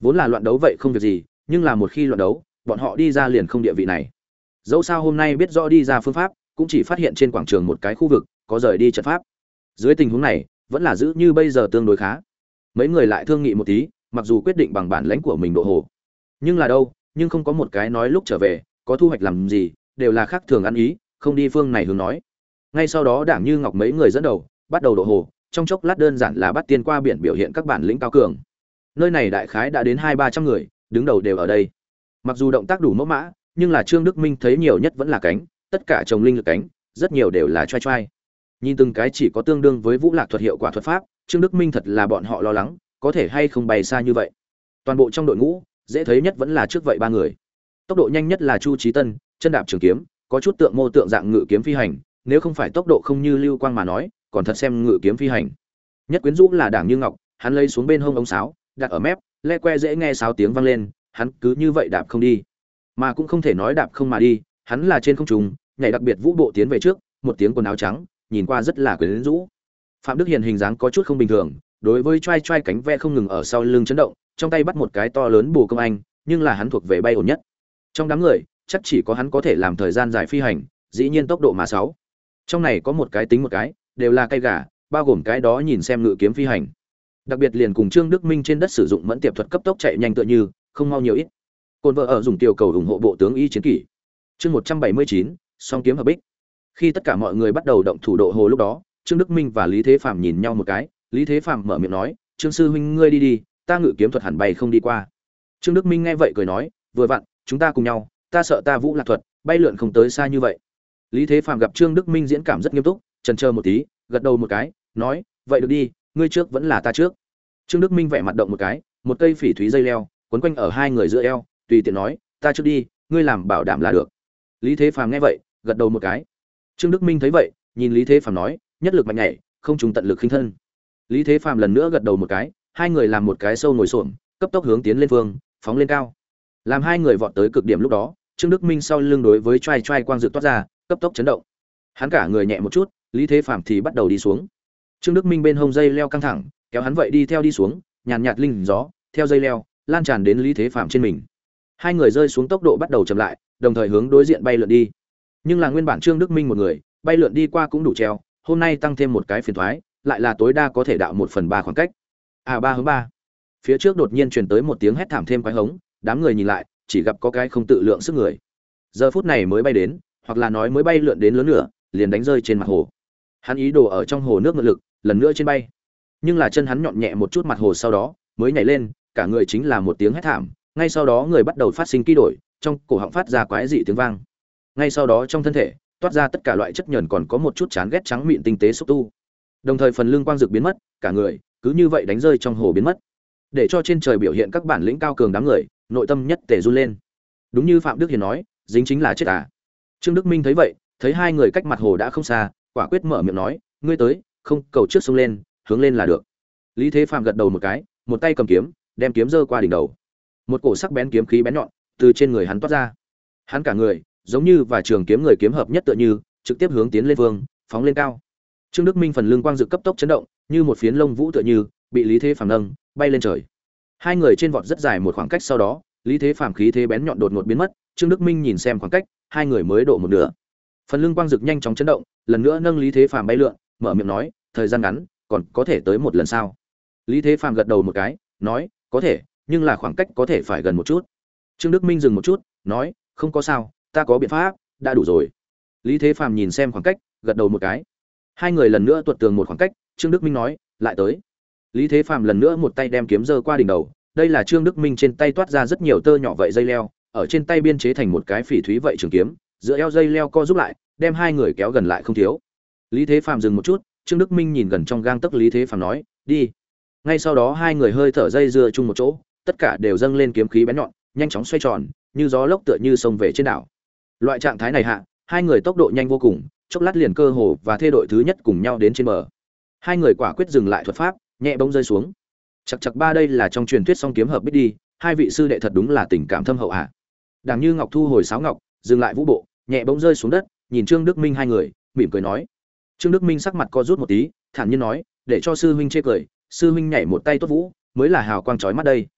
Vốn là loạn đấu vậy không việc gì, nhưng là một khi loạn đấu, bọn họ đi ra liền không địa vị này. Dẫu sao hôm nay biết rõ đi ra phương pháp, cũng chỉ phát hiện trên quảng trường một cái khu vực có rời đi trận pháp. Dưới tình huống này, vẫn là giữ như bây giờ tương đối khá. Mấy người lại thương nghị một tí, mặc dù quyết định bằng bản lãnh của mình độ hồ, nhưng là đâu, nhưng không có một cái nói lúc trở về có thu hoạch làm gì, đều là khác thường ăn ý, không đi phương này hướng nói. Ngay sau đó Đảng Như Ngọc mấy người dẫn đầu, bắt đầu độ hồ, trong chốc lát đơn giản là bắt tiên qua biển biểu hiện các bản lĩnh cao cường. Nơi này đại khái đã đến hai ba trăm người, đứng đầu đều ở đây. Mặc dù động tác đủ mẫu mã, nhưng là Trương Đức Minh thấy nhiều nhất vẫn là cánh, tất cả trồng linh lực cánh, rất nhiều đều là choai choai. Nhìn từng cái chỉ có tương đương với Vũ Lạc thuật hiệu quả thuật pháp, Trương Đức Minh thật là bọn họ lo lắng, có thể hay không bay xa như vậy. Toàn bộ trong đội ngũ, dễ thấy nhất vẫn là trước vậy ba người. Tốc độ nhanh nhất là Chu Chí Tân, chân đạp trường kiếm, có chút tượng mô tượng dạng ngự kiếm phi hành, nếu không phải tốc độ không như lưu quang mà nói, còn thật xem ngự kiếm phi hành. Nhất quyến rũ là Đảng Như Ngọc, hắn lấy xuống bên hông ống sáo, đặt ở mép, le que dễ nghe sáo tiếng vang lên, hắn cứ như vậy đạp không đi, mà cũng không thể nói đạp không mà đi, hắn là trên không trung, nhảy đặc biệt vũ bộ tiến về trước, một tiếng quần áo trắng, nhìn qua rất là quyến rũ. Phạm Đức Hiền hình dáng có chút không bình thường, đối với choai choai cánh ve không ngừng ở sau lưng chấn động, trong tay bắt một cái to lớn bồ công anh, nhưng là hắn thuộc về bay ổn nhất. Trong đám người, chắc chỉ có hắn có thể làm thời gian dài phi hành, dĩ nhiên tốc độ mà sáu. Trong này có một cái tính một cái, đều là cây gà, bao gồm cái đó nhìn xem ngự kiếm phi hành. Đặc biệt liền cùng Trương Đức Minh trên đất sử dụng mẫn tiệp thuật cấp tốc chạy nhanh tựa như, không mau nhiều ít. Côn vợ ở dùng tiểu cầu ủng hộ bộ tướng y chiến kỷ. Chương một trăm bảy mươi chín, song kiếm hợp bích. Khi tất cả mọi người bắt đầu động thủ độ hồ lúc đó, Trương Đức Minh và Lý Thế Phàm nhìn nhau một cái, Lý Thế Phàm mở miệng nói, "Trương sư huynh ngươi đi đi, ta ngự kiếm thuật hẳn bay không đi qua." Trương Đức Minh nghe vậy cười nói, "Vừa vặn, chúng ta cùng nhau, ta sợ ta Vũ Lạc thuật, bay lượn không tới xa như vậy." Lý Thế Phàm gặp Trương Đức Minh diễn cảm rất nghiêm túc, chần chờ một tí, gật đầu một cái, nói, "Vậy được đi, ngươi trước vẫn là ta trước." Trương Đức Minh vẻ mặt động một cái, một cây phỉ thúy dây leo quấn quanh ở hai người giữa eo, tùy tiện nói, "Ta trước đi, ngươi làm bảo đảm là được." Lý Thế Phàm nghe vậy, gật đầu một cái. Trương Đức Minh thấy vậy, nhìn Lý Thế Phàm nói, "Nhất lực mạnh nhảy, không trùng tận lực khinh thân." Lý Thế Phàm lần nữa gật đầu một cái, hai người làm một cái sâu ngồi xổm, cấp tốc hướng tiến lên phương, phóng lên cao. Làm hai người vọt tới cực điểm lúc đó, Trương Đức Minh sau lưng đối với choai choai quang dự toát ra, cấp tốc chấn động. Hắn cả người nhẹ một chút, Lý Thế Phàm thì bắt đầu đi xuống. Trương Đức Minh bên hông dây leo căng thẳng, kéo hắn vậy đi theo đi xuống, nhàn nhạt linh gió, theo dây leo, lan tràn đến Lý Thế Phàm trên mình. Hai người rơi xuống tốc độ bắt đầu chậm lại, đồng thời hướng đối diện bay lượn đi. Nhưng là nguyên bản Trương Đức Minh một người, bay lượn đi qua cũng đủ treo, hôm nay tăng thêm một cái phiền toái, lại là tối đa có thể đạo một phần ba khoảng cách. À ba hướng ba. Phía trước đột nhiên truyền tới một tiếng hét thảm thêm quái hống, đám người nhìn lại, chỉ gặp có cái không tự lượng sức người. Giờ phút này mới bay đến, hoặc là nói mới bay lượn đến lớn nửa, liền đánh rơi trên mặt hồ. Hắn ý đồ ở trong hồ nước ngự lực, lần nữa trên bay. Nhưng là chân hắn nhọn nhẹ một chút mặt hồ sau đó, mới nhảy lên, cả người chính là một tiếng hét thảm, ngay sau đó người bắt đầu phát sinh kỳ đổi, trong cổ họng phát ra quái dị tiếng vang. Ngay sau đó trong thân thể toát ra tất cả loại chất nhờn còn có một chút chán ghét trắng mịn tinh tế xúc tu. Đồng thời phần lưng quang dược biến mất, cả người cứ như vậy đánh rơi trong hồ biến mất. Để cho trên trời biểu hiện các bản lĩnh cao cường đám người, nội tâm nhất tề run lên. Đúng như Phạm Đức Hiền nói, dính chính là chết à. Trương Đức Minh thấy vậy, thấy hai người cách mặt hồ đã không xa, quả quyết mở miệng nói, "Ngươi tới, không cầu trước sông lên, hướng lên là được." Lý Thế Phàm gật đầu một cái, một tay cầm kiếm, đem kiếm giơ qua đỉnh đầu. Một cổ sắc bén kiếm khí bén nhọn từ trên người hắn toát ra. Hắn cả người giống như và trường kiếm người kiếm hợp nhất tựa như, trực tiếp hướng tiến lên vương, phóng lên cao. Trương Đức Minh phần lưng quang dực cấp tốc chấn động, như một phiến lông vũ tựa như, bị Lý Thế Phàm nâng, bay lên trời. Hai người trên vọt rất dài một khoảng cách sau đó, Lý Thế Phàm khí thế bén nhọn đột ngột biến mất, Trương Đức Minh nhìn xem khoảng cách, hai người mới độ một nửa. Phần lưng quang dực nhanh chóng chấn động, lần nữa nâng Lý Thế Phàm bay lượn, mở miệng nói, "Thời gian ngắn, còn có thể tới một lần sao?" Lý Thế Phàm gật đầu một cái, nói, "Có thể, nhưng là khoảng cách có thể phải gần một chút." Trương Đức Minh dừng một chút, nói, "Không có sao, ta có biện pháp, đã đủ rồi." Lý Thế Phàm nhìn xem khoảng cách, gật đầu một cái. Hai người lần nữa tuột tường một khoảng cách, Trương Đức Minh nói, "Lại tới." Lý Thế Phàm lần nữa một tay đem kiếm giơ qua đỉnh đầu, đây là Trương Đức Minh trên tay toát ra rất nhiều tơ nhỏ vậy dây leo, ở trên tay biên chế thành một cái phỉ thúy vậy trường kiếm, giữa eo dây leo co giúp lại, đem hai người kéo gần lại không thiếu. Lý Thế Phàm dừng một chút, Trương Đức Minh nhìn gần trong gang tấc Lý Thế Phàm nói, "Đi." Ngay sau đó hai người hơi thở dây dưa chung một chỗ, tất cả đều dâng lên kiếm khí bén nhọn, nhanh chóng xoay tròn, như gió lốc tựa như sông về trên đảo. Loại trạng thái này hạ, hai người tốc độ nhanh vô cùng, chốc lát liền cơ hồ và thê đội thứ nhất cùng nhau đến trên bờ. Hai người quả quyết dừng lại thuật pháp, nhẹ bỗng rơi xuống. Chậc chậc ba, đây là trong truyền thuyết song kiếm hợp bích đi, hai vị sư đệ thật đúng là tình cảm thâm hậu ạ. Đảng Như Ngọc thu hồi sáo ngọc, dừng lại vũ bộ, nhẹ bỗng rơi xuống đất, nhìn Trương Đức Minh hai người, mỉm cười nói. Trương Đức Minh sắc mặt co rút một tí, thản nhiên nói, "Để cho sư huynh chê cười, sư huynh nhảy một tay tốt vũ, mới là hào quang chói mắt đây."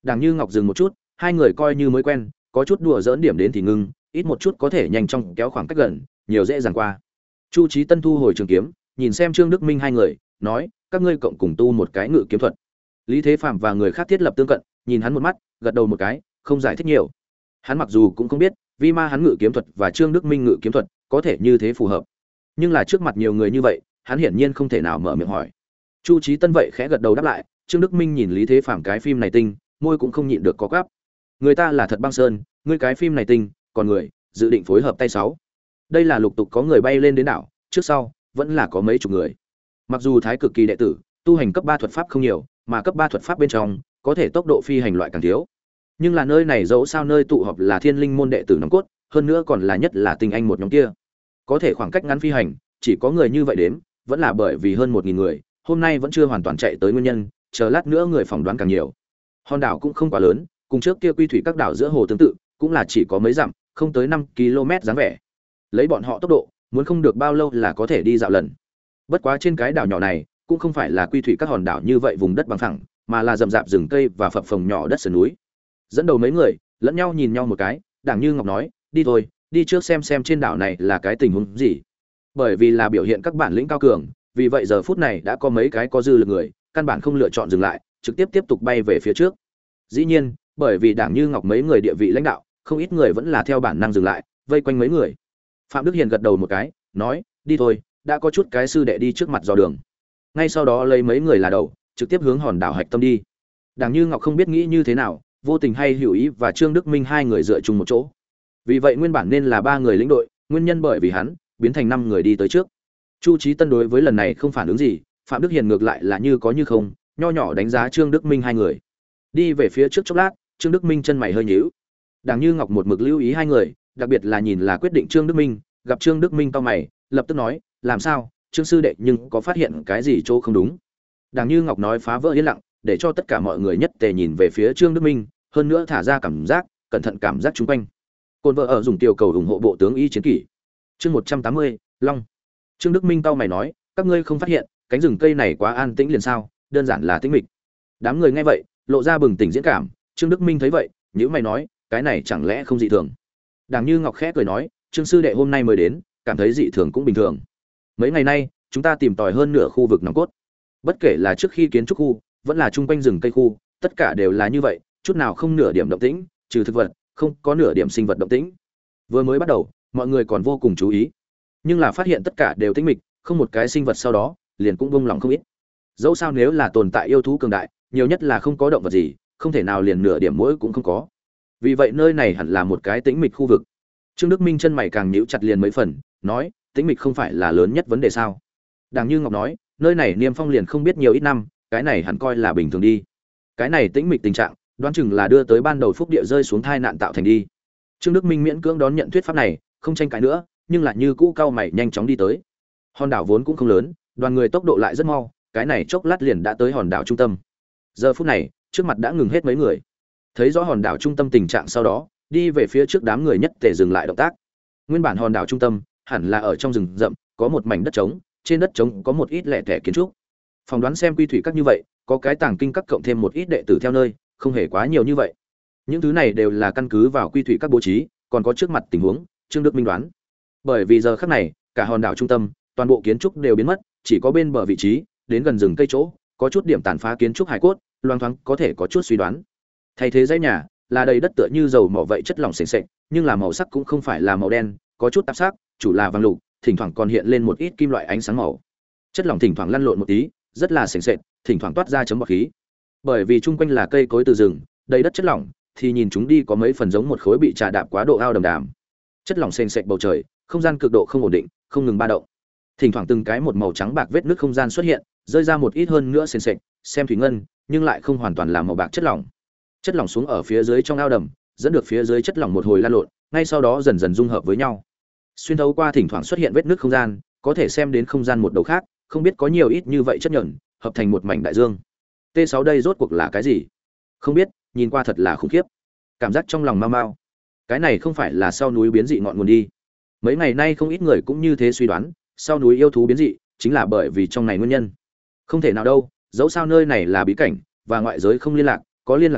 Đàng Như Ngọc dừng một chút, hai người coi như mới quen, có chút đùa giỡn điểm đến thì ngưng, ít một chút có thể nhanh chóng kéo khoảng cách gần, nhiều dễ dàng qua. Chu Chí Tân thu hồi trường kiếm, nhìn xem Trương Đức Minh hai người, nói, các ngươi cộng cùng tu một cái ngự kiếm thuật. Lý Thế Phạm và người khác thiết lập tương cận, nhìn hắn một mắt, gật đầu một cái, không giải thích nhiều. Hắn mặc dù cũng không biết, vì ma hắn ngự kiếm thuật và Trương Đức Minh ngự kiếm thuật có thể như thế phù hợp, nhưng là trước mặt nhiều người như vậy, hắn hiển nhiên không thể nào mở miệng hỏi. Chu Chí Tân vậy khẽ gật đầu đáp lại, Trương Đức Minh nhìn Lý Thế Phạm cái phim này tinh, môi cũng không nhịn được có gắp. Người ta là thật băng sơn, ngươi cái phim này tinh, còn người dự định phối hợp tay sáu. Đây là lục tục có người bay lên đến đảo, trước sau vẫn là có mấy chục người. Mặc dù thái cực kỳ đệ tử, tu hành cấp ba thuật pháp không nhiều, mà cấp ba thuật pháp bên trong có thể tốc độ phi hành loại càng thiếu. Nhưng là nơi này dẫu sao nơi tụ họp là Thiên Linh môn đệ tử nòng cốt, hơn nữa còn là nhất là tinh anh một nhóm kia. Có thể khoảng cách ngắn phi hành, chỉ có người như vậy đếm, vẫn là bởi vì hơn một nghìn người, hôm nay vẫn chưa hoàn toàn chạy tới nguyên nhân, chờ lát nữa người phỏng đoán càng nhiều. Hòn đảo cũng không quá lớn, cùng trước kia quy thủy các đảo giữa hồ tương tự, cũng là chỉ có mấy dặm, không tới năm ki lô mét dáng vẻ. Lấy bọn họ tốc độ, muốn không được bao lâu là có thể đi dạo lần. Bất quá trên cái đảo nhỏ này, cũng không phải là quy thủy các hòn đảo như vậy vùng đất bằng phẳng, mà là rậm rạp rừng cây và phập phồng nhỏ đất sườn núi. Dẫn đầu mấy người, lẫn nhau nhìn nhau một cái, Đảng Như Ngọc nói, đi thôi, đi trước xem xem trên đảo này là cái tình huống gì. Bởi vì là biểu hiện các bản lĩnh cao cường, vì vậy giờ phút này đã có mấy cái có dư lực người, căn bản không lựa chọn dừng lại, trực tiếp tiếp tục bay về phía trước. Dĩ nhiên, bởi vì Đảng Như Ngọc mấy người địa vị lãnh đạo, không ít người vẫn là theo bản năng dừng lại, vây quanh mấy người. Phạm Đức Hiền gật đầu một cái, nói, đi thôi, đã có chút cái sư đệ đi trước mặt dò đường. Ngay sau đó lấy mấy người là đầu, trực tiếp hướng hòn đảo hạch tâm đi. Đảng Như Ngọc không biết nghĩ như thế nào, vô tình hay hữu ý và Trương Đức Minh hai người dựa chung một chỗ. Vì vậy nguyên bản nên là ba người lĩnh đội, nguyên nhân bởi vì hắn biến thành năm người đi tới trước. Chu Chí Tân đối với lần này không phản ứng gì, Phạm Đức Hiền ngược lại là như có như không, nho nhỏ đánh giá Trương Đức Minh hai người. Đi về phía trước chốc lát, Trương Đức Minh chân mày hơi nhíu. Đảng Như Ngọc một mực lưu ý hai người, đặc biệt là nhìn là quyết định Trương Đức Minh, gặp Trương Đức Minh cau mày, lập tức nói, làm sao, Trương sư đệ nhưng có phát hiện cái gì chỗ không đúng. Đảng Như Ngọc nói phá vỡ yên lặng, để cho tất cả mọi người nhất tề nhìn về phía Trương Đức Minh, hơn nữa thả ra cảm giác, cẩn thận cảm giác chung quanh. Côn vợ ở dùng tiểu cầu ủng hộ bộ tướng y chiến kỷ. Chương một trăm tám mươi, Long. Trương Đức Minh cau mày nói, các ngươi không phát hiện, cánh rừng cây này quá an tĩnh liền sao, đơn giản là tĩnh mịch. Đám người nghe vậy, lộ ra bừng tỉnh diễn cảm, Trương Đức Minh thấy vậy, nhíu mày nói, cái này chẳng lẽ không dị thường. Đảng Như Ngọc khẽ cười nói, Trương sư đệ hôm nay mới đến, cảm thấy dị thường cũng bình thường. Mấy ngày nay, chúng ta tìm tòi hơn nửa khu vực nòng cốt. Bất kể là trước khi kiến trúc khu, vẫn là chung quanh rừng cây khu, tất cả đều là như vậy, chút nào không nửa điểm động tĩnh, trừ thực vật, không có nửa điểm sinh vật động tĩnh. Vừa mới bắt đầu, mọi người còn vô cùng chú ý, nhưng là phát hiện tất cả đều tĩnh mịch, không một cái sinh vật, sau đó liền cũng buông lòng không ít. Dẫu sao nếu là tồn tại yêu thú cường đại, nhiều nhất là không có động vật gì, không thể nào liền nửa điểm muỗi cũng không có. Vì vậy nơi này hẳn là một cái tĩnh mịch khu vực. Trương Đức Minh chân mày càng nhíu chặt liền mấy phần, nói, tĩnh mịch không phải là lớn nhất vấn đề sao? Đảng Như Ngọc nói, nơi này Niêm Phong liền không biết nhiều ít năm, cái này hẳn coi là bình thường đi. Cái này tĩnh mịch tình trạng, đoán chừng là đưa tới ban đầu phúc địa rơi xuống thai nạn tạo thành đi. Trương Đức Minh miễn cưỡng đón nhận thuyết pháp này, không tranh cãi nữa, nhưng lại như cũ cao mày nhanh chóng đi tới. Hòn đảo vốn cũng không lớn, đoàn người tốc độ lại rất mau, cái này chốc lát liền đã tới hòn đảo trung tâm. Giờ phút này, trước mặt đã ngừng hết mấy người. Thấy rõ hòn đảo trung tâm tình trạng sau đó, đi về phía trước đám người nhất tề dừng lại động tác. Nguyên bản hòn đảo trung tâm hẳn là ở trong rừng rậm, có một mảnh đất trống, trên đất trống có một ít lẻ tẻ kiến trúc. Phỏng đoán xem quy thủy các như vậy, có cái tàng kinh các cộng thêm một ít đệ tử theo nơi, không hề quá nhiều như vậy. Những thứ này đều là căn cứ vào quy thủy các bố trí, còn có trước mặt tình huống, Trương Đức Minh đoán. Bởi vì giờ khắc này, cả hòn đảo trung tâm, toàn bộ kiến trúc đều biến mất, chỉ có bên bờ vị trí, đến gần rừng cây chỗ, có chút điểm tàn phá kiến trúc hải cốt, loang thoáng có thể có chút suy đoán. Thay thế dãy nhà, là đầy đất tựa như dầu mỏ vậy chất lỏng sền sệt, nhưng là màu sắc cũng không phải là màu đen, có chút tạp sắc, chủ là vàng lục, thỉnh thoảng còn hiện lên một ít kim loại ánh sáng màu. Chất lỏng thỉnh thoảng lăn lộn một tí, rất là sền sệt, thỉnh thoảng toát ra chấm bọt khí. Bởi vì chung quanh là cây cối từ rừng, đầy đất chất lỏng, thì nhìn chúng đi có mấy phần giống một khối bị trà đạp quá độ ao đầm đàm. Chất lỏng sền sệt bầu trời, không gian cực độ không ổn định, không ngừng ba động. Thỉnh thoảng từng cái một màu trắng bạc vết nước không gian xuất hiện, rơi ra một ít hơn nữa sền sệt, xem thủy ngân, nhưng lại không hoàn toàn là màu bạc chất lỏng. Chất lỏng xuống ở phía dưới trong ao đầm, dẫn được phía dưới chất lỏng một hồi lan lộn, ngay sau đó dần dần dung hợp với nhau. Xuyên thấu qua thỉnh thoảng xuất hiện vết nước không gian, có thể xem đến không gian một đầu khác, không biết có nhiều ít như vậy chất nhẫn, hợp thành một mảnh đại dương. T sáu đây rốt cuộc là cái gì? Không biết, nhìn qua thật là khủng khiếp. Cảm giác trong lòng mau mau. Cái này không phải là sau núi biến dị ngọn nguồn đi. Mấy ngày nay không ít người cũng như thế suy đoán, sau núi yêu thú biến dị chính là bởi vì trong này nguyên nhân. Không thể nào đâu, dẫu sao nơi này là bí cảnh và ngoại giới không liên lạc, có liên lạc nói,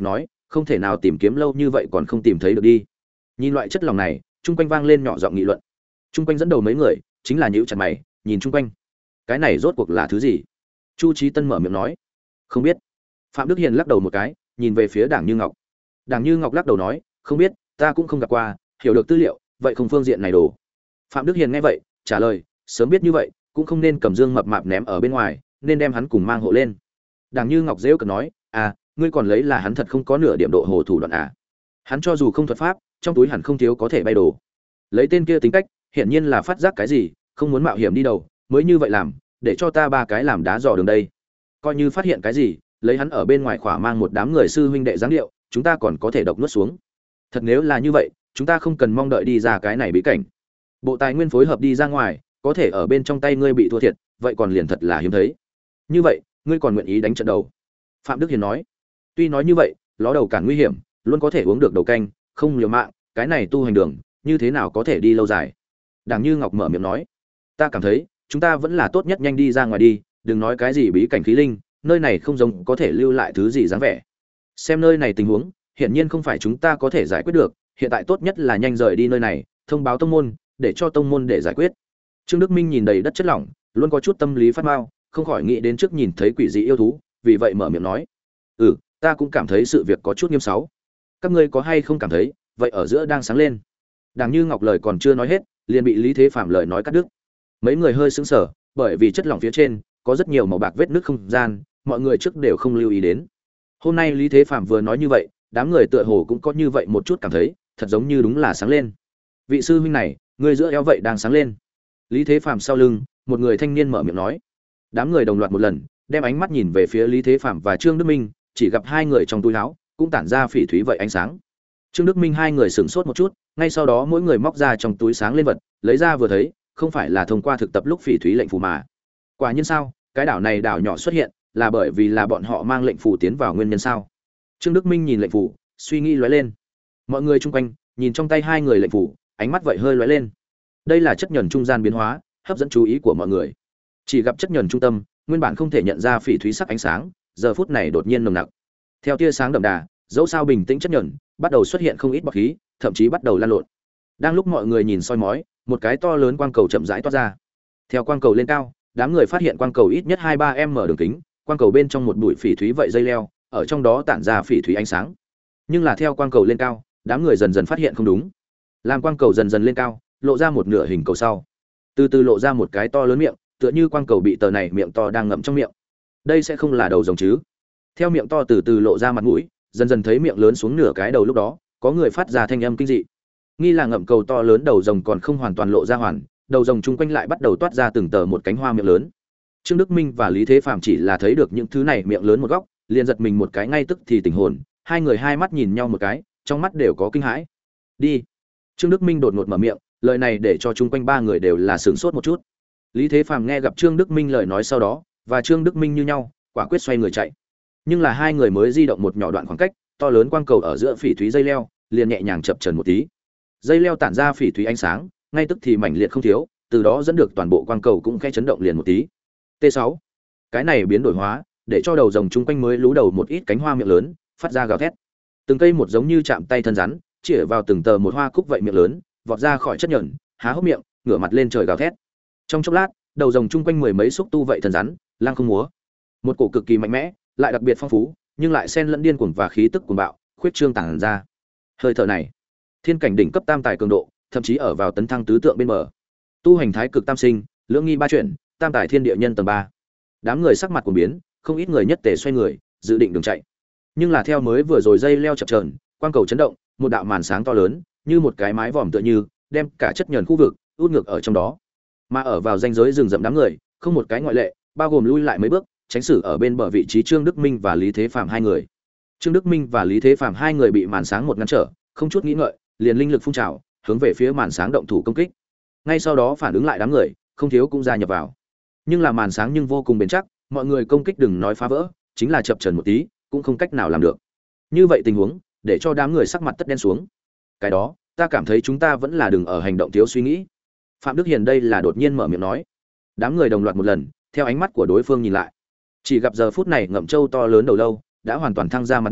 không thể nào tìm kiếm lâu như vậy còn không tìm thấy được đi. Nhìn loại chất lỏng này, chung quanh vang lên nhỏ giọng nghị luận. Chung quanh dẫn đầu mấy người chính là nhíu chặt mày nhìn chung quanh, cái này rốt cuộc là thứ gì? Chu Chí Tân mở miệng nói, không biết. Phạm Đức Hiền lắc đầu một cái, nhìn về phía Đảng Như Ngọc. Đảng Như Ngọc lắc đầu nói, không biết, ta cũng không gặp qua, hiểu được tư liệu, vậy không phương diện này đồ. Phạm Đức Hiền nghe vậy, trả lời, sớm biết như vậy, cũng không nên cầm Dương mập mạp ném ở bên ngoài, nên đem hắn cùng mang hộ lên. Đảng Như Ngọc giễu cợt nói, à, ngươi còn lấy là hắn thật không có nửa điểm độ hồ thủ đoạn à? Hắn cho dù không thuật pháp, trong túi hẳn không thiếu có thể bay đồ. Lấy tên kia tính cách, hiển nhiên là phát giác cái gì, không muốn mạo hiểm đi đầu, mới như vậy làm, để cho ta ba cái làm đá dò đường đây. Coi như phát hiện cái gì, lấy hắn ở bên ngoài khỏa mang một đám người sư huynh đệ dáng điệu, chúng ta còn có thể độc nuốt xuống. Thật nếu là như vậy, chúng ta không cần mong đợi đi ra cái này bí cảnh. Bộ tài nguyên phối hợp đi ra ngoài, có thể ở bên trong tay ngươi bị thua thiệt, vậy còn liền thật là hiếm thấy. Như vậy, ngươi còn nguyện ý đánh trận đầu? Phạm Đức Hiền nói. Tuy nói như vậy, ló đầu cản nguy hiểm, luôn có thể uống được đầu canh, không liều mạng, cái này tu hành đường, như thế nào có thể đi lâu dài? Đảng Như Ngọc mở miệng nói, ta cảm thấy, chúng ta vẫn là tốt nhất nhanh đi ra ngoài đi, đừng nói cái gì bí cảnh khí linh, nơi này không giống có thể lưu lại thứ gì dáng vẻ. Xem nơi này tình huống, hiển nhiên không phải chúng ta có thể giải quyết được, hiện tại tốt nhất là nhanh rời đi nơi này, thông báo tông môn, để cho tông môn để giải quyết. Trương Đức Minh nhìn đầy đất chất lỏng, luôn có chút tâm lý phát mao, không khỏi nghĩ đến trước nhìn thấy quỷ dị yêu thú, vì vậy mở miệng nói, "Ừ, ta cũng cảm thấy sự việc có chút nghiêm sáu. Các ngươi có hay không cảm thấy, vậy ở giữa đang sáng lên." Đảng Như Ngọc lời còn chưa nói hết, liền bị Lý Thế Phạm lời nói cắt đứt. Mấy người hơi sững sờ, bởi vì chất lỏng phía trên có rất nhiều màu bạc vết nứt không gian, mọi người trước đều không lưu ý đến. Hôm nay Lý Thế Phạm vừa nói như vậy, đám người tựa hồ cũng có như vậy một chút cảm thấy, thật giống như đúng là sáng lên. Vị sư huynh này, người giữa eo vậy đang sáng lên. Lý Thế Phạm sau lưng, một người thanh niên mở miệng nói. Đám người đồng loạt một lần, đem ánh mắt nhìn về phía Lý Thế Phạm và Trương Đức Minh, chỉ gặp hai người trong túi áo cũng tản ra phỉ thúy vậy ánh sáng. Trương Đức Minh hai người sửng sốt một chút, ngay sau đó mỗi người móc ra trong túi sáng lên vật, lấy ra vừa thấy, không phải là thông qua thực tập lúc phỉ thúy lệnh phù mà. Quả nhiên sao, cái đảo này đảo nhỏ xuất hiện, là bởi vì là bọn họ mang lệnh phù tiến vào nguyên nhân sao? Trương Đức Minh nhìn lệnh phù, suy nghĩ lóe lên. Mọi người chung quanh nhìn trong tay hai người lệnh phù, ánh mắt vậy hơi lóe lên. Đây là chất nhờn trung gian biến hóa, hấp dẫn chú ý của mọi người. Chỉ gặp chất nhờn trung tâm, nguyên bản không thể nhận ra phỉ thúy sắc ánh sáng, giờ phút này đột nhiên nồng nặc. Theo tia sáng đậm đà, dẫu sao bình tĩnh chất nhờn, bắt đầu xuất hiện không ít bọt khí, thậm chí bắt đầu lan lộn. Đang lúc mọi người nhìn soi mói, một cái to lớn quang cầu chậm rãi toát ra. Theo quang cầu lên cao, đám người phát hiện quang cầu ít nhất hai ba m đường kính, quang cầu bên trong một bụi phỉ thúy vậy dây leo, ở trong đó tản ra phỉ thúy ánh sáng. Nhưng là theo quang cầu lên cao, đám người dần dần phát hiện không đúng. Làm quang cầu dần dần lên cao, lộ ra một nửa hình cầu sau. Từ từ lộ ra một cái to lớn miệng, tựa như quang cầu bị tờ này miệng to đang ngậm trong miệng. Đây sẽ không là đầu rồng chứ? Theo miệng to từ từ lộ ra mặt mũi, dần dần thấy miệng lớn xuống nửa cái đầu, lúc đó, có người phát ra thanh âm kinh dị. Nghi là ngậm cầu to lớn đầu rồng còn không hoàn toàn lộ ra hoàn, đầu rồng chung quanh lại bắt đầu toát ra từng tờ một cánh hoa miệng lớn. Trương Đức Minh và Lý Thế Phạm chỉ là thấy được những thứ này miệng lớn một góc, liền giật mình một cái ngay tức thì tỉnh hồn, hai người hai mắt nhìn nhau một cái, trong mắt đều có kinh hãi. Đi. Trương Đức Minh đột ngột mở miệng, lời này để cho chung quanh ba người đều là sửng sốt một chút. Lý Thế Phạm nghe gặp Trương Đức Minh lời nói sau đó, và Trương Đức Minh như nhau, quả quyết xoay người chạy. Nhưng là hai người mới di động một nhỏ đoạn khoảng cách, to lớn quang cầu ở giữa phỉ thúy dây leo, liền nhẹ nhàng chập chờn một tí. Dây leo tản ra phỉ thúy ánh sáng, ngay tức thì mảnh liệt không thiếu, từ đó dẫn được toàn bộ quang cầu cũng khẽ chấn động liền một tí. T sáu. Cái này biến đổi hóa, để cho đầu rồng chung quanh mới lú đầu một ít cánh hoa miệng lớn, phát ra gào thét. Từng cây một giống như chạm tay thân rắn, chĩa vào từng tờ một hoa cúc vậy miệng lớn, vọt ra khỏi chất nhẫn, há hốc miệng, ngửa mặt lên trời gào thét. Trong chốc lát, đầu rồng chung quanh mười mấy xúc tu vậy thân rắn, lang không múa. Một cổ cực kỳ mạnh mẽ, lại đặc biệt phong phú, nhưng lại xen lẫn điên cuồng và khí tức cuồng bạo, khuyết trương tàng ra. Hơi thở này, thiên cảnh đỉnh cấp tam tài cường độ, thậm chí ở vào tấn thăng tứ tượng bên bờ. Tu hành thái cực tam sinh, lưỡng nghi ba chuyển, tam tài thiên địa nhân tầng ba. Đám người sắc mặt cuồng biến, không ít người nhất tề xoay người, dự định đường chạy. Nhưng là theo mới vừa rồi dây leo chập chờn, quang cầu chấn động, một đạo màn sáng to lớn, như một cái mái vòm tựa như, đem cả chất nhờn khu vực út ngược ở trong đó. Mà ở vào ranh giới rừng rậm đám người, không một cái ngoại lệ, bao gồm lui lại mấy bước, tránh xử ở bên bờ vị trí Trương Đức Minh và Lý Thế Phạm hai người. Trương Đức Minh và Lý Thế Phạm hai người bị màn sáng một ngăn trở, không chút nghĩ ngợi, liền linh lực phun trào, hướng về phía màn sáng động thủ công kích. Ngay sau đó phản ứng lại đám người, không thiếu cũng gia nhập vào. Nhưng là màn sáng nhưng vô cùng bền chắc, mọi người công kích đừng nói phá vỡ, chính là chập chờn một tí, cũng không cách nào làm được. Như vậy tình huống, để cho đám người sắc mặt tất đen xuống. Cái đó, ta cảm thấy chúng ta vẫn là đừng ở hành động thiếu suy nghĩ. Phạm Đức Hiền đây là đột nhiên mở miệng nói. Đám người đồng loạt một lần, theo ánh mắt của đối phương nhìn lại. Chỉ gặp giờ phút này ngậm trâu to lớn đầu lâu đã hoàn toàn thăng ra mặt nước,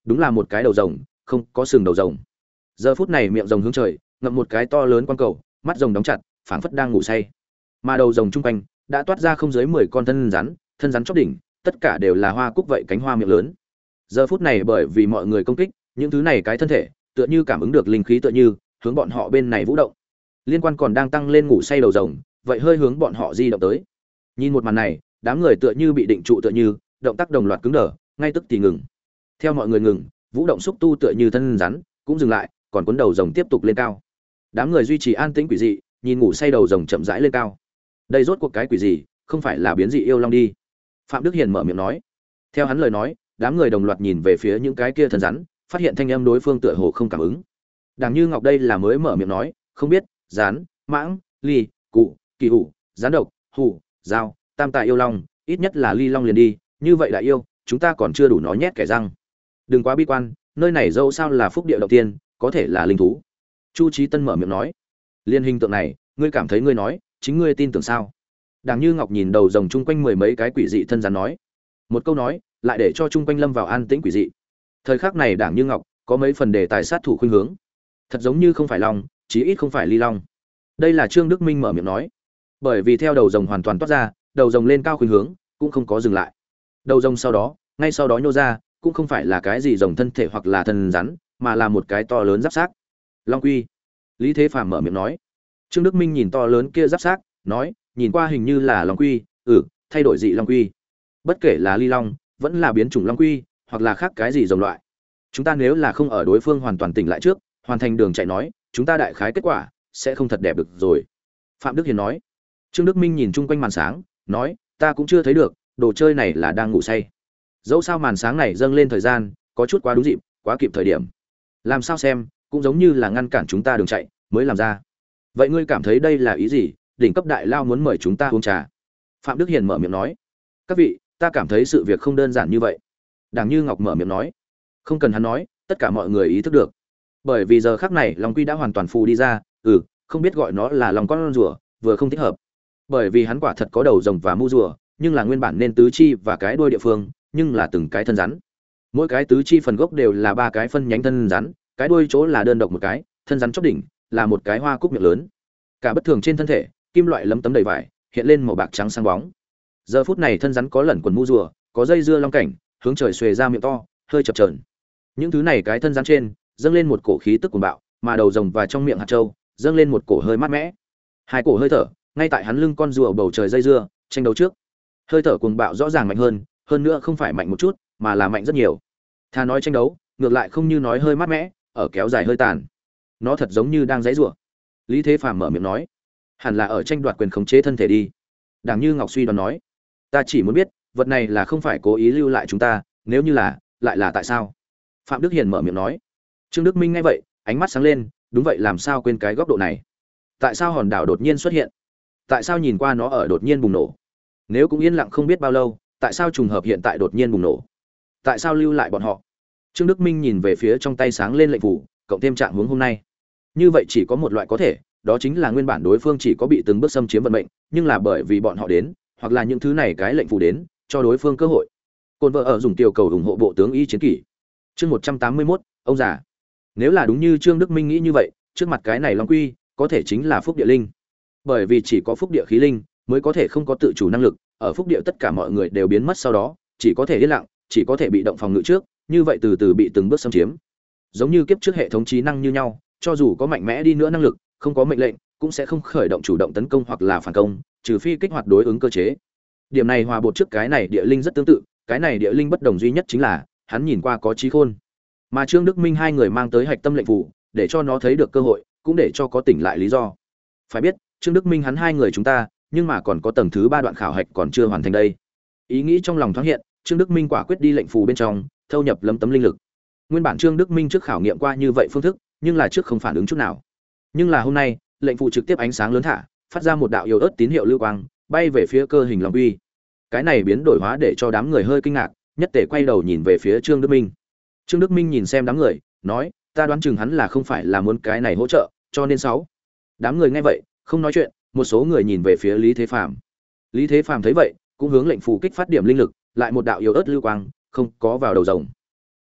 đúng là một cái đầu rồng, không có sừng đầu rồng. Giờ phút này miệng rồng hướng trời, ngậm một cái to lớn quan cầu, mắt rồng đóng chặt, phảng phất đang ngủ say. Mà đầu rồng trung quanh đã toát ra không dưới mười con thân rắn, thân rắn chóp đỉnh, tất cả đều là hoa cúc vậy cánh hoa miệng lớn. Giờ phút này bởi vì mọi người công kích, những thứ này cái thân thể, tựa như cảm ứng được linh khí tựa như, hướng bọn họ bên này vũ động. Liên quan còn đang tăng lên ngủ say đầu rồng, vậy hơi hướng bọn họ di động tới. Nhìn một màn này, đám người tựa như bị định trụ tựa như, động tác đồng loạt cứng đờ, ngay tức thì ngừng. Theo mọi người ngừng, vũ động xúc tu tựa như thân rắn cũng dừng lại, còn cuốn đầu rồng tiếp tục lên cao. Đám người duy trì an tĩnh quỷ dị, nhìn ngủ say đầu rồng chậm rãi lên cao. Đây rốt cuộc cái quỷ gì, không phải là biến dị yêu long đi? Phạm Đức Hiền mở miệng nói. Theo hắn lời nói, đám người đồng loạt nhìn về phía những cái kia thân rắn, phát hiện thanh âm đối phương tựa hồ không cảm ứng. Đàng Như Ngọc đây là mới mở miệng nói, không biết, rắn, mãng, ly, cụ, kỳ hủ, rắn độc, hủ, dao, tam tài yêu long, ít nhất là ly long liền đi, như vậy đại yêu, chúng ta còn chưa đủ nó nhét kẻ răng. Đừng quá bi quan, nơi này dẫu sao là phúc địa đầu tiên, có thể là linh thú. Chu Chí Tân mở miệng nói. Liên hình tượng này, ngươi cảm thấy ngươi nói, chính ngươi tin tưởng sao? Đàng Như Ngọc nhìn đầu rồng chung quanh mười mấy cái quỷ dị thân rắn nói. Một câu nói, lại để cho chung quanh lâm vào an tĩnh quỷ dị. Thời khắc này Đàng Như Ngọc có mấy phần đề tài sát thủ khuynh hướng. Thật giống như không phải long, chí ít không phải ly long. Đây là Trương Đức Minh mở miệng nói. Bởi vì theo đầu rồng hoàn toàn toát ra, đầu rồng lên cao khuynh hướng, cũng không có dừng lại. Đầu rồng sau đó, ngay sau đó nhô ra, cũng không phải là cái gì rồng thân thể hoặc là thân rắn, mà là một cái to lớn giáp xác. Long quy. Lý Thế Phàm mở miệng nói. Trương Đức Minh nhìn to lớn kia giáp xác, nói, nhìn qua hình như là long quy, ừ, thay đổi dị long quy. Bất kể là ly long, vẫn là biến chủng long quy, hoặc là khác cái gì rồng loại. Chúng ta nếu là không ở đối phương hoàn toàn tỉnh lại trước, hoàn thành đường chạy nói, chúng ta đại khái kết quả sẽ không thật đẹp được rồi. Phạm Đức Hiền nói. Trương Đức Minh nhìn chung quanh màn sáng, nói, ta cũng chưa thấy được, đồ chơi này là đang ngủ say. Dẫu sao màn sáng này dâng lên thời gian, có chút quá đúng dịp, quá kịp thời điểm. Làm sao xem, cũng giống như là ngăn cản chúng ta đường chạy, mới làm ra. Vậy ngươi cảm thấy đây là ý gì? Đỉnh cấp đại lao muốn mời chúng ta uống trà. Phạm Đức Hiền mở miệng nói. Các vị, ta cảm thấy sự việc không đơn giản như vậy. Đàng Như Ngọc mở miệng nói. Không cần hắn nói, tất cả mọi người ý thức được. Bởi vì giờ khắc này Long Quy đã hoàn toàn phù đi ra, ừ, không biết gọi nó là lòng con rùa, vừa không thích hợp. Bởi vì hắn quả thật có đầu rồng và mu rùa, nhưng là nguyên bản nên tứ chi và cái đuôi địa phương, nhưng là từng cái thân rắn. Mỗi cái tứ chi phần gốc đều là ba cái phân nhánh thân rắn, cái đuôi chỗ là đơn độc một cái, thân rắn chóp đỉnh là một cái hoa cúc miệng lớn. Cả bất thường trên thân thể, kim loại lấm tấm đầy vải, hiện lên màu bạc trắng sáng bóng. Giờ phút này thân rắn có lẩn quần mu rùa, có dây dưa long cảnh, hướng trời xuề ra miệng to, hơi chập chờn. Những thứ này cái thân rắn trên, dâng lên một cổ khí tức cuồng bạo, mà đầu rồng và trong miệng hạt châu, dâng lên một cổ hơi mát mẽ. Hai cổ hơi thở, ngay tại hắn lưng con rùa bầu trời dây dưa, tranh đấu trước. Hơi thở cuồng bạo rõ ràng mạnh hơn, hơn nữa không phải mạnh một chút, mà là mạnh rất nhiều. Thà nói tranh đấu, ngược lại không như nói hơi mát mẽ, ở kéo dài hơi tàn. Nó thật giống như đang giãy giụa. Lý Thế Phàm mở miệng nói, hẳn là ở tranh đoạt quyền khống chế thân thể đi. Đàng Như Ngọc suy đoán nói, ta chỉ muốn biết, vật này là không phải cố ý lưu lại chúng ta, nếu như là, lại là tại sao? Phạm Đức Hiền mở miệng nói. Trương Đức Minh nghe vậy, ánh mắt sáng lên, đúng vậy, làm sao quên cái góc độ này? Tại sao hòn đảo đột nhiên xuất hiện? Tại sao nhìn qua nó ở đột nhiên bùng nổ? Nếu cũng yên lặng không biết bao lâu, tại sao trùng hợp hiện tại đột nhiên bùng nổ? Tại sao lưu lại bọn họ? Trương Đức Minh nhìn về phía trong tay sáng lên lệnh phủ, cộng thêm trạng huống hôm nay. Như vậy chỉ có một loại có thể, đó chính là nguyên bản đối phương chỉ có bị từng bước xâm chiếm vận mệnh, nhưng là bởi vì bọn họ đến, hoặc là những thứ này cái lệnh phủ đến, cho đối phương cơ hội. Côn vợ ở dùng tiểu cầu ủng hộ bộ tướng y chiến kỷ. Chương một trăm tám mươi mốt, ông già. Nếu là đúng như Trương Đức Minh nghĩ như vậy, trước mặt cái này Long Quy, có thể chính là phúc địa linh. Bởi vì chỉ có phúc địa khí linh mới có thể không có tự chủ năng lực, ở phúc địa tất cả mọi người đều biến mất sau đó, chỉ có thể yên lặng, chỉ có thể bị động phòng ngự trước, như vậy từ từ bị từng bước xâm chiếm. Giống như kiếp trước hệ thống trí năng như nhau, cho dù có mạnh mẽ đi nữa năng lực, không có mệnh lệnh, cũng sẽ không khởi động chủ động tấn công hoặc là phản công, trừ phi kích hoạt đối ứng cơ chế. Điểm này hòa bột trước cái này địa linh rất tương tự, cái này địa linh bất đồng duy nhất chính là, hắn nhìn qua có trí khôn. Mà Trương Đức Minh hai người mang tới hạch tâm lệnh phù, để cho nó thấy được cơ hội, cũng để cho có tỉnh lại lý do. Phải biết, Trương Đức Minh hắn hai người chúng ta, nhưng mà còn có tầng thứ ba đoạn khảo hạch còn chưa hoàn thành đây. Ý nghĩ trong lòng thoáng hiện, Trương Đức Minh quả quyết đi lệnh phù bên trong, thâu nhập lấm tấm linh lực. Nguyên bản Trương Đức Minh trước khảo nghiệm qua như vậy phương thức, nhưng là trước không phản ứng chút nào. Nhưng là hôm nay, lệnh phù trực tiếp ánh sáng lớn thả, phát ra một đạo yếu ớt tín hiệu lưu quang, bay về phía cơ hình Long Quy. Cái này biến đổi hóa để cho đám người hơi kinh ngạc, nhất tề quay đầu nhìn về phía Trương Đức Minh. Trương Đức Minh nhìn xem đám người, nói, ta đoán chừng hắn là không phải là muốn cái này hỗ trợ, cho nên sáu. Đám người nghe vậy, không nói chuyện, một số người nhìn về phía Lý Thế Phàm. Lý Thế Phàm thấy vậy, cũng hướng lệnh phù kích phát điểm linh lực, lại một đạo yếu ớt lưu quang, không có vào đầu rồng. Ách,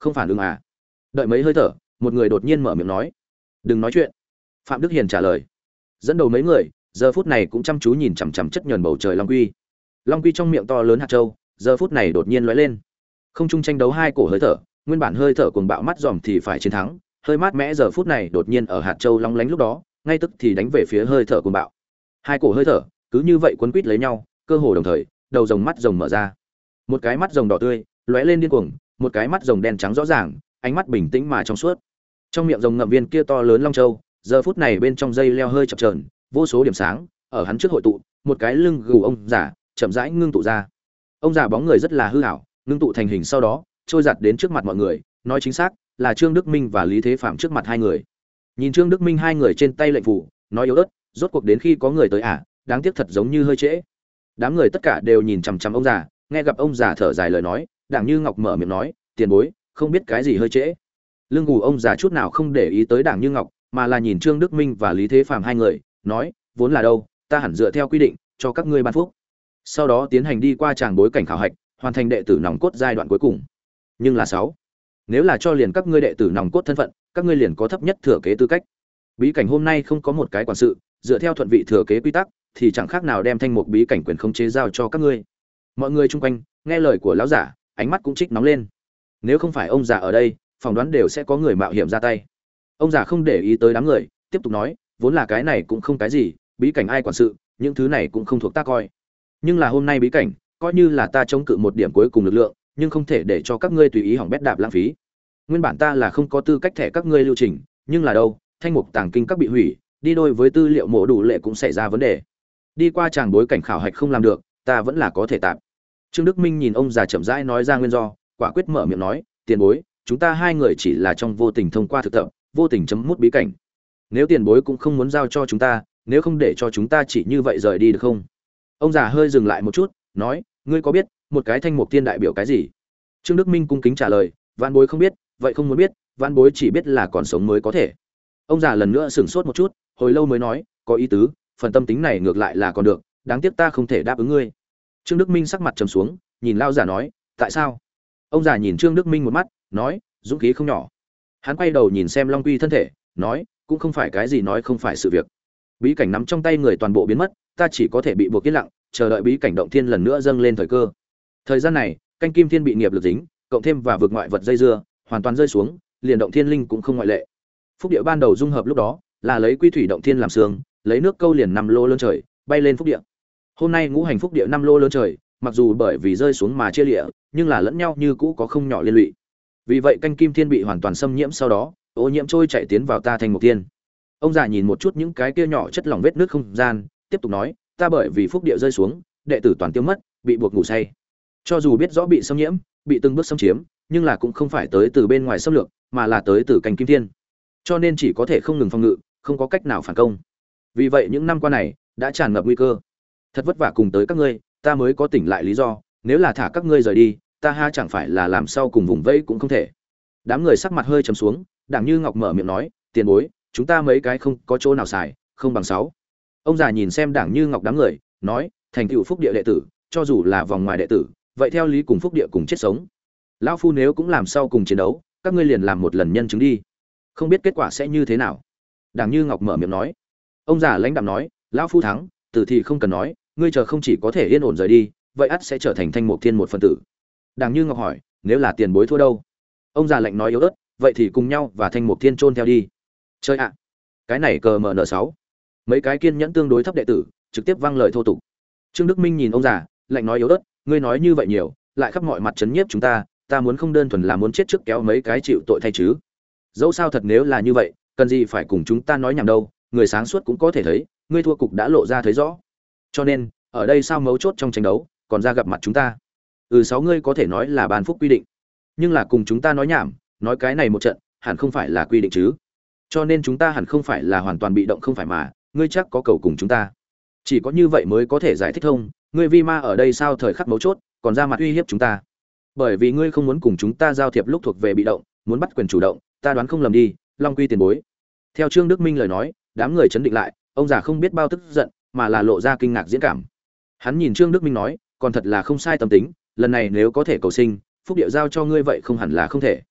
Không phản ứng à? Đợi mấy hơi thở, một người đột nhiên mở miệng nói. Đừng nói chuyện. Phạm Đức Hiền trả lời. Dẫn đầu mấy người, giờ phút này cũng chăm chú nhìn chằm chằm chất nhờn bầu trời long quy. Long quy trong miệng to lớn hạt châu, giờ phút này đột nhiên lóe lên. Không trung tranh đấu hai cổ hơi thở, nguyên bản hơi thở cuồng bạo mắt dòm thì phải chiến thắng, hơi mát mẽ giờ phút này đột nhiên ở hạt châu long lánh lúc đó, ngay tức thì đánh về phía hơi thở cuồng bạo. Hai cổ hơi thở, cứ như vậy quấn quýt lấy nhau, cơ hồ đồng thời, đầu rồng mắt rồng mở ra. Một cái mắt rồng đỏ tươi, lóe lên điên cuồng, một cái mắt rồng đen trắng rõ ràng, ánh mắt bình tĩnh mà trong suốt. Trong miệng rồng ngậm viên kia to lớn long châu, giờ phút này bên trong dây leo hơi chập chờn, vô số điểm sáng ở hắn trước hội tụ, một cái lưng gù ông giả chậm rãi ngưng tụ ra. Ông già bóng người rất là hư ảo, ngưng tụ thành hình sau đó, trôi giặt đến trước mặt mọi người, nói chính xác là Trương Đức Minh và Lý Thế Phạm trước mặt hai người. Nhìn Trương Đức Minh hai người trên tay lệnh phủ, nói yếu ớt, rốt cuộc đến khi có người tới à, đáng tiếc thật giống như hơi trễ. Đám người tất cả đều nhìn chằm chằm ông già, nghe gặp ông già thở dài lời nói, Đảng Như Ngọc mở miệng nói, tiền bối, không biết cái gì hơi trễ. Lương Gù ông già chút nào không để ý tới Đảng Như Ngọc, mà là nhìn Trương Đức Minh và Lý Thế Phạm hai người, nói, vốn là đâu, ta hẳn dựa theo quy định cho các ngươi ban phúc. Sau đó tiến hành đi qua tràng bối cảnh khảo hạch, hoàn thành đệ tử nòng cốt giai đoạn cuối cùng. Nhưng là sáu, nếu là cho liền các ngươi đệ tử nòng cốt thân phận, các ngươi liền có thấp nhất thừa kế tư cách. Bí cảnh hôm nay không có một cái quản sự, dựa theo thuận vị thừa kế quy tắc, thì chẳng khác nào đem thanh mục bí cảnh quyền khống chế giao cho các ngươi. Mọi người chung quanh nghe lời của lão giả, ánh mắt cũng trích nóng lên. Nếu không phải ông già ở đây, phỏng đoán đều sẽ có người mạo hiểm ra tay. Ông già không để ý tới đám người, tiếp tục nói, vốn là cái này cũng không cái gì, bí cảnh ai quản sự, những thứ này cũng không thuộc ta coi. Nhưng là hôm nay bí cảnh, coi như là ta chống cự một điểm cuối cùng lực lượng, nhưng không thể để cho các ngươi tùy ý hỏng bét đạp lãng phí. Nguyên bản ta là không có tư cách thẻ các ngươi lưu trình, nhưng là đâu, thanh mục tàng kinh các bị hủy, đi đôi với tư liệu mổ đủ lệ cũng xảy ra vấn đề. Đi qua tràng bối cảnh khảo hạch không làm được, ta vẫn là có thể tạm. Trương Đức Minh nhìn ông già chậm rãi nói ra nguyên do, quả quyết mở miệng nói, tiền bối, chúng ta hai người chỉ là trong vô tình thông qua thực tập, vô tình chấm mút bí cảnh. Nếu tiền bối cũng không muốn giao cho chúng ta, nếu không để cho chúng ta chỉ như vậy rời đi được không? Ông già hơi dừng lại một chút, nói, ngươi có biết một cái thanh mục tiên đại biểu cái gì? Trương Đức Minh cung kính trả lời, vãn bối không biết, vậy không muốn biết, vãn bối chỉ biết là còn sống mới có thể. Ông già lần nữa sửng sốt một chút, hồi lâu mới nói, có ý tứ, phần tâm tính này ngược lại là còn được, đáng tiếc ta không thể đáp ứng ngươi. Trương Đức Minh sắc mặt trầm xuống, nhìn lao giả nói, tại sao? Ông già nhìn Trương Đức Minh một mắt, nói, dũng khí không nhỏ. Hắn quay đầu nhìn xem Long Quy thân thể, nói, cũng không phải cái gì nói không phải sự việc. Bí cảnh nắm trong tay người toàn bộ biến mất, ta chỉ có thể bị buộc yên lặng, chờ đợi bí cảnh động thiên lần nữa dâng lên thời cơ. Thời gian này, canh kim thiên bị nghiệp lực dính, cộng thêm và vượt ngoại vật dây dưa, hoàn toàn rơi xuống, liền động thiên linh cũng không ngoại lệ. Phúc địa ban đầu dung hợp lúc đó, là lấy quy thủy động thiên làm xương, lấy nước câu liền năm lô lớn trời, bay lên phúc địa. Hôm nay ngũ hành phúc địa năm lô lớn trời, mặc dù bởi vì rơi xuống mà chia liễu, nhưng là lẫn nhau như cũ có không nhỏ liên lụy. Vì vậy canh kim thiên bị hoàn toàn xâm nhiễm sau đó, ô nhiễm trôi chảy tiến vào ta thành một thiên. Ông già nhìn một chút những cái kia nhỏ chất lỏng vết nước không gian, tiếp tục nói, ta bởi vì phúc địa rơi xuống, đệ tử toàn tiêu mất, bị buộc ngủ say. Cho dù biết rõ bị xâm nhiễm, bị từng bước xâm chiếm, nhưng là cũng không phải tới từ bên ngoài xâm lược, mà là tới từ canh kim thiên. Cho nên chỉ có thể không ngừng phòng ngự, không có cách nào phản công. Vì vậy những năm qua này đã tràn ngập nguy cơ. Thật vất vả cùng tới các ngươi, ta mới có tỉnh lại lý do, nếu là thả các ngươi rời đi, ta ha chẳng phải là làm sao cùng vùng vẫy cũng không thể. Đám người sắc mặt hơi trầm xuống, Đảng Như Ngọc mở miệng nói, tiền bối, chúng ta mấy cái không có chỗ nào xài, không bằng sáu. Ông già nhìn xem Đảng Như Ngọc đám người, nói, thành tựu phúc địa đệ tử, cho dù là vòng ngoài đệ tử, vậy theo lý cùng phúc địa cùng chết sống. Lão phu nếu cũng làm sau cùng chiến đấu, các ngươi liền làm một lần nhân chứng đi. Không biết kết quả sẽ như thế nào. Đảng Như Ngọc mở miệng nói. Ông già lãnh đạm nói, lão phu thắng, tử thì không cần nói, ngươi chờ không chỉ có thể yên ổn rời đi, vậy ắt sẽ trở thành thanh mục thiên một phần tử. Đảng Như Ngọc hỏi, nếu là tiền bối thua đâu? Ông già lạnh nói yếu ớt, vậy thì cùng nhau và thanh mục thiên chôn theo đi. Chơi ạ. Cái này cờ M N sáu. Mấy cái kiên nhẫn tương đối thấp đệ tử, trực tiếp vang lời thô tục. Trương Đức Minh nhìn ông già, lạnh nói yếu ớt, ngươi nói như vậy nhiều, lại khắp mọi mặt chấn nhiếp chúng ta, ta muốn không đơn thuần là muốn chết trước kéo mấy cái chịu tội thay chứ. Dẫu sao thật nếu là như vậy, cần gì phải cùng chúng ta nói nhảm đâu, người sáng suốt cũng có thể thấy, ngươi thua cục đã lộ ra thấy rõ. Cho nên, ở đây sao mấu chốt trong tranh đấu, còn ra gặp mặt chúng ta. Ừ sáu ngươi có thể nói là ban phúc quy định, nhưng là cùng chúng ta nói nhảm, nói cái này một trận, hẳn không phải là quy định chứ. Cho nên chúng ta hẳn không phải là hoàn toàn bị động không phải mà, ngươi chắc có cầu cùng chúng ta. Chỉ có như vậy mới có thể giải thích thông, ngươi vi ma ở đây sao thời khắc mấu chốt, còn ra mặt uy hiếp chúng ta. Bởi vì ngươi không muốn cùng chúng ta giao thiệp lúc thuộc về bị động, muốn bắt quyền chủ động, ta đoán không lầm đi, Long Quy tiền bối. Theo Trương Đức Minh lời nói, đám người chấn định lại, ông già không biết bao tức giận, mà là lộ ra kinh ngạc diễn cảm. Hắn nhìn Trương Đức Minh nói, còn thật là không sai tâm tính, lần này nếu có thể cầu sinh, phúc địa giao cho ngươi vậy không hẳn là không thể.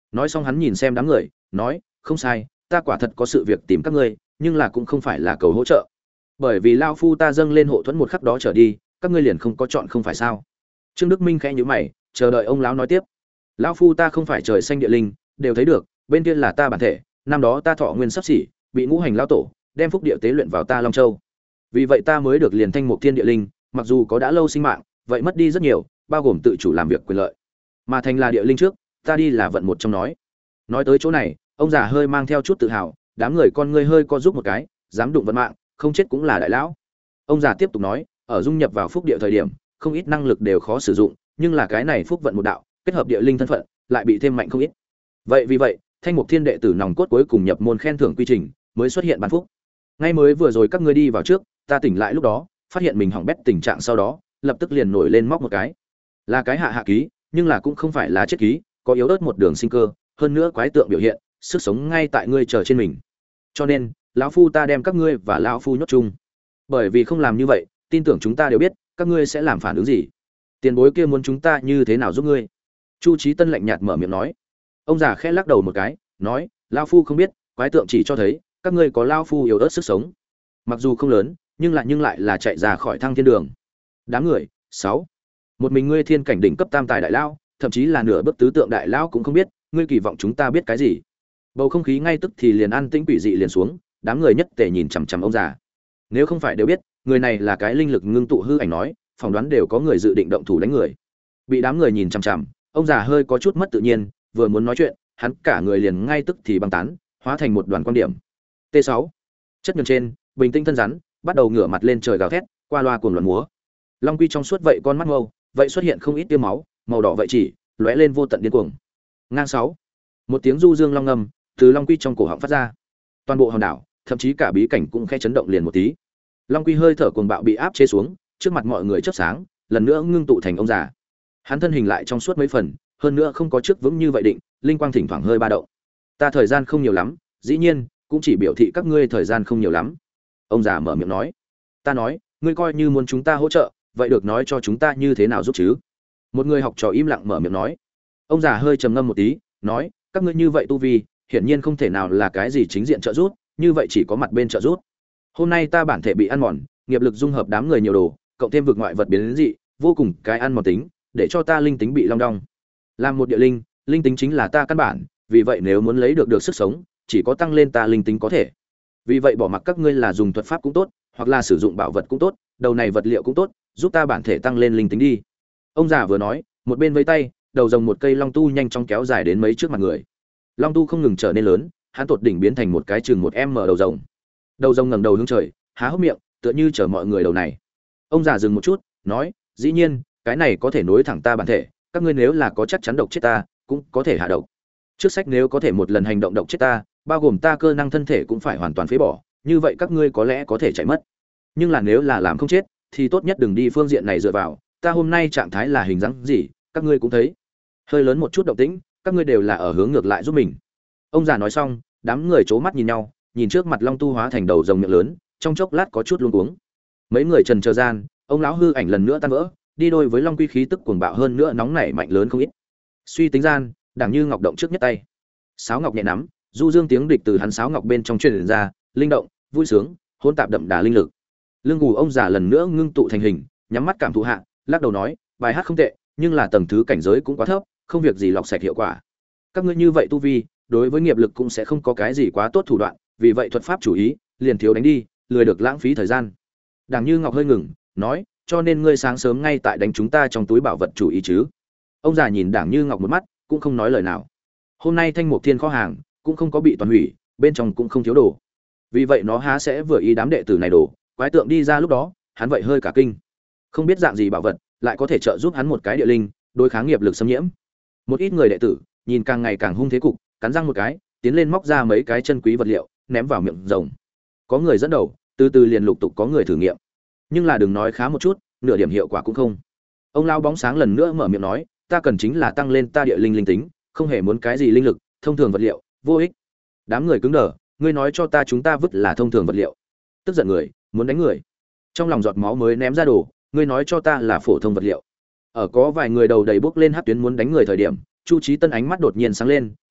Nói xong hắn nhìn xem đám người, nói, không sai, ta quả thật có sự việc tìm các ngươi, nhưng là cũng không phải là cầu hỗ trợ. Bởi vì lao phu ta dâng lên hộ thuẫn một khắc đó trở đi, các ngươi liền không có chọn không phải sao? Trương Đức Minh khẽ nhíu mày, chờ đợi ông lão nói tiếp. Lão phu ta không phải trời xanh địa linh, đều thấy được, bên kia là ta bản thể, năm đó ta thọ nguyên sắp xỉ, bị ngũ hành lão tổ đem phúc địa tế luyện vào ta Long Châu. Vì vậy ta mới được liền thanh mục thiên địa linh, mặc dù có đã lâu sinh mạng, vậy mất đi rất nhiều, bao gồm tự chủ làm việc quyền lợi. Mà thành là địa linh trước, ta đi là vận một trong nói. Nói tới chỗ này, ông già hơi mang theo chút tự hào, đám người con ngươi hơi co giúp một cái, dám đụng vận mạng, không chết cũng là đại lão. Ông già tiếp tục nói, ở dung nhập vào phúc địa thời điểm, không ít năng lực đều khó sử dụng, nhưng là cái này phúc vận một đạo, kết hợp địa linh thân phận, lại bị thêm mạnh không ít. Vậy vì vậy, thanh mục thiên đệ tử nòng cốt cuối cùng nhập môn khen thưởng quy trình, mới xuất hiện ban phúc. Ngay mới vừa rồi các ngươi đi vào trước, ta tỉnh lại lúc đó, phát hiện mình hỏng bét tình trạng sau đó, lập tức liền nổi lên móc một cái. Là cái hạ hạ ký, nhưng là cũng không phải là chết ký, có yếu ớt một đường sinh cơ, hơn nữa quái tượng biểu hiện, sức sống ngay tại ngươi chờ trên mình. Cho nên, lão phu ta đem các ngươi và lão phu nhốt chung. Bởi vì không làm như vậy, tin tưởng chúng ta đều biết, các ngươi sẽ làm phản ứng gì. Tiền bối kia muốn chúng ta như thế nào giúp ngươi? Chu Chí Tân lạnh nhạt mở miệng nói. Ông già khẽ lắc đầu một cái, nói, lão phu không biết, quái tượng chỉ cho thấy, các ngươi có lão phu yếu ớt sức sống. Mặc dù không lớn, nhưng lại nhưng lại là chạy ra khỏi thăng thiên đường. Đám người, sáu. Một mình ngươi thiên cảnh đỉnh cấp tam tài đại lão, thậm chí là nửa bước tứ tượng đại lão cũng không biết, ngươi kỳ vọng chúng ta biết cái gì? Bầu không khí ngay tức thì liền an tĩnh quỷ dị liền xuống, đám người nhất tề nhìn chằm chằm ông già. Nếu không phải đều biết, người này là cái linh lực ngưng tụ hư ảnh nói, phỏng đoán đều có người dự định động thủ đánh người. Bị đám người nhìn chằm chằm, ông già hơi có chút mất tự nhiên, vừa muốn nói chuyện, hắn cả người liền ngay tức thì băng tán, hóa thành một đoàn quan điểm. T sáu. Chất nhờn trên, bình tĩnh thân rắn, bắt đầu ngửa mặt lên trời gào thét, qua loa cuồng loạn múa. Long Quy trong suốt vậy con mắt ngầu, vậy xuất hiện không ít tia máu, màu đỏ vậy chỉ, lóe lên vô tận điên cuồng. Ngang sáu. Một tiếng du dương long ngâm từ Long Quy trong cổ họng phát ra. Toàn bộ hòn đảo, thậm chí cả bí cảnh cũng khẽ chấn động liền một tí. Long Quy hơi thở cuồng bạo bị áp chế xuống, trước mặt mọi người chớp sáng, lần nữa ngưng tụ thành ông già. Hắn thân hình lại trong suốt mấy phần, hơn nữa không có trước vững như vậy định, linh quang thỉnh thoảng hơi ba động. Ta thời gian không nhiều lắm, dĩ nhiên, cũng chỉ biểu thị các ngươi thời gian không nhiều lắm. Ông già mở miệng nói. Ta nói, ngươi coi như muốn chúng ta hỗ trợ, vậy được nói cho chúng ta như thế nào giúp chứ? Một người học trò im lặng mở miệng nói. Ông già hơi trầm ngâm một tí, nói, các ngươi như vậy tu vi, hiển nhiên không thể nào là cái gì chính diện trợ giúp, như vậy chỉ có mặt bên trợ giúp. Hôm nay ta bản thể bị ăn mòn, nghiệp lực dung hợp đám người nhiều đồ, cộng thêm vực ngoại vật biến dị, vô cùng cái ăn mòn tính, để cho ta linh tính bị long đong. Làm một địa linh, linh tính chính là ta căn bản, vì vậy nếu muốn lấy được được sức sống, chỉ có tăng lên ta linh tính có thể. Vì vậy bỏ mặc các ngươi là dùng thuật pháp cũng tốt, hoặc là sử dụng bảo vật cũng tốt, đầu này vật liệu cũng tốt, giúp ta bản thể tăng lên linh tính đi. Ông già vừa nói, một bên vẫy tay, đầu rồng một cây long tu nhanh chóng kéo dài đến mấy trước mặt người. Long tu không ngừng trở nên lớn, hắn tột đỉnh biến thành một cái chừng một em mở đầu rồng. Đầu rồng ngẩng đầu hướng trời, há hốc miệng, tựa như chở mọi người đầu này. Ông già dừng một chút, nói, dĩ nhiên, cái này có thể nối thẳng ta bản thể, các ngươi nếu là có chắc chắn độc chết ta, cũng có thể hạ độc. Trước sách nếu có thể một lần hành động độc chết ta, bao gồm ta cơ năng thân thể cũng phải hoàn toàn phế bỏ, như vậy các ngươi có lẽ có thể chạy mất. Nhưng là nếu là làm không chết, thì tốt nhất đừng đi phương diện này dựa vào, ta hôm nay trạng thái là hình dáng gì, các ngươi cũng thấy. Hơi lớn một chút động tĩnh, các ngươi đều là ở hướng ngược lại giúp mình. Ông già nói xong, đám người c mắt nhìn nhau, nhìn trước mặt long tu hóa thành đầu rồng miệng lớn, trong chốc lát có chút luống cuống. Mấy người trần chờ gian, ông lão hư ảnh lần nữa tan vỡ, đi đôi với long quy khí tức cuồng bạo hơn nữa nóng nảy mạnh lớn không ít. Suy tính gian, Đảng Như Ngọc động trước nhất tay, sáo ngọc nhẹ nắm, du dương tiếng địch từ hắn sáo ngọc bên trong truyền ra, linh động, vui sướng, hỗn tạp đậm đà linh lực. Lương Gù ông già lần nữa ngưng tụ thành hình, nhắm mắt cảm thụ hạ, lắc đầu nói, bài hát không tệ, nhưng là tầng thứ cảnh giới cũng quá thấp, không việc gì lọc sạch hiệu quả. Các ngươi như vậy tu vi, đối với nghiệp lực cũng sẽ không có cái gì quá tốt thủ đoạn, vì vậy thuật pháp chủ ý, liền thiếu đánh đi, lười được lãng phí thời gian. Đảng Như Ngọc hơi ngừng, nói, cho nên ngươi sáng sớm ngay tại đánh chúng ta trong túi bảo vật chủ ý chứ? Ông già nhìn Đảng Như Ngọc một mắt, cũng không nói lời nào. Hôm nay Thanh Mục Thiên kho hàng cũng không có bị toàn hủy, bên trong cũng không thiếu đồ. Vì vậy nó há sẽ vừa ý đám đệ tử này đổ, quái tượng đi ra lúc đó, hắn vậy hơi cả kinh. Không biết dạng gì bảo vật, lại có thể trợ giúp hắn một cái địa linh, đối kháng nghiệp lực xâm nhiễm. Một ít người đệ tử, nhìn càng ngày càng hung thế cục, cắn răng một cái, tiến lên móc ra mấy cái chân quý vật liệu, ném vào miệng rồng. Có người dẫn đầu, từ từ liền lục tục có người thử nghiệm. Nhưng là đừng nói khá một chút, nửa điểm hiệu quả cũng không. Ông lão bóng sáng lần nữa mở miệng nói, ta cần chính là tăng lên ta địa linh linh tính, không hề muốn cái gì linh lực, thông thường vật liệu, vô ích. Đám người cứng đờ, ngươi nói cho ta chúng ta vứt là thông thường vật liệu. Tức giận người, muốn đánh người. Trong lòng giọt máu mới ném ra đồ, ngươi nói cho ta là phổ thông vật liệu. Ở có vài người đầu đầy bốc lên hắc tuyến muốn đánh người thời điểm, Chu Chí Tân ánh mắt đột nhiên sáng lên,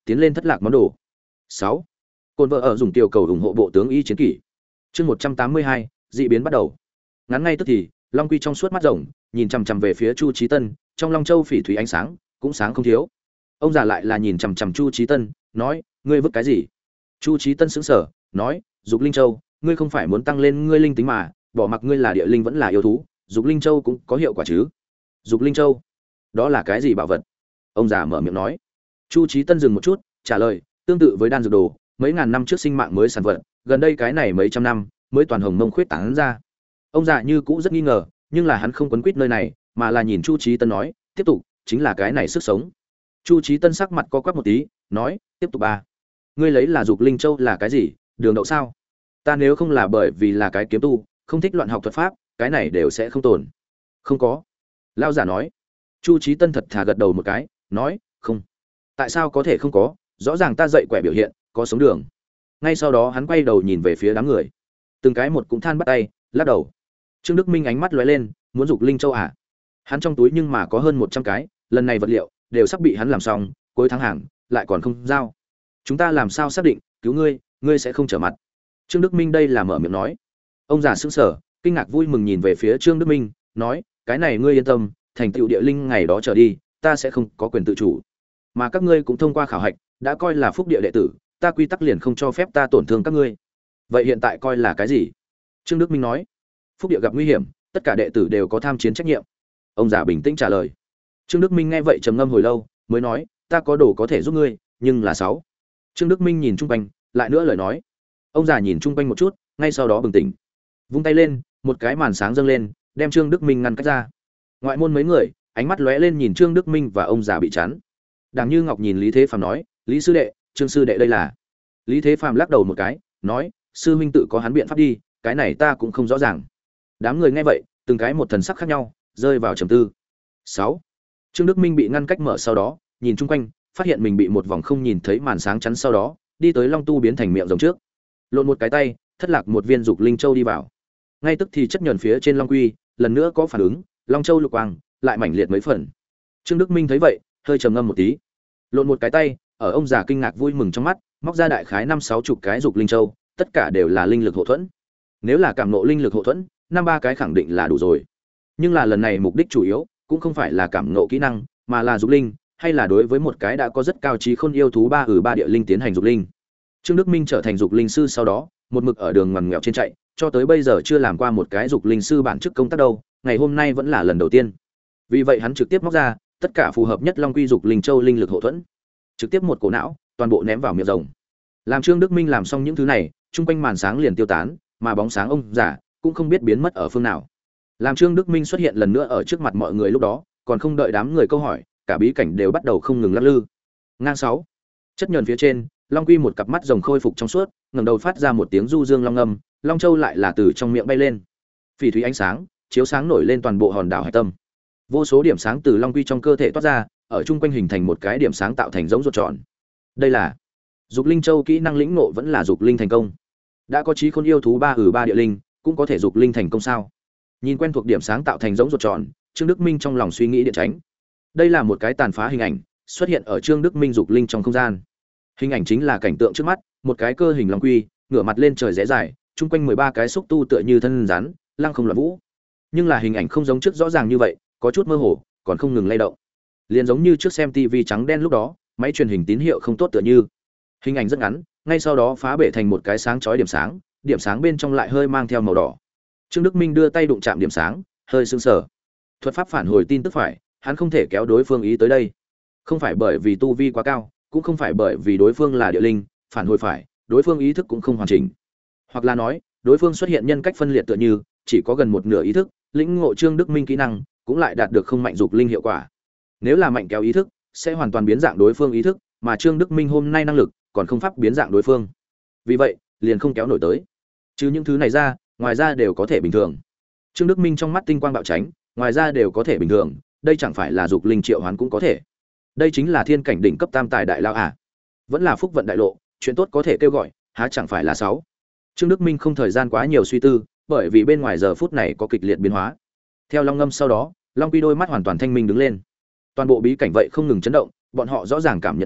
tiến lên thất lạc món đồ. sáu. Côn vợ ở dùng tiểu cầu ủng hộ bộ tướng y chiến kỷ. Chương một trăm tám mươi hai, dị biến bắt đầu. Ngắn ngay tức thì, Long Quy trong suốt mắt rồng, nhìn chằm chằm về phía Chu Chí Tân, trong Long Châu phỉ thủy ánh sáng, cũng sáng không thiếu. Ông già lại là nhìn chằm chằm Chu Chí Tân, nói: "Ngươi vứt cái gì?" Chu Chí Tân sững sờ, nói: "Dục Linh Châu, ngươi không phải muốn tăng lên ngươi linh tính mà, bỏ mặc ngươi là địa linh vẫn là yêu thú, Dục Linh Châu cũng có hiệu quả chứ?" Dục Linh Châu? Đó là cái gì bảo vật? Ông già mở miệng nói. Chu Chí Tân dừng một chút, trả lời: "Tương tự với đan dược đồ, mấy ngàn năm trước sinh mạng mới sản vật, gần đây cái này mấy trăm năm mới toàn hồng mông khuyết tán ra." Ông già như cũ rất nghi ngờ, nhưng là hắn không quấn quýt nơi này, mà là nhìn Chu Chí Tân nói: "Tiếp tục, chính là cái này sức sống." Chu Chí Tân sắc mặt co quắp một tí, nói: "Tiếp tục ba. Ngươi lấy là Dục Linh Châu là cái gì? Đường đậu sao? Ta nếu không là bởi vì là cái kiếm tu, không thích loạn học thuật pháp, cái này đều sẽ không tồn." "Không có." Lão giả nói. Chu Chí Tân thật thà gật đầu một cái, nói: "Không. Tại sao có thể không có? Rõ ràng ta dạy quẻ biểu hiện, có sống đường." Ngay sau đó hắn quay đầu nhìn về phía đám người, từng cái một cũng than bắt tay, lắc đầu. Trương Đức Minh ánh mắt lóe lên, muốn Dục Linh Châu à? Hắn trong túi nhưng mà có hơn một trăm cái, lần này vật liệu đều sắp bị hắn làm xong, cuối tháng hàng lại còn không giao. Chúng ta làm sao xác định cứu ngươi, ngươi sẽ không trở mặt? Trương Đức Minh đây là mở miệng nói. Ông già sững sờ, kinh ngạc vui mừng nhìn về phía Trương Đức Minh, nói: "Cái này ngươi yên tâm, thành tựu địa linh ngày đó trở đi, ta sẽ không có quyền tự chủ. Mà các ngươi cũng thông qua khảo hạch, đã coi là phúc địa đệ tử, ta quy tắc liền không cho phép ta tổn thương các ngươi. Vậy hiện tại coi là cái gì?" Trương Đức Minh nói: "Phúc địa gặp nguy hiểm, tất cả đệ tử đều có tham chiến trách nhiệm." Ông già bình tĩnh trả lời. Trương Đức Minh nghe vậy trầm ngâm hồi lâu, mới nói: "Ta có đồ có thể giúp ngươi, nhưng là sáu." Trương Đức Minh nhìn chung quanh, lại nữa lời nói. Ông già nhìn chung quanh một chút, ngay sau đó bừng tỉnh, vung tay lên, một cái màn sáng dâng lên, đem Trương Đức Minh ngăn cách ra. Ngoại môn mấy người, ánh mắt lóe lên nhìn Trương Đức Minh và ông già bị chắn. Đàng Như Ngọc nhìn Lý Thế Phàm nói: "Lý sư đệ, Trương sư đệ đây là?" Lý Thế Phàm lắc đầu một cái, nói: "Sư huynh tự có hắn biện pháp đi, cái này ta cũng không rõ ràng." Đám người nghe vậy, từng cái một thần sắc khác nhau, rơi vào trầm tư. sáu. Trương Đức Minh bị ngăn cách mở sau đó, nhìn chung quanh, phát hiện mình bị một vòng không nhìn thấy màn sáng chắn, sau đó đi tới Long Tu biến thành miệng rồng trước, lộn một cái tay, thất lạc một viên Dục Linh Châu đi vào. Ngay tức thì chất nhờn phía trên Long Quy lần nữa có phản ứng, Long Châu lục quang lại mảnh liệt mấy phần. Trương Đức Minh thấy vậy, hơi trầm ngâm một tí, lộn một cái tay, ở ông già kinh ngạc vui mừng trong mắt, móc ra đại khái năm sáu chục cái Dục Linh Châu, tất cả đều là linh lực hộ thuẫn. Nếu là cảm ngộ linh lực hộ thuẫn, năm ba cái khẳng định là đủ rồi. Nhưng là lần này mục đích chủ yếu cũng không phải là cảm ngộ kỹ năng, mà là dục linh, hay là đối với một cái đã có rất cao trí khôn yêu thú ba ừ ba địa linh tiến hành dục linh. Trương Đức Minh trở thành dục linh sư sau đó, một mực ở đường ngoằn nghèo trên chạy, cho tới bây giờ chưa làm qua một cái dục linh sư bản chức công tác đâu, ngày hôm nay vẫn là lần đầu tiên. Vì vậy hắn trực tiếp móc ra tất cả phù hợp nhất Long Quy Dục Linh Châu linh lực hộ thuẫn, trực tiếp một cổ não, toàn bộ ném vào miệng rồng. Làm Trương Đức Minh làm xong những thứ này, trung quanh màn sáng liền tiêu tán, mà bóng sáng ông giả cũng không biết biến mất ở phương nào. Làm Trương Đức Minh xuất hiện lần nữa ở trước mặt mọi người lúc đó, còn không đợi đám người câu hỏi, cả bí cảnh đều bắt đầu không ngừng lắc lư. Ngang sáu, chất nhờn phía trên, Long Quy một cặp mắt rồng khôi phục trong suốt, ngẩng đầu phát ra một tiếng du dương long ngâm, Long Châu lại là từ trong miệng bay lên. Phỉ thúy ánh sáng, chiếu sáng nổi lên toàn bộ hòn đảo hải tâm. Vô số điểm sáng từ Long Quy trong cơ thể toát ra, ở chung quanh hình thành một cái điểm sáng tạo thành giống ruột tròn. Đây là Dục Linh Châu kỹ năng lĩnh ngộ vẫn là dục linh thành công. Đã có trí khôn yêu thú ba ừ ba địa linh, cũng có thể dục linh thành công sao? Nhìn quen thuộc điểm sáng tạo thành giống ruột tròn, Trương Đức Minh trong lòng suy nghĩ điện tránh. Đây là một cái tàn phá hình ảnh, xuất hiện ở Trương Đức Minh dục linh trong không gian. Hình ảnh chính là cảnh tượng trước mắt, một cái cơ hình long quy, ngửa mặt lên trời rẽ dài, chung quanh mười ba cái xúc tu tựa như thân rắn, lăng không loạn vũ. Nhưng là hình ảnh không giống trước rõ ràng như vậy, có chút mơ hồ, còn không ngừng lay động. Liền giống như trước xem tivi trắng đen lúc đó, máy truyền hình tín hiệu không tốt tựa như. Hình ảnh rất ngắn, ngay sau đó phá bể thành một cái sáng chói điểm sáng, điểm sáng bên trong lại hơi mang theo màu đỏ. Trương Đức Minh đưa tay đụng chạm điểm sáng, hơi sững sờ. Thuật pháp phản hồi tin tức phải, hắn không thể kéo đối phương ý tới đây. Không phải bởi vì tu vi quá cao, cũng không phải bởi vì đối phương là địa linh, phản hồi phải, đối phương ý thức cũng không hoàn chỉnh. Hoặc là nói, đối phương xuất hiện nhân cách phân liệt tựa như, chỉ có gần một nửa ý thức, lĩnh ngộ Trương Đức Minh kỹ năng, cũng lại đạt được không mạnh dục linh hiệu quả. Nếu là mạnh kéo ý thức, sẽ hoàn toàn biến dạng đối phương ý thức, mà Trương Đức Minh hôm nay năng lực còn không pháp biến dạng đối phương. Vì vậy, liền không kéo nổi tới. Chứ những thứ này ra, ngoài ra đều có thể bình thường. Trương Đức Minh trong mắt tinh quang bạo tránh, ngoài ra đều có thể bình thường, đây chẳng phải là dục linh triệu hoán cũng có thể. Đây chính là thiên cảnh đỉnh cấp tam tài đại lao à? Vẫn là phúc vận đại lộ, chuyện tốt có thể kêu gọi, há chẳng phải là sáu. Trương Đức Minh không thời gian quá nhiều suy tư, bởi vì bên ngoài giờ phút này có kịch liệt biến hóa. Theo long ngâm sau đó, Long Quy đôi mắt hoàn toàn thanh minh đứng lên. Toàn bộ bí cảnh vậy không ngừng chấn động, bọn họ rõ ràng cảm nhận được,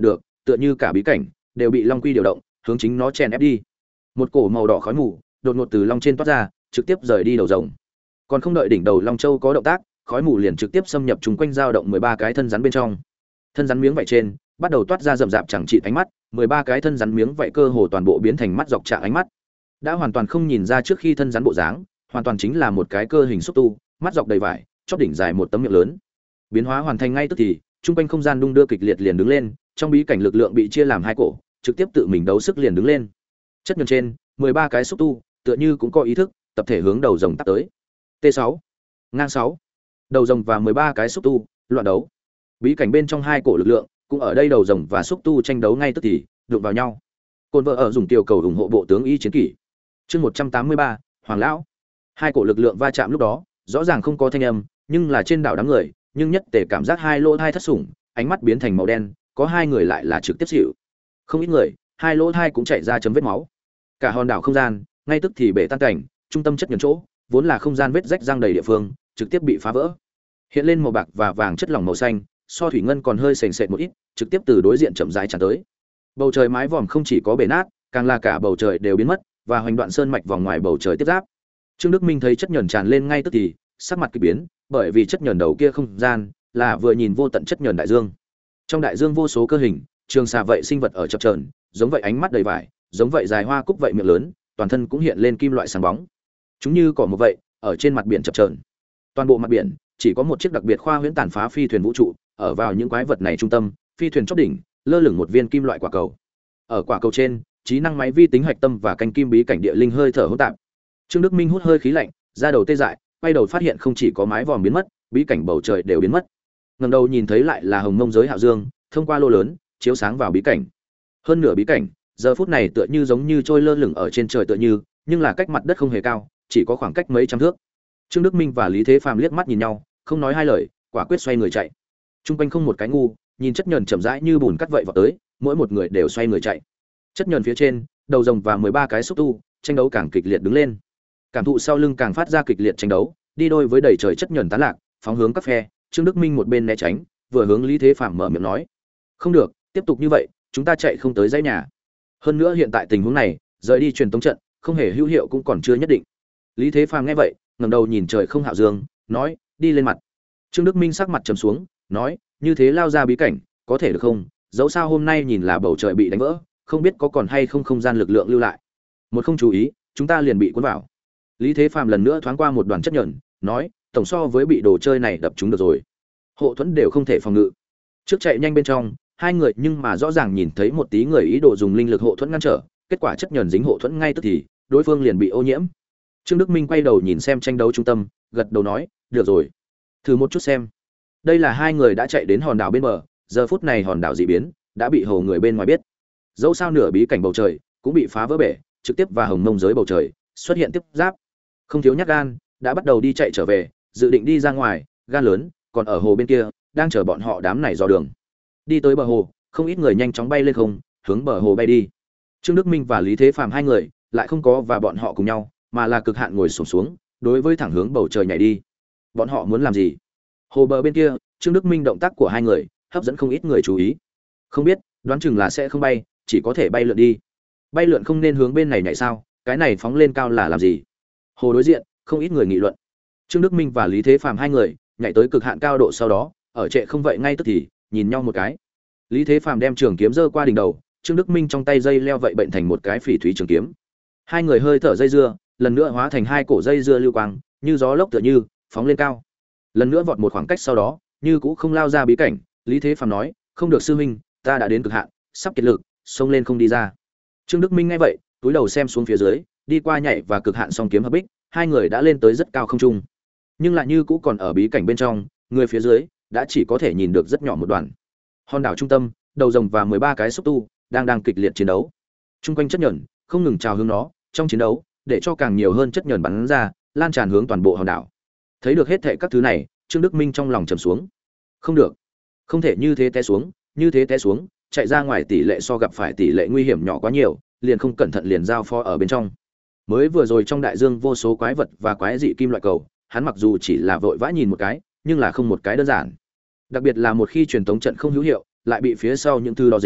tựa như cả bí cảnh đều bị long quy điều động, hướng chính nó chèn ép đi. Một cổ màu đỏ khói mù đột ngột từ long trên toát ra, trực tiếp rời đi đầu rồng. Còn không đợi đỉnh đầu long châu có động tác, khói mù liền trực tiếp xâm nhập chúng quanh dao động mười ba cái thân rắn bên trong. Thân rắn miếng vảy trên bắt đầu toát ra rậm rạp chẳng trị ánh mắt, mười ba cái thân rắn miếng vảy cơ hồ toàn bộ biến thành mắt dọc trạng ánh mắt. Đã hoàn toàn không nhìn ra trước khi thân rắn bộ dáng, hoàn toàn chính là một cái cơ hình xúc tu, mắt dọc đầy vải, chóp đỉnh dài một tấm miệng lớn. Biến hóa hoàn thành ngay tức thì, trung quanh không gian đung đưa kịch liệt liền đứng lên, trong bí cảnh lực lượng bị chia làm hai cổ, trực tiếp tự mình đấu sức liền đứng lên. Chất nhờn trên, mười ba cái xúc tu, tựa như cũng có ý thức, tập thể hướng đầu rồng tắp tới. T sáu, ngang sáu. Đầu rồng và mười ba cái xúc tu, loạn đấu. Bí cảnh bên trong hai cổ lực lượng, cũng ở đây đầu rồng và xúc tu tranh đấu ngay tức thì, đụng vào nhau. Côn vợ ở dùng tiểu cầu ủng hộ bộ tướng y chiến kỷ. Chương một trăm tám mươi ba, Hoàng lão. Hai cổ lực lượng va chạm lúc đó, rõ ràng không có thanh âm, nhưng là trên đảo đám người, nhưng nhất tề cảm giác hai lỗ thai thất sủng, ánh mắt biến thành màu đen, có hai người lại là trực tiếp xỉu. Không ít người, hai lỗ thai cũng chảy ra chấm vết máu. Cả hòn đảo không gian, ngay tức thì bể tan cảnh, trung tâm chất nhờn chỗ, vốn là không gian vết rách răng đầy địa phương, trực tiếp bị phá vỡ. Hiện lên màu bạc và vàng chất lỏng màu xanh, so thủy ngân còn hơi sền sệt một ít, trực tiếp từ đối diện chậm rãi tràn tới. Bầu trời mái vòm không chỉ có bể nát, càng là cả bầu trời đều biến mất, và hoành đoạn sơn mạch vòng ngoài bầu trời tiếp giáp. Trương Đức Minh thấy chất nhờn tràn lên ngay tức thì, sắc mặt kỳ biến, bởi vì chất nhờn đầu kia không gian là vừa nhìn vô tận chất nhờn đại dương. Trong đại dương vô số cơ hình, trường xà vậy sinh vật ở chập chờn, giống vậy ánh mắt đầy vải, giống vậy dài hoa cúc vậy miệng lớn, toàn thân cũng hiện lên kim loại sáng bóng. Chúng như cỏ một vậy, ở trên mặt biển chập chờn. Toàn bộ mặt biển chỉ có một chiếc đặc biệt khoa huyễn tàn phá phi thuyền vũ trụ, ở vào những quái vật này trung tâm, phi thuyền chóp đỉnh, lơ lửng một viên kim loại quả cầu. Ở quả cầu trên, trí năng máy vi tính hạch tâm và canh kim bí cảnh địa linh hơi thở hỗn tạp. Trương Đức Minh hút hơi khí lạnh, ra đầu tê dại, quay đầu phát hiện không chỉ có mái vòm biến mất, bí cảnh bầu trời đều biến mất. Ngẩng đầu nhìn thấy lại là hồng mông giới hạo dương, thông qua lô lớn, chiếu sáng vào bí cảnh. Hơn nửa bí cảnh, giờ phút này tựa như giống như trôi lơ lửng ở trên trời tựa như, nhưng là cách mặt đất không hề cao, chỉ có khoảng cách mấy trăm thước. Trương Đức Minh và Lý Thế Phàm liếc mắt nhìn nhau, không nói hai lời, quả quyết xoay người chạy. Trung quanh không một cái ngu, nhìn chất nhờn chậm rãi như bùn cắt vậy vào tới, mỗi một người đều xoay người chạy. Chất nhờn phía trên, đầu rồng và mười ba cái xúc tu, tranh đấu càng kịch liệt đứng lên. Cảm thụ sau lưng càng phát ra kịch liệt tranh đấu, đi đôi với đầy trời chất nhờn tán lạc, phóng hướng các phe. Trương Đức Minh một bên né tránh, vừa hướng Lý Thế Phàm mở miệng nói: "Không được, tiếp tục như vậy, chúng ta chạy không tới dãy nhà. Hơn nữa hiện tại tình huống này, rời đi truyền tống trận, không hề hữu hiệu cũng còn chưa nhất định." Lý Thế Phàm nghe vậy, ngẩng đầu nhìn trời không hạo dương, nói: "Đi lên mặt." Trương Đức Minh sắc mặt trầm xuống, nói: "Như thế lao ra bí cảnh, có thể được không? Dẫu sao hôm nay nhìn là bầu trời bị đánh vỡ, không biết có còn hay không không gian lực lượng lưu lại. Một không chú ý, chúng ta liền bị cuốn vào." Lý Thế Phàm lần nữa thoáng qua một đoàn chất nhẫn, nói: "Tổng so với bị đồ chơi này đập chúng được rồi. Hộ thuẫn đều không thể phòng ngự." Trước chạy nhanh bên trong, hai người nhưng mà rõ ràng nhìn thấy một tí người ý đồ dùng linh lực hộ thuẫn ngăn trở, kết quả chất nhẫn dính hộ thuẫn ngay tức thì, đối phương liền bị ô nhiễm. Trương Đức Minh quay đầu nhìn xem tranh đấu trung tâm, gật đầu nói: "Được rồi, thử một chút xem." Đây là hai người đã chạy đến hòn đảo bên bờ, giờ phút này hòn đảo dị biến đã bị hồ người bên ngoài biết. Dẫu sao nửa bí cảnh bầu trời cũng bị phá vỡ bể, trực tiếp vào hồng mông giới bầu trời xuất hiện tiếp giáp. Không thiếu nhát gan, đã bắt đầu đi chạy trở về, dự định đi ra ngoài, gan lớn, còn ở hồ bên kia đang chờ bọn họ đám này dò đường. Đi tới bờ hồ, không ít người nhanh chóng bay lên không, hướng bờ hồ bay đi. Trương Đức Minh và Lý Thế Phàm hai người lại không có và bọn họ cùng nhau, mà là cực hạn ngồi xổm xuống, đối với thẳng hướng bầu trời nhảy đi. Bọn họ muốn làm gì? Hồ bờ bên kia, Trương Đức Minh động tác của hai người hấp dẫn không ít người chú ý. Không biết, đoán chừng là sẽ không bay, chỉ có thể bay lượn đi. Bay lượn không nên hướng bên này nhảy sao? Cái này phóng lên cao là làm gì? Hồ đối diện, không ít người nghị luận. Trương Đức Minh và Lý Thế Phàm hai người nhảy tới cực hạn cao độ sau đó, ở trệ không vậy ngay tức thì nhìn nhau một cái. Lý Thế Phàm đem trường kiếm giơ qua đỉnh đầu, Trương Đức Minh trong tay dây leo vậy bệnh thành một cái phỉ thúy trường kiếm. Hai người hơi thở dây dưa, lần nữa hóa thành hai cổ dây dưa lưu quang, như gió lốc tựa như phóng lên cao. Lần nữa vọt một khoảng cách sau đó, như cũ không lao ra bí cảnh. Lý Thế Phàm nói: "Không được sư huynh, ta đã đến cực hạn, sắp kiệt lực, xông lên không đi ra." Trương Đức Minh nghe vậy, túi đầu xem xuống phía dưới, đi qua nhảy và cực hạn song kiếm hợp bích, hai người đã lên tới rất cao không trung. Nhưng lại như cũ còn ở bí cảnh bên trong, người phía dưới đã chỉ có thể nhìn được rất nhỏ một đoạn. Hòn đảo trung tâm, đầu rồng và mười ba cái xúc tu đang đang kịch liệt chiến đấu. Trung quanh chất nhẫn không ngừng trào hướng nó, trong chiến đấu, để cho càng nhiều hơn chất nhẫn bắn ra, lan tràn hướng toàn bộ hòn đảo. Thấy được hết thảy các thứ này, Trương Đức Minh trong lòng trầm xuống. Không được, không thể như thế té xuống, như thế té xuống, chạy ra ngoài tỷ lệ so gặp phải tỷ lệ nguy hiểm nhỏ quá nhiều, liền không cẩn thận liền giao phó ở bên trong. Mới vừa rồi trong đại dương vô số quái vật và quái dị kim loại cầu, hắn mặc dù chỉ là vội vã nhìn một cái, nhưng là không một cái đơn giản. Đặc biệt là một khi truyền tống trận không hữu hiệu, lại bị phía sau những thứ đó dính,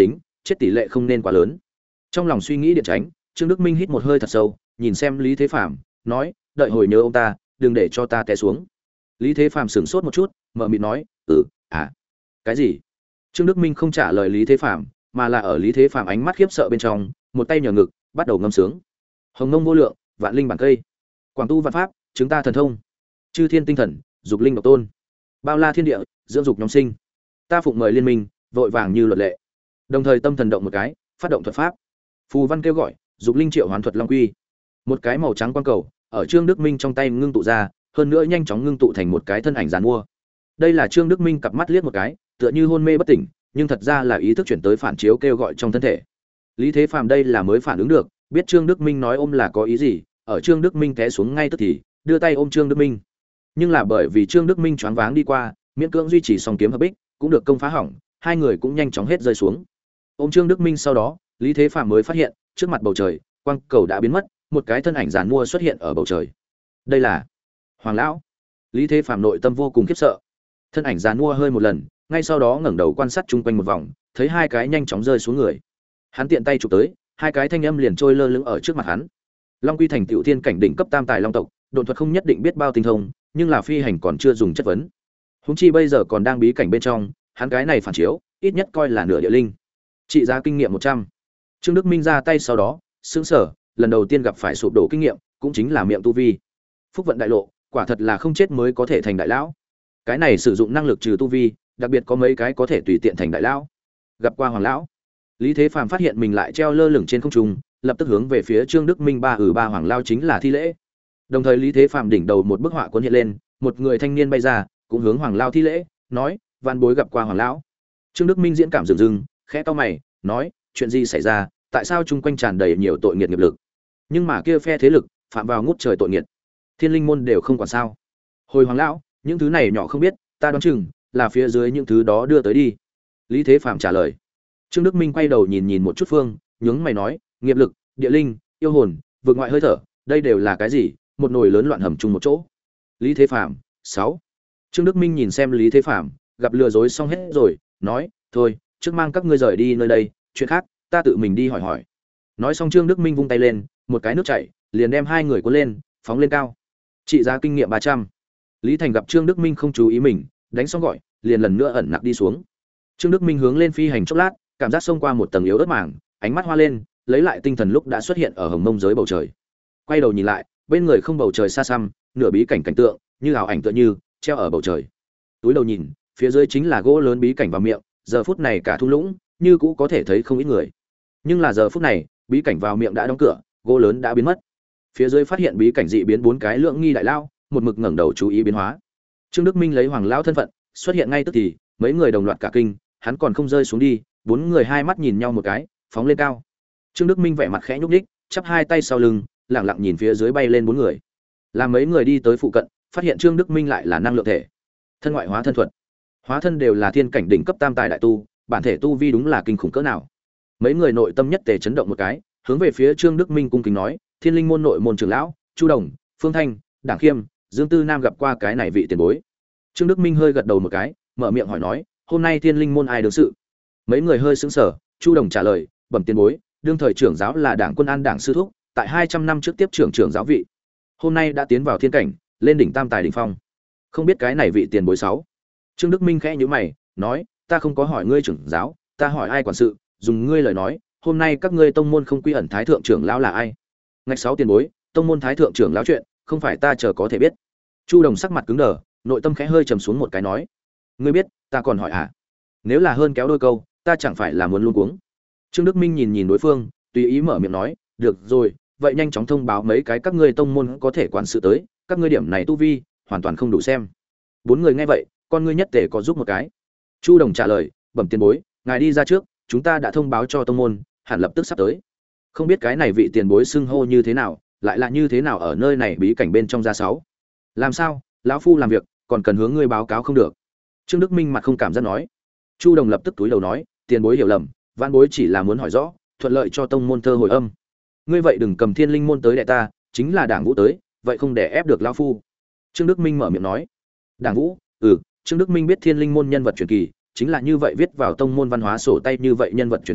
chết tỷ lệ không nên quá lớn. Trong lòng suy nghĩ điện tránh, Trương Đức Minh hít một hơi thật sâu, nhìn xem Lý Thế Phàm, nói, đợi hồi nhớ ông ta, đừng để cho ta té xuống. Lý Thế Phàm sửng sốt một chút, mở miệng nói, ừ, à, cái gì? Trương Đức Minh không trả lời Lý Thế Phàm, mà là ở Lý Thế Phàm ánh mắt khiếp sợ bên trong, một tay nhờ ngực, bắt đầu ngâm sướng. Hồng Nông vô lượng, vạn linh bản cây, quảng tu vạn pháp, chứng ta thần thông, chư thiên tinh thần, dục linh độc tôn, bao la thiên địa, dưỡng dục nhóm sinh. Ta phụng mời liên minh, vội vàng như luật lệ. Đồng thời tâm thần động một cái, phát động thuật pháp. Phù văn kêu gọi, dục linh triệu hoán thuật long quy. Một cái màu trắng quang cầu ở Trương Đức Minh trong tay ngưng tụ ra, hơn nữa nhanh chóng ngưng tụ thành một cái thân ảnh giàn mua. Đây là Trương Đức Minh cặp mắt liếc một cái, tựa như hôn mê bất tỉnh, nhưng thật ra là ý thức chuyển tới phản chiếu kêu gọi trong thân thể. Lý Thế Phàm đây là mới phản ứng được, biết Trương Đức Minh nói ôm là có ý gì, ở Trương Đức Minh té xuống ngay tức thì đưa tay ôm Trương Đức Minh. Nhưng là bởi vì Trương Đức Minh choáng váng đi qua, miễn cưỡng duy trì song kiếm hợp bích, cũng được công phá hỏng, hai người cũng nhanh chóng hết rơi xuống. Ôm Trương Đức Minh sau đó, Lý Thế Phàm mới phát hiện, trước mặt bầu trời, quang cầu đã biến mất, một cái thân ảnh giàn mua xuất hiện ở bầu trời. Đây là Hoàng lão. Lý Thế Phàm nội tâm vô cùng khiếp sợ. Thân ảnh giàn mua hơi một lần, ngay sau đó ngẩng đầu quan sát chung quanh một vòng, thấy hai cái nhanh chóng rơi xuống người. Hắn tiện tay chụp tới, hai cái thanh âm liền trôi lơ lửng ở trước mặt hắn. Long Quy thành tiểu thiên cảnh đỉnh cấp tam tài long tộc, độn thuật không nhất định biết bao tinh thông, nhưng là phi hành còn chưa dùng chất vấn. Huống chi bây giờ còn đang bí cảnh bên trong, hắn cái này phản chiếu, ít nhất coi là nửa địa linh. Trị giá kinh nghiệm một trăm. Trương Đức Minh ra tay sau đó, sững sờ, lần đầu tiên gặp phải sụp đổ kinh nghiệm, cũng chính là miệng tu vi. Phúc vận đại lộ, quả thật là không chết mới có thể thành đại lão. Cái này sử dụng năng lực trừ tu vi, đặc biệt có mấy cái có thể tùy tiện thành đại lão. Gặp qua Hoàng lão, Lý Thế Phàm phát hiện mình lại treo lơ lửng trên không trung, lập tức hướng về phía Trương Đức Minh ba ừ ba Hoàng lão chính là thi lễ. Đồng thời Lý Thế Phàm đỉnh đầu một bức họa cuốn hiện lên, một người thanh niên bay ra, cũng hướng Hoàng lão thi lễ, nói, "Van bối gặp qua Hoàng lão." Trương Đức Minh diễn cảm dừng dừng, khẽ cau mày, nói, "Chuyện gì xảy ra, tại sao chung quanh tràn đầy nhiều tội nghiệt nghiệp lực? Nhưng mà kia phe thế lực phạm vào ngút trời tội nghiệt, Thiên Linh môn đều không quản sao?" "Hồi Hoàng lão, những thứ này nhỏ không biết, ta đoán chừng là phía dưới những thứ đó đưa tới đi." Lý Thế Phàm trả lời. Trương Đức Minh quay đầu nhìn nhìn một chút phương, nhướng mày nói, "Nghiệp lực, địa linh, yêu hồn, vượt ngoại hơi thở, đây đều là cái gì? Một nồi lớn loạn hầm chung một chỗ." Lý Thế Phàm, sáu. Trương Đức Minh nhìn xem Lý Thế Phàm, gặp lừa dối xong hết rồi, nói, "Thôi, trước mang các ngươi rời đi nơi đây, chuyện khác ta tự mình đi hỏi hỏi." Nói xong Trương Đức Minh vung tay lên, một cái nước chảy, liền đem hai người cuốn lên, phóng lên cao. Trị giá kinh nghiệm ba trăm. Lý Thành gặp Trương Đức Minh không chú ý mình, đánh xong gọi, liền lần nữa ẩn nặc đi xuống. Trương Đức Minh hướng lên phi hành chốc lát, cảm giác xông qua một tầng yếu ớt màng, ánh mắt hoa lên, lấy lại tinh thần lúc đã xuất hiện ở hồng mông giới bầu trời. Quay đầu nhìn lại, bên người không bầu trời xa xăm, nửa bí cảnh cảnh tượng, như ảo ảnh tựa như treo ở bầu trời. Túi đầu nhìn, phía dưới chính là gỗ lớn bí cảnh vào miệng, giờ phút này cả thung lũng như cũ có thể thấy không ít người. Nhưng là giờ phút này, bí cảnh vào miệng đã đóng cửa, gỗ lớn đã biến mất. Phía dưới phát hiện bí cảnh dị biến bốn cái lượng nghi đại lao, một mực ngẩng đầu chú ý biến hóa. Trương Đức Minh lấy Hoàng lão thân phận, xuất hiện ngay tức thì, mấy người đồng loạt cả kinh, hắn còn không rơi xuống đi, bốn người hai mắt nhìn nhau một cái, phóng lên cao. Trương Đức Minh vẻ mặt khẽ nhúc nhích, chắp hai tay sau lưng, lặng lặng nhìn phía dưới bay lên bốn người. Làm mấy người đi tới phụ cận, phát hiện Trương Đức Minh lại là năng lượng thể, thân ngoại hóa thân thuật. Hóa thân đều là thiên cảnh đỉnh cấp tam tài đại tu, bản thể tu vi đúng là kinh khủng cỡ nào. Mấy người nội tâm nhất tề chấn động một cái, hướng về phía Trương Đức Minh cung kính nói, "Thiên Linh môn nội môn trưởng lão, Chu Đồng, Phương Thanh, Đảng Khiêm, Dương Tư Nam gặp qua cái này vị tiền bối." Trương Đức Minh hơi gật đầu một cái, mở miệng hỏi nói, "Hôm nay Thiên Linh môn ai đương sự?" Mấy người hơi sững sờ, Chu Đồng trả lời, "Bẩm tiền bối, đương thời trưởng giáo là Đảng Quân An Đảng sư thúc, tại hai trăm năm trước tiếp trưởng trưởng giáo vị, hôm nay đã tiến vào thiên cảnh, lên đỉnh tam tài đỉnh phong. Không biết cái này vị tiền bối sáu." Trương Đức Minh khẽ nhíu mày, nói, "Ta không có hỏi ngươi trưởng giáo, ta hỏi ai quản sự, dùng ngươi lời nói, hôm nay các ngươi tông môn không quy ẩn thái thượng trưởng lão là ai?" Ngạch sáu tiền bối, tông môn thái thượng trưởng lão chuyện, không phải ta chờ có thể biết. Chu Đồng sắc mặt cứng đờ, nội tâm khẽ hơi trầm xuống một cái nói, "Ngươi biết, ta còn hỏi à? Nếu là hơn kéo đôi câu, ta chẳng phải là muốn luống cuống." Trương Đức Minh nhìn nhìn đối phương, tùy ý mở miệng nói, "Được rồi, vậy nhanh chóng thông báo mấy cái các ngươi tông môn có thể quản sự tới, các ngươi điểm này tu vi, hoàn toàn không đủ xem." Bốn người nghe vậy, con ngươi nhất tề có giúp một cái. Chu Đồng trả lời, "Bẩm tiền bối, ngài đi ra trước, chúng ta đã thông báo cho tông môn, hẳn lập tức sắp tới." Không biết cái này vị tiền bối xưng hô như thế nào, lại là như thế nào ở nơi này bí cảnh bên trong ra sáu. "Làm sao, lão phu làm việc, còn cần hướng ngươi báo cáo không được?" Trương Đức Minh mặt không cảm giác nói. Chu Đồng lập tức túi đầu nói, "Tiền bối hiểu lầm, vãn bối chỉ là muốn hỏi rõ, thuận lợi cho tông môn thơ hồi âm. Ngươi vậy đừng cầm Thiên Linh môn tới đè ta, chính là Đảng Vũ tới, vậy không để ép được lão phu." Trương Đức Minh mở miệng nói. "Đảng Vũ?" Ừ, Trương Đức Minh biết Thiên Linh môn nhân vật truyền kỳ, chính là như vậy viết vào tông môn văn hóa sổ tay như vậy nhân vật truyền kỳ,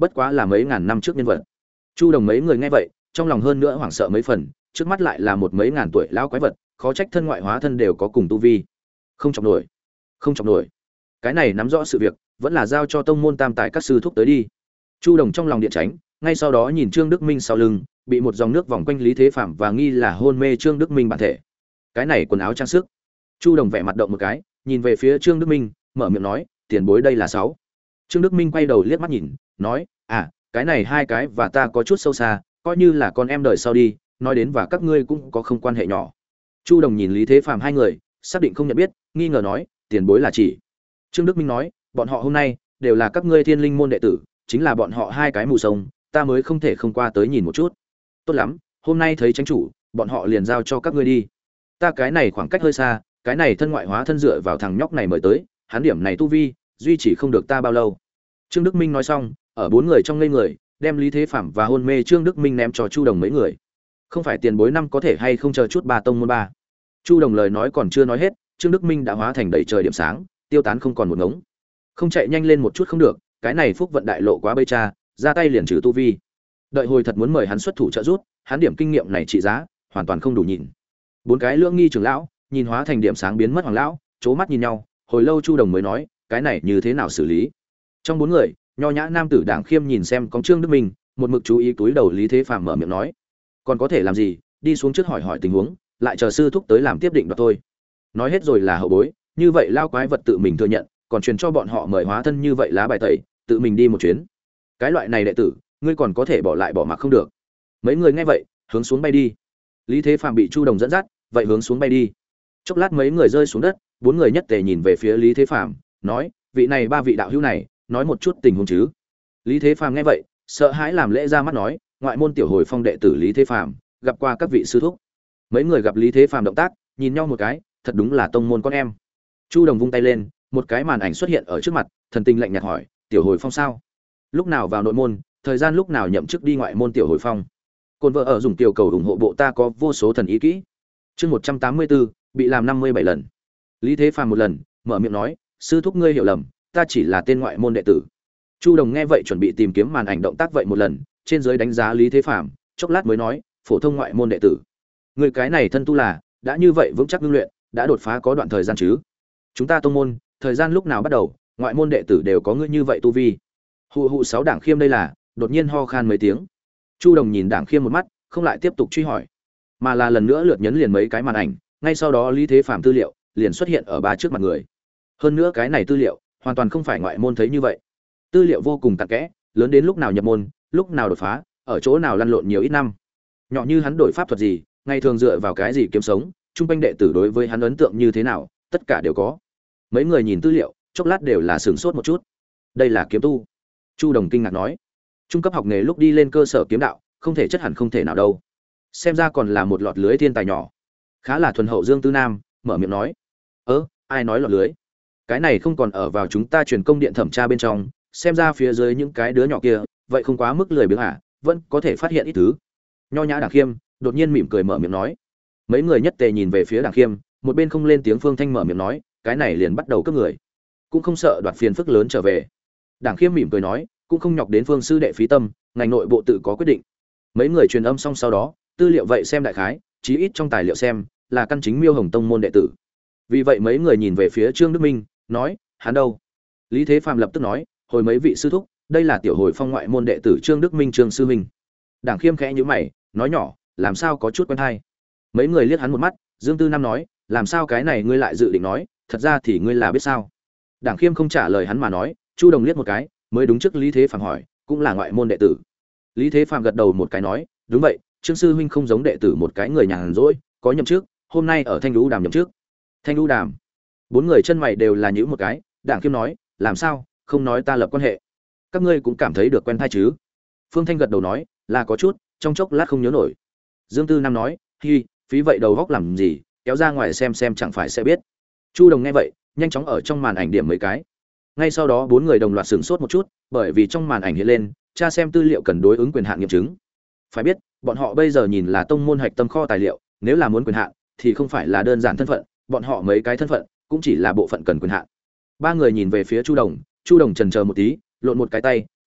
bất quá là mấy ngàn năm trước nhân vật. Chu Đồng mấy người nghe vậy, trong lòng hơn nữa hoảng sợ mấy phần, trước mắt lại là một mấy ngàn tuổi lão quái vật, khó trách thân ngoại hóa thân đều có cùng tu vi. Không chọc nổi, không chọc nổi. Cái này nắm rõ sự việc, vẫn là giao cho tông môn tam tài các sư thúc tới đi. Chu Đồng trong lòng điện tránh, ngay sau đó nhìn Trương Đức Minh sau lưng, bị một dòng nước vòng quanh Lý Thế Phạm và nghi là hôn mê Trương Đức Minh bản thể. Cái này quần áo trang sức. Chu Đồng vẻ mặt động một cái, nhìn về phía Trương Đức Minh, mở miệng nói, tiền bối đây là sáu. Trương Đức Minh quay đầu liếc mắt nhìn, nói, à, cái này hai cái và ta có chút sâu xa, coi như là con em đời sau đi, nói đến và các ngươi cũng có không quan hệ nhỏ. Chu Đồng nhìn Lý Thế Phạm hai người, xác định không nhận biết, nghi ngờ nói, tiền bối là chỉ. Trương Đức Minh nói, bọn họ hôm nay đều là các ngươi Thiên Linh môn đệ tử, chính là bọn họ hai cái mù sông, ta mới không thể không qua tới nhìn một chút. Tốt lắm, hôm nay thấy chánh chủ, bọn họ liền giao cho các ngươi đi. Ta cái này khoảng cách hơi xa, cái này thân ngoại hóa thân dựa vào thằng nhóc này mời tới, hắn điểm này tu vi, duy trì không được ta bao lâu. Trương Đức Minh nói xong, ở bốn người trong ngây người, đem Lý Thế Phạm và hôn mê Trương Đức Minh ném cho Chu Đồng mấy người. Không phải tiền bối năm có thể hay không chờ chút ba tông môn ba. Chu Đồng lời nói còn chưa nói hết, Trương Đức Minh đã hóa thành đầy trời điểm sáng, tiêu tán không còn một ngống. Không chạy nhanh lên một chút không được, cái này phúc vận đại lộ quá bây cha, ra tay liền trừ tu vi. Đợi hồi thật muốn mời hắn xuất thủ trợ giúp, hắn điểm kinh nghiệm này trị giá hoàn toàn không đủ nhìn. Bốn cái lưỡng nghi trưởng lão nhìn hóa thành điểm sáng biến mất hoàng lão, chố mắt nhìn nhau, hồi lâu Chu Đồng mới nói, cái này như thế nào xử lý? Trong bốn người, nho nhã nam tử Đảng Khiêm nhìn xem có Trương Đức Minh, một mực chú ý túi đầu Lý Thế Phạm mở miệng nói, còn có thể làm gì, đi xuống trước hỏi hỏi tình huống, lại chờ sư thúc tới làm tiếp định đoạt thôi. Nói hết rồi là hậu bối, như vậy lao quái vật tự mình thừa nhận, còn truyền cho bọn họ mời hóa thân như vậy lá bài tẩy, tự mình đi một chuyến. Cái loại này đệ tử, ngươi còn có thể bỏ lại bỏ mặc không được. Mấy người nghe vậy, hướng xuống bay đi. Lý Thế Phạm bị Chu Đồng dẫn dắt, vậy hướng xuống bay đi. Chốc lát mấy người rơi xuống đất, bốn người nhất tề nhìn về phía Lý Thế Phạm, nói, vị này ba vị đạo hữu này, nói một chút tình huống chứ. Lý Thế Phạm nghe vậy, sợ hãi làm lễ ra mắt nói, ngoại môn tiểu hồi phong đệ tử Lý Thế Phạm, gặp qua các vị sư thúc. Mấy người gặp Lý Thế Phạm động tác, nhìn nhau một cái, thật đúng là tông môn con em. Chu Đồng vung tay lên, một cái màn ảnh xuất hiện ở trước mặt, thần tình lạnh nhạt hỏi, tiểu hồi phong sao? Lúc nào vào nội môn, thời gian lúc nào nhậm chức đi ngoại môn tiểu hồi phong? Côn vợ ở dùng tiểu cầu ủng hộ bộ ta có vô số thần ý kỹ. Chương một trăm tám mươi bốn, bị làm năm mươi bảy lần. Lý Thế Phàm một lần, mở miệng nói, sư thúc ngươi hiểu lầm, ta chỉ là tên ngoại môn đệ tử. Chu Đồng nghe vậy chuẩn bị tìm kiếm màn ảnh động tác vậy một lần, trên dưới đánh giá Lý Thế Phàm, chốc lát mới nói, phổ thông ngoại môn đệ tử. Người cái này thân tu là, đã như vậy vững chắc ngưng luyện, đã đột phá có đoạn thời gian chứ? Chúng ta tông môn, thời gian lúc nào bắt đầu, ngoại môn đệ tử đều có ngươi như vậy tu vi. Hụ hụ sáu Đảng Khiêm đây là, đột nhiên ho khan mấy tiếng. Chu Đồng nhìn Đảng Khiêm một mắt, không lại tiếp tục truy hỏi, mà là lần nữa lượt nhấn liền mấy cái màn ảnh, ngay sau đó Lý Thế Phàm tư liệu liền xuất hiện ở ba trước mặt người. Hơn nữa cái này tư liệu hoàn toàn không phải ngoại môn thấy như vậy. Tư liệu vô cùng cặn kẽ, lớn đến lúc nào nhập môn, lúc nào đột phá, ở chỗ nào lăn lộn nhiều ít năm. Nhỏ như hắn đổi pháp thuật gì, ngày thường dựa vào cái gì kiếm sống, trung quanh đệ tử đối với hắn ấn tượng như thế nào, tất cả đều có. Mấy người nhìn tư liệu, chốc lát đều là sửng sốt một chút. Đây là kiếm tu. Chu Đồng kinh ngạc nói, trung cấp học nghề lúc đi lên cơ sở kiếm đạo, không thể chất hẳn không thể nào đâu. Xem ra còn là một lọt lưới thiên tài nhỏ. Khá là thuần hậu Dương Tư Nam mở miệng nói, ơ ai nói lọt lưới? Cái này không còn ở vào chúng ta truyền công điện thẩm tra bên trong, xem ra phía dưới những cái đứa nhỏ kia vậy không quá mức lười biếng à, vẫn có thể phát hiện ít thứ. Nho nhã Đảng Khiêm đột nhiên mỉm cười mở miệng nói. Mấy người nhất tề nhìn về phía Đảng Khiêm, một bên không lên tiếng Phương Thanh mở miệng nói, cái này liền bắt đầu cướp người, cũng không sợ đoạt phiền phức lớn trở về. Đảng Khiêm mỉm cười nói, cũng không nhọc đến Phương sư đệ phí tâm, ngành nội bộ tự có quyết định. Mấy người truyền âm xong sau đó, tư liệu vậy xem đại khái, chí ít trong tài liệu xem là căn chính Miêu Hồng tông môn đệ tử. Vì vậy mấy người nhìn về phía Trương Đức Minh, nói, hắn đâu? Lý Thế Phàm lập tức nói, hồi mấy vị sư thúc, đây là tiểu hồi phong ngoại môn đệ tử Trương Đức Minh Trương sư huynh. Đảng Khiêm khẽ nhíu mày, nói nhỏ, làm sao có chút quen hay? Mấy người liếc hắn một mắt, Dương Tư Nam nói, làm sao cái này ngươi lại dự định nói, thật ra thì ngươi là biết sao? Đảng Khiêm không trả lời hắn mà nói, Chu Đồng liếc một cái, mới đúng trước Lý Thế Phàm hỏi, cũng là ngoại môn đệ tử. Lý Thế Phàm gật đầu một cái nói, đúng vậy, Trương sư huynh không giống đệ tử một cái người nhàn rỗi, có nhậm chức, hôm nay ở Thanh Lũ Đàm nhậm chức. Thanh Lũ Đàm? Bốn người chân mày đều là nhíu một cái, Đảng Khiêm nói, làm sao, không nói ta lập quan hệ. Các ngươi cũng cảm thấy được quen thai chứ? Phương Thanh gật đầu nói, là có chút, trong chốc lát không nhớ nổi. Dương Tư Nam nói, hi, phí vậy đầu góc làm gì, kéo ra ngoài xem xem chẳng phải sẽ biết. Chu Đồng nghe vậy, nhanh chóng ở trong màn ảnh điểm mấy cái. Ngay sau đó bốn người đồng loạt sửng sốt một chút, bởi vì trong màn ảnh hiện lên, tra xem tư liệu cần đối ứng quyền hạn nghiệm chứng. Phải biết, bọn họ bây giờ nhìn là tông môn hạch tâm kho tài liệu, nếu là muốn quyền hạn thì không phải là đơn giản thân phận, bọn họ mấy cái thân phận cũng chỉ là bộ phận cần quyền hạn. Ba người nhìn về phía Chu Đồng, Chu Đồng chần chờ một tí, lộn một cái tay,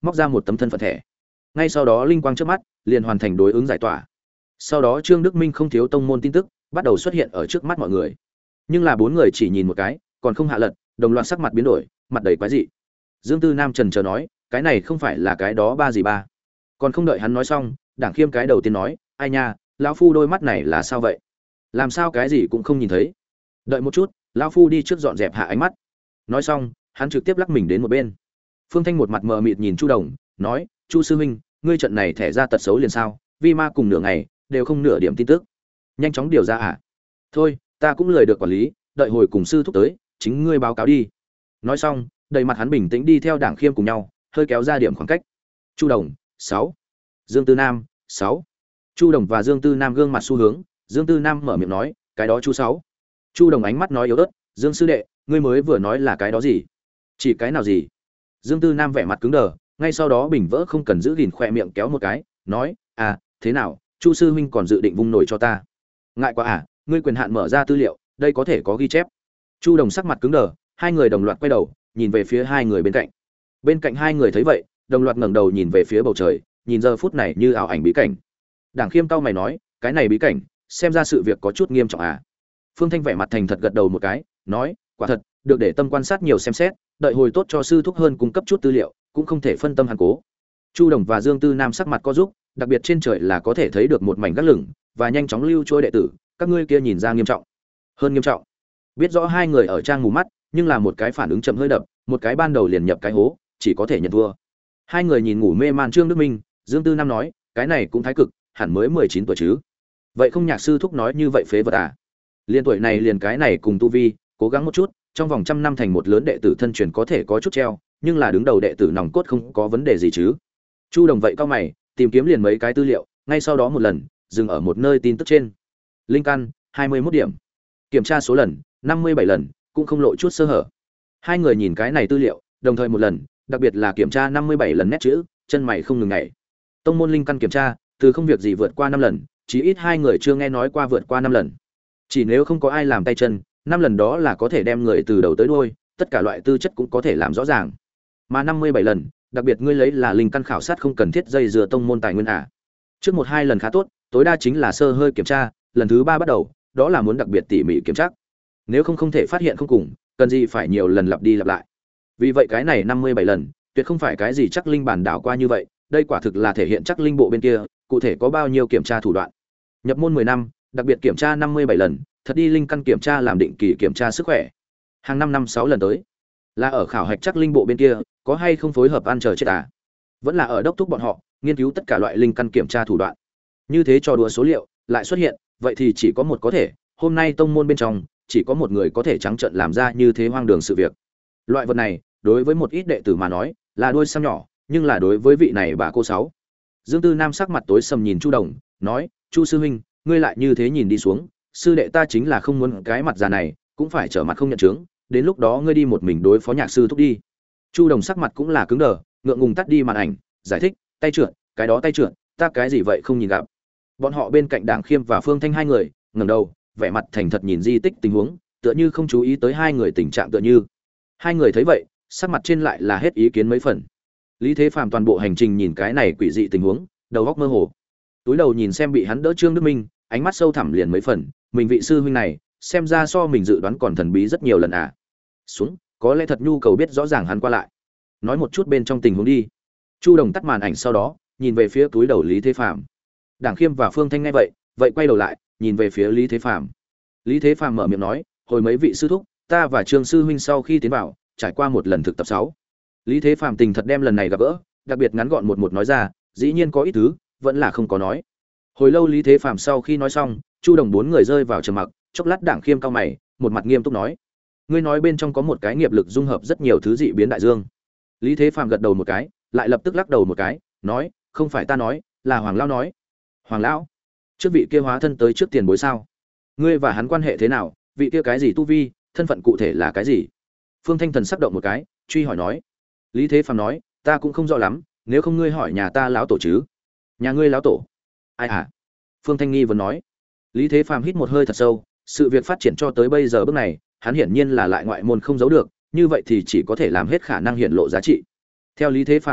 móc ra một tấm thân phận thẻ. Ngay sau đó linh quang trước mắt liền hoàn thành đối ứng giải tỏa. Sau đó Trương Đức Minh không thiếu tông môn tin tức bắt đầu xuất hiện ở trước mắt mọi người. Nhưng là bốn người chỉ nhìn một cái, còn không hạ lật, đồng loạt sắc mặt biến đổi, mặt đầy quái dị. Dương Tư Nam trần chờ nói, cái này không phải là cái đó ba gì ba. Còn không đợi hắn nói xong, Đảng Khiêm cái đầu tiên nói, ai nha, lão phu đôi mắt này là sao vậy? Làm sao cái gì cũng không nhìn thấy? Đợi một chút, lão phu đi trước dọn dẹp hạ ánh mắt. Nói xong, hắn trực tiếp lắc mình đến một bên. Phương Thanh một mặt mờ mịt nhìn Chu Đồng, nói, Chu sư huynh, ngươi trận này thẻ ra tật xấu liền sao? Vi ma cùng nửa ngày đều không nửa điểm tin tức, nhanh chóng điều ra à? Thôi, ta cũng lười được quản lý, đợi hồi cùng sư thúc tới, chính ngươi báo cáo đi. Nói xong, đầy mặt hắn bình tĩnh đi theo Đảng Khiêm cùng nhau, hơi kéo ra điểm khoảng cách. Chu Đồng, sáu. Dương Tư Nam, sáu. Chu Đồng và Dương Tư Nam gương mặt xu hướng, Dương Tư Nam mở miệng nói, cái đó chú sáu. Chu Đồng ánh mắt nói yếu ớt, Dương sư đệ, ngươi mới vừa nói là cái đó gì? Chỉ cái nào gì? Dương Tư Nam vẻ mặt cứng đờ, ngay sau đó bình vỡ không cần giữ gìn khỏe miệng kéo một cái, nói, à, thế nào, Chu sư huynh còn dự định vung nổi cho ta? Ngại quá à, ngươi quyền hạn mở ra tư liệu, đây có thể có ghi chép. Chu Đồng sắc mặt cứng đờ, hai người đồng loạt quay đầu, nhìn về phía hai người bên cạnh. Bên cạnh hai người thấy vậy, đồng loạt ngẩng đầu nhìn về phía bầu trời, nhìn giờ phút này như ảo ảnh bí cảnh. Đảng Khiêm cau mày nói, cái này bí cảnh, xem ra sự việc có chút nghiêm trọng à? Phương Thanh vẻ mặt thành thật gật đầu một cái, nói, quả thật, được để tâm quan sát nhiều xem xét, đợi hồi tốt cho sư thúc hơn cung cấp chút tư liệu, cũng không thể phân tâm hàn cố. Chu Đồng và Dương Tư Nam sắc mặt có giúp, đặc biệt trên trời là có thể thấy được một mảnh gác lửng và nhanh chóng lưu trôi đệ tử, các ngươi kia nhìn ra nghiêm trọng. Hơn nghiêm trọng. Biết rõ hai người ở trang mù mắt, nhưng là một cái phản ứng chậm hơi đập, một cái ban đầu liền nhập cái hố, chỉ có thể nhận thua. Hai người nhìn ngủ mê man Trương Đức Minh, Dương Tư Nam nói, cái này cũng thái cực, hẳn mới mười chín tuổi chứ. Vậy không Nhạc sư thúc nói như vậy phế vật à? Liên tuổi này liền cái này cùng tu vi, cố gắng một chút, trong vòng trăm năm thành một lớn đệ tử thân truyền có thể có chút treo, nhưng là đứng đầu đệ tử nòng cốt không có vấn đề gì chứ. Chu Đồng vậy cao mày, tìm kiếm liền mấy cái tư liệu, ngay sau đó một lần, dừng ở một nơi tin tức trên. Linh căn, hai mươi mốt điểm. Kiểm tra số lần, năm mươi bảy lần, cũng không lộ chút sơ hở. Hai người nhìn cái này tư liệu, đồng thời một lần, đặc biệt là kiểm tra năm mươi bảy lần nét chữ, chân mày không ngừng nhảy. Tông môn linh căn kiểm tra, từ không việc gì vượt qua năm lần, chí ít hai người chưa nghe nói qua vượt qua năm lần. Chỉ nếu không có ai làm tay chân, năm lần đó là có thể đem người từ đầu tới đuôi, tất cả loại tư chất cũng có thể làm rõ ràng. Mà năm mươi bảy lần, đặc biệt ngươi lấy là linh căn khảo sát không cần thiết dây dưa tông môn tài nguyên à? Trước một hai lần khá tốt, tối đa chính là sơ hơi kiểm tra, lần thứ ba bắt đầu, đó là muốn đặc biệt tỉ mỉ kiểm tra. Nếu không không thể phát hiện không cùng, cần gì phải nhiều lần lặp đi lặp lại. Vì vậy cái này năm mươi bảy lần, tuyệt không phải cái gì chắc linh bản đảo qua như vậy, đây quả thực là thể hiện chắc linh bộ bên kia, cụ thể có bao nhiêu kiểm tra thủ đoạn. Nhập môn mười năm, đặc biệt kiểm tra năm mươi bảy lần, thật đi linh căn kiểm tra làm định kỳ kiểm tra sức khỏe. Hàng năm năm sáu lần tới. Là ở khảo hạch chắc linh bộ bên kia, có hay không phối hợp ăn chờ chết à? Vẫn là ở đốc thúc bọn họ, nghiên cứu tất cả loại linh căn kiểm tra thủ đoạn. Như thế trò đùa số liệu lại xuất hiện, vậy thì chỉ có một có thể, hôm nay tông môn bên trong chỉ có một người có thể trắng trợn làm ra như thế hoang đường sự việc. Loại vật này, đối với một ít đệ tử mà nói, là đuôi sam nhỏ, nhưng là đối với vị này bà cô sáu. Dương Tư Nam sắc mặt tối sầm nhìn Chu Đồng, nói, Chu sư huynh, ngươi lại như thế nhìn đi xuống, sư đệ ta chính là không muốn cái mặt già này, cũng phải trở mặt không nhận chứng, đến lúc đó ngươi đi một mình đối phó Nhạc sư thúc đi. Chu Đồng sắc mặt cũng là cứng đờ, ngượng ngùng tắt đi màn ảnh, giải thích, tay trượt, cái đó tay trượt, ta cái gì vậy không nhìn gặp. Bọn họ bên cạnh Đảng Khiêm và Phương Thanh hai người, ngẩng đầu, vẻ mặt thành thật nhìn di tích tình huống, tựa như không chú ý tới hai người tình trạng tựa như. Hai người thấy vậy, sắc mặt trên lại là hết ý kiến mấy phần. Lý Thế Phàm toàn bộ hành trình nhìn cái này quỷ dị tình huống, đầu óc mơ hồ. Túi đầu nhìn xem bị hắn đỡ Trương Đức Minh, ánh mắt sâu thẳm liền mấy phần, mình vị sư huynh này, xem ra so mình dự đoán còn thần bí rất nhiều lần à. Xuống, có lẽ thật nhu cầu biết rõ ràng hắn qua lại. Nói một chút bên trong tình huống đi. Chu Đồng tắt màn ảnh sau đó, nhìn về phía túi đầu Lý Thế Phàm. Đảng Khiêm và Phương Thanh nghe vậy, vậy quay đầu lại, nhìn về phía Lý Thế Phàm. Lý Thế Phàm mở miệng nói, hồi mấy vị sư thúc, ta và Trương sư huynh sau khi tiến vào, trải qua một lần thực tập sáu. Lý Thế Phàm tình thật đem lần này gặp gỡ, đặc biệt ngắn gọn một một nói ra, dĩ nhiên có ít thứ, vẫn là không có nói. Hồi lâu Lý Thế Phàm sau khi nói xong, Chu Đồng bốn người rơi vào trầm mặc, chốc lát Đảng Khiêm cau mày, một mặt nghiêm túc nói, ngươi nói bên trong có một cái nghiệp lực dung hợp rất nhiều thứ dị biến đại dương. Lý Thế Phàm gật đầu một cái, lại lập tức lắc đầu một cái, nói, không phải ta nói, là Hoàng lão nói. Hoàng lão? Trước vị kia hóa thân tới trước tiền bối sao? Ngươi và hắn quan hệ thế nào? Vị kia cái gì tu vi, thân phận cụ thể là cái gì? Phương Thanh thần sắc động một cái, truy hỏi nói. Lý Thế Phàm nói, ta cũng không rõ lắm, nếu không ngươi hỏi nhà ta lão tổ chứ? Nhà ngươi lão tổ? Ai hả? Phương Thanh nghi vấn nói. Lý Thế Phàm hít một hơi thật sâu, sự việc phát triển cho tới bây giờ bước này, hắn hiển nhiên là lại ngoại môn không giấu được, như vậy thì chỉ có thể làm hết khả năng hiện lộ giá trị. Theo Lý Thế Phàm nhắm mắt,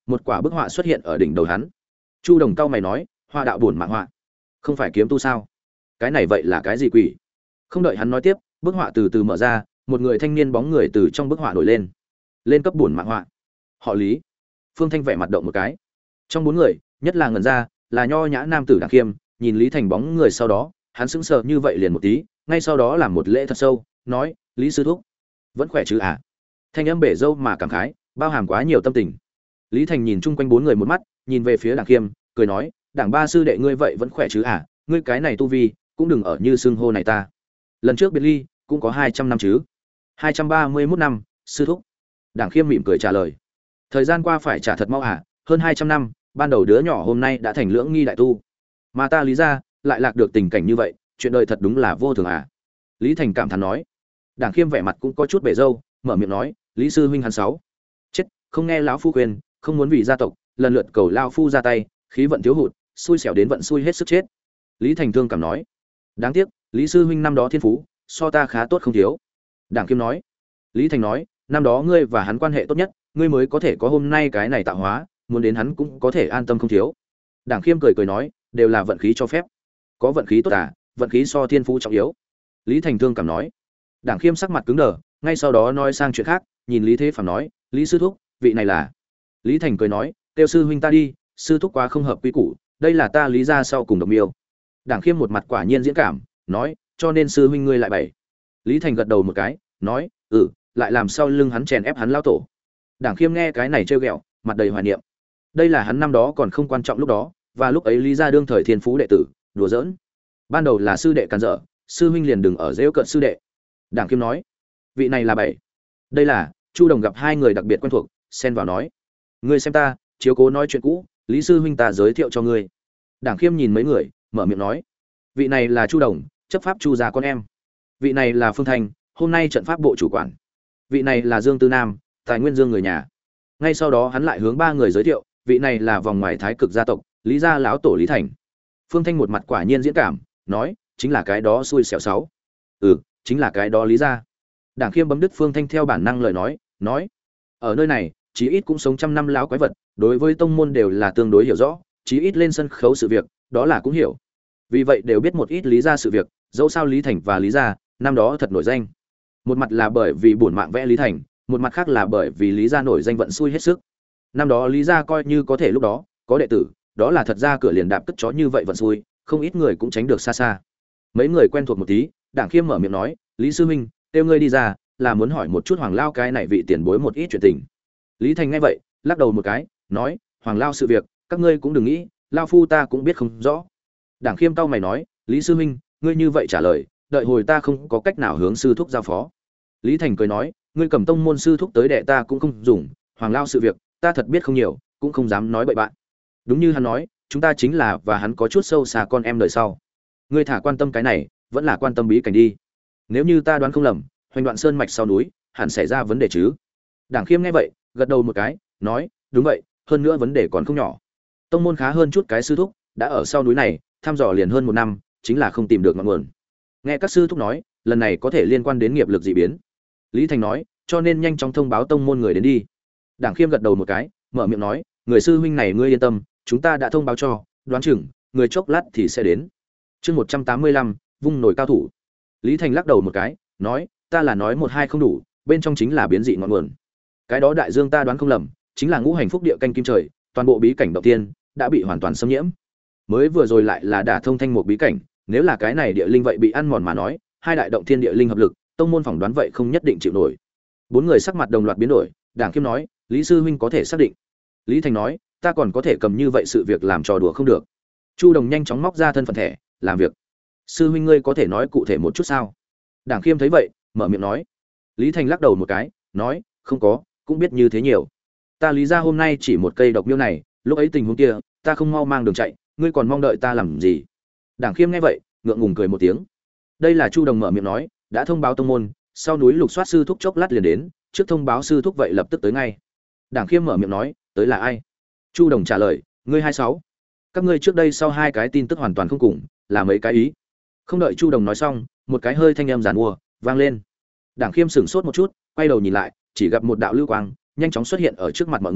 một quả bức họa xuất hiện ở đỉnh đầu hắn. Chu Đồng cao mày nói, họa đạo bổn mạng họa, không phải kiếm tu sao? Cái này vậy là cái gì quỷ? Không đợi hắn nói tiếp, bức họa từ từ mở ra, một người thanh niên bóng người từ trong bức họa nổi lên. Lên cấp bổn mạng họa. Họ Lý. Phương Thanh vẻ mặt động một cái. Trong bốn người, nhất là ngẩn ra, là nho nhã nam tử Đặng Khiêm, nhìn Lý Thành bóng người sau đó, hắn sững sờ như vậy liền một tí, ngay sau đó làm một lễ thật sâu, nói, Lý sư thúc, vẫn khỏe chứ à? Thanh âm bể dâu mà cảm khái, bao hàm quá nhiều tâm tình. Lý Thành nhìn chung quanh bốn người một mắt, nhìn về phía Đặng Khiêm, cười nói, Đặng ba sư đệ ngươi vậy vẫn khỏe chứ à? Ngươi cái này tu vi, cũng đừng ở như xưng hô này ta. Lần trước biệt ly, cũng có hai trăm năm chứ? hai trăm ba mươi mốt năm, sư thúc. Đặng Khiêm mỉm cười trả lời. Thời gian qua phải trả thật mau à, hơn hai trăm năm, ban đầu đứa nhỏ hôm nay đã thành lưỡng nghi đại tu. Mà ta Lý gia lại lạc được tình cảnh như vậy, chuyện đời thật đúng là vô thường à. Lý Thành cảm thán nói. Đảng Khiêm vẻ mặt cũng có chút bể râu, mở miệng nói, Lý sư huynh hắn sáu. Chết, không nghe lão phu khuyên, không muốn vì gia tộc, lần lượt cầu lao phu ra tay, khí vận thiếu hụt, xui xẻo đến vận xui hết sức chết. Lý Thành thương cảm nói. Đáng tiếc, Lý sư huynh năm đó thiên phú, so ta khá tốt không thiếu. Đảng Khiêm nói. Lý Thành nói, năm đó ngươi và hắn quan hệ tốt nhất, ngươi mới có thể có hôm nay cái này tạo hóa, muốn đến hắn cũng có thể an tâm không thiếu. Đảng Khiêm cười cười nói, đều là vận khí cho phép. Có vận khí tốt à, vận khí so thiên phú trọng yếu. Lý Thành thương cảm nói. Đảng Khiêm sắc mặt cứng đờ, ngay sau đó nói sang chuyện khác, nhìn Lý Thế Phàm nói, Lý sư thúc, vị này là. Lý Thành cười nói, tiêu sư huynh ta đi, sư thúc quá không hợp quy củ, đây là ta Lý gia sau cùng độc miêu. Đảng Khiêm một mặt quả nhiên diễn cảm, nói, cho nên sư huynh ngươi lại bảy. Lý Thành gật đầu một cái, nói, ừ, lại làm sao lưng hắn chèn ép hắn lao tổ. Đảng Khiêm nghe cái này trêu ghẹo, mặt đầy hoài niệm. Đây là hắn năm đó còn không quan trọng lúc đó, và lúc ấy Lý gia đương thời thiên phú đệ tử, đùa giỡn. Ban đầu là sư đệ cản dở, sư huynh liền đừng ở giễu cợt sư đệ. Đảng Khiêm nói, vị này là bảy. Đây là Chu Đồng gặp hai người đặc biệt quen thuộc, xen vào nói, ngươi xem ta, chiếu cố nói chuyện cũ, Lý sư huynh ta giới thiệu cho ngươi. Đảng Khiêm nhìn mấy người, mở miệng nói, vị này là Chu Đồng, chấp pháp Chu gia con em. Vị này là Phương Thanh, hôm nay trận pháp bộ chủ quản. Vị này là Dương Tư Nam, tài nguyên Dương người nhà. Ngay sau đó hắn lại hướng ba người giới thiệu, vị này là vòng ngoài thái cực gia tộc, Lý gia lão tổ Lý Thành. Phương Thanh một mặt quả nhiên diễn cảm, nói, chính là cái đó xui xẻo sáu. Ừ, chính là cái đó Lý gia. Đảng Khiêm bấm đứt Phương Thanh theo bản năng lời nói, nói, ở nơi này, chí ít cũng sống trăm năm lão quái vật, đối với tông môn đều là tương đối hiểu rõ, chí ít lên sân khấu sự việc, đó là cũng hiểu. Vì vậy đều biết một ít Lý gia sự việc, dẫu sao Lý Thành và Lý gia, năm đó thật nổi danh. Một mặt là bởi vì bổn mạng vẽ Lý Thành, một mặt khác là bởi vì Lý gia nổi danh vận xui hết sức. Năm đó Lý gia coi như có thể lúc đó có đệ tử, đó là thật ra cửa liền đạp cất chó như vậy vận xui, không ít người cũng tránh được xa xa. Mấy người quen thuộc một tí, Đảng Khiêm mở miệng nói, Lý sư huynh, kêu ngươi đi ra, là muốn hỏi một chút Hoàng Lao cái này vị tiền bối một ít chuyện tình. Lý Thành nghe vậy, lắc đầu một cái, nói, Hoàng Lao sự việc, các ngươi cũng đừng nghĩ, lao phu ta cũng biết không rõ. Đảng Khiêm cau mày nói, Lý sư huynh, ngươi như vậy trả lời, đợi hồi ta không có cách nào hướng sư thúc giao phó. Lý Thành cười nói, ngươi cầm tông môn sư thúc tới đệ ta cũng không dùng, Hoàng Lao sự việc, ta thật biết không nhiều, cũng không dám nói bậy bạn. Đúng như hắn nói, chúng ta chính là và hắn có chút sâu xa con em đời sau. Ngươi thả quan tâm cái này, vẫn là quan tâm bí cảnh đi. Nếu như ta đoán không lầm, Hoành Đoạn Sơn mạch sau núi, hẳn xảy ra vấn đề chứ? Đảng Khiêm nghe vậy, gật đầu một cái, nói, đúng vậy, hơn nữa vấn đề còn không nhỏ. Tông môn khá hơn chút cái sư thúc, đã ở sau núi này, thăm dò liền hơn một năm, chính là không tìm được ngọn nguồn. Nghe các sư thúc nói, lần này có thể liên quan đến nghiệp lực dị biến. Lý Thành nói, cho nên nhanh chóng thông báo tông môn người đến đi. Đảng Khiêm gật đầu một cái, mở miệng nói, người sư huynh này ngươi yên tâm, chúng ta đã thông báo cho, đoán chừng người chốc lát thì sẽ đến. Chương một trăm tám mươi lăm, vung nổi cao thủ. Lý Thành lắc đầu một cái, nói, ta là nói một hai không đủ, bên trong chính là biến dị ngọn nguồn. Cái đó đại dương ta đoán không lầm, chính là ngũ hành phúc địa canh kim trời, toàn bộ bí cảnh đầu tiên đã bị hoàn toàn xâm nhiễm. Mới vừa rồi lại là đả thông thanh một bí cảnh, nếu là cái này địa linh vậy bị ăn mòn mà nói, hai đại động thiên địa linh hợp lực, tông môn phỏng đoán vậy không nhất định chịu nổi. Bốn người sắc mặt đồng loạt biến đổi, Đảng Khiêm nói, Lý sư huynh có thể xác định. Lý Thành nói, ta còn có thể cầm như vậy sự việc làm trò đùa không được. Chu Đồng nhanh chóng móc ra thân phận thẻ, làm việc. Sư huynh ngươi có thể nói cụ thể một chút sao? Đảng Khiêm thấy vậy, mở miệng nói. Lý Thành lắc đầu một cái, nói, không có, cũng biết như thế nhiều. Ta Lý gia hôm nay chỉ một cây độc miêu này, lúc ấy tình huống kia, ta không mau mang đường chạy, ngươi còn mong đợi ta làm gì? Đảng Khiêm nghe vậy, ngượng ngùng cười một tiếng. Đây là Chu Đồng mở miệng nói, đã thông báo tông môn, sau núi lục soát sư thúc chốc lát liền đến, trước thông báo sư thúc vậy lập tức tới ngay. Đảng Khiêm mở miệng nói, tới là ai? Chu Đồng trả lời, ngươi hai sáu. Các ngươi trước đây sau hai cái tin tức hoàn toàn không cùng, là mấy cái ý. Không đợi Chu Đồng nói xong, một cái hơi thanh âm giàn mua vang lên. Đảng Khiêm sửng sốt một chút, quay đầu nhìn lại, chỉ gặp một đạo lưu quang nhanh chóng xuất hiện ở trước mặt mọi người,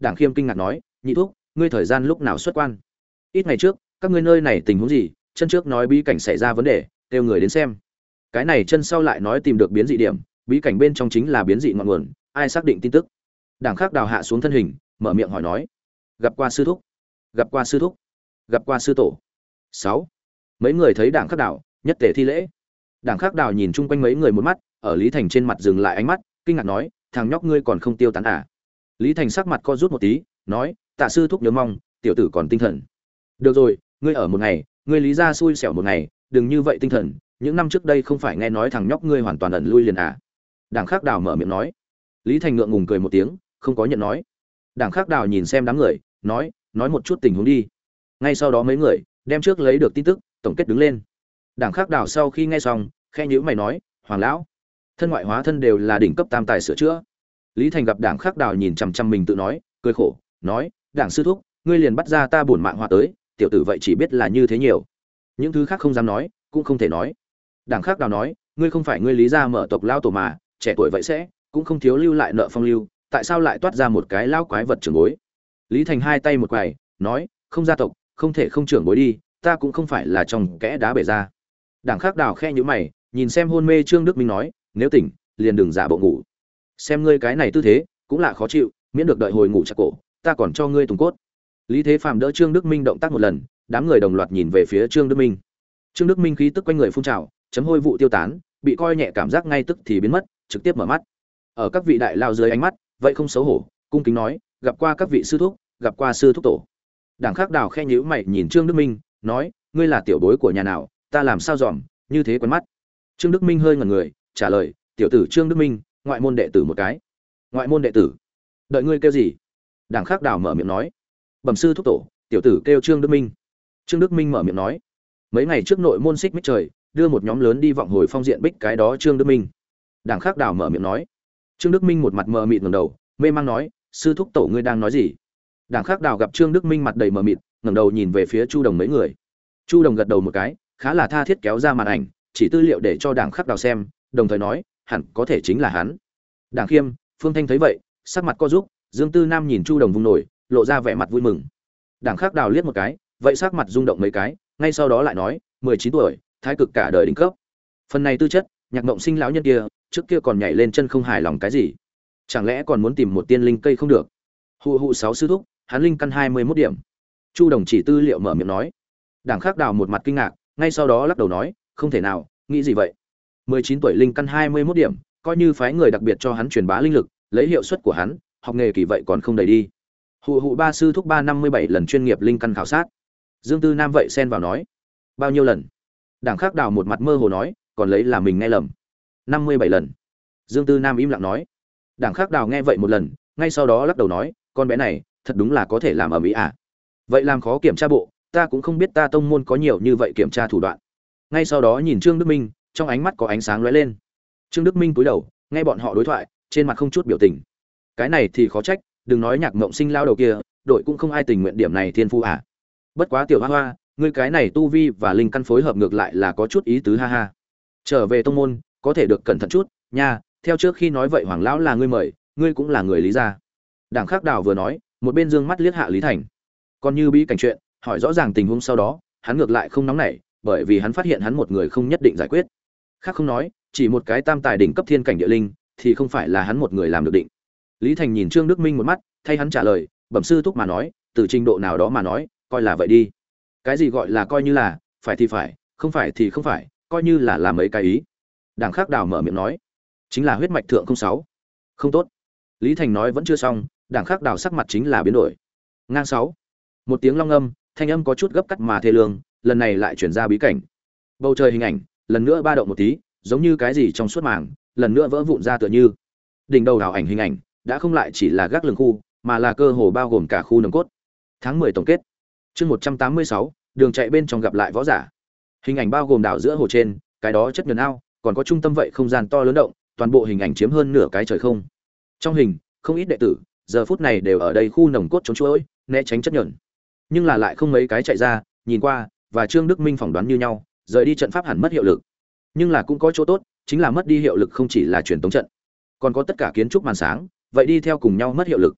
Đảng Khiêm kinh ngạc nói, nhị thúc, ngươi thời gian lúc nào xuất quan? Ít ngày trước, các ngươi nơi này tình huống gì? Chân trước nói bí cảnh xảy ra vấn đề, kêu người đến xem. Cái này chân sau lại nói tìm được biến dị điểm, bí cảnh bên trong chính là biến dị ngọn nguồn, ai xác định tin tức? Đảng Khác Đào hạ xuống thân hình, mở miệng hỏi nói, gặp qua sư thúc, gặp qua sư thúc, gặp qua sư tổ. Sáu. Mấy người thấy Đảng Khác Đào, nhất tề thi lễ. Đảng Khác Đào nhìn chung quanh mấy người một mắt, ở Lý Thành trên mặt dừng lại ánh mắt, kinh ngạc nói, thằng nhóc ngươi còn không tiêu tán à? Lý Thành sắc mặt co rút một tí, nói, tạ sư thúc nhớ mong, tiểu tử còn tinh thần. Được rồi, ngươi ở một ngày, ngươi Lý gia xui xẻo một ngày, đừng như vậy tinh thần, những năm trước đây không phải nghe nói thằng nhóc ngươi hoàn toàn ẩn lui liền à? Đảng Khác Đào mở miệng nói. Lý Thành ngượng ngùng cười một tiếng, không có nhận nói. Đảng Khác Đào nhìn xem đám người, nói, nói một chút tình huống đi. Ngay sau đó mấy người đem trước lấy được tin tức, tổng kết đứng lên. Đảng Khác Đào sau khi nghe xong, khe nhíu mày nói, Hoàng lão, thân ngoại hóa thân đều là đỉnh cấp tam tài sửa chữa. Lý Thành gặp Đảng Khác Đào nhìn chằm chằm mình tự nói, cười khổ, nói, Đảng sư thúc, ngươi liền bắt ra ta bổn mạng hóa tới, tiểu tử vậy chỉ biết là như thế nhiều, những thứ khác không dám nói, cũng không thể nói. Đảng Khác Đào nói, ngươi không phải ngươi Lý gia mở tộc lao tổ mà, trẻ tuổi vậy sẽ cũng không thiếu lưu lại nợ phong lưu, tại sao lại toát ra một cái lao quái vật trưởng bối? Lý Thành hai tay một quài, nói, không gia tộc, không thể không trưởng bối đi, ta cũng không phải là trong kẽ đá bể ra. Đảng Khác Đào khe nhíu mày, nhìn xem hôn mê Trương Đức Minh nói, nếu tỉnh, liền đừng giả bộ ngủ. Xem ngươi cái này tư thế, cũng là khó chịu, miễn được đợi hồi ngủ chặt cổ, ta còn cho ngươi tùng cốt. Lý Thế Phàm đỡ Trương Đức Minh động tác một lần, đám người đồng loạt nhìn về phía Trương Đức Minh. Trương Đức Minh khí tức quanh người phun trào, chấm hôi vụ tiêu tán, bị coi nhẹ cảm giác ngay tức thì biến mất, trực tiếp mở mắt. Ở các vị đại lao dưới ánh mắt, vậy không xấu hổ, cung kính nói, gặp qua các vị sư thúc, gặp qua sư thúc tổ. Đảng Khác Đào khe nhíu mày nhìn Trương Đức Minh, nói, ngươi là tiểu bối của nhà nào, ta làm sao dòm, như thế quen mắt. Trương Đức Minh hơi ngẩn người, trả lời, tiểu tử Trương Đức Minh, ngoại môn đệ tử một cái. Ngoại môn đệ tử? Đợi ngươi kêu gì? Đảng Khác Đào mở miệng nói, bẩm sư thúc tổ, tiểu tử kêu Trương Đức Minh. Trương Đức Minh mở miệng nói, mấy ngày trước nội môn xích mích trời, đưa một nhóm lớn đi vọng hồi phong diện bích cái đó Trương Đức Minh. Đảng Khác Đào mở miệng nói. Trương Đức Minh một mặt mờ mịt ngẩng đầu, mê mang nói, sư thúc tổ ngươi đang nói gì? Đảng Khác Đào gặp Trương Đức Minh mặt đầy mờ mịt, ngẩng đầu nhìn về phía Chu Đồng mấy người. Chu Đồng gật đầu một cái, khá là tha thiết kéo ra màn ảnh, chỉ tư liệu để cho Đảng Khác Đào xem, đồng thời nói, hẳn có thể chính là hắn. Đảng Khiêm, Phương Thanh thấy vậy, sắc mặt co rúm, Dương Tư Nam nhìn Chu Đồng vung nổi, lộ ra vẻ mặt vui mừng. Đảng Khác Đào liếc một cái, vậy sắc mặt rung động mấy cái, ngay sau đó lại nói, mười chín tuổi, thái cực cả đời đỉnh cấp. Phần này tư chất, Nhạc Mộng Sinh lão nhân kia, trước kia còn nhảy lên chân không hài lòng cái gì? Chẳng lẽ còn muốn tìm một tiên linh cây không được? Hụ hụ sáu sư thúc, hắn linh căn hai mươi mốt điểm. Chu Đồng chỉ tư liệu mở miệng nói. Đảng Khác Đào một mặt kinh ngạc, ngay sau đó lắc đầu nói, không thể nào, nghĩ gì vậy? mười chín tuổi linh căn hai mươi mốt điểm, coi như phái người đặc biệt cho hắn truyền bá linh lực, lấy hiệu suất của hắn, học nghề kỳ vậy còn không đầy đi. Hụ hụ ba sư thúc ba năm mươi bảy lần chuyên nghiệp linh căn khảo sát. Dương Tư Nam vậy xen vào nói, bao nhiêu lần? Đảng Khác Đào một mặt mơ hồ nói, còn lấy là mình nghe lầm. năm mươi bảy lần. Dương Tư Nam im lặng nói. Đảng Khác Đào nghe vậy một lần, ngay sau đó lắc đầu nói, con bé này, thật đúng là có thể làm ở mỹ à? Vậy làm khó kiểm tra bộ, ta cũng không biết ta tông môn có nhiều như vậy kiểm tra thủ đoạn. Ngay sau đó nhìn Trương Đức Minh, trong ánh mắt có ánh sáng lóe lên. Trương Đức Minh cúi đầu, nghe bọn họ đối thoại, trên mặt không chút biểu tình. Cái này thì khó trách, đừng nói Nhạc Mộng Sinh lao đầu kia, đội cũng không ai tình nguyện điểm này thiên phu à? Bất quá tiểu Hoa Hoa, ngươi cái này tu vi và linh căn phối hợp ngược lại là có chút ý tứ ha ha. Trở về tông môn, có thể được cẩn thận chút, nha, theo trước khi nói vậy Hoàng lão là ngươi mời, ngươi cũng là người Lý gia. Đảng Khác Đào vừa nói, một bên dương mắt liếc hạ Lý Thành. Còn như bí cảnh chuyện, hỏi rõ ràng tình huống sau đó, hắn ngược lại không nóng nảy, bởi vì hắn phát hiện hắn một người không nhất định giải quyết. Khác không nói, chỉ một cái tam tài đỉnh cấp thiên cảnh địa linh, thì không phải là hắn một người làm được định. Lý Thành nhìn Trương Đức Minh một mắt, thay hắn trả lời, bẩm sư thúc mà nói, từ trình độ nào đó mà nói, coi là vậy đi. Cái gì gọi là coi như là, phải thì phải, không phải thì không phải, coi như là làm mấy cái ý. Đảng Khác Đào mở miệng nói, chính là huyết mạch thượng không sáu. Không tốt. Lý Thành nói vẫn chưa xong, Đảng Khác Đào sắc mặt chính là biến đổi. Ngang sáu. Một tiếng long âm, thanh âm có chút gấp cắt mà thê lương, lần này lại chuyển ra bí cảnh. Bầu trời hình ảnh, lần nữa ba động một tí, giống như cái gì trong suốt màng, lần nữa vỡ vụn ra tựa như. Đỉnh đầu đảo ảnh hình ảnh, đã không lại chỉ là gác lường khu, mà là cơ hồ bao gồm cả khu nồng cốt. Tháng mười tổng kết. Chương một trăm tám mươi sáu, đường chạy bên trong gặp lại võ giả. Hình ảnh bao gồm đảo giữa hồ trên, cái đó chất nhờn ao, còn có trung tâm vậy không gian to lớn động, toàn bộ hình ảnh chiếm hơn nửa cái trời không. Trong hình, không ít đệ tử, giờ phút này đều ở đây khu nồng cốt chống chuỗi, né tránh chất nhờn. Nhưng là lại không mấy cái chạy ra, nhìn qua, và Trương Đức Minh phỏng đoán như nhau, rời đi trận pháp hẳn mất hiệu lực. Nhưng là cũng có chỗ tốt, chính là mất đi hiệu lực không chỉ là truyền tống trận, còn có tất cả kiến trúc màn sáng, vậy đi theo cùng nhau mất hiệu lực.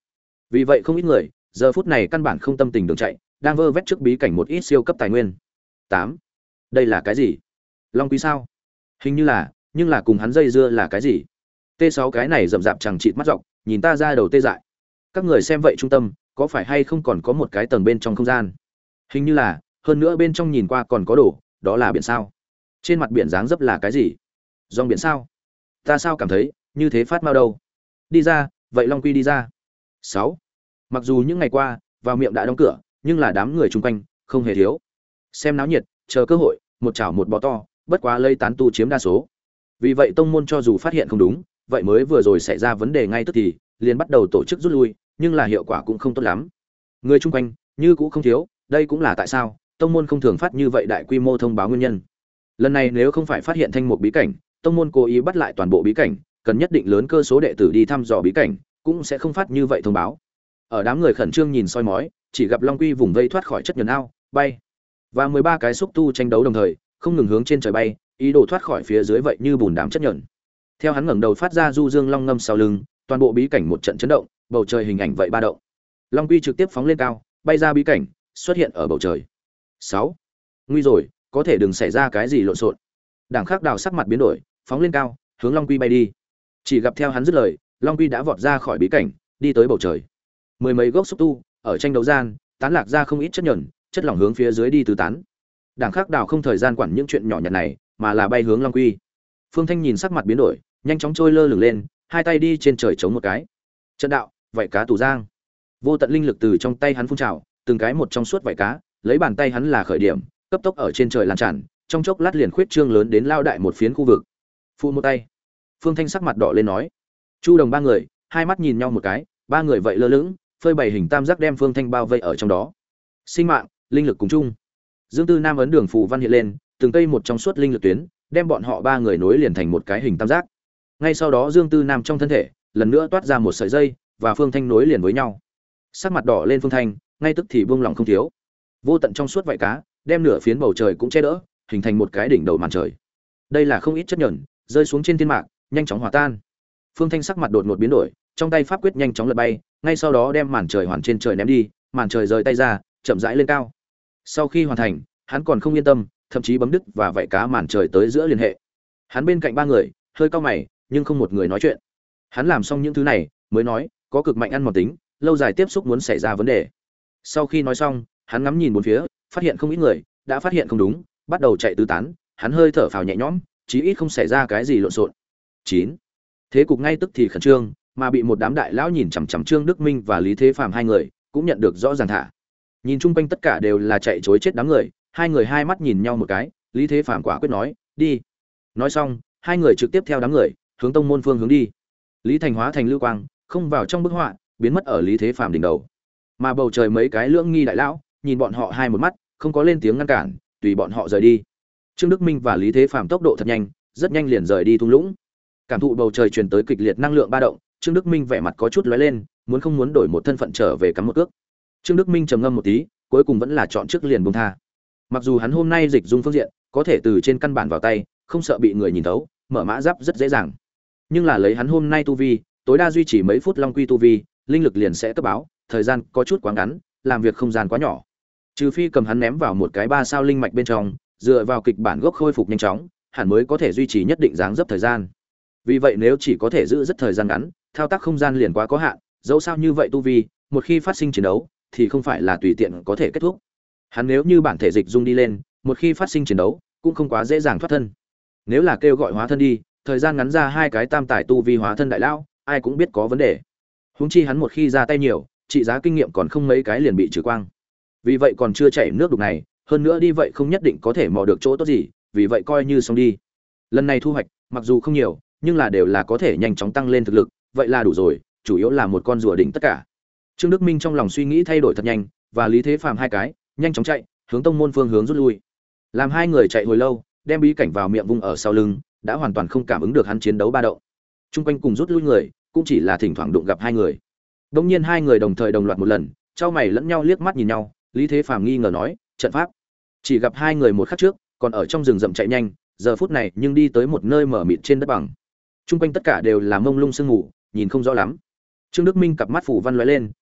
Vì vậy không ít người giờ phút này căn bản không tâm tình đường chạy, đang vơ vét trước bí cảnh một ít siêu cấp tài nguyên. Tám, đây là cái gì? Long Quý sao? Hình như là, nhưng là cùng hắn dây dưa là cái gì? T sáu cái này rậm rạp chẳng chịt mắt dọc, nhìn ta ra đầu tê dại. Các người xem vậy trung tâm, có phải hay không còn có một cái tầng bên trong không gian? Hình như là, hơn nữa bên trong nhìn qua còn có đồ, đó là biển sao? Trên mặt biển dáng dấp là cái gì? Dòng biển sao? Ta sao cảm thấy như thế phát mau đâu? Đi ra, vậy Long Quy đi ra. Sáu, mặc dù những ngày qua vào miệng đã đóng cửa, nhưng là đám người chung quanh không hề thiếu. Xem náo nhiệt, chờ cơ hội, một chảo một bò to, bất quá lây tán tu chiếm đa số. Vì vậy tông môn cho dù phát hiện không đúng, vậy mới vừa rồi xảy ra vấn đề ngay tức thì, liền bắt đầu tổ chức rút lui, nhưng là hiệu quả cũng không tốt lắm. Người chung quanh như cũ không thiếu, đây cũng là tại sao tông môn không thường phát như vậy đại quy mô thông báo nguyên nhân. Lần này nếu không phải phát hiện thanh một bí cảnh, tông môn cố ý bắt lại toàn bộ bí cảnh, cần nhất định lớn cơ số đệ tử đi thăm dò bí cảnh, cũng sẽ không phát như vậy thông báo. Ở đám người khẩn trương nhìn soi mói, chỉ gặp Long Quy vùng vây thoát khỏi chất nhờn ao, bay. Và mười ba cái xúc tu tranh đấu đồng thời, không ngừng hướng trên trời bay, ý đồ thoát khỏi phía dưới vậy như bùn đám chất nhờn. Theo hắn ngẩng đầu phát ra du dương long ngâm sau lưng, toàn bộ bí cảnh một trận chấn động, bầu trời hình ảnh vậy ba động. Long Quy trực tiếp phóng lên cao, bay ra bí cảnh, xuất hiện ở bầu trời. Sáu, nguy rồi, có thể đừng xảy ra cái gì lộn xộn. Đảng Khắc Đào sắc mặt biến đổi, phóng lên cao, hướng Long Quy bay đi. Chỉ gặp theo hắn dứt lời, Long Quy đã vọt ra khỏi bí cảnh, đi tới bầu trời. Mười mấy gốc xúc tu ở tranh đấu gian, tán lạc ra không ít chất nhờn, chất lỏng hướng phía dưới đi tứ tán. Đảng Khắc Đào không thời gian quản những chuyện nhỏ nhặt này, mà là bay hướng Long Quy. Phương Thanh nhìn sắc mặt biến đổi, nhanh chóng trôi lơ lửng lên, hai tay đi trên trời chống một cái. Trận đạo, vảy cá tù giang. Vô tận linh lực từ trong tay hắn phun trào, từng cái một trong suốt vảy cá, lấy bàn tay hắn là khởi điểm, cấp tốc ở trên trời lan tràn, trong chốc lát liền khuyết trương lớn đến lao đại một phiến khu vực. Phụ một tay. Phương Thanh sắc mặt đỏ lên nói. Chu Đồng ba người, hai mắt nhìn nhau một cái, ba người vậy lơ lửng, phơi bày hình tam giác đem Phương Thanh bao vây ở trong đó. Sinh mạng, linh lực cùng chung. Dương Tư Nam ấn đường phù văn hiện lên, từng cây một trong suốt linh lực tuyến, đem bọn họ ba người nối liền thành một cái hình tam giác. Ngay sau đó Dương Tư Nam trong thân thể, lần nữa toát ra một sợi dây, và Phương Thanh nối liền với nhau. Sắc mặt đỏ lên Phương Thanh, ngay tức thì buông lòng không thiếu. Vô tận trong suốt vảy cá, đem nửa phiến bầu trời cũng che đỡ, hình thành một cái đỉnh đầu màn trời. Đây là không ít chất nhẫn, rơi xuống trên thiên mạc, nhanh chóng hòa tan. Phương Thanh sắc mặt đột ngột biến đổi, trong tay pháp quyết nhanh chóng lật bay, ngay sau đó đem màn trời hoàn trên trời ném đi, màn trời rời tay ra, chậm rãi lên cao. Sau khi hoàn thành, hắn còn không yên tâm, thậm chí bấm đứt và vảy cá màn trời tới giữa liên hệ. Hắn bên cạnh ba người, hơi cau mày, nhưng không một người nói chuyện. Hắn làm xong những thứ này, mới nói, có cực mạnh ăn mòn tính, lâu dài tiếp xúc muốn xảy ra vấn đề. Sau khi nói xong, hắn ngắm nhìn bốn phía, phát hiện không ít người đã phát hiện không đúng, bắt đầu chạy tứ tán, hắn hơi thở phào nhẹ nhõm, chí ít không xảy ra cái gì lộn xộn. Chín, thế cục ngay tức thì khẩn trương, mà bị một đám đại lão nhìn chằm chằm Trương Đức Minh và Lý Thế Phàm hai người, cũng nhận được rõ ràng thả. Nhìn chung quanh tất cả đều là chạy trối chết đám người, hai người hai mắt nhìn nhau một cái, Lý Thế Phàm quả quyết nói, "Đi." Nói xong, hai người trực tiếp theo đám người, hướng tông môn phương hướng đi. Lý Thành hóa thành lưu quang, không vào trong bức họa, biến mất ở Lý Thế Phàm đỉnh đầu. Mà bầu trời mấy cái lưỡng nghi đại lão, nhìn bọn họ hai một mắt, không có lên tiếng ngăn cản, tùy bọn họ rời đi. Trương Đức Minh và Lý Thế Phàm tốc độ thật nhanh, rất nhanh liền rời đi thung lũng. Cảm thụ bầu trời truyền tới kịch liệt năng lượng ba động, Trương Đức Minh vẻ mặt có chút lóe lên, muốn không muốn đổi một thân phận trở về cắm một cước. Trương Đức Minh trầm ngâm một tí, cuối cùng vẫn là chọn trước liền buông tha. Mặc dù hắn hôm nay dịch dung phương diện, có thể từ trên căn bản vào tay, không sợ bị người nhìn thấu, mở mã giáp rất dễ dàng. Nhưng là lấy hắn hôm nay tu vi, tối đa duy trì mấy phút long quy tu vi, linh lực liền sẽ cấp báo, thời gian có chút quá ngắn, làm việc không gian quá nhỏ. Trừ phi cầm hắn ném vào một cái ba sao linh mạch bên trong, dựa vào kịch bản gốc khôi phục nhanh chóng, hẳn mới có thể duy trì nhất định dáng dấp thời gian. Vì vậy nếu chỉ có thể giữ rất thời gian ngắn, thao tác không gian liền quá có hạn, dẫu sao như vậy tu vi, một khi phát sinh chiến đấu, thì không phải là tùy tiện có thể kết thúc. Hắn nếu như bản thể dịch dung đi lên, một khi phát sinh chiến đấu, cũng không quá dễ dàng thoát thân. Nếu là kêu gọi hóa thân đi, thời gian ngắn ra hai cái tam tài tu vi hóa thân đại lão, ai cũng biết có vấn đề. Huống chi hắn một khi ra tay nhiều, trị giá kinh nghiệm còn không mấy cái liền bị trừ quang. Vì vậy còn chưa chảy nước đục này, hơn nữa đi vậy không nhất định có thể mò được chỗ tốt gì, vì vậy coi như xong đi. Lần này thu hoạch, mặc dù không nhiều, nhưng là đều là có thể nhanh chóng tăng lên thực lực, vậy là đủ rồi, chủ yếu là một con rùa đỉnh tất cả. Trương Đức Minh trong lòng suy nghĩ thay đổi thật nhanh, và Lý Thế Phàm hai cái, nhanh chóng chạy, hướng tông môn phương hướng rút lui. Làm hai người chạy hồi lâu, đem bí cảnh vào miệng vung ở sau lưng, đã hoàn toàn không cảm ứng được hắn chiến đấu ba động. Trung quanh cùng rút lui người, cũng chỉ là thỉnh thoảng đụng gặp hai người. Đương nhiên hai người đồng thời đồng loạt một lần, chau mày lẫn nhau liếc mắt nhìn nhau, Lý Thế Phàm nghi ngờ nói, trận pháp. Chỉ gặp hai người một khắc trước, còn ở trong rừng rậm chạy nhanh, giờ phút này nhưng đi tới một nơi mở mịt trên đất bằng. Trung quanh tất cả đều là mông lung sương mù, nhìn không rõ lắm. Trương Đức Minh cặp mắt phủ văn lóe lên,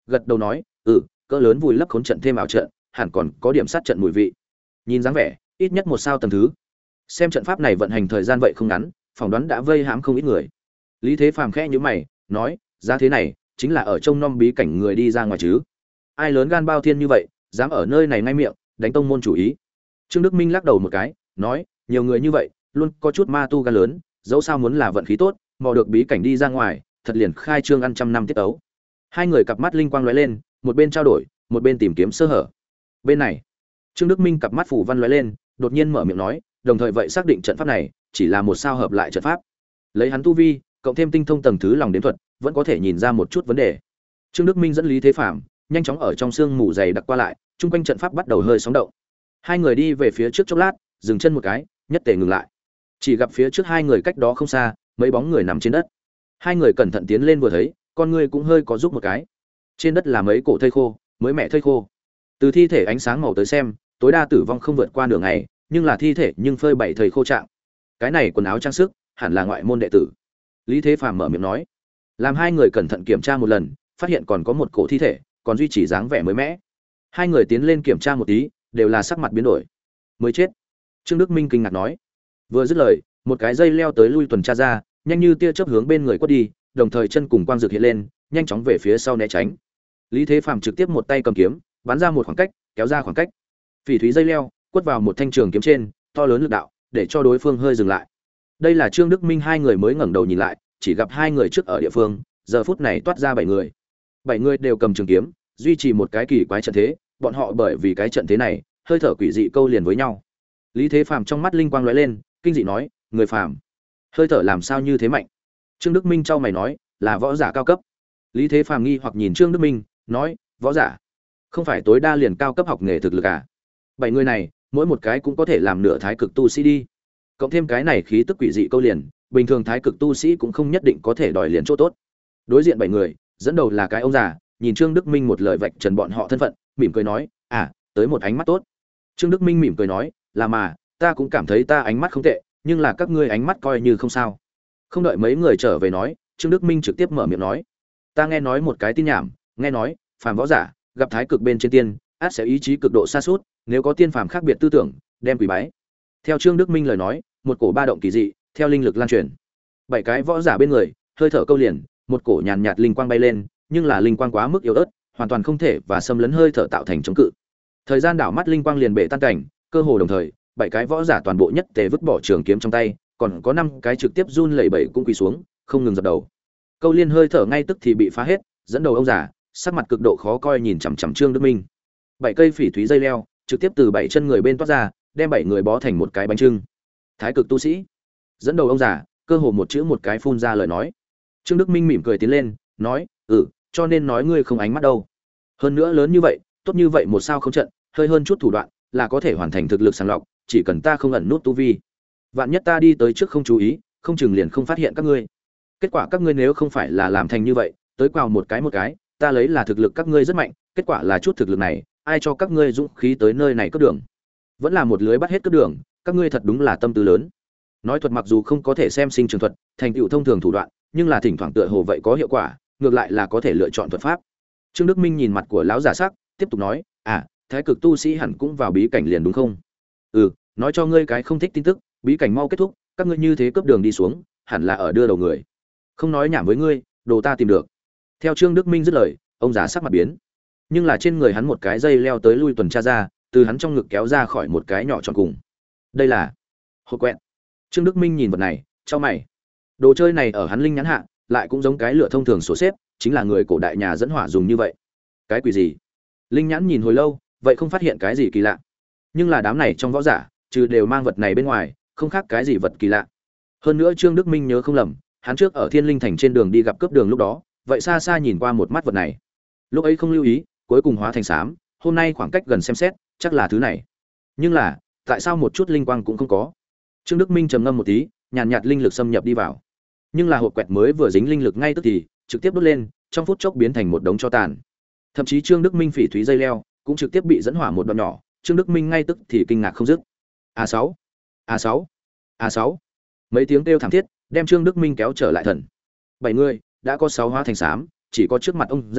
gật đầu nói, "Ừ, cỡ lớn vùi lấp khốn trận thêm ảo trận, hẳn còn có điểm sát trận mùi vị." Nhìn dáng vẻ, ít nhất một sao tầng thứ. Xem trận pháp này vận hành thời gian vậy không ngắn, phỏng đoán đã vây hãm không ít người. Lý Thế Phàm khẽ nhíu mày, nói, "Giá thế này, chính là ở trong nom bí cảnh người đi ra ngoài chứ? Ai lớn gan bao thiên như vậy, dám ở nơi này ngay miệng, đánh tông môn chủ ý?" Trương Đức Minh lắc đầu một cái, nói, "Nhiều người như vậy, luôn có chút ma tu gan lớn, dẫu sao muốn là vận khí tốt, mò được bí cảnh đi ra ngoài, thật liền khai trương ăn trăm năm tiết ấu." Hai người cặp mắt linh quang lóe lên, một bên trao đổi, một bên tìm kiếm sơ hở. Bên này, Trương Đức Minh cặp mắt phủ văn lóe lên, đột nhiên mở miệng nói, đồng thời vậy xác định trận pháp này chỉ là một sao hợp lại trận pháp. Lấy hắn tu vi, cộng thêm tinh thông tầng thứ lòng đến thuật, vẫn có thể nhìn ra một chút vấn đề. Trương Đức Minh dẫn Lý Thế Phàm nhanh chóng ở trong sương mù dày đặc qua lại, chung quanh trận pháp bắt đầu hơi sóng động. Hai người đi về phía trước chốc lát, dừng chân một cái, nhất tề ngừng lại. Chỉ gặp phía trước hai người cách đó không xa, mấy bóng người nằm trên đất. Hai người cẩn thận tiến lên vừa thấy, con người cũng hơi có giúp một cái. Trên đất là mấy cổ thây khô, mới mẹ thây khô. Từ thi thể ánh sáng màu tới xem, tối đa tử vong không vượt qua nửa ngày, nhưng là thi thể nhưng phơi bảy thây khô trạng. Cái này quần áo trang sức, hẳn là ngoại môn đệ tử. Lý Thế Phàm mở miệng nói. Làm hai người cẩn thận kiểm tra một lần, phát hiện còn có một cổ thi thể, còn duy trì dáng vẻ mới mẻ. Hai người tiến lên kiểm tra một tí, đều là sắc mặt biến đổi. Mới chết. Trương Đức Minh kinh ngạc nói. Vừa dứt lời, một cái dây leo tới lui tuần tra ra, nhanh như tia chớp hướng bên người quất đi, đồng thời chân cùng quang dược hiện lên, nhanh chóng về phía sau né tránh. Lý Thế Phàm trực tiếp một tay cầm kiếm, bắn ra một khoảng cách, kéo ra khoảng cách. Phỉ thúy dây leo quất vào một thanh trường kiếm trên, to lớn lực đạo, để cho đối phương hơi dừng lại. Đây là Trương Đức Minh hai người mới ngẩng đầu nhìn lại, chỉ gặp hai người trước ở địa phương, giờ phút này toát ra bảy người. Bảy người đều cầm trường kiếm, duy trì một cái kỳ quái trận thế, bọn họ bởi vì cái trận thế này, hơi thở quỷ dị câu liền với nhau. Lý Thế Phàm trong mắt linh quang lóe lên, kinh dị nói, "Người phàm, hơi thở làm sao như thế mạnh?" Trương Đức Minh chau mày nói, "Là võ giả cao cấp." Lý Thế Phàm nghi hoặc nhìn Trương Đức Minh, nói, "Võ giả? Không phải tối đa liền cao cấp học nghề thực lực à? Bảy người này, mỗi một cái cũng có thể làm nửa thái cực tu sĩ đi. Cộng thêm cái này khí tức quỷ dị câu liền, bình thường thái cực tu sĩ cũng không nhất định có thể đòi liền chỗ tốt." Đối diện bảy người, dẫn đầu là cái ông già, nhìn Trương Đức Minh một lời vạch trần bọn họ thân phận, mỉm cười nói, "À, tới một ánh mắt tốt." Trương Đức Minh mỉm cười nói, "Là mà, ta cũng cảm thấy ta ánh mắt không tệ, nhưng là các ngươi ánh mắt coi như không sao." Không đợi mấy người trở về nói, Trương Đức Minh trực tiếp mở miệng nói, "Ta nghe nói một cái tin nhảm, nghe nói, phàm võ giả, gặp thái cực bên trên tiên, ắt sẽ ý chí cực độ sa sút, nếu có tiên phàm khác biệt tư tưởng, đem quỷ bái." Theo Trương Đức Minh lời nói, một cổ ba động kỳ dị, theo linh lực lan truyền. Bảy cái võ giả bên người, hơi thở câu liền, một cổ nhàn nhạt linh quang bay lên, nhưng là linh quang quá mức yếu ớt, hoàn toàn không thể và xâm lấn hơi thở tạo thành chống cự. Thời gian đảo mắt linh quang liền bể tan cảnh, cơ hồ đồng thời, bảy cái võ giả toàn bộ nhất tề vứt bỏ trường kiếm trong tay, còn có năm cái trực tiếp run lẩy bẩy cũng quỳ xuống, không ngừng dập đầu. Câu liên hơi thở ngay tức thì bị phá hết, dẫn đầu ông già, sắc mặt cực độ khó coi nhìn chằm chằm Trương Đức Minh. Bảy cây phỉ thúy dây leo, trực tiếp từ bảy chân người bên toát ra, đem bảy người bó thành một cái bánh trưng. Thái cực tu sĩ. Dẫn đầu ông già, cơ hồ một chữ một cái phun ra lời nói. Trương Đức Minh mỉm cười tiến lên, nói, "Ừ, cho nên nói ngươi không ánh mắt đâu. Hơn nữa lớn như vậy, tốt như vậy một sao không trận, hơi hơn chút thủ đoạn, là có thể hoàn thành thực lực sàng lọc, chỉ cần ta không ẩn nút tu vi. Vạn nhất ta đi tới trước không chú ý, không chừng liền không phát hiện các ngươi. Kết quả các ngươi nếu không phải là làm thành như vậy, tới quào một cái một cái, ta lấy là thực lực các ngươi rất mạnh, kết quả là chút thực lực này, ai cho các ngươi dũng khí tới nơi này cướp đường? Vẫn là một lưới bắt hết cướp đường, các ngươi thật đúng là tâm tư lớn." Nói thuật mặc dù không có thể xem sinh trường thuật, thành tựu thông thường thủ đoạn, nhưng là thỉnh thoảng tựa hồ vậy có hiệu quả, ngược lại là có thể lựa chọn thuật pháp. Trương Đức Minh nhìn mặt của lão giả sắc, tiếp tục nói, "À, thái cực tu sĩ hẳn cũng vào bí cảnh liền đúng không?" "Ừ, nói cho ngươi cái không thích tin tức, bí cảnh mau kết thúc, các ngươi như thế cướp đường đi xuống, hẳn là ở đưa đầu người. Không nói nhảm với ngươi, đồ ta tìm được." Theo Trương Đức Minh dứt lời, ông già sắc mặt biến, nhưng là trên người hắn một cái dây leo tới lui tuần tra ra, từ hắn trong ngực kéo ra khỏi một cái nhỏ tròn cùng. Đây là hộp quẹt. Trương Đức Minh nhìn vật này, chau mày. Đồ chơi này ở hắn linh nhãn hạ, lại cũng giống cái lửa thông thường sổ xếp, chính là người cổ đại nhà dẫn hỏa dùng như vậy. Cái quỷ gì? Linh nhãn nhìn hồi lâu, vậy không phát hiện cái gì kỳ lạ. Nhưng là đám này trong võ giả, trừ đều mang vật này bên ngoài, không khác cái gì vật kỳ lạ. Hơn nữa Trương Đức Minh nhớ không lầm, hắn trước ở Thiên Linh Thành trên đường đi gặp cướp đường lúc đó, vậy xa xa nhìn qua một mắt vật này. Lúc ấy không lưu ý, cuối cùng hóa thành xám, hôm nay khoảng cách gần xem xét, chắc là thứ này. Nhưng là, tại sao một chút linh quang cũng không có? Trương Đức Minh trầm ngâm một tí, nhàn nhạt linh lực xâm nhập đi vào. Nhưng là hộp quẹt mới vừa dính linh lực ngay tức thì, trực tiếp đốt lên, trong phút chốc biến thành một đống tro tàn. Thậm chí Trương Đức Minh phỉ thúy dây leo cũng trực tiếp bị dẫn hỏa một đoạn nhỏ, Trương Đức Minh ngay tức thì kinh ngạc không dứt. A sáu, A sáu, A sáu. Mấy tiếng kêu thảm thiết, đem Trương Đức Minh kéo trở lại thần. Bảy người, đã có sáu hóa thành xám, chỉ có trước mặt ông già,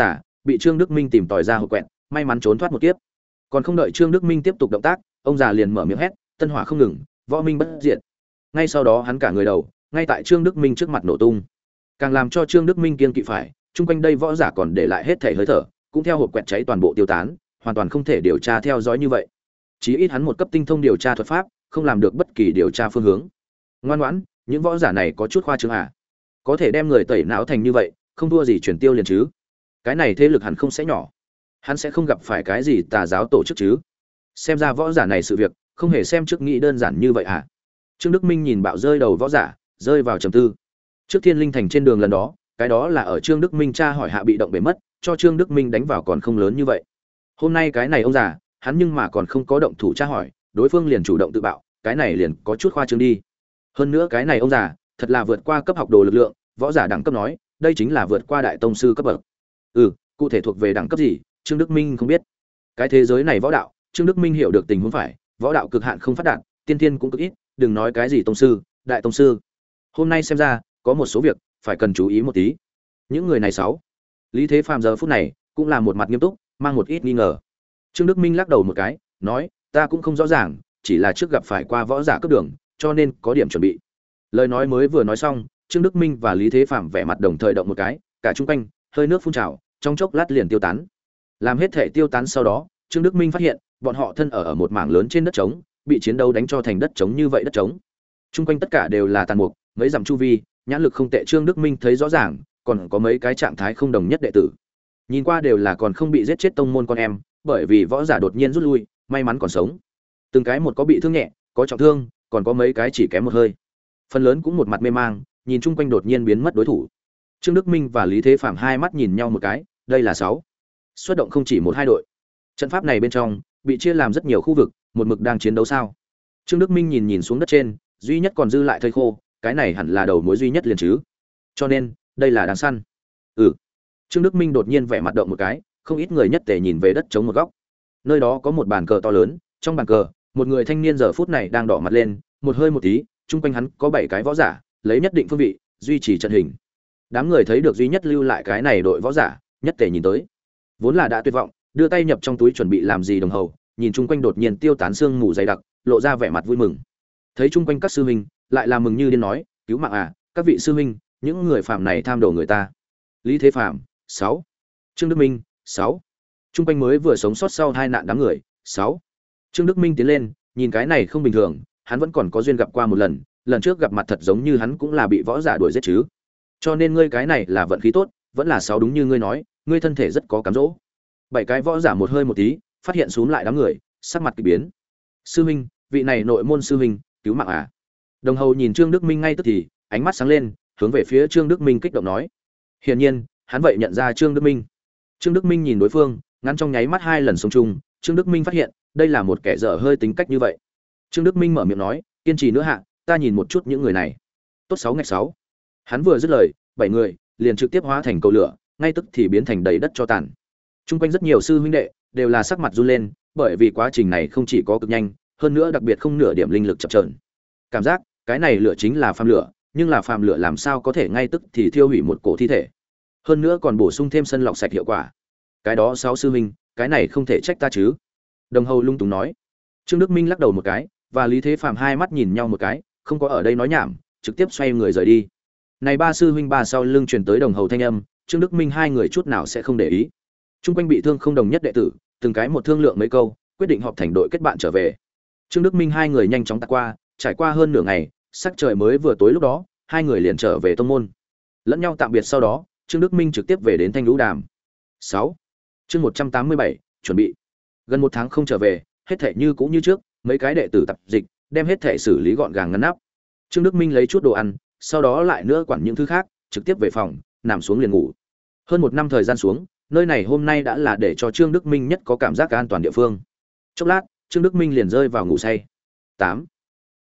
bị Trương Đức Minh tìm tòi ra hộp quẹt, may mắn trốn thoát một kiếp. Còn không đợi Trương Đức Minh tiếp tục động tác, ông già liền mở miệng hét, tân hỏa không ngừng, võ minh bất diệt. Ngay sau đó hắn cả người đầu, ngay tại Trương Đức Minh trước mặt nổ tung. Càng làm cho Trương Đức Minh kiêng kỵ phải, chung quanh đây võ giả còn để lại hết thể hơi thở, cũng theo hộp quẹt cháy toàn bộ tiêu tán, hoàn toàn không thể điều tra theo dõi như vậy. Chí ít hắn một cấp tinh thông điều tra thuật pháp, không làm được bất kỳ điều tra phương hướng. Ngoan ngoãn, những võ giả này có chút khoa trương à? Có thể đem người tẩy não thành như vậy, không thua gì chuyển tiêu liền chứ? Cái này thế lực hẳn không sẽ nhỏ. Hắn sẽ không gặp phải cái gì tà giáo tổ chức chứ? Xem ra võ giả này sự việc, không hề xem trước nghĩ đơn giản như vậy à? Trương Đức Minh nhìn bạo rơi đầu võ giả, rơi vào trầm tư. Trước Thiên Linh Thành trên đường lần đó, cái đó là ở Trương Đức Minh tra hỏi hạ bị động bể mất, cho Trương Đức Minh đánh vào còn không lớn như vậy. Hôm nay cái này ông già, hắn nhưng mà còn không có động thủ tra hỏi, đối phương liền chủ động tự bạo, cái này liền có chút khoa trương đi. Hơn nữa cái này ông già, thật là vượt qua cấp học đồ lực lượng, võ giả đẳng cấp nói, đây chính là vượt qua đại tông sư cấp bậc. Ừ, cụ thể thuộc về đẳng cấp gì, Trương Đức Minh không biết. Cái thế giới này võ đạo, Trương Đức Minh hiểu được tình huống phải, võ đạo cực hạn không phát đạt, tiên tiên cũng cực ít, đừng nói cái gì tông sư, đại tông sư. Hôm nay xem ra, có một số việc phải cần chú ý một tí. Những người này sáu. Lý Thế Phàm giờ phút này cũng là một mặt nghiêm túc, mang một ít nghi ngờ. Trương Đức Minh lắc đầu một cái, nói, ta cũng không rõ ràng, chỉ là trước gặp phải qua võ giả cấp đường, cho nên có điểm chuẩn bị. Lời nói mới vừa nói xong, Trương Đức Minh và Lý Thế Phàm vẻ mặt đồng thời động một cái, cả chung quanh hơi nước phun trào, trong chốc lát liền tiêu tán. Làm hết thể tiêu tán sau đó, Trương Đức Minh phát hiện, bọn họ thân ở ở một mảng lớn trên đất trống, bị chiến đấu đánh cho thành đất trống như vậy đất trống. Chung quanh tất cả đều là tàn mục, mấy dặm chu vi, nhãn lực không tệ Trương Đức Minh thấy rõ ràng, còn có mấy cái trạng thái không đồng nhất đệ tử. Nhìn qua đều là còn không bị giết chết tông môn con em, bởi vì võ giả đột nhiên rút lui, may mắn còn sống. Từng cái một có bị thương nhẹ, có trọng thương, còn có mấy cái chỉ kém một hơi. Phần lớn cũng một mặt mê mang, nhìn chung quanh đột nhiên biến mất đối thủ. Trương Đức Minh và Lý Thế Phàm hai mắt nhìn nhau một cái, đây là sáu. Xuất động không chỉ một hai đội. Trận pháp này bên trong bị chia làm rất nhiều khu vực, một mực đang chiến đấu sao? Trương Đức Minh nhìn nhìn xuống đất trên, duy nhất còn dư lại thây khô, cái này hẳn là đầu mối duy nhất liền chứ. Cho nên, đây là đáng săn. Ừ. Trương Đức Minh đột nhiên vẻ mặt động một cái, không ít người nhất tề nhìn về đất chống một góc. Nơi đó có một bàn cờ to lớn, trong bàn cờ, một người thanh niên giờ phút này đang đỏ mặt lên, một hơi một tí, chung quanh hắn có bảy cái võ giả, lấy nhất định phương vị, duy trì trận hình. Đám người thấy được duy nhất lưu lại cái này đội võ giả, nhất tề nhìn tới. Vốn là đã tuyệt vọng, đưa tay nhập trong túi chuẩn bị làm gì đồng hầu, nhìn chung quanh đột nhiên tiêu tán sương mù dày đặc, lộ ra vẻ mặt vui mừng. Thấy chung quanh các sư huynh, lại là mừng như điên nói, cứu mạng à, các vị sư huynh, những người phạm này tham đồ người ta. Lý Thế Phàm, sáu. Trương Đức Minh, sáu. Chung quanh mới vừa sống sót sau hai nạn đám người, sáu. Trương Đức Minh tiến lên, nhìn cái này không bình thường, hắn vẫn còn có duyên gặp qua một lần, lần trước gặp mặt thật giống như hắn cũng là bị võ giả đuổi giết chứ. Cho nên ngươi cái này là vận khí tốt, vẫn là sáu đúng như ngươi nói, ngươi thân thể rất có cám dỗ. Bảy cái võ giả một hơi một tí, phát hiện xuống lại đám người, sắc mặt kỳ biến. Sư huynh, vị này nội môn sư huynh, cứu mạng à? Đồng hầu nhìn Trương Đức Minh ngay tức thì, ánh mắt sáng lên, hướng về phía Trương Đức Minh kích động nói. Hiển nhiên, hắn vậy nhận ra Trương Đức Minh. Trương Đức Minh nhìn đối phương, ngắn trong nháy mắt hai lần sống chung, Trương Đức Minh phát hiện, đây là một kẻ dở hơi tính cách như vậy. Trương Đức Minh mở miệng nói, kiên trì nữa hạ, ta nhìn một chút những người này. Tốt sáu ngạch sáu. Hắn vừa dứt lời, bảy người liền trực tiếp hóa thành cầu lửa, ngay tức thì biến thành đầy đất cho tàn. Trung quanh rất nhiều sư huynh đệ đều là sắc mặt run lên, bởi vì quá trình này không chỉ có cực nhanh, hơn nữa đặc biệt không nửa điểm linh lực chập chờn. Cảm giác, cái này lửa chính là phàm lửa, nhưng là phàm lửa làm sao có thể ngay tức thì thiêu hủy một cổ thi thể? Hơn nữa còn bổ sung thêm sân lọc sạch hiệu quả. Cái đó sáu sư huynh, cái này không thể trách ta chứ? Đồng hầu lung túng nói. Trương Đức Minh lắc đầu một cái, và Lý Thế Phàm hai mắt nhìn nhau một cái, không có ở đây nói nhảm, trực tiếp xoay người rời đi. Này ba sư huynh ba sau lưng truyền tới đồng hầu thanh âm, Trương Đức Minh hai người chút nào sẽ không để ý. Trung quanh bị thương không đồng nhất đệ tử, từng cái một thương lượng mấy câu, quyết định họp thành đội kết bạn trở về. Trương Đức Minh hai người nhanh chóng tạt qua, trải qua hơn nửa ngày, sắc trời mới vừa tối lúc đó, hai người liền trở về tông môn. Lẫn nhau tạm biệt sau đó, Trương Đức Minh trực tiếp về đến Thanh Lũ Đàm. sáu. Chương một trăm tám mươi bảy, chuẩn bị. Gần một tháng không trở về, hết thảy như cũ như trước, mấy cái đệ tử tập dịch, đem hết thảy xử lý gọn gàng ngăn nắp. Trương Đức Minh lấy chút đồ ăn, sau đó lại nữa quản những thứ khác, trực tiếp về phòng, nằm xuống liền ngủ. Hơn một năm thời gian xuống, nơi này hôm nay đã là để cho Trương Đức Minh nhất có cảm giác an toàn địa phương. Chốc lát, Trương Đức Minh liền rơi vào ngủ say. tám.